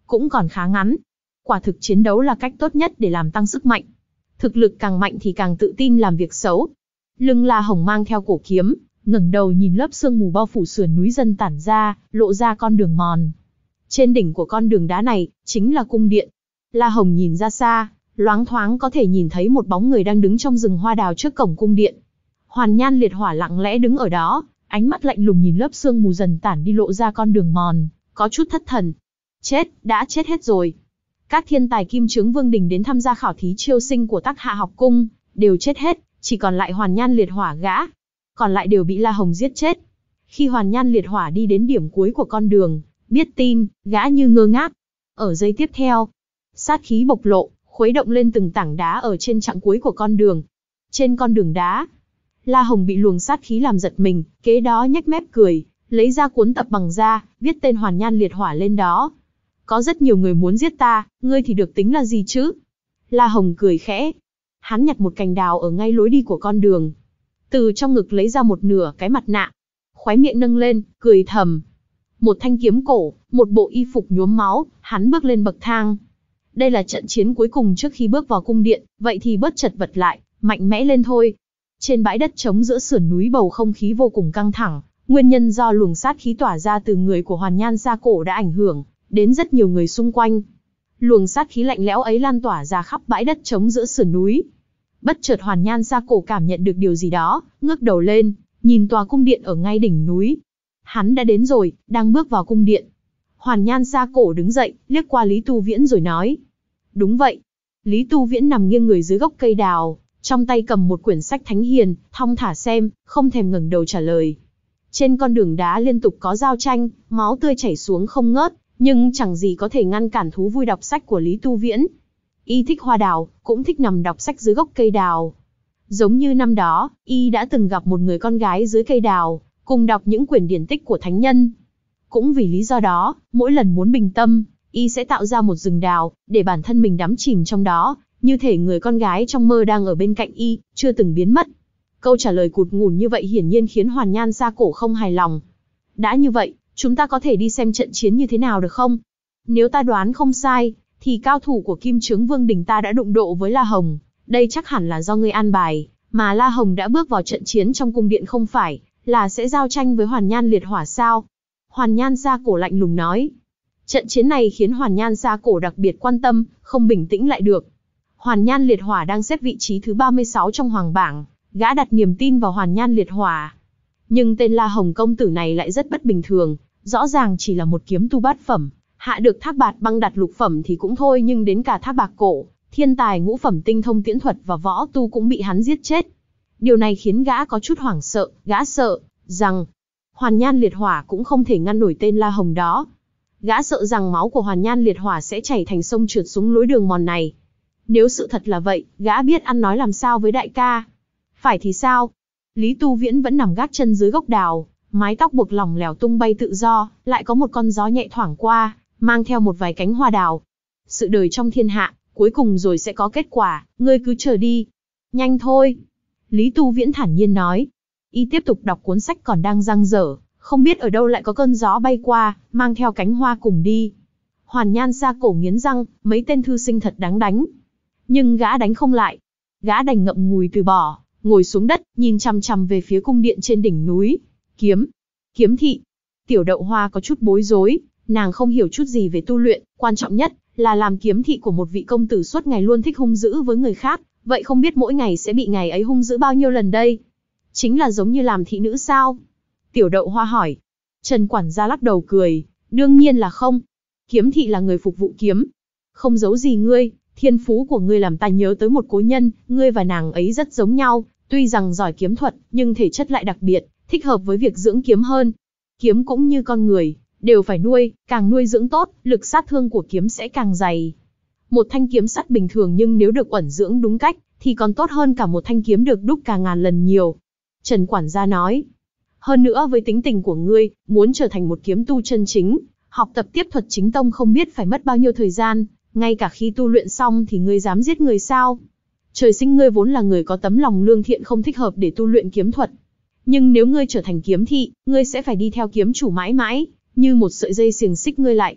cũng còn khá ngắn. Quả thực chiến đấu là cách tốt nhất để làm tăng sức mạnh. Thực lực càng mạnh thì càng tự tin làm việc xấu. Lưng La Hồng mang theo cổ kiếm, ngẩng đầu nhìn lớp sương mù bao phủ sườn núi dần tản ra, lộ ra con đường mòn. Trên đỉnh của con đường đá này, chính là cung điện. La Hồng nhìn ra xa, loáng thoáng có thể nhìn thấy một bóng người đang đứng trong rừng hoa đào trước cổng cung điện. Hoàn Nhan Liệt Hỏa lặng lẽ đứng ở đó, ánh mắt lạnh lùng nhìn lớp sương mù dần tản đi lộ ra con đường mòn, có chút thất thần. Chết, đã chết hết rồi. Các thiên tài Kim Chướng Vương Đình đến tham gia khảo thí chiêu sinh của Tắc Hạ học cung, đều chết hết, chỉ còn lại Hoàn Nhan Liệt Hỏa gã. Còn lại đều bị La Hồng giết chết. Khi Hoàn Nhan Liệt Hỏa đi đến điểm cuối của con đường, biết tin, gã như ngơ ngác. Ở giây tiếp theo, sát khí bộc lộ, khuấy động lên từng tảng đá ở trên chặng cuối của con đường. Trên con đường đá, La Hồng bị luồng sát khí làm giật mình, kế đó nhếch mép cười, lấy ra cuốn tập bằng da, viết tên Hoàn Nhan Liệt Hỏa lên đó. Có rất nhiều người muốn giết ta, ngươi thì được tính là gì chứ? La Hồng cười khẽ. Hắn nhặt một cành đào ở ngay lối đi của con đường. Từ trong ngực lấy ra một nửa cái mặt nạ. Khóe miệng nâng lên, cười thầm. Một thanh kiếm cổ, một bộ y phục nhuốm máu, hắn bước lên bậc thang. Đây là trận chiến cuối cùng trước khi bước vào cung điện, vậy thì bớt chật vật lại, mạnh mẽ lên thôi. Trên bãi đất trống giữa sườn núi bầu không khí vô cùng căng thẳng, nguyên nhân do luồng sát khí tỏa ra từ người của Hoàn Nhan Sa Cổ đã ảnh hưởng đến rất nhiều người xung quanh. Luồng sát khí lạnh lẽo ấy lan tỏa ra khắp bãi đất trống giữa sườn núi. Bất chợt Hoàn Nhan Sa Cổ cảm nhận được điều gì đó, ngước đầu lên, nhìn tòa cung điện ở ngay đỉnh núi. Hắn đã đến rồi, đang bước vào cung điện. Hoàn Nhan Sa Cổ đứng dậy, liếc qua Lý Tu Viễn rồi nói. Đúng vậy. Lý Tu Viễn nằm nghiêng người dưới gốc cây đào, trong tay cầm một quyển sách thánh hiền, thong thả xem, không thèm ngẩng đầu trả lời. Trên con đường đá liên tục có giao tranh, máu tươi chảy xuống không ngớt, nhưng chẳng gì có thể ngăn cản thú vui đọc sách của Lý Tu Viễn. Y thích hoa đào, cũng thích nằm đọc sách dưới gốc cây đào. Giống như năm đó, Y đã từng gặp một người con gái dưới cây đào, cùng đọc những quyển điển tích của thánh nhân. Cũng vì lý do đó, mỗi lần muốn bình tâm, Y sẽ tạo ra một rừng đào, để bản thân mình đắm chìm trong đó, như thể người con gái trong mơ đang ở bên cạnh Y, chưa từng biến mất. Câu trả lời cụt ngủn như vậy hiển nhiên khiến Hoàn Nhan Sa Cổ không hài lòng. Đã như vậy, chúng ta có thể đi xem trận chiến như thế nào được không? Nếu ta đoán không sai, thì cao thủ của Kim Chướng Vương Đình ta đã đụng độ với La Hồng. Đây chắc hẳn là do ngươi an bài, mà La Hồng đã bước vào trận chiến trong cung điện không phải là sẽ giao tranh với Hoàn Nhan Liệt Hỏa sao? Hoàn Nhan Sa Cổ lạnh lùng nói. Trận chiến này khiến Hoàn Nhan Sa Cổ đặc biệt quan tâm, không bình tĩnh lại được. Hoàn Nhan Liệt Hỏa đang xếp vị trí thứ ba mươi sáu trong hoàng bảng, gã đặt niềm tin vào Hoàn Nhan Liệt Hỏa. Nhưng tên La Hồng công tử này lại rất bất bình thường, rõ ràng chỉ là một kiếm tu bát phẩm, hạ được Thác Bạt Băng đặt lục phẩm thì cũng thôi, nhưng đến cả Thác Bạc Cổ, thiên tài ngũ phẩm tinh thông tiễn thuật và võ tu cũng bị hắn giết chết. Điều này khiến gã có chút hoảng sợ, gã sợ rằng Hoàn Nhan Liệt Hỏa cũng không thể ngăn nổi tên La Hồng đó. Gã sợ rằng máu của Hoàn Nhan Liệt Hỏa sẽ chảy thành sông trượt xuống lối đường mòn này. Nếu sự thật là vậy, gã biết ăn nói làm sao với đại ca. Phải thì sao? Lý Tu Viễn vẫn nằm gác chân dưới gốc đào, mái tóc buộc lỏng lẻo tung bay tự do, lại có một con gió nhẹ thoảng qua, mang theo một vài cánh hoa đào. Sự đời trong thiên hạ, cuối cùng rồi sẽ có kết quả, ngươi cứ chờ đi. Nhanh thôi. Lý Tu Viễn thản nhiên nói. Y tiếp tục đọc cuốn sách còn đang dang dở, không biết ở đâu lại có cơn gió bay qua, mang theo cánh hoa cùng đi. Hoàn Nhan Sa Cổ nghiến răng, mấy tên thư sinh thật đáng đánh. Nhưng gã đánh không lại. Gã đành ngậm ngùi từ bỏ, ngồi xuống đất, nhìn chằm chằm về phía cung điện trên đỉnh núi. Kiếm. Kiếm thị. Tiểu Đậu Hoa có chút bối rối, nàng không hiểu chút gì về tu luyện, quan trọng nhất là làm kiếm thị của một vị công tử suốt ngày luôn thích hung dữ với người khác, vậy không biết mỗi ngày sẽ bị ngày ấy hung dữ bao nhiêu lần đây? Chính là giống như làm thị nữ sao? Tiểu Đậu Hoa hỏi. Trần quản gia lắc đầu cười, đương nhiên là không. Kiếm thị là người phục vụ kiếm. Không giấu gì ngươi, thiên phú của ngươi làm ta nhớ tới một cố nhân, ngươi và nàng ấy rất giống nhau, tuy rằng giỏi kiếm thuật, nhưng thể chất lại đặc biệt, thích hợp với việc dưỡng kiếm hơn. Kiếm cũng như con người, đều phải nuôi, càng nuôi dưỡng tốt, lực sát thương của kiếm sẽ càng dày. Một thanh kiếm sắt bình thường nhưng nếu được uẩn dưỡng đúng cách, thì còn tốt hơn cả một thanh kiếm được đúc cả ngàn lần nhiều. Trần quản gia nói. Hơn nữa với tính tình của ngươi, muốn trở thành một kiếm tu chân chính, học tập tiếp thuật chính tông không biết phải mất bao nhiêu thời gian, ngay cả khi tu luyện xong thì ngươi dám giết người sao? Trời sinh ngươi vốn là người có tấm lòng lương thiện, không thích hợp để tu luyện kiếm thuật. Nhưng nếu ngươi trở thành kiếm thị, ngươi sẽ phải đi theo kiếm chủ mãi mãi, như một sợi dây xiềng xích ngươi lại.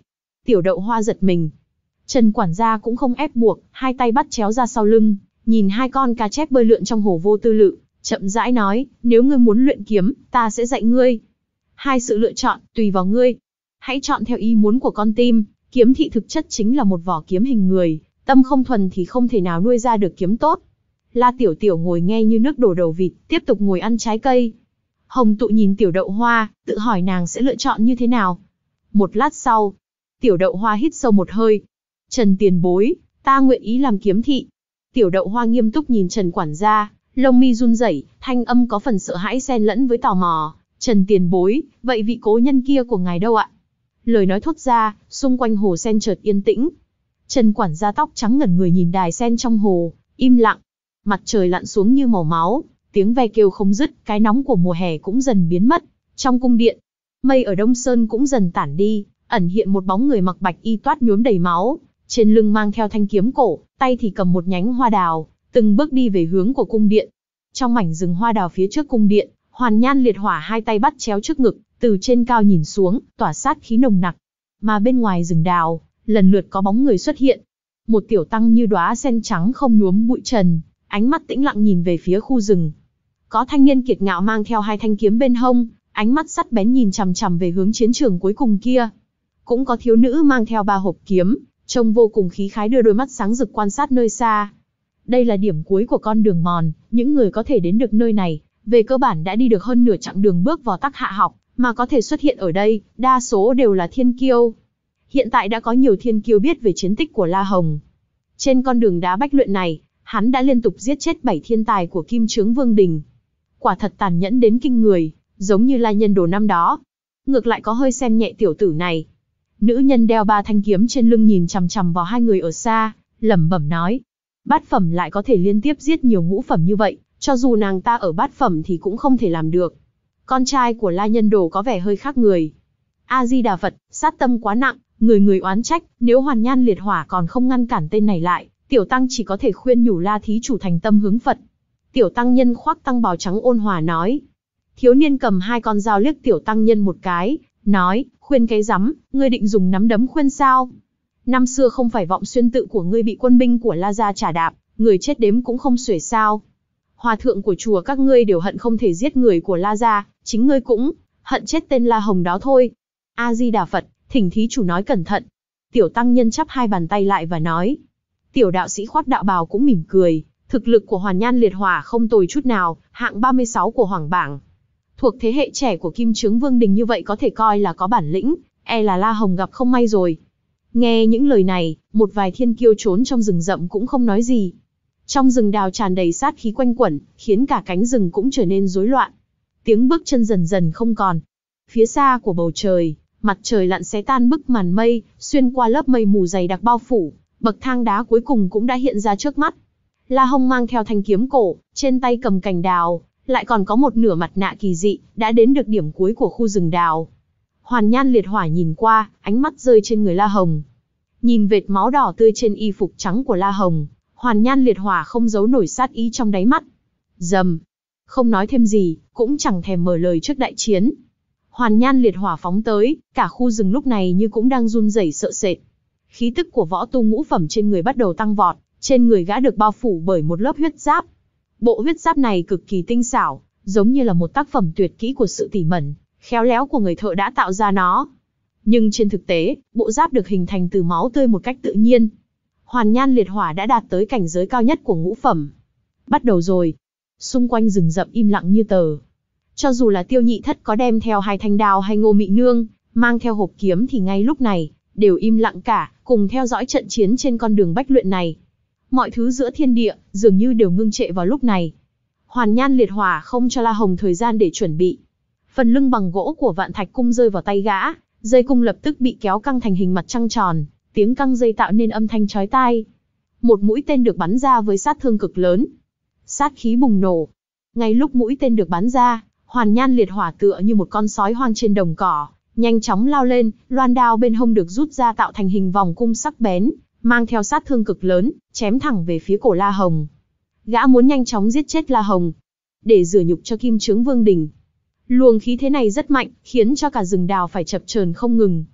Tiểu Đậu Hoa giật mình. Trần quản gia cũng không ép buộc, hai tay bắt chéo ra sau lưng, nhìn hai con cá chép bơi lượn trong hồ vô tư lự, chậm rãi nói, nếu ngươi muốn luyện kiếm, ta sẽ dạy ngươi. Hai sự lựa chọn, tùy vào ngươi. Hãy chọn theo ý muốn của con tim, kiếm thị thực chất chính là một vỏ kiếm hình người, tâm không thuần thì không thể nào nuôi ra được kiếm tốt. La Tiểu Tiểu ngồi nghe như nước đổ đầu vịt, tiếp tục ngồi ăn trái cây. Hồng Tụ nhìn Tiểu Đậu Hoa, tự hỏi nàng sẽ lựa chọn như thế nào. Một lát sau, Tiểu Đậu Hoa hít sâu một hơi. Trần tiền bối, ta nguyện ý làm kiếm thị. Tiểu Đậu Hoa nghiêm túc nhìn Trần quản gia, lông mi run rẩy, thanh âm có phần sợ hãi xen lẫn với tò mò. Trần tiền bối, vậy vị cố nhân kia của ngài đâu ạ? Lời nói thốt ra, xung quanh hồ sen chợt yên tĩnh. Trần quản gia tóc trắng ngẩn người nhìn đài sen trong hồ, im lặng. Mặt trời lặn xuống như màu máu, tiếng ve kêu không dứt, cái nóng của mùa hè cũng dần biến mất. Trong cung điện, mây ở Đông Sơn cũng dần tản đi, ẩn hiện một bóng người mặc bạch y toát nhuốm đầy máu, trên lưng mang theo thanh kiếm cổ, tay thì cầm một nhánh hoa đào, từng bước đi về hướng của cung điện. Trong mảnh rừng hoa đào phía trước cung điện, Hoàn Nhan Liệt Hỏa hai tay bắt chéo trước ngực, từ trên cao nhìn xuống, tỏa sát khí nồng nặc. Mà bên ngoài rừng đào, lần lượt có bóng người xuất hiện. Một tiểu tăng như đóa sen trắng không nhuốm bụi trần, ánh mắt tĩnh lặng nhìn về phía khu rừng. Có thanh niên kiệt ngạo mang theo hai thanh kiếm bên hông, ánh mắt sắc bén nhìn chằm chằm về hướng chiến trường cuối cùng kia. Cũng có thiếu nữ mang theo ba hộp kiếm, trông vô cùng khí khái đưa đôi mắt sáng rực quan sát nơi xa. Đây là điểm cuối của con đường mòn, những người có thể đến được nơi này, về cơ bản đã đi được hơn nửa chặng đường bước vào Tắc Hạ học, mà có thể xuất hiện ở đây, đa số đều là thiên kiêu. Hiện tại đã có nhiều thiên kiêu biết về chiến tích của La Hồng. Trên con đường đá bách luyện này, hắn đã liên tục giết chết bảy thiên tài của Kim Chướng Vương Đình. Quả thật tàn nhẫn đến kinh người, giống như La Nhân Đồ năm đó. Ngược lại có hơi xem nhẹ tiểu tử này. Nữ nhân đeo ba thanh kiếm trên lưng nhìn chằm chằm vào hai người ở xa, lẩm bẩm nói. Bát phẩm lại có thể liên tiếp giết nhiều ngũ phẩm như vậy, cho dù nàng ta ở bát phẩm thì cũng không thể làm được. Con trai của La Nhân Đồ có vẻ hơi khác người. A-di-đà Phật, sát tâm quá nặng, người người oán trách, nếu Hoàn Nhan Liệt Hỏa còn không ngăn cản tên này lại, tiểu tăng chỉ có thể khuyên nhủ La thí chủ thành tâm hướng Phật. Tiểu tăng nhân khoác tăng bào trắng ôn hòa nói. Thiếu niên cầm hai con dao liếc tiểu tăng nhân một cái, nói, khuyên cái rắm, ngươi định dùng nắm đấm khuyên sao? Năm xưa không phải Vọng Xuyên tự của ngươi bị quân binh của La gia trà đạp, người chết đếm cũng không xuể sao? Hòa thượng của chùa các ngươi đều hận không thể giết người của La gia, chính ngươi cũng hận chết tên La Hồng đó thôi. A-di-đà Phật, thỉnh thí chủ nói cẩn thận. Tiểu tăng nhân chắp hai bàn tay lại và nói. Tiểu đạo sĩ khoác đạo bào cũng mỉm cười, thực lực của Hoàn Nhan Liệt Hỏa không tồi chút nào, hạng ba mươi sáu của Hoàng bảng. Thuộc thế hệ trẻ của Kim Chướng Vương Đình như vậy có thể coi là có bản lĩnh, e là La Hồng gặp không may rồi. Nghe những lời này, một vài thiên kiêu trốn trong rừng rậm cũng không nói gì. Trong rừng đào tràn đầy sát khí quanh quẩn, khiến cả cánh rừng cũng trở nên rối loạn. Tiếng bước chân dần dần không còn. Phía xa của bầu trời, mặt trời lặn xé tan bức màn mây, xuyên qua lớp mây mù dày đặc bao phủ, bậc thang đá cuối cùng cũng đã hiện ra trước mắt. La Hồng mang theo thanh kiếm cổ, trên tay cầm cành đào, lại còn có một nửa mặt nạ kỳ dị, đã đến được điểm cuối của khu rừng đào. Hoàn Nhan Liệt Hỏa nhìn qua, ánh mắt rơi trên người La Hồng. Nhìn vệt máu đỏ tươi trên y phục trắng của La Hồng, Hoàn Nhan Liệt Hỏa không giấu nổi sát ý trong đáy mắt. Dầm, không nói thêm gì, cũng chẳng thèm mở lời trước đại chiến. Hoàn Nhan Liệt Hỏa phóng tới, cả khu rừng lúc này như cũng đang run rẩy sợ sệt. Khí tức của võ tu ngũ phẩm trên người bắt đầu tăng vọt, trên người gã được bao phủ bởi một lớp huyết giáp. Bộ huyết giáp này cực kỳ tinh xảo, giống như là một tác phẩm tuyệt kỹ của sự tỉ mẩn, khéo léo của người thợ đã tạo ra nó. Nhưng trên thực tế, bộ giáp được hình thành từ máu tươi một cách tự nhiên. Hoàn Nhan Liệt Hỏa đã đạt tới cảnh giới cao nhất của ngũ phẩm. Bắt đầu rồi. Xung quanh rừng rậm im lặng như tờ. Cho dù là Tiêu Nhị Thất có đem theo hai thanh đao hay Ngô Mị Nương, mang theo hộp kiếm thì ngay lúc này, đều im lặng cả, cùng theo dõi trận chiến trên con đường bách luyện này. Mọi thứ giữa thiên địa, dường như đều ngưng trệ vào lúc này. Hoàn Nhan Liệt Hỏa không cho La Hồng thời gian để chuẩn bị. Phần lưng bằng gỗ của Vạn Thạch cung rơi vào tay gã, dây cung lập tức bị kéo căng thành hình mặt trăng tròn, tiếng căng dây tạo nên âm thanh chói tai. Một mũi tên được bắn ra với sát thương cực lớn. Sát khí bùng nổ. Ngay lúc mũi tên được bắn ra, Hoàn Nhan Liệt Hỏa tựa như một con sói hoang trên đồng cỏ, nhanh chóng lao lên, loan đao bên hông được rút ra tạo thành hình vòng cung sắc bén, mang theo sát thương cực lớn, chém thẳng về phía cổ La Hồng. Gã muốn nhanh chóng giết chết La Hồng, để rửa nhục cho Kim Chướng Vương Đình. Luồng khí thế này rất mạnh, khiến cho cả rừng đào phải chập chờn không ngừng.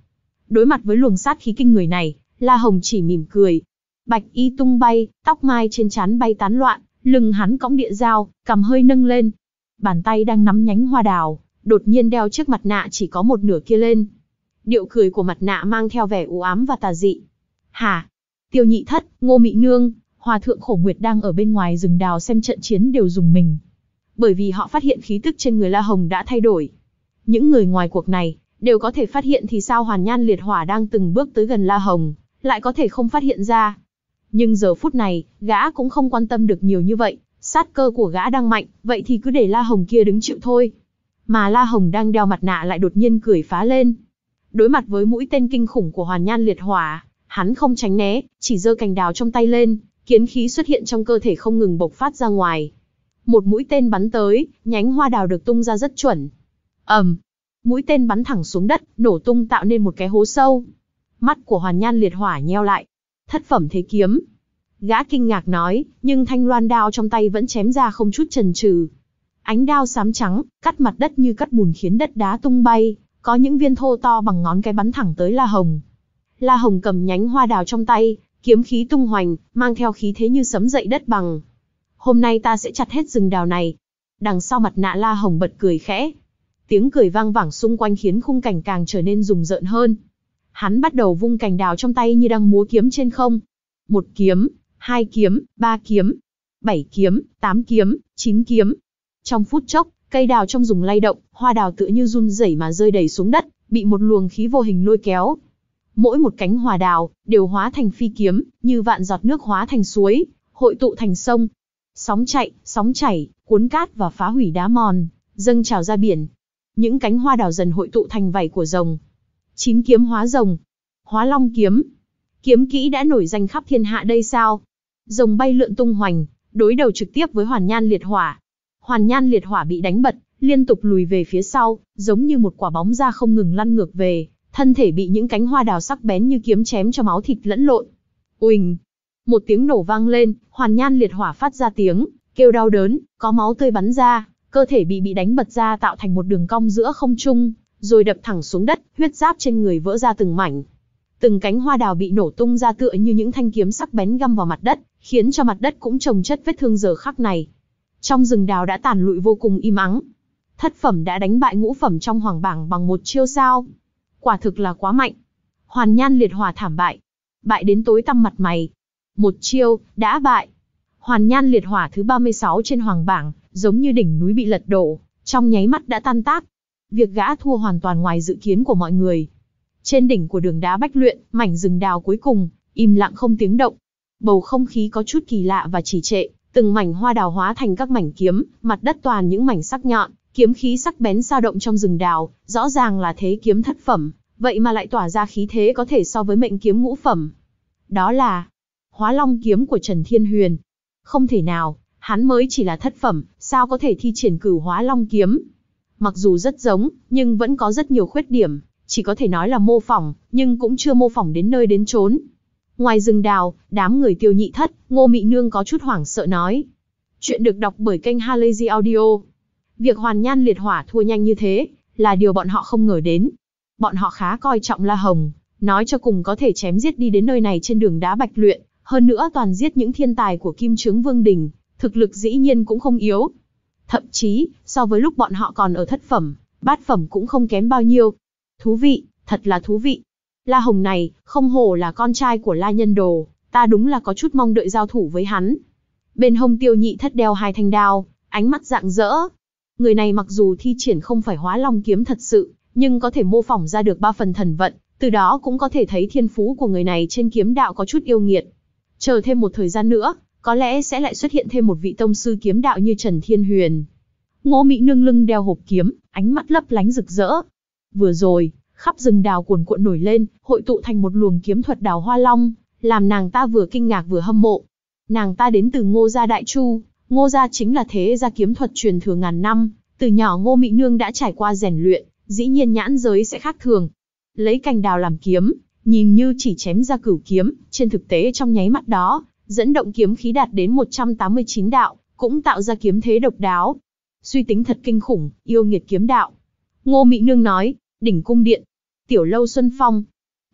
Đối mặt với luồng sát khí kinh người này, La Hồng chỉ mỉm cười. Bạch y tung bay, tóc mai trên trán bay tán loạn, lưng hắn cõng địa dao, cằm hơi nâng lên. Bàn tay đang nắm nhánh hoa đào, đột nhiên đeo chiếc mặt nạ chỉ có một nửa kia lên. Điệu cười của mặt nạ mang theo vẻ u ám và tà dị. Hả? Tiêu Nhị Thất, Ngô Mị Nương, Hòa thượng Khổ Nguyệt đang ở bên ngoài rừng đào xem trận chiến đều rùng mình. Bởi vì họ phát hiện khí tức trên người La Hồng đã thay đổi. Những người ngoài cuộc này đều có thể phát hiện thì sao Hoàn Nhan Liệt Hỏa đang từng bước tới gần La Hồng, lại có thể không phát hiện ra. Nhưng giờ phút này, gã cũng không quan tâm được nhiều như vậy, sát cơ của gã đang mạnh, vậy thì cứ để La Hồng kia đứng chịu thôi. Mà La Hồng đang đeo mặt nạ lại đột nhiên cười phá lên. Đối mặt với mũi tên kinh khủng của Hoàn Nhan Liệt Hỏa, hắn không tránh né, chỉ giơ cành đào trong tay lên, kiến khí xuất hiện trong cơ thể không ngừng bộc phát ra ngoài. Một mũi tên bắn tới, nhánh hoa đào được tung ra rất chuẩn. ầm, um, mũi tên bắn thẳng xuống đất, nổ tung tạo nên một cái hố sâu. Mắt của Hoàn Nhan Liệt Hỏa nheo lại. Thất phẩm thế kiếm. Gã kinh ngạc nói, nhưng thanh loan đao trong tay vẫn chém ra không chút chần chừ. Ánh đao xám trắng, cắt mặt đất như cắt bùn khiến đất đá tung bay, có những viên thô to bằng ngón cái bắn thẳng tới La Hồng. La Hồng cầm nhánh hoa đào trong tay, kiếm khí tung hoành, mang theo khí thế như sấm dậy đất bằng. Hôm nay ta sẽ chặt hết rừng đào này. Đằng sau mặt nạ La Hồng bật cười khẽ. Tiếng cười vang vẳng xung quanh khiến khung cảnh càng trở nên rùng rợn hơn. Hắn bắt đầu vung cành đào trong tay như đang múa kiếm trên không. Một kiếm, hai kiếm, ba kiếm, bảy kiếm, tám kiếm, chín kiếm. Trong phút chốc, cây đào trong rừng lay động, hoa đào tựa như run rẩy mà rơi đầy xuống đất, bị một luồng khí vô hình lôi kéo. Mỗi một cánh hoa đào đều hóa thành phi kiếm, như vạn giọt nước hóa thành suối, hội tụ thành sông. Sóng chạy, sóng chảy, cuốn cát và phá hủy đá mòn, dâng trào ra biển. Những cánh hoa đào dần hội tụ thành vảy của rồng. Chín kiếm hóa rồng. Hóa long kiếm. Kiếm kỹ đã nổi danh khắp thiên hạ đây sao? Rồng bay lượn tung hoành, đối đầu trực tiếp với Hoàn Nhan Liệt Hỏa. Hoàn Nhan Liệt Hỏa bị đánh bật, liên tục lùi về phía sau, giống như một quả bóng ra không ngừng lăn ngược về, thân thể bị những cánh hoa đào sắc bén như kiếm chém cho máu thịt lẫn lộn. Uỳnh! Một tiếng nổ vang lên, Hoàn Nhan Liệt Hỏa phát ra tiếng kêu đau đớn, có máu tươi bắn ra, cơ thể bị bị đánh bật ra tạo thành một đường cong giữa không trung, rồi đập thẳng xuống đất, huyết giáp trên người vỡ ra từng mảnh. Từng cánh hoa đào bị nổ tung ra tựa như những thanh kiếm sắc bén găm vào mặt đất, khiến cho mặt đất cũng chồng chất vết thương giờ khắc này. Trong rừng đào đã tàn lụi vô cùng im ắng. Thất phẩm đã đánh bại ngũ phẩm trong hoàng bảng bằng một chiêu sao? Quả thực là quá mạnh. Hoàn Nhan Liệt Hỏa thảm bại. Bại đến tối tăm mặt mày. Một chiêu, đã bại. Hoàn Nhan Liệt Hỏa thứ ba mươi sáu trên hoàng bảng, giống như đỉnh núi bị lật đổ, trong nháy mắt đã tan tác. Việc gã thua hoàn toàn ngoài dự kiến của mọi người. Trên đỉnh của đường đá Bách Luyện, mảnh rừng đào cuối cùng, im lặng không tiếng động. Bầu không khí có chút kỳ lạ và trì trệ, từng mảnh hoa đào hóa thành các mảnh kiếm, mặt đất toàn những mảnh sắc nhọn, kiếm khí sắc bén dao động trong rừng đào, rõ ràng là thế kiếm thất phẩm, vậy mà lại tỏa ra khí thế có thể so với mệnh kiếm ngũ phẩm. Đó là Hóa Long kiếm của Trần Thiên Huyền. Không thể nào, hắn mới chỉ là thất phẩm, sao có thể thi triển Cửu Hóa Long kiếm? Mặc dù rất giống, nhưng vẫn có rất nhiều khuyết điểm, chỉ có thể nói là mô phỏng, nhưng cũng chưa mô phỏng đến nơi đến chốn. Ngoài rừng đào, đám người Tiêu Nhị Thất, Ngô Mị Nương có chút hoảng sợ nói. Chuyện được đọc bởi kênh Halazy Audio. Việc Hoàn Nhan Liệt Hỏa thua nhanh như thế, là điều bọn họ không ngờ đến. Bọn họ khá coi trọng La Hồng, nói cho cùng có thể chém giết đi đến nơi này trên đường đá Bạch Luyện, hơn nữa toàn giết những thiên tài của Kim Chướng Vương Đình, thực lực dĩ nhiên cũng không yếu. Thậm chí, so với lúc bọn họ còn ở thất phẩm, bát phẩm cũng không kém bao nhiêu. Thú vị, thật là thú vị. La Hồng này, không hổ là con trai của La Nhân Đồ, ta đúng là có chút mong đợi giao thủ với hắn. Bên hông Tiêu Nhị Thất đeo hai thanh đao, ánh mắt rạng rỡ. Người này mặc dù thi triển không phải Hóa Long kiếm thật sự, nhưng có thể mô phỏng ra được ba phần thần vận, từ đó cũng có thể thấy thiên phú của người này trên kiếm đạo có chút yêu nghiệt. Chờ thêm một thời gian nữa, có lẽ sẽ lại xuất hiện thêm một vị tông sư kiếm đạo như Trần Thiên Huyền. Ngô Mị Nương lưng đeo hộp kiếm, ánh mắt lấp lánh rực rỡ. Vừa rồi, khắp rừng đào cuồn cuộn nổi lên, hội tụ thành một luồng kiếm thuật đào hoa long, làm nàng ta vừa kinh ngạc vừa hâm mộ. Nàng ta đến từ Ngô gia Đại Chu, Ngô gia chính là thế gia kiếm thuật truyền thừa ngàn năm, từ nhỏ Ngô Mị Nương đã trải qua rèn luyện, dĩ nhiên nhãn giới sẽ khác thường. Lấy cành đào làm kiếm, nhìn như chỉ chém ra cửu kiếm, trên thực tế trong nháy mắt đó, dẫn động kiếm khí đạt đến một trăm tám mươi chín đạo, cũng tạo ra kiếm thế độc đáo. Suy tính thật kinh khủng, yêu nghiệt kiếm đạo. Ngô Mị Nương nói, đỉnh cung điện, tiểu lâu Xuân Phong.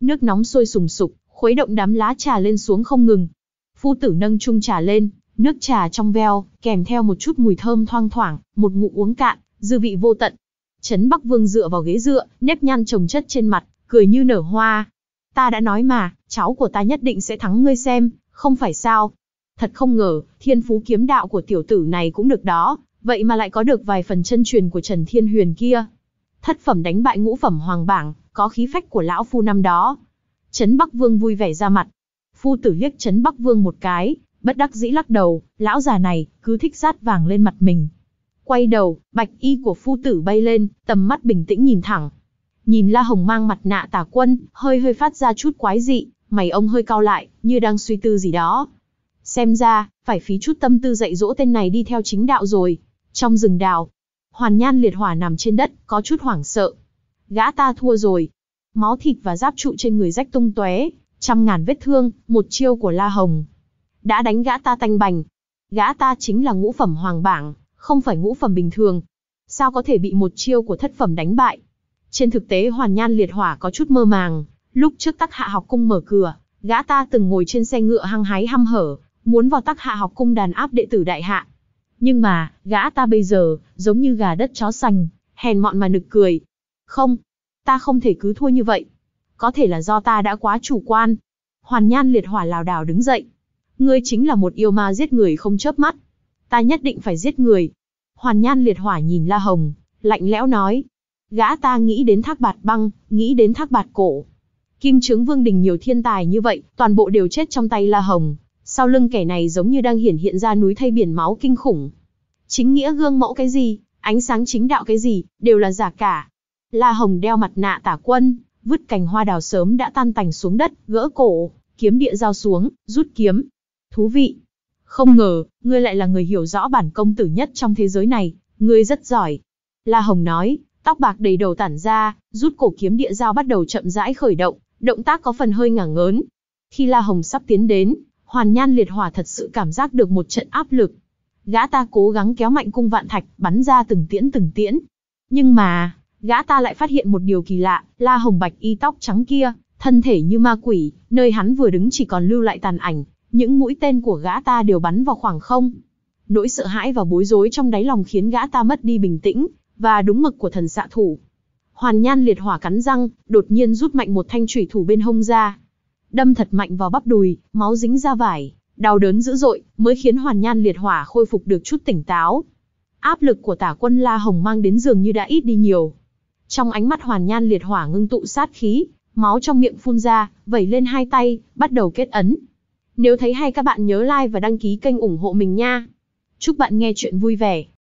Nước nóng sôi sùng sục, khuấy động đám lá trà lên xuống không ngừng. Phu tử nâng chung trà lên, nước trà trong veo, kèm theo một chút mùi thơm thoang thoảng, một ngụm uống cạn, dư vị vô tận. Trấn Bắc Vương dựa vào ghế dựa, nếp nhăn chồng chất trên mặt, cười như nở hoa. Ta đã nói mà, cháu của ta nhất định sẽ thắng ngươi xem, không phải sao? Thật không ngờ, thiên phú kiếm đạo của tiểu tử này cũng được đó, vậy mà lại có được vài phần chân truyền của Trần Thiên Huyền kia. Thất phẩm đánh bại ngũ phẩm hoàng bảng, có khí phách của lão phu năm đó. Trấn Bắc Vương vui vẻ ra mặt. Phu tử liếc Trấn Bắc Vương một cái, bất đắc dĩ lắc đầu, lão già này, cứ thích rát vàng lên mặt mình. Quay đầu, bạch y của phu tử bay lên, tầm mắt bình tĩnh nhìn thẳng. Nhìn La Hồng mang mặt nạ Tả Quân, hơi hơi phát ra chút quái dị, mày ông hơi cau lại, như đang suy tư gì đó. Xem ra, phải phí chút tâm tư dạy dỗ tên này đi theo chính đạo rồi. Trong rừng đào, Hoàn Nhan Liệt Hỏa nằm trên đất, có chút hoảng sợ. Gã ta thua rồi. Máu thịt và giáp trụ trên người rách tung tóe, trăm ngàn vết thương, một chiêu của La Hồng đã đánh gã ta tanh bành. Gã ta chính là ngũ phẩm hoàng bảng, không phải ngũ phẩm bình thường. Sao có thể bị một chiêu của thất phẩm đánh bại? Trên thực tế Hoàn Nhan Liệt Hỏa có chút mơ màng, lúc trước Tắc Hạ học cung mở cửa, gã ta từng ngồi trên xe ngựa hăng hái hăm hở, muốn vào Tắc Hạ học cung đàn áp đệ tử đại hạ. Nhưng mà, gã ta bây giờ, giống như gà đất chó sành, hèn mọn mà nực cười. Không, ta không thể cứ thua như vậy. Có thể là do ta đã quá chủ quan. Hoàn Nhan Liệt Hỏa lảo đảo đứng dậy. Ngươi chính là một yêu ma giết người không chớp mắt. Ta nhất định phải giết người. Hoàn Nhan Liệt Hỏa nhìn La Hồng, lạnh lẽo nói. Gã ta nghĩ đến Thác Bạt Băng, nghĩ đến Thác Bạt Cổ. Kim Chướng Vương Đình nhiều thiên tài như vậy, toàn bộ đều chết trong tay La Hồng. Sau lưng kẻ này giống như đang hiển hiện ra núi thây biển máu kinh khủng. Chính nghĩa gương mẫu cái gì, ánh sáng chính đạo cái gì, đều là giả cả. La Hồng đeo mặt nạ Tả Quân, vứt cành hoa đào sớm đã tan tành xuống đất, gỡ cổ, kiếm địa giao xuống, rút kiếm. Thú vị. Không ngờ, ngươi lại là người hiểu rõ bản công tử nhất trong thế giới này, ngươi rất giỏi. La Hồng nói, tóc bạc đầy đầu tản ra, rút cổ kiếm địa giao bắt đầu chậm rãi khởi động, động tác có phần hơi ngả ngớn. Khi La Hồng sắp tiến đến, Hoàn Nhan Liệt Hỏa thật sự cảm giác được một trận áp lực. Gã ta cố gắng kéo mạnh cung vạn thạch, bắn ra từng tiễn từng tiễn. Nhưng mà, gã ta lại phát hiện một điều kỳ lạ, La Hồng bạch y tóc trắng kia, thân thể như ma quỷ, nơi hắn vừa đứng chỉ còn lưu lại tàn ảnh, những mũi tên của gã ta đều bắn vào khoảng không. Nỗi sợ hãi và bối rối trong đáy lòng khiến gã ta mất đi bình tĩnh, và đúng mực của thần xạ thủ. Hoàn Nhan Liệt Hỏa cắn răng, đột nhiên rút mạnh một thanh chủy thủ bên hông ra. Đâm thật mạnh vào bắp đùi, máu dính ra vải, đau đớn dữ dội, mới khiến Hoàn Nhan Liệt Hỏa khôi phục được chút tỉnh táo. Áp lực của Tả Quân La Hồng mang đến dường như đã ít đi nhiều. Trong ánh mắt Hoàn Nhan Liệt Hỏa ngưng tụ sát khí, máu trong miệng phun ra, vẩy lên hai tay, bắt đầu kết ấn. Nếu thấy hay các bạn nhớ like và đăng ký kênh ủng hộ mình nha. Chúc bạn nghe chuyện vui vẻ.